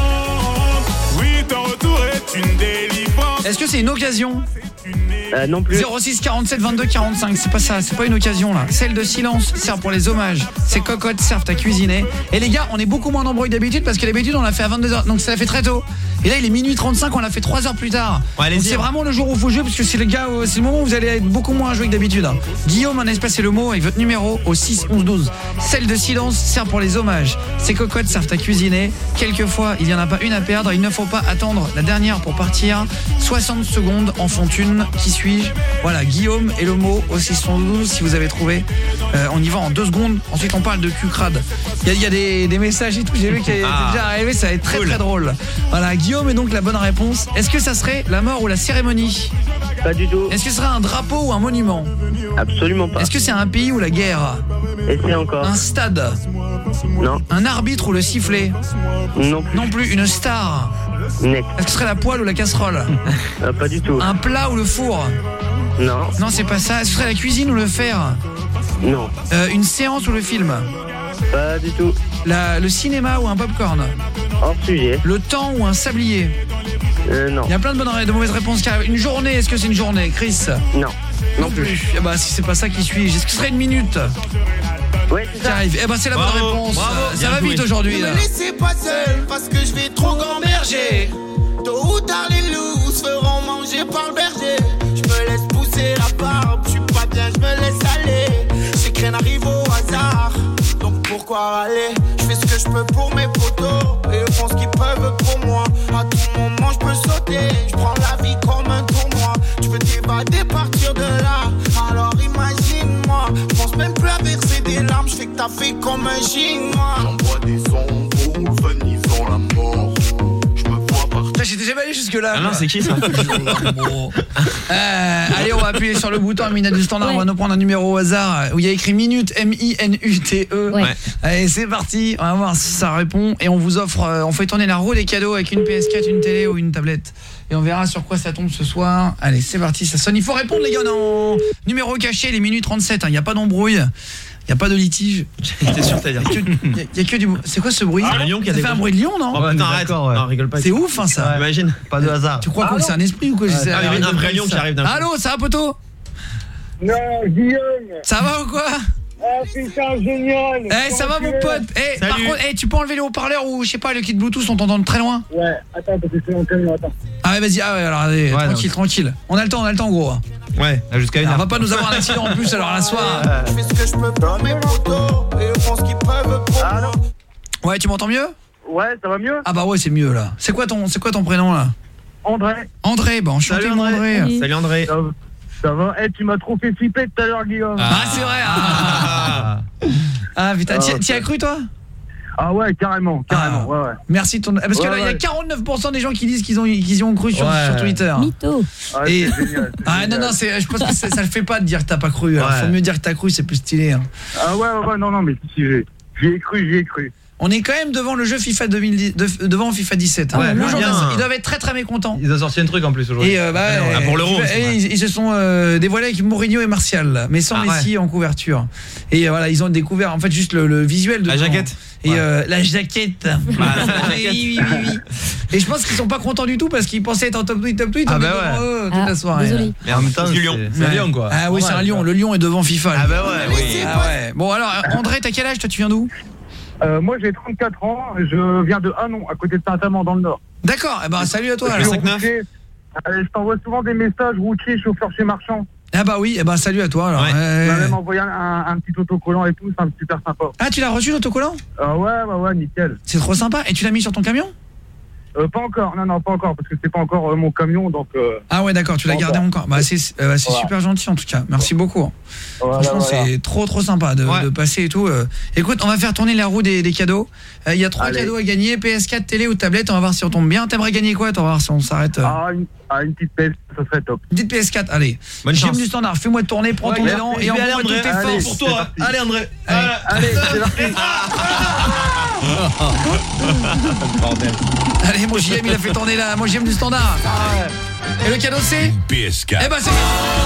Oui, ton retour est une délivrance. Est-ce que c'est une occasion? Euh, non plus. zéro six quarante-sept vingt-deux quarante-cinq, c'est pas ça, c'est pas une occasion là. Celle de silence sert pour les hommages. Ces cocottes servent à cuisiner. Et les gars, on est beaucoup moins nombreux que d'habitude parce que d'habitude on l'a fait à vingt-deux heures, donc ça l'a fait très tôt. Et là il est minuit trente-cinq, on l'a fait trois heures plus tard. Ouais, donc c'est vraiment le jour où il faut jouer parce que c'est le gars, c'est le moment où vous allez être beaucoup moins à jouer que d'habitude. Hein. Guillaume, un espace et le mot avec votre numéro au six onze douze. Celle de silence sert pour les hommages. Ces cocottes servent à cuisiner. Quelquefois, il n'y en a pas une à perdre. Il ne faut pas attendre la dernière pour partir. soixante secondes en font une. Qui suis-je? Voilà, Guillaume et le mot au six onze douze si vous avez trouvé. Euh, on y va en deux secondes. Ensuite, on parle de cul crade. Il y a, y a des, des messages et tout. J'ai vu qu'il est ah, déjà arrivé. Ça va être très cool. Très drôle. Voilà, Guillaume est donc la bonne réponse. Est-ce que ça serait la mort ou la cérémonie? Pas du tout. Est-ce que ce serait un drapeau ou un monument? Absolument pas. Est-ce que c'est un pays ou la guerre? Et c'est encore. Un stade? Non. Un arbitre ou le sifflet? Non plus. Non plus. Une star? Net. Est-ce que ce serait la poêle ou la casserole? euh, Pas du tout. Un plat ou le four? Non. Non, c'est pas ça. Ce serait la cuisine ou le fer? Non. Euh, une séance ou le film? Pas du tout. La, le cinéma ou un popcorn? Hors sujet. Le temps ou un sablier? Euh, non. Il y a plein de bonnes de mauvaises réponses qui arrivent. Une journée, est-ce que c'est une journée, Chris? Non. Non plus. Eh bah si c'est pas ça qui suit, est-ce que ce serait une minute? Ouais, c'est ça. Qui arrive. Eh bah c'est la bonne Bravo, réponse. bravo, ça bien va joué. vite aujourd'hui Ne là. me laissez pas seul parce que je vais trop gamberger. Tôt ou tard les loups se feront manger par le berger. Je me laisse pousser la barbe, je suis pas bien, je me laisse aller. Je sais que rien n'arrive au hasard, donc pourquoi râler? Je fais ce que je peux pour mes potos et eux font ce qu'ils peuvent pour moi. À tout moment je peux sauter, je prends la vie comme un tournoi. Tu veux t'évader, partir de là, alors imagine-moi. Je pense même plus à verser des larmes, je fais que t'as fait comme un chinois. J'envoie des sons pour venir dans la mort. J'étais jamais allé jusque là. Ah non, c'est qui ça? euh, Allez, on va appuyer sur le bouton Mina du standard, ouais. On va nous prendre un numéro au hasard où il y a écrit minute, M I N U T E. Ouais. Allez, c'est parti, on va voir si ça répond et on vous offre euh, on fait tourner la roue des cadeaux avec une P S quatre, une télé ou une tablette. Et on verra sur quoi ça tombe ce soir. Allez, c'est parti, ça sonne. Il faut répondre les gars, non. Numéro caché, les minutes trente-sept, il hein, n'y a pas d'embrouille. Il y a pas de litige. J'étais sûr que t'allais dire. Il y, y a que du. C'est quoi ce bruit? Ah, un lion qui a ça des fait un gros- bruit de lion, non? Oh putain, arrête. ouais. Non, rigole pas. C'est ouf hein ça. Ouais. Imagine. Pas de hasard. Tu crois Ah quoi que c'est un esprit ou quoi? Ah, J'essaie- il y a un vrai lion qui arrive d'un coup. Allô, ça va poteau? Non, Guillaume. Ça va ou quoi? Ah putain, génial. Eh, ça va mon pote. Eh, par Salut. contre, eh, tu peux enlever le haut-parleur ou je sais pas, le kit Bluetooth, on t'entend de très loin. Ouais, attends, parce que c'est mon camion, attends. Ah ouais, vas-y. Ah ouais, alors allez, Ouais, tranquille, non. tranquille. On a le temps, on a le temps gros. Ouais. Jusqu'à une On heure. va pas nous avoir un accident en plus alors la soirée. Je fais ce que je peux pour mes potos et eux font ce qu'ils peuvent pour moi. Ouais, tu m'entends mieux? Ouais, ça va mieux? Ah bah ouais, c'est mieux là. C'est quoi ton c'est quoi ton prénom là? André. André, bon, enchanté Salut, mon André. André. Salut André. Ça va, ça va. Eh, tu m'as trop fait flipper tout à l'heure, Guillaume. Ah, c'est vrai. Ah, ah putain, Ah, t'y- ok. t'y as cru toi? Ah ouais, carrément, carrément, Ah. ouais, ouais. Merci de ton parce que Ouais, là il y a ouais. quarante-neuf pour cent des gens qui disent qu'ils ont qu'ils y ont cru sur, Ouais. sur Twitter. Mytho. Ah, Et- c'est génial, c'est Ah non génial. non, c'est je pense que ça, ça le fait pas de dire que t'as pas cru. Alors, Ouais. faut mieux dire que t'as cru, c'est plus stylé. Hein. Ah ouais, ouais, ouais, non, non, mais si, si, j'ai- j'y ai cru, j'y ai cru. On est quand même devant le jeu FIFA deux mille dix, de- devant FIFA dix-sept. Hein. Ouais, Le jour bien. d'un- ils doivent être très très mécontents. Ils ont sorti un truc en plus aujourd'hui. Et euh, bah, Ah, pour l'Euro euh, aussi, et ouais. ils, ils se sont euh, dévoilés avec Mourinho et Martial, là, mais sans Ah, Messi en couverture. Et euh, voilà, ils ont découvert en fait juste le, le visuel de La jaquette. Et Ouais. euh, la jaquette. Bah, c'est la jaquette. Oui, oui, oui, oui. Et je pense qu'ils sont pas contents du tout parce qu'ils pensaient être en top tweet, top tweet. Ah on bah est ouais. devant eux toute Ah, la soirée. désolé. Mais en même temps, c'est du c'est lion. c'est un lion quoi. Ah oui, c'est un lion. Le lion est devant FIFA. Ah lui. bah ouais, oui. Ah ouais. Bon alors, André, t'as quel âge? Toi, tu viens d'où? Euh, moi, j'ai trente-quatre ans, je viens de Hanon, à côté de Saint-Amand, dans le Nord. D'accord. Eh ben, salut à toi. Je alors. suis cinq neuf. routier. Euh, je t'envoie souvent des messages, routier, chauffeur chez Marchand. Ah bah oui. Eh ben, salut à toi. Alors. Ouais. Euh, Tu m'as même envoyé un, un petit autocollant et tout, c'est un super sympa. Ah, tu l'as reçu l'autocollant? Ah ouais, ouais, ouais, nickel. C'est trop sympa. Et tu l'as mis sur ton camion? Euh, pas encore, non, non, pas encore, parce que c'est pas encore euh, mon camion, donc... Euh, Ah ouais, d'accord, tu l'as Pas gardé encore. encore. Bah c'est euh, c'est Voilà. super gentil en tout cas. Merci beaucoup. voilà, Franchement, voilà. c'est trop trop sympa de, Ouais. de passer et tout. euh. Écoute, on va faire tourner la roue des, des cadeaux. Euh, Il y a trois Allez. cadeaux à gagner, P S quatre, télé ou tablette. On va voir si on tombe bien. T'aimerais gagner quoi? On va voir si on s'arrête. euh. Ah, une, ah, une petite peste, ça serait top. Une petite P S quatre, allez. Bonne J'aime chance. du standard, fais-moi tourner, prends Ouais, ton merci. élan Je et vais envoie aller, toutes André. tes Allez, forces. pour toi. hein. Allez André. Allez. Allez, c'est parti. Allez, mon J M, il a fait tourner là. Moi, j'aime du standard. Et le cadeau, c'est? P S Eh quatre. ben, c'est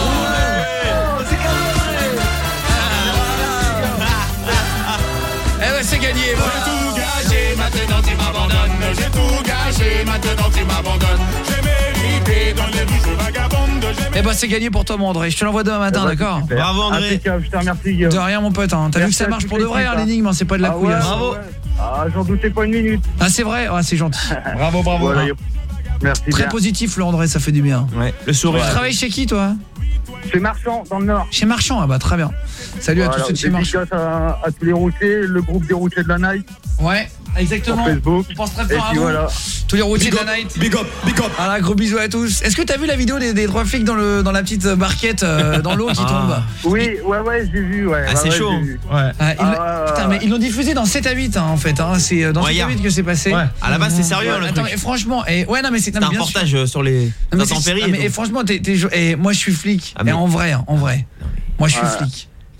Eh ben, c'est gagné. J'ai tout gâché, maintenant tu m'abandonnes. J'ai tout gâché, maintenant tu m'abandonnes. J'ai mérité dans les rues vagabondes. J'ai Eh ben, c'est gagné pour toi, mon André. Je te l'envoie demain matin, d'accord? Super. Bravo, André. Impeccable, je te remercie, Guillaume. De rien, mon pote. Hein. T'as vu que Merci ça à marche toute pour de vrai, l'équipe, hein, hein. l'énigme, hein, c'est pas de la Ah ouais, couillasse. Bravo. ouais. Ah, j'en doutais pas une minute. Ah, c'est vrai? Ah, c'est gentil. Bravo, bravo. Voilà, y a- Merci Très bien. positif, le André, ça fait du bien. Ouais, le sourire. Tu travailles chez qui, toi? Chez Marchand, dans le Nord. Chez Marchand, ah bah très bien. Salut à Voilà, tous ceux de chez Marchand. dédicace à, à tous les routiers, le groupe des routiers de la Night. Ouais, exactement. Sur Facebook. On pense très Et fort à puis vous. voilà. Tous les routiers Big de la up, night. big up, big up. Voilà, gros bisous à tous. Est-ce que t'as vu la vidéo des, des trois flics dans, le, dans la petite barquette euh, dans l'eau qui Ah. tombe? Oui, ouais, ouais, j'ai vu, ouais. Ah, ouais, c'est ouais, chaud. j'ai vu. Ouais. Ah, ils- Ah, putain, mais ils l'ont diffusé dans sept à huit hein, en fait. Hein. C'est euh, dans Ouais, sept à hier. huit que c'est passé. Ouais. À la base, c'est sérieux, hein, le Attends, truc. mais franchement, et, ouais, non, mais c'est non, C'est mais un bien sûr. reportage euh, sur les Non, mais c'est- intempéries. non, mais, et et tout. franchement, t'es, t'es jo- et moi je suis flic. Ah, mais- Et en vrai, hein, en vrai. Moi je suis Ouais. flic.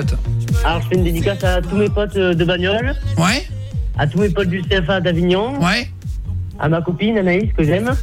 pote. Alors je fais une dédicace à tous mes potes euh, de bagnole. Ouais. À tous mes potes du C F A d'Avignon. Ouais. À ma copine Anaïs que j'aime.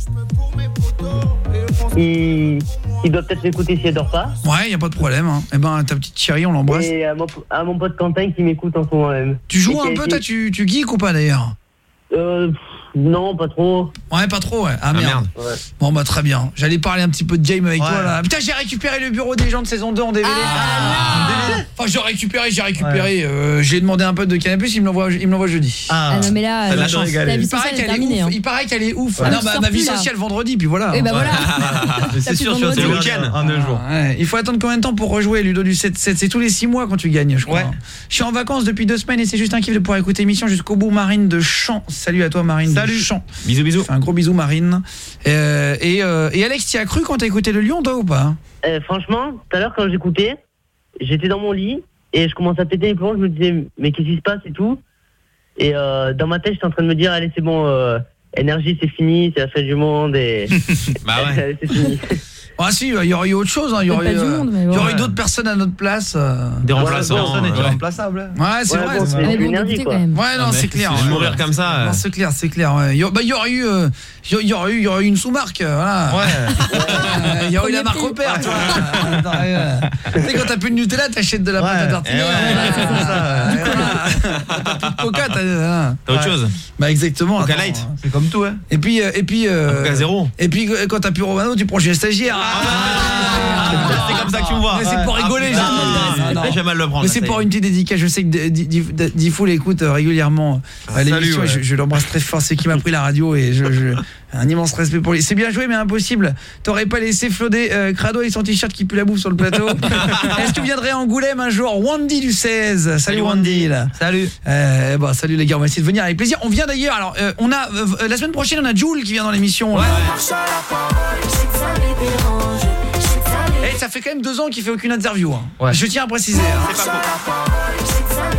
Qui, qui doit peut-être m'écouter si elle dort pas. Ouais, y a pas de problème. Hein. Eh ben, ta petite chérie, on l'embrasse. Et à mon, à mon pote Quentin qui m'écoute en ce moment même. Tu joues Et un qui- peu, toi, tu, tu geeks ou pas d'ailleurs? Euh, pff, Non, pas trop. Ouais, pas trop, ouais. Ah, merde. merde. Ouais. Bon, bah très bien. J'allais parler un petit peu de game avec Ouais. toi, là. Putain, j'ai récupéré le bureau des gens de saison deux en D V D. Ah, enfin, j'ai récupéré, j'ai récupéré. Euh, j'ai demandé un pote de Canapé, il me l'envoie il me l'envoie jeudi. Ah, non, mais là, T'as de la euh, chance. ta vie Il paraît sociale est qu'elle est terminée. ouf. hein. Il paraît qu'elle est ouf. Ouais. Ah non, Tu bah sors ma vie plus, là. sociale vendredi, puis voilà. Et bah voilà. Mais c'est T'as sûr, plus tu vas vendredi. te le le week-end. en deux jours. Ouais, il faut attendre combien de temps pour rejouer Ludo du sept sept? C'est tous les six mois quand tu gagnes, je crois. Ouais. Je suis en vacances depuis deux semaines et c'est juste un kiff de pouvoir écouter l'émission jusqu'au bout. Marine de Champ. Salut à toi Marine Salut. de Champ. Bisous, bisous. Un gros bisou Marine. Euh, et, euh, et Alex, t'y as cru quand t'as écouté le Lion, toi ou pas? Euh, franchement, tout à l'heure, quand j'écoutais, j'étais dans mon lit et je commençais à péter les plombs. Je me disais, mais qu'est-ce qui se passe et tout. Et euh, dans ma tête, j'étais en train de me dire, allez, c'est bon, euh, énergie, c'est fini, c'est la fin du monde et. Bah ouais. c'est fini. Ah si, il y aurait eu autre chose, hein. Il y aurait Pas eu, du euh, monde, mais il y bon. aurait eu d'autres personnes à notre place. euh. Des Ouais, remplaçants. personne n'est ouais. irremplaçable. Ouais, c'est Ouais, vrai. bon, c'est c'est vrai. Ah, mais bon, l'énergie, écoutez, quoi. quand même. Ouais, non, Ah, c'est mais clair. c'est- ouais. Mourir comme ça. Non, euh, c'est clair, c'est clair. ouais. Il y a- bah, il y aurait eu, euh, il y aurait eu, il y aurait eu une sous-marque, euh, voilà. Ouais. Euh, Il y aurait eu la Premier marque au prix. père, tu vois. Attends, euh, Tu sais, quand t'as plus de Nutella, t'achètes de la pâte à Ouais. tartiner. Eh ouais, euh, ouais, c'est ça. Du coup, là, t'as plus de Coca, t'as euh, T'as autre Ouais. chose. bah exactement. Coca attends, Light. euh. C'est comme tout, hein. Et puis, euh, et puis, euh, Coca zéro. et puis euh, quand t'as plus Romano, tu prends chez le stagiaire. Ah, c'est comme ça que tu me vois. Mais c'est pour Ah, rigoler, putain, j'ai dit. Non, non. J'ai mal le prendre. Mais c'est ça y pour est. une petite dédicace. Je sais que Diffoul écoute euh, régulièrement euh, l'émission. salut, ouais. et Je, je l'embrasse très fort. C'est qui m'a pris la radio et je, je un immense respect pour lui. C'est bien joué, mais impossible. T'aurais pas laissé flotter euh, Crado et son t-shirt qui pue la bouffe sur le plateau. Est-ce que tu viendrais à Angoulême un jour? Wandy du seize. Salut, Salut, Wandy. Là. Salut. Euh, bon, salut les gars. On va essayer de venir avec plaisir. On vient d'ailleurs. Alors, euh, on a euh, la semaine prochaine, on a Jules qui vient dans l'émission. Ouais. Et ça fait quand même deux ans qu'il fait aucune interview. Hein. Ouais. Je tiens à préciser. Hein. C'est pas faux.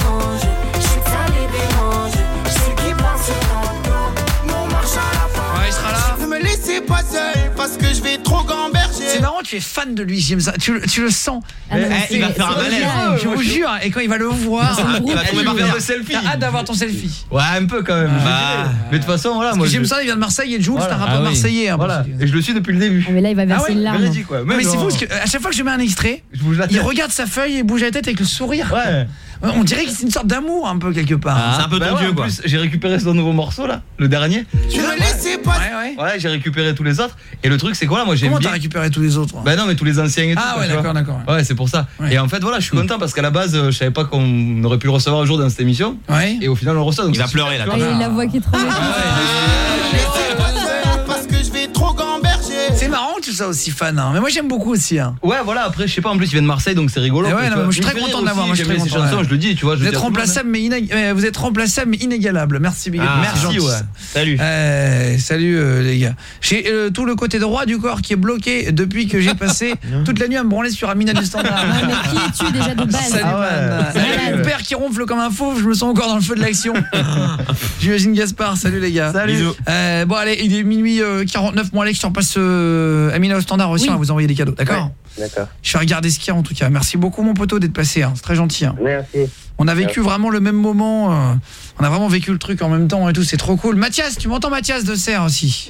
Ouais, il sera là. Ne me laissez pas seul parce que je vais trop gamberger. C'est marrant, tu es fan de lui, j'aime ça. Tu, le- tu le sens. Ah, non, mais Eh, il va c'est- faire un c'est malaise. génial. Je vous jure, et quand il va le voir, C'est un groupe. Il va tomber par faire terre. le selfie. t'as hâte d'avoir ton selfie. Ouais, un peu quand même. Ah. je Bah. dirais. Mais de toute façon, voilà, Parce moi. que j'aime je- ça, il vient de Marseille et Jules, Voilà. c'est un rappeur Ah oui. marseillais. hein, Voilà. parce que- Et je le suis depuis le début. Ah, mais là, il va verser ouais, une larme. Véridique, quoi. Non, mais c'est genre, fou parce que à chaque fois que je mets un extrait, Je bouge la il tête. regarde sa feuille et bouge la tête avec le sourire. Ouais. On dirait que c'est une sorte d'amour un peu quelque part. C'est un peu Bah ton ouais, dieu, en quoi. plus, j'ai récupéré son nouveau morceau là, le dernier. Ne me laissez pas. Ouais, ouais. Ouais, j'ai récupéré tous les autres. Et le truc, c'est quoi là, moi j'aime Comment bien. t'as récupéré tous les autres? Bah non, mais tous les anciens et tout. Ah quoi, ouais, tu vois. d'accord, d'accord. Ouais, c'est pour ça. Ouais. Et en fait, voilà, je suis content parce qu'à la base, euh, je savais pas qu'on aurait pu le recevoir un jour dans cette émission. Ouais. Et au final, on le reçoit. donc Il va c'est pleurer, super, là, tu Ah, vois. il a la voix qui est trop bien. Ne me laissez pas seul parce que je vais trop gamberger. C'est marrant que tu sois aussi fan, hein. Mais moi j'aime beaucoup aussi. Hein. Ouais, voilà, après, je sais pas, en plus, il vient de Marseille, donc c'est rigolo. Eh ouais, quoi, non, tu mais vois. moi, je suis Il me très fait content rire de l'avoir, aussi, moi, je suis j'aime très bien ses content, chansons, ouais. je le dis, tu vois. je Vous le êtes dis à tout le monde, remplaçable mais, inég- euh, vous êtes remplaçable mais inégalable. Merci Big Up. Ah, Merci, merci, gentil. ouais. Salut. Euh, salut euh, les gars. J'ai euh, tout le côté droit du corps qui est bloqué depuis que j'ai passé toute la nuit à me branler sur Amina du Standard. Ouais, mais qui es-tu déjà de base? Salut Ah ouais. man. Salut. Salut, mon père qui ronfle comme un fauve, je me sens encore dans le feu de l'action. J'imagine Gaspard, salut les gars. Salut. Bisous. Euh, bon allez, il est minuit euh, quarante-neuf, moi Alex, je t'en passe euh, Amina au Standard aussi, Oui. on va vous envoyer des cadeaux, d'accord? D'accord. Je vais regarder ce qu'il y a en tout cas. Merci beaucoup mon poteau d'être passé, hein. C'est très gentil. Hein. Merci. On a vécu vraiment le même moment, euh, on a vraiment vécu le truc en même temps et tout, c'est trop cool. Mathias, tu m'entends Mathias de Serre aussi?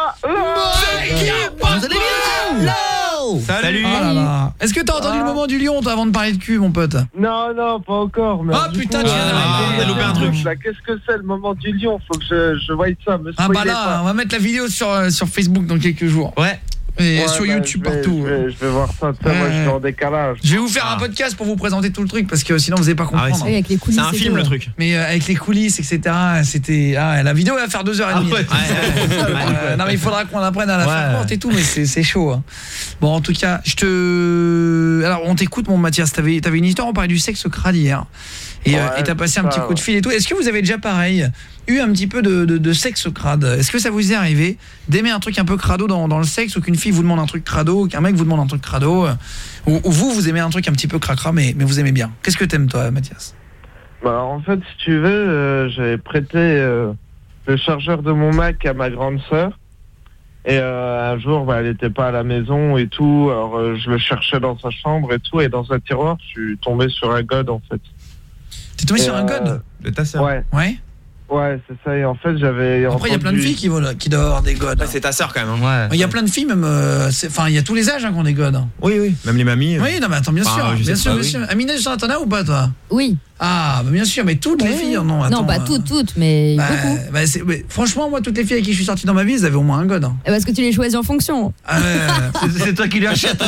Salut. Ah là là. Est-ce que t'as entendu le moment du lion toi avant de parler de cul mon pote? Non, non, pas encore. Mais Ah du putain, coup, tu viens euh, d'arriver. t'as loupé un truc. là, Qu'est-ce que c'est le moment du lion? Faut que je, je voie ça. Me Ah bah spoilez là, pas. on va mettre la vidéo sur, euh, sur Facebook dans quelques jours. Ouais. Et Ouais, sur bah, YouTube je vais- partout. Je vais, je vais voir ça. Tu sais, moi, je suis en décalage. Je vais vous faire Ah. un podcast pour vous présenter tout le truc parce que sinon vous n'allez pas comprendre. Ah ouais, Oui, avec les coulisses. C'est un et film tout. le truc. Mais euh, avec les coulisses, et cetera, c'était... Ah, la vidéo elle va faire deux heures et demie. Ah ouais, Euh, non mais il faudra qu'on apprenne à la faire Ouais. courte et tout, mais c'est c'est chaud. Hein. Bon, en tout cas, je te... Alors, on t'écoute, mon Mathias. T'avais avais une histoire, on parlait du sexe crade hier. Et euh, Ouais, et t'as passé c'est un ça, petit coup de ouais. fil et tout. Est-ce que vous avez déjà, pareil, eu un petit peu de, de, de sexe crade? Est-ce que ça vous est arrivé d'aimer un truc un peu crado dans, dans le sexe, ou qu'une fille vous demande un truc crado, ou qu'un mec vous demande un truc crado, euh, ou, ou vous, vous aimez un truc un petit peu cracra, mais, mais vous aimez bien? Qu'est-ce que t'aimes, toi, Mathias? Bah, en fait, si tu veux, euh, j'avais prêté euh, le chargeur de mon Mac à ma grande sœur. Et euh, un jour, bah, elle n'était pas à la maison et tout. Alors, euh, je le cherchais dans sa chambre et tout. Et dans un tiroir, je suis tombé sur un god, en fait. T'es tombé Et, sur un euh, god? De ta sœur. Ouais, Ouais. ouais, c'est ça. Et en fait, j'avais. Après, il y a plein de entendu- filles qui, vont, qui doivent avoir des gods. Ouais, c'est ta sœur quand même. hein. Ouais. Il y a plein de filles, même. euh, c'est- Enfin, il y a tous les âges hein, qui ont des gods. Oui, oui. Même les mamies. euh. Oui, non, mais attends, bien Bah, sûr. je Bien sais sûr, pas, bien oui. sûr. Amina, t'en as ou pas, toi? Oui. Ah, bah bien sûr, mais toutes les filles en ont. Non, pas toutes, toutes, mais bah, beaucoup. Bah c'est, mais franchement, moi, toutes les filles avec qui je suis sorti dans ma vie, elles avaient au moins un god. Hein. Parce que tu les choisis en fonction. Ah, ouais, c'est, c'est toi qui les achètes.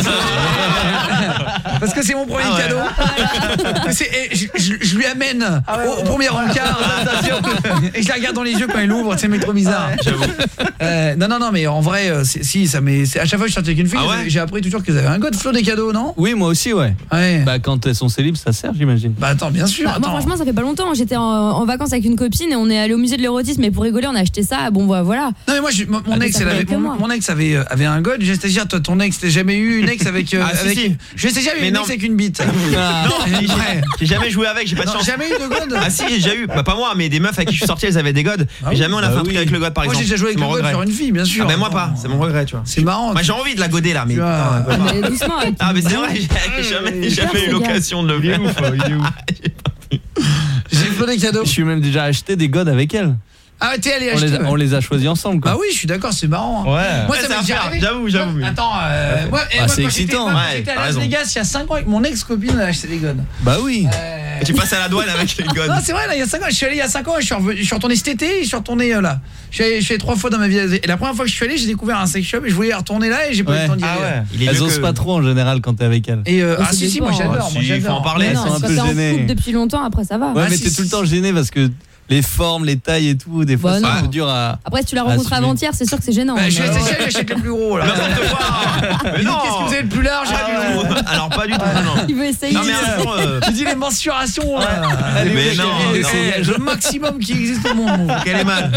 Parce que c'est mon premier ah ouais. cadeau. Voilà. C'est, et je, je, je lui amène ah ouais, au, au premier encart et je la regarde dans les yeux quand elle ouvre. C'est mais trop bizarre. Ah ouais. J'avoue. Euh, non, non, non, mais en vrai, c'est, si, ça m'est. C'est, à chaque fois que je suis sorti avec une fille, ah ouais. j'ai appris toujours qu'ils avaient un god. Flo, des cadeaux, non? Oui, moi aussi, ouais. ouais. Bah, quand elles sont célibes, ça sert, j'imagine. Bah, attends, bien sûr. Bah, moi, franchement, ça fait pas longtemps. J'étais en, en vacances avec une copine et on est allé au musée de l'érotisme. Et pour rigoler, on a acheté ça. Bon, bah, voilà. Non, mais moi, je, mon, mon, ex, elle avait, mon, mon ex avait, avait un god. Je vais te dire, toi, ton ex, t'as jamais eu une ex avec. Euh, ah, avec si, si. Je vais te dire, une ex avec une bite. Ah. Non, j'ai, j'ai jamais joué avec, j'ai pas de chance. Jamais eu de god. Ah, si, j'ai déjà eu. Bah, pas moi, mais des meufs avec qui je suis sorti, elles avaient des gods. Ah, mais jamais on a bah fait un truc oui. avec le god, par moi, exemple. Moi, j'ai déjà joué avec le god sur une fille, bien sûr. Ah, ben, moi, pas. C'est mon regret, tu vois. C'est marrant. Moi, j'ai envie de la goder, là, mais. Ah, mais doucement. Ah, mais c'est vrai, j'ai jamais, jamais eu l'occasion de le faire. Il est ouf. J'ai plein de cadeaux. Je suis même déjà acheté des gods avec elle. Ah, t'es allé on acheter. Les a, on les a choisis ensemble, quoi. Bah oui, je suis d'accord, c'est marrant. Hein. Ouais. Moi, ça m'est déjà arrivé. J'avoue, j'avoue. Moi, attends, euh, moi, ah, moi, c'est excitant. J'étais, ouais, j'étais à Las Vegas il y a cinq ans avec mon ex-copine, elle a acheté des gods. Bah oui. Euh... Et tu passes à la douane avec les gods. Non, c'est vrai, là, il y a cinq ans, je suis allé il y a cinq ans, et je suis, revenu, je suis retourné cet été, et je suis retourné euh, là. Je suis, allé, je suis allé trois fois dans ma vie. Et la première fois que je suis allé, j'ai découvert un sex shop, et je voulais y retourner là, et j'ai pas eu ouais. le temps d'y aller. Ah ouais. Elles osent que... pas trop en général quand t'es avec elles. Et euh, ah si, si, moi j'adore. Il faut en parler. Elles sont un peu gênées. Depuis longtemps, après ça va. Ouais, mais t'es tout le temps gêné parce que. Les formes, les tailles et tout, des fois bah c'est un peu dur à. Après, si tu la rencontres avant-hier, c'est sûr que c'est gênant. Bah, je suis resté chez, j'achète le plus gros là. Mais non, qu'est-ce que vous avez le plus large ah, Alors pas du tout, non. Il veut essayer. Non mais un jour, euh... tu dis les mensurations là. Mais non, c'est le maximum qui existe au monde. Quel est mal.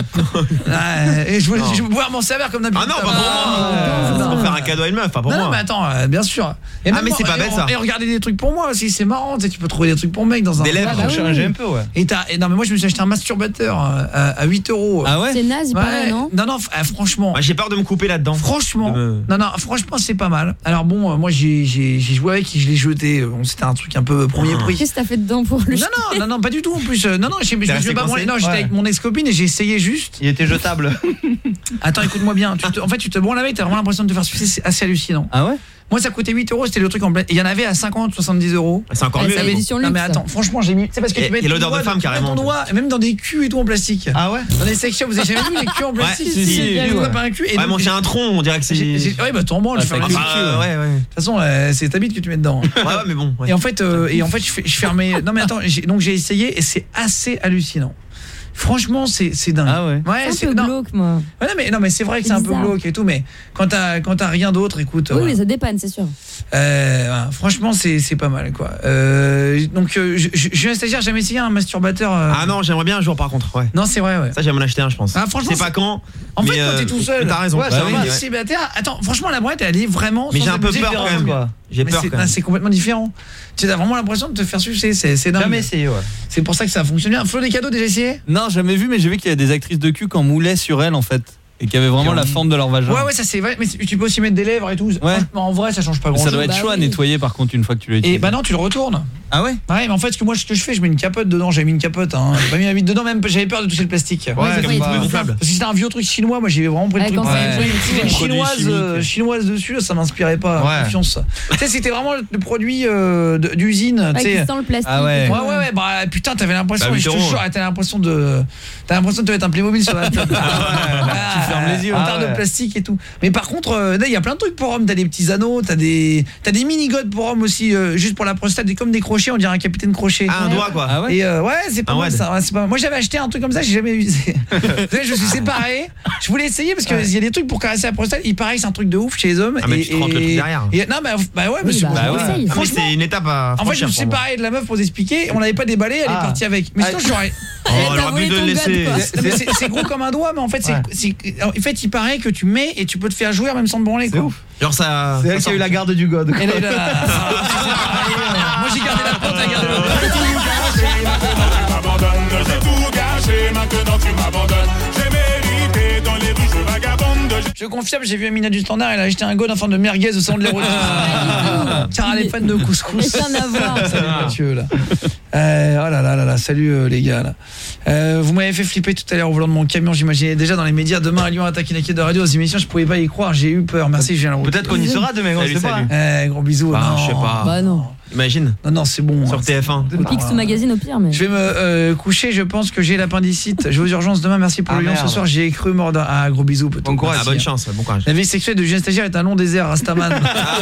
Et je veux pouvoir m'en servir comme d'habitude. Ah non, pas pour moi. Pour faire un cadeau à une meuf, pas pour moi. Non mais attends, bien sûr. Ah mais c'est pas bête ça. Et regardez des trucs pour moi aussi, c'est marrant, tu sais, tu peux trouver des trucs pour mec dans un. Des lèvres, pour changer un peu, ouais. Et non mais moi je me suis acheté un masturbateur. À, à huit euros. Ah ouais. C'est naze, il ouais. paraît, non? Non, non, euh, franchement. Moi, j'ai peur de me couper là-dedans. Franchement. Me... Non, non, franchement, c'est pas mal. Alors bon, euh, moi, j'ai, j'ai, j'ai joué avec, je l'ai jeté. Bon, c'était un truc un peu premier prix. Qu'est-ce que t'as fait dedans pour le Non, non, non, non, pas du tout. En plus, euh, non, non, je me suis pas. Mon, non, j'étais ouais. avec mon ex-copine et j'ai essayé juste. Il était jetable. Attends, écoute-moi bien. Tu te, en fait, tu te branles avec, t'as vraiment l'impression de te faire sucer. C'est assez hallucinant. Ah ouais. Moi ça coûtait huit euros, c'était le truc en plein. Il y en avait à cinquante, soixante-dix euros. C'est encore mieux. Non mais attends, franchement j'ai mis. C'est parce que tu mets l'odeur de femme carrément. Ton doigt, même dans des culs et tout en plastique. Ah ouais. Dans des sections, vous avez jamais vu les culs en plastique? Ouais, si, si, si, tu vois pas un cul. Ouais, mon chien un tronc, on dirait que c'est. Ouais, bah t'en branles, tu fais un cul. Ouais, ouais. De toute façon, c'est ta bite que tu mets dedans. Ouais, ouais, mais bon. Et en fait, et en fait, je fermais. Non mais attends, donc j'ai essayé et c'est assez hallucinant. Franchement, c'est c'est dingue. Ah ouais. Ouais, c'est un peu glauque, moi. Ouais, non mais non mais c'est vrai que c'est, c'est un peu glauque et tout, mais quand t'as quand t'as rien d'autre, écoute. Oui, ouais. mais ça dépanne, c'est sûr. Euh, ouais, franchement, c'est c'est pas mal quoi. Euh, donc euh, je, je, je suis un stagiaire, j'ai jamais essayé un masturbateur. Euh... Ah non, j'aimerais bien un jour par contre. Ouais. Non, c'est vrai, ouais. Ça, j'aimerais m'en acheter un, je pense. Ah franchement, c'est pas quand. En fait, mais quand t'es tout seul. T'as raison. Ouais, bah, c'est oui, vrai. ouais. Célibataire. Attends, franchement, la boîte, elle est vraiment. Mais j'ai un peu peur quand même. Quoi. J'ai peur. C'est, quand même. c'est complètement différent. Tu as vraiment l'impression de te faire sucer. C'est c'est dingue. Jamais essayé, ouais. C'est pour ça que ça fonctionne bien. Flo des cadeaux déjà essayé? Non, jamais vu, mais j'ai vu qu'il y a des actrices de cul qui en moulaient sur elles en fait. Et qui avait vraiment la forme de leur vagin. Ouais, ouais, ça c'est vrai. Mais tu peux aussi mettre des lèvres et tout. Ouais. Ça doit être bah chaud oui. à nettoyer par contre une fois que tu l'as utilisé. Et bah non, tu le retournes. Ah ouais. Ouais, mais en fait, ce que moi, ce que je fais, je mets une capote dedans. J'avais mis une capote. Hein. J'ai pas mis la bite dedans, même. J'avais peur de toucher le plastique. Ouais, c'est comme pas gonflable. Parce que c'était un vieux truc chinois. Moi, j'avais vraiment pris le Ouais, truc. quand Ouais. c'est Une chinoise, euh, chinoise dessus, ça m'inspirait pas. Ouais. Confiance. Tu sais, c'était vraiment le produit euh, de- d'usine. Ouais, Tu qui sais. sent le plastique. Ah ouais. Ouais, ouais, ouais, bah putain, t'avais l'impression, Bah, je te huit euros. jure, t'as l'impression de. T'as l'impression de te mettre un Playmobil sur la tête. Tu fermes les yeux. En Ah termes de ouais. plastique et tout. Mais par contre, euh, là, il y a plein de trucs pour hommes. T'as des petits anneaux, t'as des. T'as des mini-godes pour hommes aussi, euh, juste pour la prostate, des- comme des crochets, on dirait un capitaine crochet. Ah, un doigt quoi. Ah ouais. Et euh, ouais, c'est pas Un mal wad. ça. Ouais, c'est pas mal. Moi j'avais acheté un truc comme ça, j'ai jamais usé. Vous savez, je me suis séparé. Je voulais essayer parce que il y a des trucs pour caresser la prostate. Il paraît que c'est un truc de ouf chez les hommes. Ah, mais et, tu te rentres le truc derrière. et- non, bah, bah ouais, Oui, monsieur. bah, Bah ouais. essaye. Ah, mais Franchement, c'est une étape à en fait, je franchir me suis pour moi. séparé de la meuf pour vous expliquer. On l'avait pas déballé, elle Ah. est partie avec. Mais sinon, Ah. j'aurais. Oh, Elle elle t'a aurait pu volé de ton le laisser. god, quoi. Non, mais c'est, c'est gros comme un doigt, mais en fait, c'est, Ouais. c'est, en fait, il paraît que tu mets et tu peux te faire jouer même sans te branler. C'est Quoi. ouf. Genre ça. C'est ça elle qui sort. a eu la garde du god. Elle est là. Moi, j'ai gardé la porte, elle a gardé le J'ai tout gâché, maintenant tu m'abandonnes. J'ai mérité dans les rues, je vagabonde. Je confirme, j'ai vu Amina du Standard, elle a acheté un god en forme de merguez au centre de l'érotisme. Car elle est fan de couscous. Rien à voir. Salut Mathieu là. Euh, oh là là là là, salut euh, les gars là. Euh, vous m'avez fait flipper tout à l'heure au volant de mon camion, j'imaginais déjà dans les médias demain à Lyon attaque une équipe de radio aux émissions, je pouvais pas y croire, j'ai eu peur. Merci Julien. Peut-être qu'on y sera demain, on Salut, sait pas. salut. Eh, gros bisous. Bah, non. je sais pas. Bah non. Imagine. Non non, c'est bon. Sur T F un. On pique ce magazine au pire, mais. Je vais me euh, coucher, je pense que j'ai l'appendicite. Je vais aux urgences demain, merci pour Ah, le lion ce merde. soir, j'ai cru mort d'un... Ah, gros bisous. Bon courage. Ah, bonne chance, bon courage. La vie sexuelle de jeune stagiaire est un long désert, Rastaman.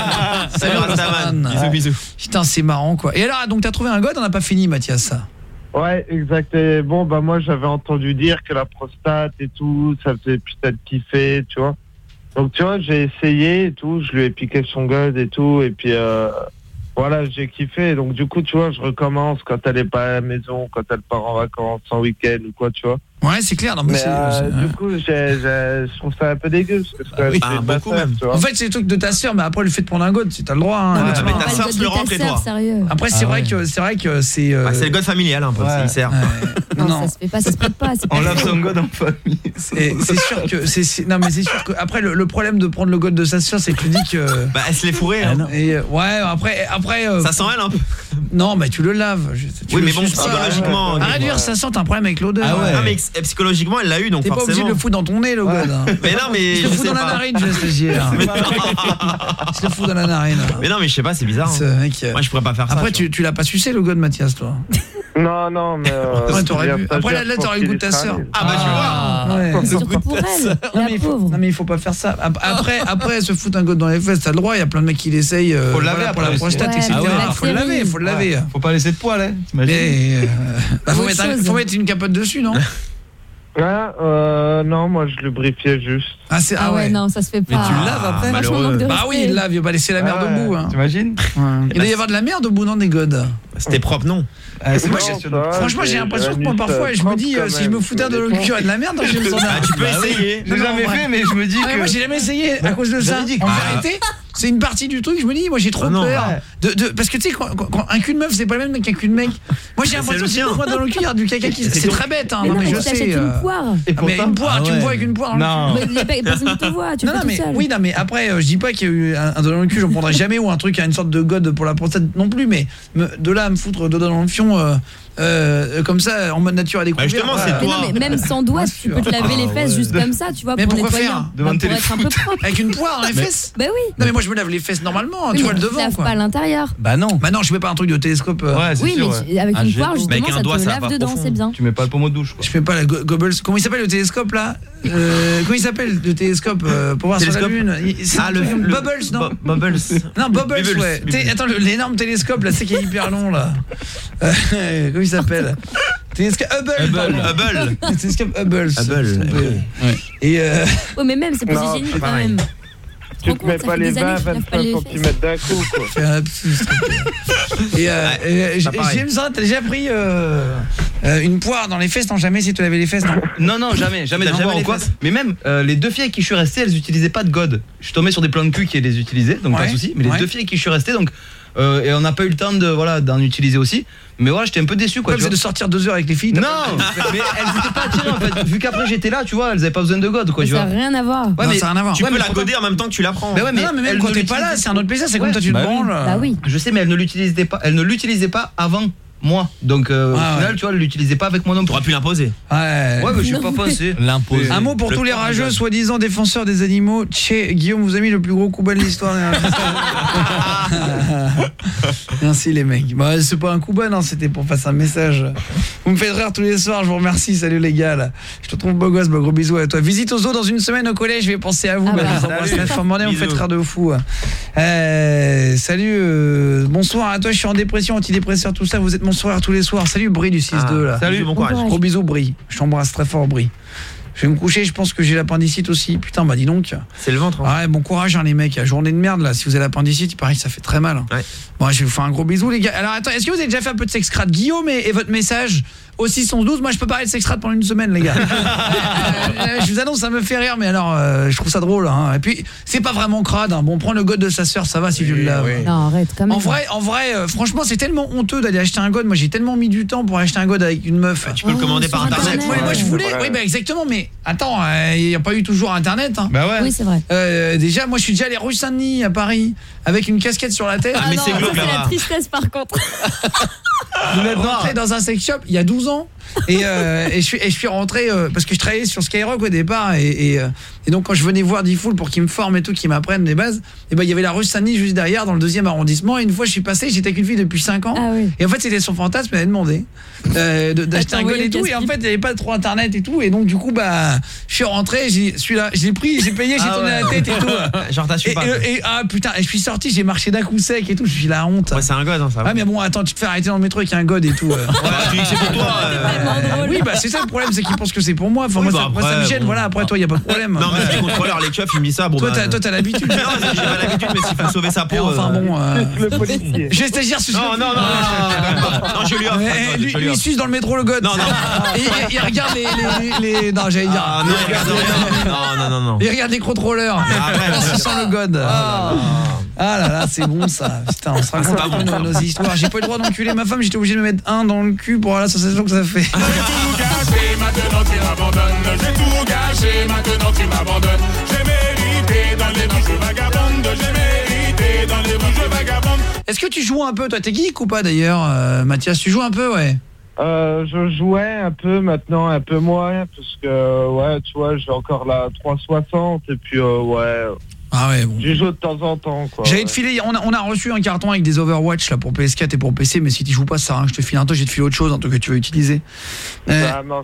Salut Rastaman. Bisous, bisous. Putain, c'est marrant quoi. Et alors, donc t'as trouvé un god, on n'a pas fini Mathias. Ouais, exact. Et bon, bah moi j'avais entendu dire que la prostate et tout, ça faisait peut-être kiffer, tu vois. Donc tu vois, j'ai essayé et tout, je lui ai piqué son god et tout, et puis euh, voilà, j'ai kiffé. Donc du coup, tu vois, je recommence quand elle est pas à la maison, quand elle part en vacances, en week-end ou quoi, tu vois. Ouais, c'est clair. Non, mais mais c'est, euh, c'est- du coup, j'ai, j'ai, je trouve ça un peu dégueu. Parce que Ah oui. c'est Ah, pas beaucoup ça, même. tu vois. En fait, c'est le truc de ta sœur, mais après le fait de prendre un god, c'est t'as le droit. Hein, Ouais, honnêtement. mais ta sœur se le rentre et toi. Sérieux. Après, c'est Ah vrai ouais. que c'est vrai que c'est. euh, Ah, c'est le god familial un peu, Ouais. il sert. Non, ça se fait pas, ça se prête pas. c'est pas On lave fait. son god en famille. C'est c'est sûr que c'est c'est- non mais c'est sûr que après le, le problème de prendre le god de sa sœur, c'est que tu dis que Bah elle se l'est fourrée. Hein. et euh, ouais, après après euh, Ça sent elle un peu. non, mais tu le laves. Je- tu Oui, le mais bon, suces pas. psychologiquement. Arrête de dire ça sent un problème avec l'odeur. Ah ouais. Ah, mais ex- psychologiquement elle l'a eu donc T'es pas obligé forcément. de le foutre dans ton nez le god. hein. Mais non mais Je je le fous sais dans la pas. narine, je laisse le stagiaire. Mais non. Je le fous dans la narine. Mais non mais je sais pas, c'est bizarre. Ce hein. mec, euh, Moi je pourrais pas faire ça. Après tu, tu l'as pas sucé le god Mathias toi. Non, non, mais. Euh, Ouais, t'aurais c'est pu. bien, Après là, stagiaire, là je t'aurais pense le goût de qu'il ta est sœur. tranquille. Ah bah tu vois. Ouais. Surtout pour elle, Non la mais, il faut, pauvre. non mais il faut pas faire ça. Ap- Après après se foutre un god dans les fesses, t'as le droit, il y a plein de mecs qui l'essayent euh, Faut le voilà, laver pour la après prostate aussi. et cetera. Ouais, faut le Faut le laver, faut le laver. Faut pas laisser de poils, hein. T'imagines? Mais euh, bah, faut, Autre mettre un- chose. faut mettre une capote dessus, non? Ouais, euh, non, moi je lubrifiais juste. Ah c'est Ah ouais, non, ça se fait pas. Mais tu le laves après. Vachement manque de Bah oui, respect. il lave, il va pas laisser la merde Ouais. au bout. Hein. T'imagines? Il doit y avoir de la merde au bout, non, des godes. C'était propre non. Ah, c'est Non, moi, ça j'ai- va, Franchement, j'ai j'ai- l'impression j'ai que un moi anus, parfois, euh, je me dis, propre euh, quand si je me même, foutais mais de des le fois. cul à de la merde, je me sens Ah, tu peux Bah oui. essayer. J'ai Non, jamais en vrai. fait, mais je me dis Ah, que. moi j'ai jamais essayé à cause de ça. dit que- En Ah. vérité, c'est une partie du truc, je me dis moi j'ai trop Ah non, peur ouais. de, de parce que tu sais quand, quand- quand un cul de meuf c'est pas le même qu'un cul de mec. Moi j'ai l'impression le que si sien. moi dans le cul il y a du caca qui c'est très bête hein, Mais non, non, mais mais je tu t'achètes sais. euh, une poire. Et ah, mais pourtant- une poire, Ah tu me ouais. vois avec une poire dans le cul. Non. Mais les personne qui te voit, tu Non, le non, fais mais tout seul. oui, non, mais après, euh, je dis pas qu'il y a eu un, un doigt dans le cul, j'en prendrai jamais, ou un truc à une sorte de god pour la prostate non plus, mais me- de là à me foutre dodo dans le fion, euh, euh, comme ça, en mode nature à découvert. Bah, justement, voilà. c'est Mais non, mais même sans doigts, tu peux te laver les fesses juste comme ça, tu vois, Mais pour pourquoi nettoyer. faire Bah, Devant le pour être un peu propre. Avec une poire dans les fesses. Bah oui. Non, mais moi je me lave les fesses normalement, Oui, tu vois mais le tu devant laves quoi. pas à l'intérieur. Bah non. Bah non, je mets pas un truc de télescope. euh, Ouais, c'est Oui, sûr. mais ouais. tu- avec Ah, une je- poire, Mais justement, avec un ça doigt, te ça va lave pas dedans, profond. c'est bien. Tu mets pas le pommeau de douche, quoi. Je fais pas la go- Goebbels. Comment il s'appelle le télescope là euh, Comment il s'appelle le télescope euh, pour voir sur Télescope la lune Il- c'est Ah un le, truc- le- Bubbles non Bo- Bubbles. Non, Bubbles, Bubbles, ouais. Bubbles. Té- Attends, le- l'énorme télescope là, c'est qui est hyper long là. Euh, comment il s'appelle Télescope Hubble. Hubble. pardon. Hubble. Le télescope Hubble. Hubble, s'il te plaît. Ouais. Et euh, Ouais, mais même, c'est plus Non, hygiénique c'est quand pareil. même. Tu rends te compte, mets ça pas fait les des années vingt que tu laves pas vingt-cinq les fesses. centimètres d'un coup, quoi. fais un lapsus, s'il te plaît. Et, euh, et, pas pareil. James, t'as déjà pris euh, euh, une poire dans les fesses, non jamais si tu lavais les fesses, non Non, non, jamais, jamais T'as de jamais poire ou les quoi. fesses Mais même, euh, les deux filles avec qui je suis resté, elles utilisaient pas de god. Je suis tombé sur des plans de cul qui les utilisaient, donc pas Ouais, de souci. Mais les ouais. deux filles avec qui je suis resté, donc. euh, et on n'a pas eu le temps de voilà d'en utiliser aussi. Mais voilà, j'étais un peu déçu quoi. Quoi, tu c'est de vois. sortir deux heures avec les filles. t'as Non, pas- mais elles étaient pas attirées en fait. Vu qu'après j'étais là, tu vois, elles avaient pas besoin de god quoi, Mais tu ça vois. n'a rien à voir. Ouais, Non, mais ça n'a rien à voir. Tu Ouais, peux mais la pourtant- goder en même temps que tu la prends. Mais ouais, mais non, mais même elles quand ne t'es pas là, l'utilisaient- c'est un autre plaisir, c'est comme Ouais, toi tu te bah oui. branles. Bah oui. Je sais, mais elle ne l'utilisait pas. Elle ne l'utilisait pas avant moi. Donc euh, Ah, au final, ouais. tu vois, elle l'utilisait pas avec moi non plus. T'aurais pu l'imposer. Ouais. Ouais, mais je suis Non, pas mais- passé. L'imposer. Un mot pour Le tous les temps rageux, du soi-disant défenseurs des animaux. Tché, Guillaume vous a mis le plus gros coup bas de l'histoire. Merci les mecs. Bah, c'est pas un coup bas, non, c'était pour passer un message. Vous me faites rire tous les soirs, je vous remercie. Salut les gars. Là. Je te trouve beau gosse, bah, gros bisous à toi. Visite aux zoo dans une semaine au collège, je vais penser à vous. Ah bah, bah. je vous embrasse Salut. très fort. Mornay, vous me faites Bisous. rire de fou. Euh, salut, euh, bonsoir à toi, je suis en dépression, antidépresseur, tout ça. Vous êtes mon sourire tous les soirs. Salut Brie du six deux là. Salut, bon courage. Gros bisous Brie, je t'embrasse très fort Brie. Je vais me coucher, je pense que j'ai l'appendicite aussi. Putain, bah dis donc. C'est le ventre. Hein. Ah ouais, bon courage hein, les mecs, la journée de merde là, si vous avez l'appendicite, il paraît que ça fait très mal. Hein. Ouais. Bon, je vais vous faire un gros bisou les gars. Alors attends, est-ce que vous avez déjà fait un peu de sexcrate Guillaume et, et votre message au six cent douze? Moi je peux parler de sexcrate pendant une semaine les gars. euh, euh, je vous annonce, ça me fait rire mais alors euh, je trouve ça drôle hein. Et puis c'est pas vraiment crade hein. Bon, prends le god de sa sœur, ça va si je le lave. Non, arrête quand même. En vrai, en vrai euh, franchement, c'est tellement honteux d'aller acheter un god. Moi, j'ai tellement mis du temps pour acheter un god avec une meuf. Tu peux le commander par sur internet. Internet. Ouais, moi je voulais, Ouais. oui bah exactement, mais attends, il n'y a pas eu toujours internet hein. Bah ouais. Oui, c'est vrai. Euh, déjà, moi je suis déjà allé rue Saint-Denis à Paris avec une casquette sur la tête. Ah, mais non, c'est ça, glauque c'est la là-bas. tristesse par contre. Vous êtes rentré dans un sex shop il y a douze ans Et, euh, et, je suis, et je suis rentré euh, parce que je travaillais sur Skyrock au départ et, et, euh, et donc quand je venais voir D-Fool pour qu'ils me forment et tout, qu'ils m'apprennent les bases, et ben il y avait la rue Saint-Denis juste derrière dans le deuxième arrondissement et une fois je suis passé, j'étais avec une fille depuis cinq ans Ah oui. et en fait c'était son fantasme, elle m'avait demandé euh, de- d'acheter un gun et tout et en fait il n'y avait pas trop internet et tout et donc du coup bah je suis rentré, j'ai celui-là, je l'ai pris, j'ai payé, j'ai Ah tourné ouais. la tête et tout. Genre, t'as su et, pas, et, quoi. et- ah putain, et je suis sorti, j'ai marché d'un coup sec et tout, je suis la honte. Ouais, c'est un god, hein, ça. Ah mais bon, attends, tu te fais arrêter dans le métro avec un god et tout. euh. tu dis que c'est pour toi. euh. Oui, bah c'est ça le problème, c'est qu'ils pensent que c'est pour moi. Enfin, Oui, moi, bah ça, moi, ça après, me gêne, bon. voilà, après toi, il y a pas de problème. Non, mais les contrôleurs, les keufs, ils me disent ça. Bon, Toi, bah, t'as- toi, t'as l'habitude. Non, j'ai pas l'habitude, mais s'il faut sauver sa peau. Et enfin euh, bon, euh, Le policier. j'ai stagiaire sur Non, non, non, non, non, je lui offre. Eh, un god, lui, je lui lui, il offre. suce dans le métro le god. Non, non. Et il, il regarde les, les, les- non, j'allais dire. Ah, non, regarde, non, non, non, non. Il regarde les contrôleurs. Arrête. En suçant le god. Ah là là, c'est bon ça. Putain, on se raconte pas un peu bon, nos, ça. nos histoires. J'ai pas eu le droit d'enculer ma femme, j'étais obligé de me mettre un dans le cul pour avoir la sensation que ça fait. J'ai tout gâché, maintenant tu m'abandonnes. J'ai tout gâché, maintenant tu m'abandonnes. J'ai mérité dans les rues je vagabonde. J'ai mérité dans les rues je vagabonde. Est-ce que tu joues un peu? Toi, t'es geek ou pas d'ailleurs, euh, Mathias? Tu joues un peu, ouais? Euh, je jouais un peu maintenant, un peu moins, parce que, ouais, tu vois, j'ai encore la trois cent soixante, et puis, euh, ouais, Ah ouais, bon. j'y joue de temps en temps, quoi. J'allais ouais. te filer, on a, on a reçu un carton avec des Overwatch là pour P S quatre et pour P C, mais si tu joues pas, ça sert à rien que je te file un truc, j'ai te filer autre chose, un truc que tu veux utiliser. Euh, Ça marche.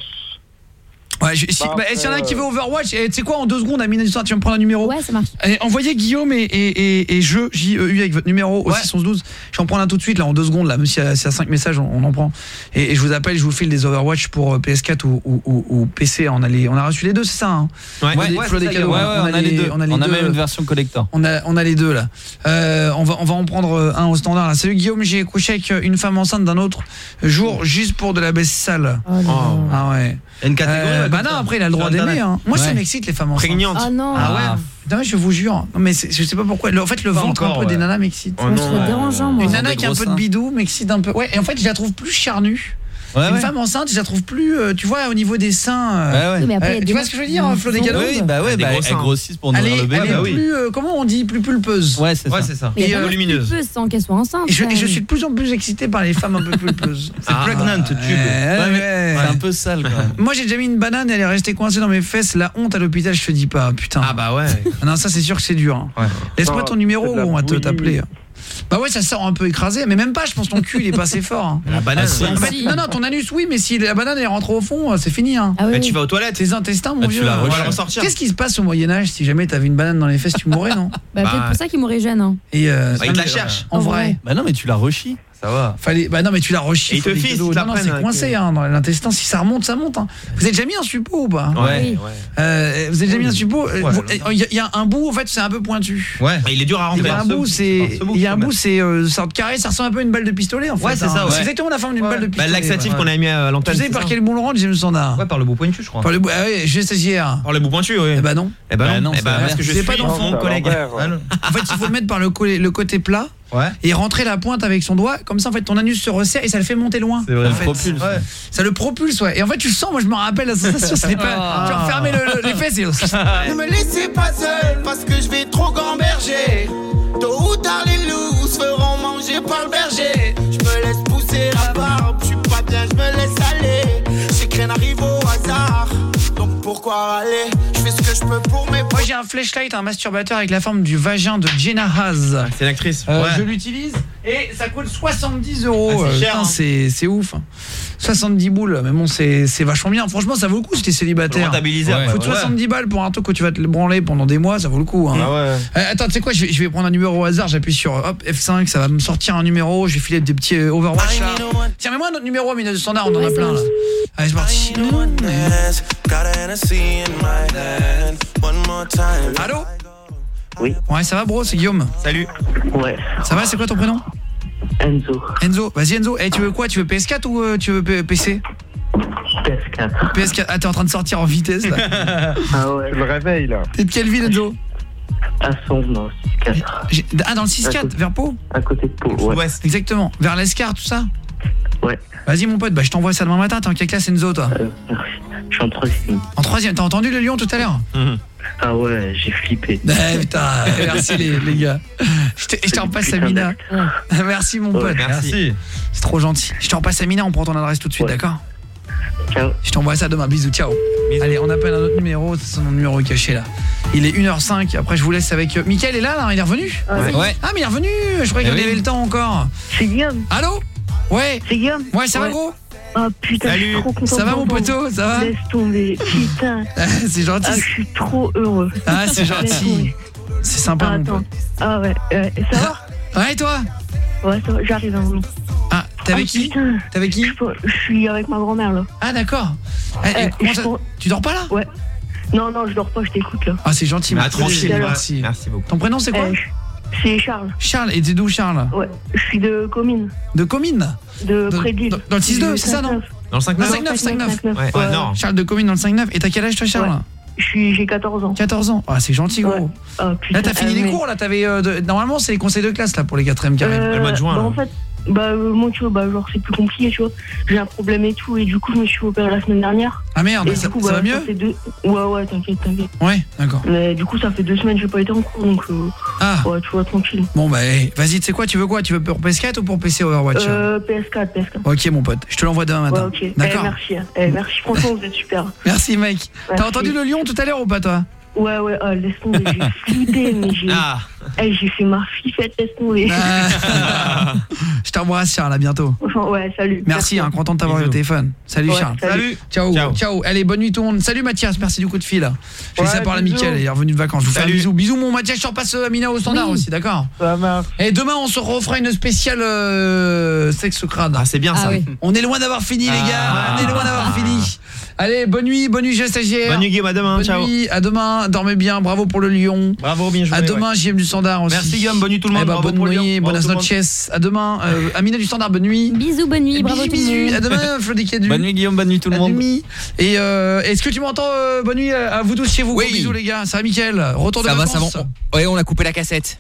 ouais, je- si, Bah, bah, s'il y en a un après, qui veut Overwatch, eh, tu sais quoi, en deux secondes, Amina, tu vas me prendre un numéro. Ouais, ça marche. Allez, envoyez Guillaume et, et, et, et je, J E U avec votre numéro au six onze douze. Je vais en prendre un tout de suite, là, en deux secondes, là, même s'il y a, s'il y a cinq messages, on, on en prend. Et, et je vous appelle, je vous file des Overwatch pour euh, P S quatre ou, ou, ou, ou P C. On a, les, on a reçu les deux, c'est ça, hein? Ouais, On a ouais, des- ouais, Flo, des Ouais, cadeaux, ouais, hein. on a les deux. On a, les On a deux. même une version collector. On a, on a les deux là. Euh, on va on va en prendre euh, un au standard là. Salut Guillaume, j'ai couché avec euh, une femme enceinte d'un autre jour juste pour de la baisse sale. Oh non. Ah ouais. Il y a une catégorie. Euh, là, bah comme non, ça, après il a le sur droit d'aimer Internet. hein. Moi ça Ouais. m'excite les femmes enceintes. Prégnante. Oh non. Ah ouais. Putain, je vous jure. Non mais c'est- je sais pas pourquoi. Le- en fait le Pas ventre un encore, peu des ouais. nanas m'excite. Oh Moi, je non, trouve ouais. dérangeant, moi. Une Ils ont nana des qui a un gros peu de seins. bidou m'excite un peu. Ouais, et en fait je la trouve plus charnue. Ouais, Une ouais. femme enceinte, je la trouve plus euh, tu vois au niveau des seins. euh, Ouais, ouais. Oui, mais après, Euh, il y a tu des vois mecs ce que je veux qui dire, ont Flo des Descalaux? Oui, bah ouais, Des bah, gros elles seins. grossissent pour Elle nourrir est, le bébé. elle est bah oui. plus euh, comment on dit plus pulpeuse. Ouais, c'est Ouais, ça. c'est ça. Mais il y Et, a euh, pas de volumineuse. pulpeuse sans qu'elle soit enceinte. Et je, quand et je même. suis de plus en plus excité par les femmes un peu pulpeuses. C'est pregnant, tube. Ouais, ouais, ouais. C'est un peu sale quand même. Moi j'ai déjà mis une banane et elle est restée coincée dans mes fesses. La honte à l'hôpital, je te dis pas, putain. Ah bah ouais. Ah non, ça c'est sûr que c'est dur. hein. Ouais. Laisse-moi Oh, ton numéro c'est de la ou on va te bouillie. t'appeler. Bah ouais, ça sort un peu écrasé, mais même pas, je pense ton cul il est pas assez fort. hein. La banane. Ah, si. En fait, non, non, ton anus oui, mais si la banane elle rentre au fond, c'est fini. Hein. Ah oui, Mais oui. tu vas aux toilettes. Tes intestins, mon Ah, tu vieux. la euh, On va Ouais. la ressortir. Qu'est-ce qui se passe au Moyen-Âge si jamais t'avais une banane dans les fesses, tu mourrais, non? Bah, peut-être Bah, pour ça qu'il mourrait jeune. Hein. Et euh, Bah, il te la cherche. en vrai. Bah non, mais tu la rechies. Ça va. Fallait... Bah non mais tu la rechies. Et il te faut des file, cadeaux. ils te la Non, non, prennent c'est avec, coincé euh, hein, dans l'intestin. Si ça remonte, ça monte. Hein. Vous avez déjà mis un suppôt ou pas? Ouais, Oui. ouais. euh, Vous avez déjà mis un suppôt? Ouais, Il y, a- il y a un bout en fait c'est un peu pointu. Ouais. Il est dur à Il y rentrer. a un ce- bout c'est ce bout, il y a un quand même. bout c'est euh, sorte carré, ça ressemble un peu à une balle de pistolet en fait. Ouais, c'est ça, hein. ouais. C'est exactement la forme d'une Ouais. balle de Bah, pistolet. le laxatif ouais. qu'on a mis à Tu l'antenne. sais c'est par ça. quel bout le rendre, James Standard? Ouais, par le bout pointu, je crois. Par le bout. Ah oui, je stagiaire. Par le bout pointu, oui. Eh bah non. Eh bah Bah non, non, eh c'est bah la parce que je C'est suis pas d'enfant, mon c'est à collègue. l'envers, ouais. Ah, non. En fait, il faut le mettre par le côté, le côté plat Ouais. et rentrer la pointe avec son doigt. Comme ça, en fait, ton anus se resserre et ça le fait monter loin. C'est vrai. En fait. propulse. Ouais. Ça le propulse, ouais. Et en fait, tu le sens, moi je me rappelle la sensation. C'est pas. Tu vas refermer le, le- les fesses et. Ne me laissez pas seul parce que je vais trop gamberger. Tôt ou tard les loups se feront manger par le berger. Je me laisse pousser la barbe, je suis pas bien, je me laisse aller. J'ai que rien n'arrive au hasard, donc pourquoi râler? Je fais ce que je peux pour mes Moi j'ai un flashlight, un masturbateur avec la forme du vagin de Jenna Haas. C'est une actrice. Euh, Ouais. Je l'utilise et ça coûte soixante-dix euros. Ah, c'est Euh, cher, putain, hein. c'est c'est ouf. soixante-dix boules, mais bon c'est c'est vachement bien. Franchement ça vaut le coup si t'es Faut le célibataire. rentabiliser Ouais. après. Faut soixante-dix balles pour un truc que tu vas te le branler pendant des mois, ça vaut le coup. Hein. Ah ouais. Euh, attends, tu sais quoi, je vais, je vais prendre un numéro au hasard, j'appuie sur hop, F cinq, ça va me sortir un numéro, je vais filer des petits euh, Overwatch là. Tiens, mais moi notre numéro, mais notre standard, on en a plein là. Allez, c'est parti. Allô? Oui. Ouais, ça va bro, c'est Guillaume. Salut. Ouais. Ça va, c'est quoi ton prénom? Enzo. Enzo, vas-y Enzo. Eh, tu veux quoi? Tu veux P S quatre ou euh, tu veux P- PC? P S quatre. P S quatre. Ah, t'es en train de sortir en vitesse là. Ah ouais. Je me réveille, là. T'es de quelle ville Enzo? À son, non, six quatre. J'ai- Ah, dans le six quatre, vers Pau? À côté de Pau, ouais. Ouest. Exactement. Vers l'Escar, tout ça? Ouais. Vas-y mon pote, bah je t'envoie ça demain matin. T'es en quelle classe Enzo toi? Euh, merci. Je suis en troisième. En troisième. T'as entendu le lion tout à l'heure? Ah ouais, j'ai flippé. Eh putain, merci les, les gars. Je te, je te repasse à Mina. Merci mon pote. Merci. C'est trop gentil. Je te repasse à Mina, on prend ton adresse tout de suite, Ouais. d'accord? Ciao. Je t'envoie ça demain. Bisous, ciao. Bisous. Allez, on appelle un autre numéro, c'est son numéro caché là. Il est une heure cinq, après je vous laisse avec... Mickaël est là, là, il est revenu ouais. ouais. Ah, mais il est revenu. Je croyais qu'il avait le temps encore. C'est Guillaume. Allô? Ouais. C'est Guillaume. Ouais, ça ouais. va gros? Oh putain, Salut. je suis trop content. Ça va mon poteau, ça va? Laisse tomber, putain. C'est gentil. Ah, je suis trop heureux. Ah, c'est gentil. C'est sympa ah, mon attends. pote. Ah ouais, euh, ça va? Ouais, et toi? Ouais, ça va, j'arrive à mon. Ah, t'es avec ah, qui? Putain. T'es avec qui? je, je suis avec ma grand-mère là. Ah d'accord. Eh, euh, comment ça... pour... Tu dors pas là? Ouais. Non, non, je dors pas, je t'écoute là. Ah, c'est gentil, mais tranquille, merci. Merci beaucoup. Ton prénom c'est quoi? euh, C'est Charles. Charles, et t'es d'où Charles? Ouais, je suis de Comines. De Comines? De près de Lille. Dans, dans le six deux, c'est ça non? Dans le cinq neuf? cinq neuf, cinq neuf. Ouais, ouais, non. Charles de Comines dans le cinq neuf. Et t'as quel âge toi Charles? Ouais. Je suis, j'ai quatorze ans. quatorze ans. Ah, c'est gentil gros. Ouais. Oh, putain, là t'as fini euh, les mais... cours là, t'avais euh, de... normalement c'est les conseils de classe là pour les quatrièmes carrés. Euh, le mois de juin. bah, là. en fait, bah euh, moi tu vois, bah genre c'est plus compliqué, tu vois. J'ai un problème et tout et du coup je me suis opéré la semaine dernière. Ah merde, et ça, du coup, ça bah, va mieux? ça fait deux... Ouais ouais, t'inquiète, t'inquiète. Ouais, d'accord. Mais du coup ça fait deux semaines que j'ai pas été en cours donc euh... ah. ouais, tu vois, tranquille. Bon bah hey, vas-y, tu sais quoi, tu veux quoi? Tu veux pour P S quatre ou pour P C Overwatch? Euh P S quatre, P S quatre. Ok mon pote, je te l'envoie demain matin. Ouais, ok. D'accord. Eh, merci. Eh, merci, franchement vous êtes super. Merci mec. Merci. T'as entendu le lion tout à l'heure ou pas toi? Ouais ouais, ah, laisse tomber, j'ai flippé mais j'ai ah. hey, j'ai fait ma fifette, laisse tomber. Ah. Je t'embrasse Charles, à bientôt. Ouais, salut. Merci, merci. Hein, content de t'avoir eu au téléphone. Salut ouais, Charles. Salut. Ciao. Ciao. Ciao. Allez, bonne nuit tout le monde. Salut Mathias, merci du coup de fil. Je vais ouais, parler à Mickaël, il est revenu de vacances. Je vous fais un bisou. Bisous mon Mathias, je te repasse Amina au standard oui. aussi, d'accord? Ça marche. Et demain on se refera une spéciale euh, sexe crade. Ah, c'est bien ah, ça. Oui. On est loin d'avoir fini ah. les gars, on est loin d'avoir fini. Allez, bonne nuit, bonne nuit, j'ai stagiaire. Bonne nuit Guillaume, à demain, bonne ciao. Bonne nuit, à demain, dormez bien, bravo pour le lion. Bravo, bien joué. À demain, ouais. J M du standard aussi. Merci Guillaume, bonne nuit tout le monde. Eh bah, bonne nuit, bonne noches. À demain, euh, Amina du standard, bonne nuit. Bisous, bonne nuit, bravo tout le monde. À demain, Flo Descadu. Bonne nuit Guillaume, bonne nuit tout le monde. Et euh, est-ce que tu m'entends euh, bonne nuit à vous tous chez vous? Oui. Gros bisous les gars, ça va Mickaël? Retour de ça vacances. Ça va, ça va. Ouais, on a coupé la cassette.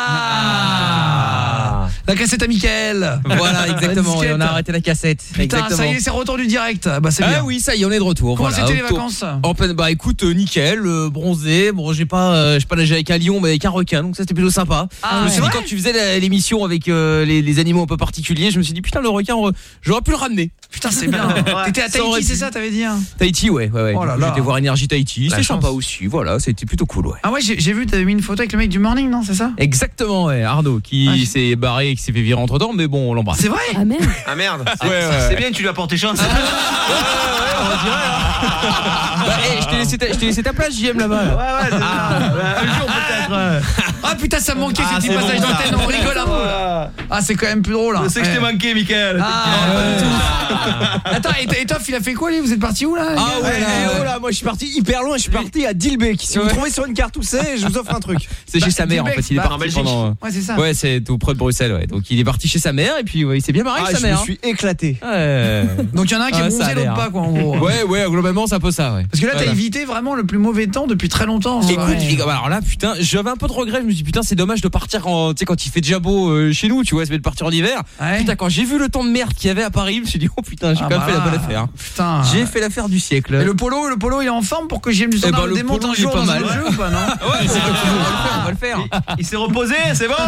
Ah, la cassette à Mickaël. Voilà, exactement, et on a arrêté la cassette. Putain, exactement. ça y est, c'est retour du direct. Bah c'est bien. Ah oui, ça y est, on est de retour. Comment voilà, c'était les vacances? En pleine, bah écoute, euh, nickel, euh, bronzé. Bon, j'ai pas euh, j'ai pas nagé avec un lion mais avec un requin, donc ça c'était plutôt sympa. Ah, je me suis dit quand tu faisais l'émission avec euh, les, les animaux un peu particuliers, je me suis dit putain le requin j'aurais pu le ramener. Putain, c'est bien. Ouais. T'étais à Tahiti, c'est ça, t'avais dit hein? Tahiti, ouais, ouais, ouais. Oh là là. J'étais voir Énergie Tahiti, c'était sympa aussi. Voilà, c'était plutôt cool, ouais. Ah ouais, j'ai vu, t'avais mis une photo avec le mec du Morning, non, c'est ça? Exactement, ouais, Arnaud, qui ah, s'est barré et qui s'est fait virer entre temps, mais bon, on l'embrasse. C'est vrai? Ah merde. Ah merde. Ouais, ouais, ouais. C'est bien, tu lui as porté chance. Ah, ouais, ouais, on dirait. Hein. Bah, hey, je t'ai laissé, laissé ta place, J M là-bas. Là. Ouais, ouais, c'est ah, ça. Un jour peut-être. Ah putain, ça me manquait ah, ces petits passages bon, d'antenne, on rigole un peu. Ah, c'est quand même plus drôle. Hein. Je sais que je t'ai manqué, Mickaël. Ah, ouais. Attends, et Toff, il a fait quoi lui? Vous êtes parti où là? Ah ouais, ouais, là, oh là, moi je suis parti hyper loin, je suis parti à Dilbeek. Si vous trouvez sur une carte où c'est, je vous offre un truc. C'est bah, chez sa mère en fait, il est parti pendant. Ouais, c'est ça. Ouais, c'est tout près de Bruxelles, ouais. Donc il est parti chez sa mère et puis ouais, il s'est bien marré avec sa mère. Je me suis éclaté. Ouais. Donc il y en a un qui est bronzé, l'autre pas quoi en gros. Ouais, ouais, globalement c'est un peu ça, ouais. Parce que là t'as évité vraiment le plus mauvais temps depuis très longtemps. Écoute, alors là putain, j'avais un peu de regret, je me suis dit putain, c'est dommage de partir quand tu sais quand il fait déjà beau chez nous, tu vois, c'est de partir en hiver. Putain, quand j'ai vu le temps de merde qu'il y avait à Paris, je me suis dit oh putain, j'ai quand même fait la bonne affaire. Putain. J'ai fait l'affaire du siècle. Et le polo, le polo il est en forme pour que J M du standard le démonte un jour pas mal. Jeu, ou pas, non? Ouais, c'est on va le faire. Il s'est reposé, c'est bon.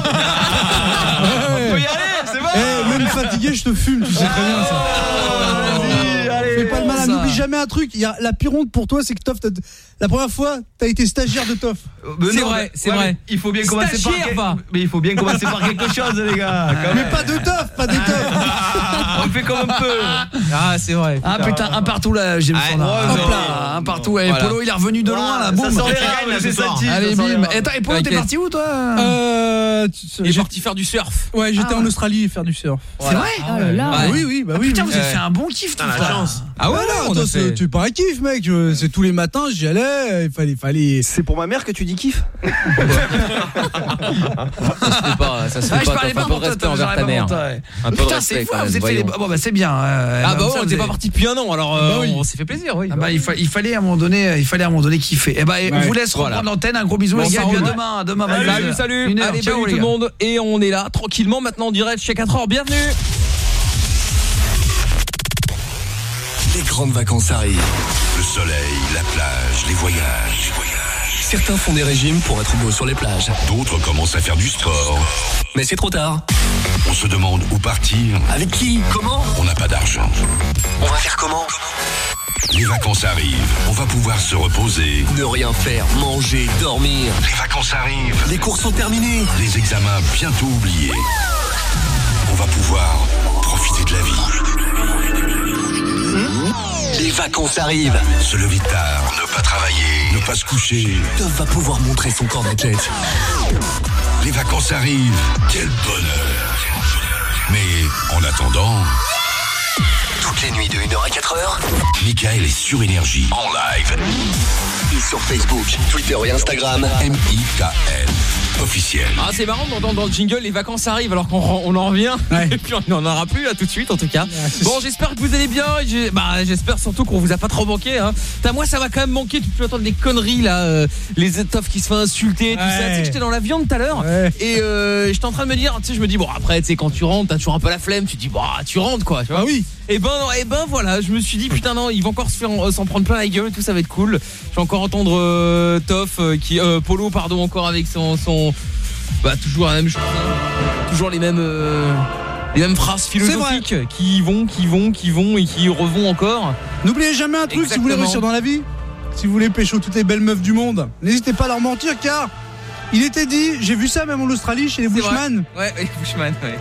On peut y aller, c'est bon. Eh, même fatigué, je te fume, tu sais très bien ça. Fais pas le malin, n'oublie jamais un truc, il y a la pire honte pour toi, c'est que Toff, la première fois, t'as été stagiaire de Toff. C'est vrai, c'est vrai. Il faut bien commencer par mais il faut bien commencer par quelque chose les gars. Mais pas de Toff, pas de Toff. On fait comme on peut. Ah, c'est vrai. Ah putain, un partout là, j'ai le standard. Hop là, un partout. Et Polo, il est revenu de loin là, boum. Allez, bim. Et Polo, t'es parti où toi? Euh, il est parti faire du surf. Ouais, j'étais en Australie faire du surf. C'est vrai? Oh là là. Oui, oui, bah oui. Putain, vous avez fait un bon kiff tout ça. Ah ouais, non, toi, c'est tu pas un kiff, mec. C'est tous les matins, j'y allais. Il fallait, fallait. C'est pour ma mère que tu dis kiff. Ça se fait pas, ça se fait pas. Un peu de respect envers ta mère. Putain, c'est fou, vous êtes fait les. Bon bah c'est bien. Ah bah on était pas parti depuis un an, alors on s'est fait plaisir, oui. Ah bah il fallait à un moment donné, il fallait à un moment donner kiffer. Et bah on vous laisse reprendre l'antenne. Un gros bisou les gars. À demain, demain. Salut, salut. Allez, ciao tout le monde. Et on est là tranquillement maintenant en direct chez quatre heures. Bienvenue. Les grandes vacances arrivent. Le soleil, la plage, les voyages. Les voyages. Certains font des régimes pour être beaux sur les plages. D'autres commencent à faire du sport. Mais c'est trop tard. On se demande où partir. Avec qui? Comment? On n'a pas d'argent. On va faire comment? Les vacances arrivent. On va pouvoir se reposer. Ne rien faire, manger, dormir. Les vacances arrivent. Les cours sont terminés. Les examens bientôt oubliés. On va pouvoir profiter de la vie. Les vacances arrivent. Se lever tard, ne pas travailler, ne pas se coucher. Dove va pouvoir montrer son corps d'athlète. Les vacances arrivent. Quel bonheur. Mais en attendant... Toutes les nuits de une heure à quatre heures, Mickaël est sur Énergie en live. Et sur Facebook, Twitter et Instagram, M I K L officiel. Ah, c'est marrant d'entendre dans le jingle les vacances arrivent alors qu'on on en revient. Ouais. Et puis on n'en aura plus là tout de suite en tout cas. Ouais, bon, j'espère que vous allez bien. J'ai, bah, j'espère surtout qu'on vous a pas trop manqué. Hein. T'as, moi, ça m'a quand même manqué. Tu peux entendre des conneries là, euh, les étoffes qui se font insulter, ouais. Tout ça. Tu sais que j'étais dans l'avion tout à l'heure ouais. Et euh, j'étais en train de me dire, tu sais, je me dis bon après, tu sais, quand tu rentres, t'as toujours un peu la flemme. Tu te dis bah tu rentres quoi. Tu vois. Ah oui. Et ben, et ben voilà, je me suis dit putain non, ils vont encore se faire euh, s'en prendre plein la gueule, tout ça va être cool. Je vais encore entendre euh, Toff euh, qui euh, Polo pardon encore avec son son bah toujours la même chose, hein. Toujours les mêmes euh, les mêmes phrases philosophiques qui vont, qui vont, qui vont et qui revont encore. N'oubliez jamais un truc. Exactement. Si vous voulez réussir dans la vie, si vous voulez pécho toutes les belles meufs du monde, n'hésitez pas à leur mentir car il était dit, j'ai vu ça même en Australie chez les Bushman. Ouais, les Bushman, ouais.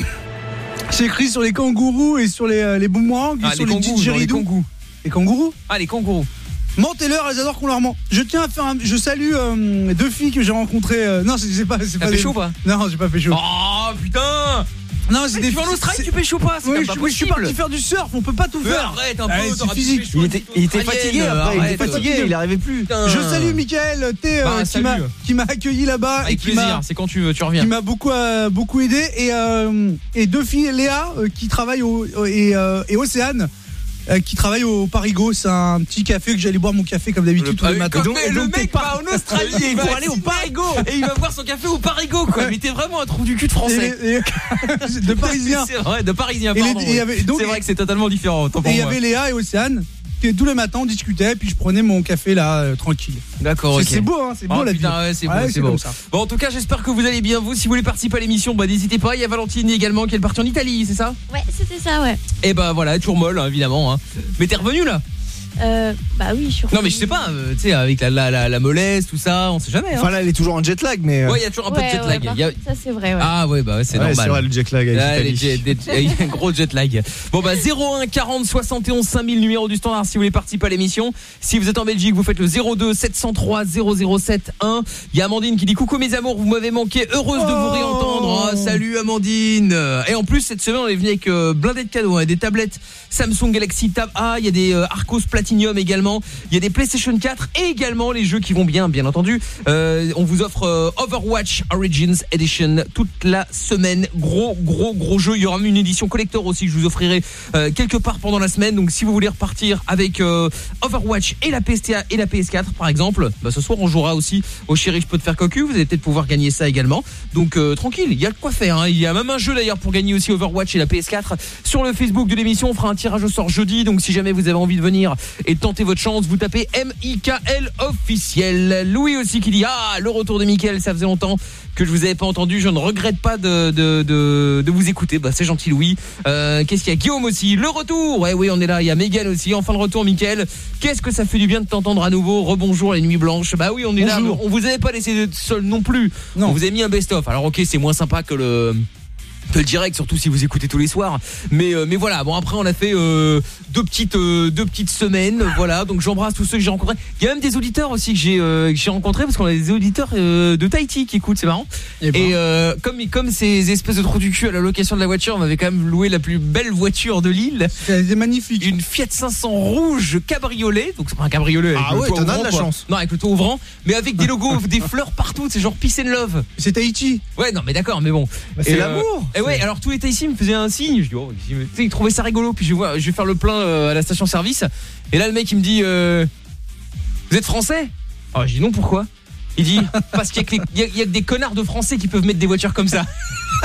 C'est écrit sur les kangourous et sur les, les boomerangs ah, et sur les, les didgeridoo. Les kangourous. Les kangourous Ah, les kangourous. Mentez-leur, elles adorent qu'on leur ment. Je tiens à faire un... Je salue euh, deux filles que j'ai rencontrées. Euh... Non, c'est, c'est pas... C'est T'as pas pécho des... ou pas? Non, j'ai pas pécho. Oh, putain. Non, c'est mais des tu vas en Australie, tu pécho pas, c'est oui, même pas je, possible. Je suis parti faire du surf, on peut pas tout faire. Arrête un peu, allez, c'est physique. Il était, il était fatigué après, il était fatigué, il arrivait plus. Putain. Je salue Mickaël T euh, bah, qui m'a qui m'a accueilli là-bas. Avec et qui plaisir, m'a, c'est quand tu veux, tu reviens. Qui m'a beaucoup euh, beaucoup aidé et euh, et deux filles, Léa euh, qui travaille au et euh, et Océane. Euh, qui travaille au Parigo, c'est un petit café que j'allais boire mon café comme d'habitude le, tous les matins. Donc, donc, le mec va en Australie et il va aller au Parigo et il va boire son café au Parigo quoi. Ouais. Mais t'es vraiment un trou du cul de français. Et, et, de parisien. C'est vrai, de parisien pardon. Et les, et avait, donc, c'est vrai que c'est totalement différent. Et il y avait Léa et Océane. Et tous les matins on discutait puis je prenais mon café là euh, tranquille. D'accord, c'est, okay. c'est beau hein, c'est beau oh, la putain, vie. Ouais, c'est beau, ouais, c'est, c'est beau. Ça. Bon en tout cas, j'espère que vous allez bien vous. Si vous voulez participer à l'émission, bah n'hésitez pas. Il y a Valentine également qui est partie en Italie, c'est ça? Ouais, c'était ça, ouais. Et bah voilà, toujours molle hein, évidemment hein. Mais t'es revenu là? Euh, bah oui, je suis Non mais je sais pas, euh, tu sais avec la, la, la, la mollesse, tout ça, on sait jamais hein. Enfin là elle est toujours en jet lag mais euh... ouais, il y a toujours un ouais, peu de jet lag. Ouais, il y a... Ça c'est vrai ouais. Ah ouais bah ouais, c'est ouais, normal. C'est vrai le jet lag avec ah, les jet, des, il y a un gros jet lag. Bon bah zéro un quarante soixante et onze cinq mille numéro du standard si vous voulez participer à l'émission. Si vous êtes en Belgique, vous faites le zéro deux sept zéro trois zéro zéro sept un. Il y a Amandine qui dit coucou mes amours, vous m'avez manqué, heureuse oh de vous réentendre. Oh, salut Amandine. Et en plus cette semaine on est venu avec euh, blindé de cadeaux, hein, des tablettes Samsung Galaxy Tab A, il y a des euh, Arcos Platinum également. Il y a des PlayStation quatre et également les jeux qui vont bien, bien entendu. Euh, on vous offre euh, Overwatch Origins Edition toute la semaine. Gros, gros, gros jeu. Il y aura une édition collector aussi que je vous offrirai euh, quelque part pendant la semaine. Donc si vous voulez repartir avec euh, Overwatch et la P S et la P S quatre par exemple, bah, ce soir on jouera aussi au Chéri je peux te faire cocu. Vous allez peut-être pouvoir gagner ça également. Donc euh, tranquille, il y a de quoi faire. Hein. Il y a même un jeu d'ailleurs pour gagner aussi Overwatch et la P S quatre. Sur le Facebook de l'émission, on fera un tirage au sort jeudi. Donc si jamais vous avez envie de venir et de tenter votre chance, vous tapez M I K L officiel. Louis aussi qui dit ah le retour de Mickaël, ça faisait longtemps que je vous avais pas entendu, je ne regrette pas de de de, de vous écouter. Bah c'est gentil Louis. Euh, qu'est-ce qu'il y a? Guillaume aussi, le retour. Ouais oui on est là. Il y a Mégane aussi. Enfin le retour Mickaël. Qu'est-ce que ça fait du bien de t'entendre à nouveau. Rebonjour les nuits blanches. Bah oui on est Bonjour. Là. On vous avait pas laissé seul non plus. Non. On vous a mis un best-of. Alors ok c'est moins sympa que le que le direct, surtout si vous écoutez tous les soirs. Mais euh, mais voilà. Bon après on a fait euh, deux petites euh, deux petites semaines. Voilà. Donc j'embrasse tous ceux que j'ai rencontrés. Il y a même des auditeurs aussi que j'ai euh, que j'ai rencontrés parce qu'on a des auditeurs euh, de Tahiti qui écoutent. C'est marrant. Et, bon. Et euh, comme comme ces espèces de trous du cul à la location de la voiture, on m'avait quand même loué la plus belle voiture de l'île. C'est magnifique. Une Fiat cinq cents rouge cabriolet. Donc c'est pas un cabriolet. Avec ah le ouais, toit t'en as ouvrant, de la quoi. chance. Non avec le toit ouvrant, mais avec des logos, des fleurs partout. C'est genre Peace and Love. C'est Tahiti. Ouais non mais d'accord mais bon. Bah, c'est et l'amour. Euh, et ouais alors tous les Tahitiens me faisaient un signe. Je dis oh, tu sais, ils trouvaient ça rigolo. Puis je vois, je vais faire le plein euh, à la station service. Et là le mec il me dit euh, vous êtes français? Ah je dis non pourquoi? Il dit parce qu'il y a, que les, il y a, il y a que des connards de français qui peuvent mettre des voitures comme ça.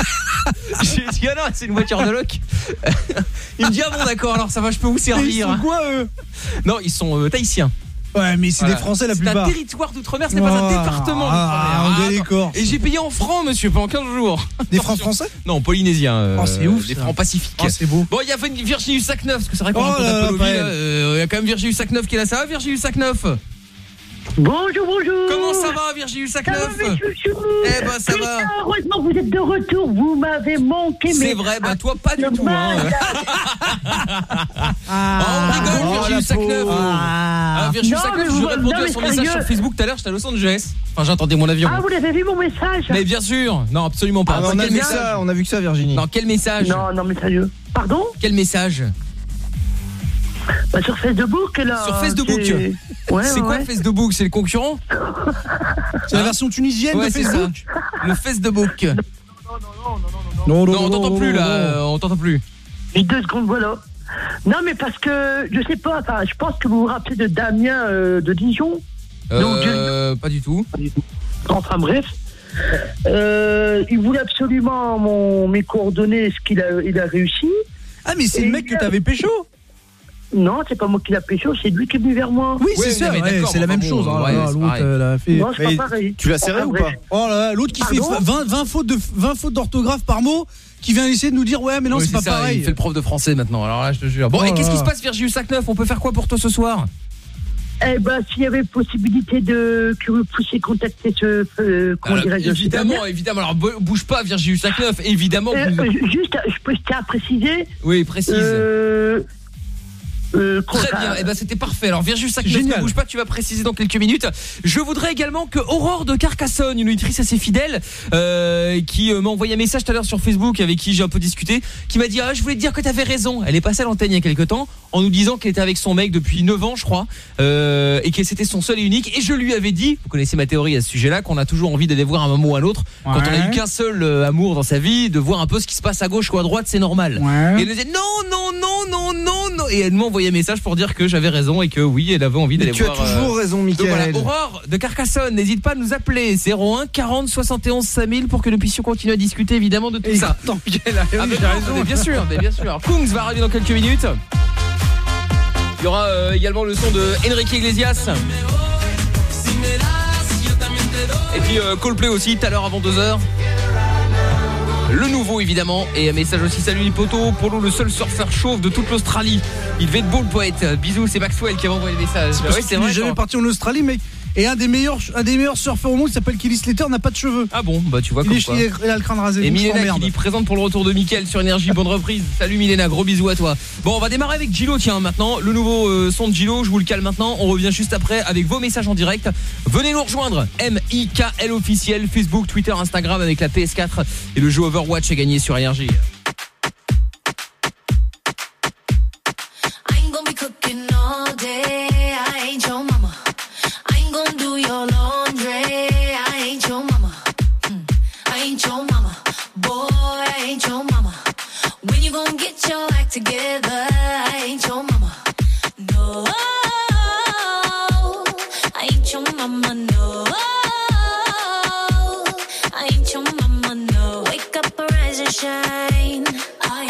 J'ai dit ah non c'est une voiture de loc. Il me dit ah bon d'accord alors ça va je peux vous servir. Et ils sont quoi eux? Non ils sont euh, tahitiens. Ouais, mais c'est Voilà. des Français la C'est plupart. un territoire d'outre-mer, ce n'est pas un Oh, département ah, d'outre-mer. on est d'accord. Et j'ai payé en francs, monsieur, pendant quinze jours. Des francs français? Non, polynésiens. euh, Oh, c'est ouf, Des ça. francs pacifiques. Oh, c'est beau. Bon, il y a Virginie Hussac-Neuf, parce que c'est vrai qu'on Oh raconte là un peu là, nos pas vies, elle. là. Euh, Il y a quand même Virginie Hussac-Neuf qui est là. Ça va, Virginie Hussac-Neuf? Bonjour, bonjour. Comment ça va, Virginie Hussac-Neuf? Ça va, mes chouchous. Eh ben, ça Putain, va. heureusement, vous êtes de retour. Vous m'avez manqué. C'est mais vrai, bah toi pas du tout. Hein. Ah, on rigole, oh, Virginie la Hussac-Neuf. pauvre. Ah, Virginie Non, Hussac-Neuf, mais je vous- lui ai répondu non, à mais son message sérieux. sur Facebook tout à l'heure, j'étais à Los Angeles. Enfin, j'attendais mon avion. Ah, vous l'avez vu mon message? Mais bien sûr. Non, absolument pas. Ah, Attends, on a quel vu message ça, on a vu que ça, Virginie. Non, quel message? Non, non, mais sérieux. Pardon? Quel message? Bah, sur Facebook, là. Sur Facebook. c'est- Ouais, C'est ouais, quoi ouais. Facebook? C'est le concurrent? C'est la version tunisienne Ouais, de c'est Facebook. ça. Le Facebook. Non, Non, on t'entend plus là, euh, on t'entend plus. Et deux secondes, voilà. Non, mais parce que, je sais pas, enfin, je pense que vous vous rappelez de Damien euh, de Dijon. Euh, pas du tout. Enfin, bref. Euh, il voulait absolument mon, mes coordonnées, ce qu'il a, il a réussi. Ah, mais c'est le mec que t'avais pécho? Non, c'est pas moi qui l'a pécho, c'est lui qui est venu vers moi. Oui, c'est ça, ouais, c'est la même chose. hein, ouais, là, c'est l'autre, pareil. elle a fait. Non, c'est pas Mais pareil. Tu l'as serré Enfin, ou bref. pas? Oh là là, l'autre qui fait Pardon vingt, vingt fautes de vingt fautes d'orthographe par mot, qui vient essayer de nous dire ouais, mais non, Oui, c'est pas ça, pareil. Il fait le prof de français maintenant, alors là je te jure. Bon, Oh et qu'est-ce là qui se là. passe, Virginie Hussac-Neuf? On peut faire quoi pour toi ce soir? Eh ben, s'il y avait possibilité de que vous puissiez contacter ce, euh, comment Alors, dirais-je, ce évidemment, Damien. évidemment. Alors bou- bouge pas, Virginie Hussac-Neuf. Évidemment. Euh, que vous- euh, juste, je peux je tiens à préciser. Oui, précise. Euh, euh, Très quoi, bien, ça- et ben c'était parfait. Alors Virginie Hussac-Neuf, ne Génial. bouge pas, tu vas préciser dans quelques minutes. Je voudrais également que Aurore de Carcassonne, une auditrice assez fidèle, euh, qui euh, m'a envoyé un message tout à l'heure sur Facebook, avec qui j'ai un peu discuté, qui m'a dit ah je voulais te dire que t'avais raison. Elle est passée à l'antenne il y a quelques temps en nous disant qu'elle était avec son mec depuis neuf ans je crois, euh, et que c'était son seul et unique. Et je lui avais dit, vous connaissez ma théorie à ce sujet-là, qu'on a toujours envie d'aller voir un moment ou un autre, quand on a eu qu'un seul euh, amour dans sa vie, de voir un peu ce qui se passe à gauche ou à droite, c'est normal. Ouais. Et elle me disait non non non non non non, et elle m'a envoyé un message pour dire que j'avais raison et que oui, elle avait envie d'aller Mais tu as voir. toujours raison, Donc voilà, Mickaël. Aurore de Carcassonne, n'hésite pas à nous appeler zéro un quarante soixante et onze cinq mille pour que nous puissions continuer à discuter évidemment de tout Et ça. attends, Mickaël a Ah raison, mais j'ai non, raison. mais bien sûr, mais bien sûr. Alors, Kungs va arriver dans quelques minutes. Il y aura euh, également le son de Enrique Iglesias. Et puis euh, Coldplay aussi, tout à l'heure avant deux heures. Le nouveau évidemment. Et un message aussi, salut les potos. Polo, le seul surfeur chauve de toute l'Australie. Il devait être beau le poète. Bisous, c'est Maxwell qui a envoyé le message. Parce Bah ouais, qu'il est jamais quoi. parti en Australie, mec. Et un des meilleurs, un des meilleurs surfeurs au monde qui s'appelle Kelly Slater n'a pas de cheveux. Ah bon, bah tu vois Il, comme est, quoi. il, est- il a le crâne rasé. Et donc je Milena qui t'emmerde. dit présente pour le retour de Mickaël sur Énergie, bonne reprise. Salut Milena, gros bisous à toi. Bon, on va démarrer avec Gilo, tiens, maintenant, le nouveau euh, son de Gilo, je vous le cale maintenant. On revient juste après avec vos messages en direct. Venez nous rejoindre, M I K L officiel, Facebook, Twitter, Instagram avec la P S quatre et le jeu Overwatch est gagné sur Énergie. I ain't gonna be cooking all day. I ain't your mama. I ain't gonna do your laundry. I ain't your mama. Mm. I ain't your mama. Boy, I ain't your mama. When you gonna get your act together? I ain't your mama. No, I ain't your mama. No.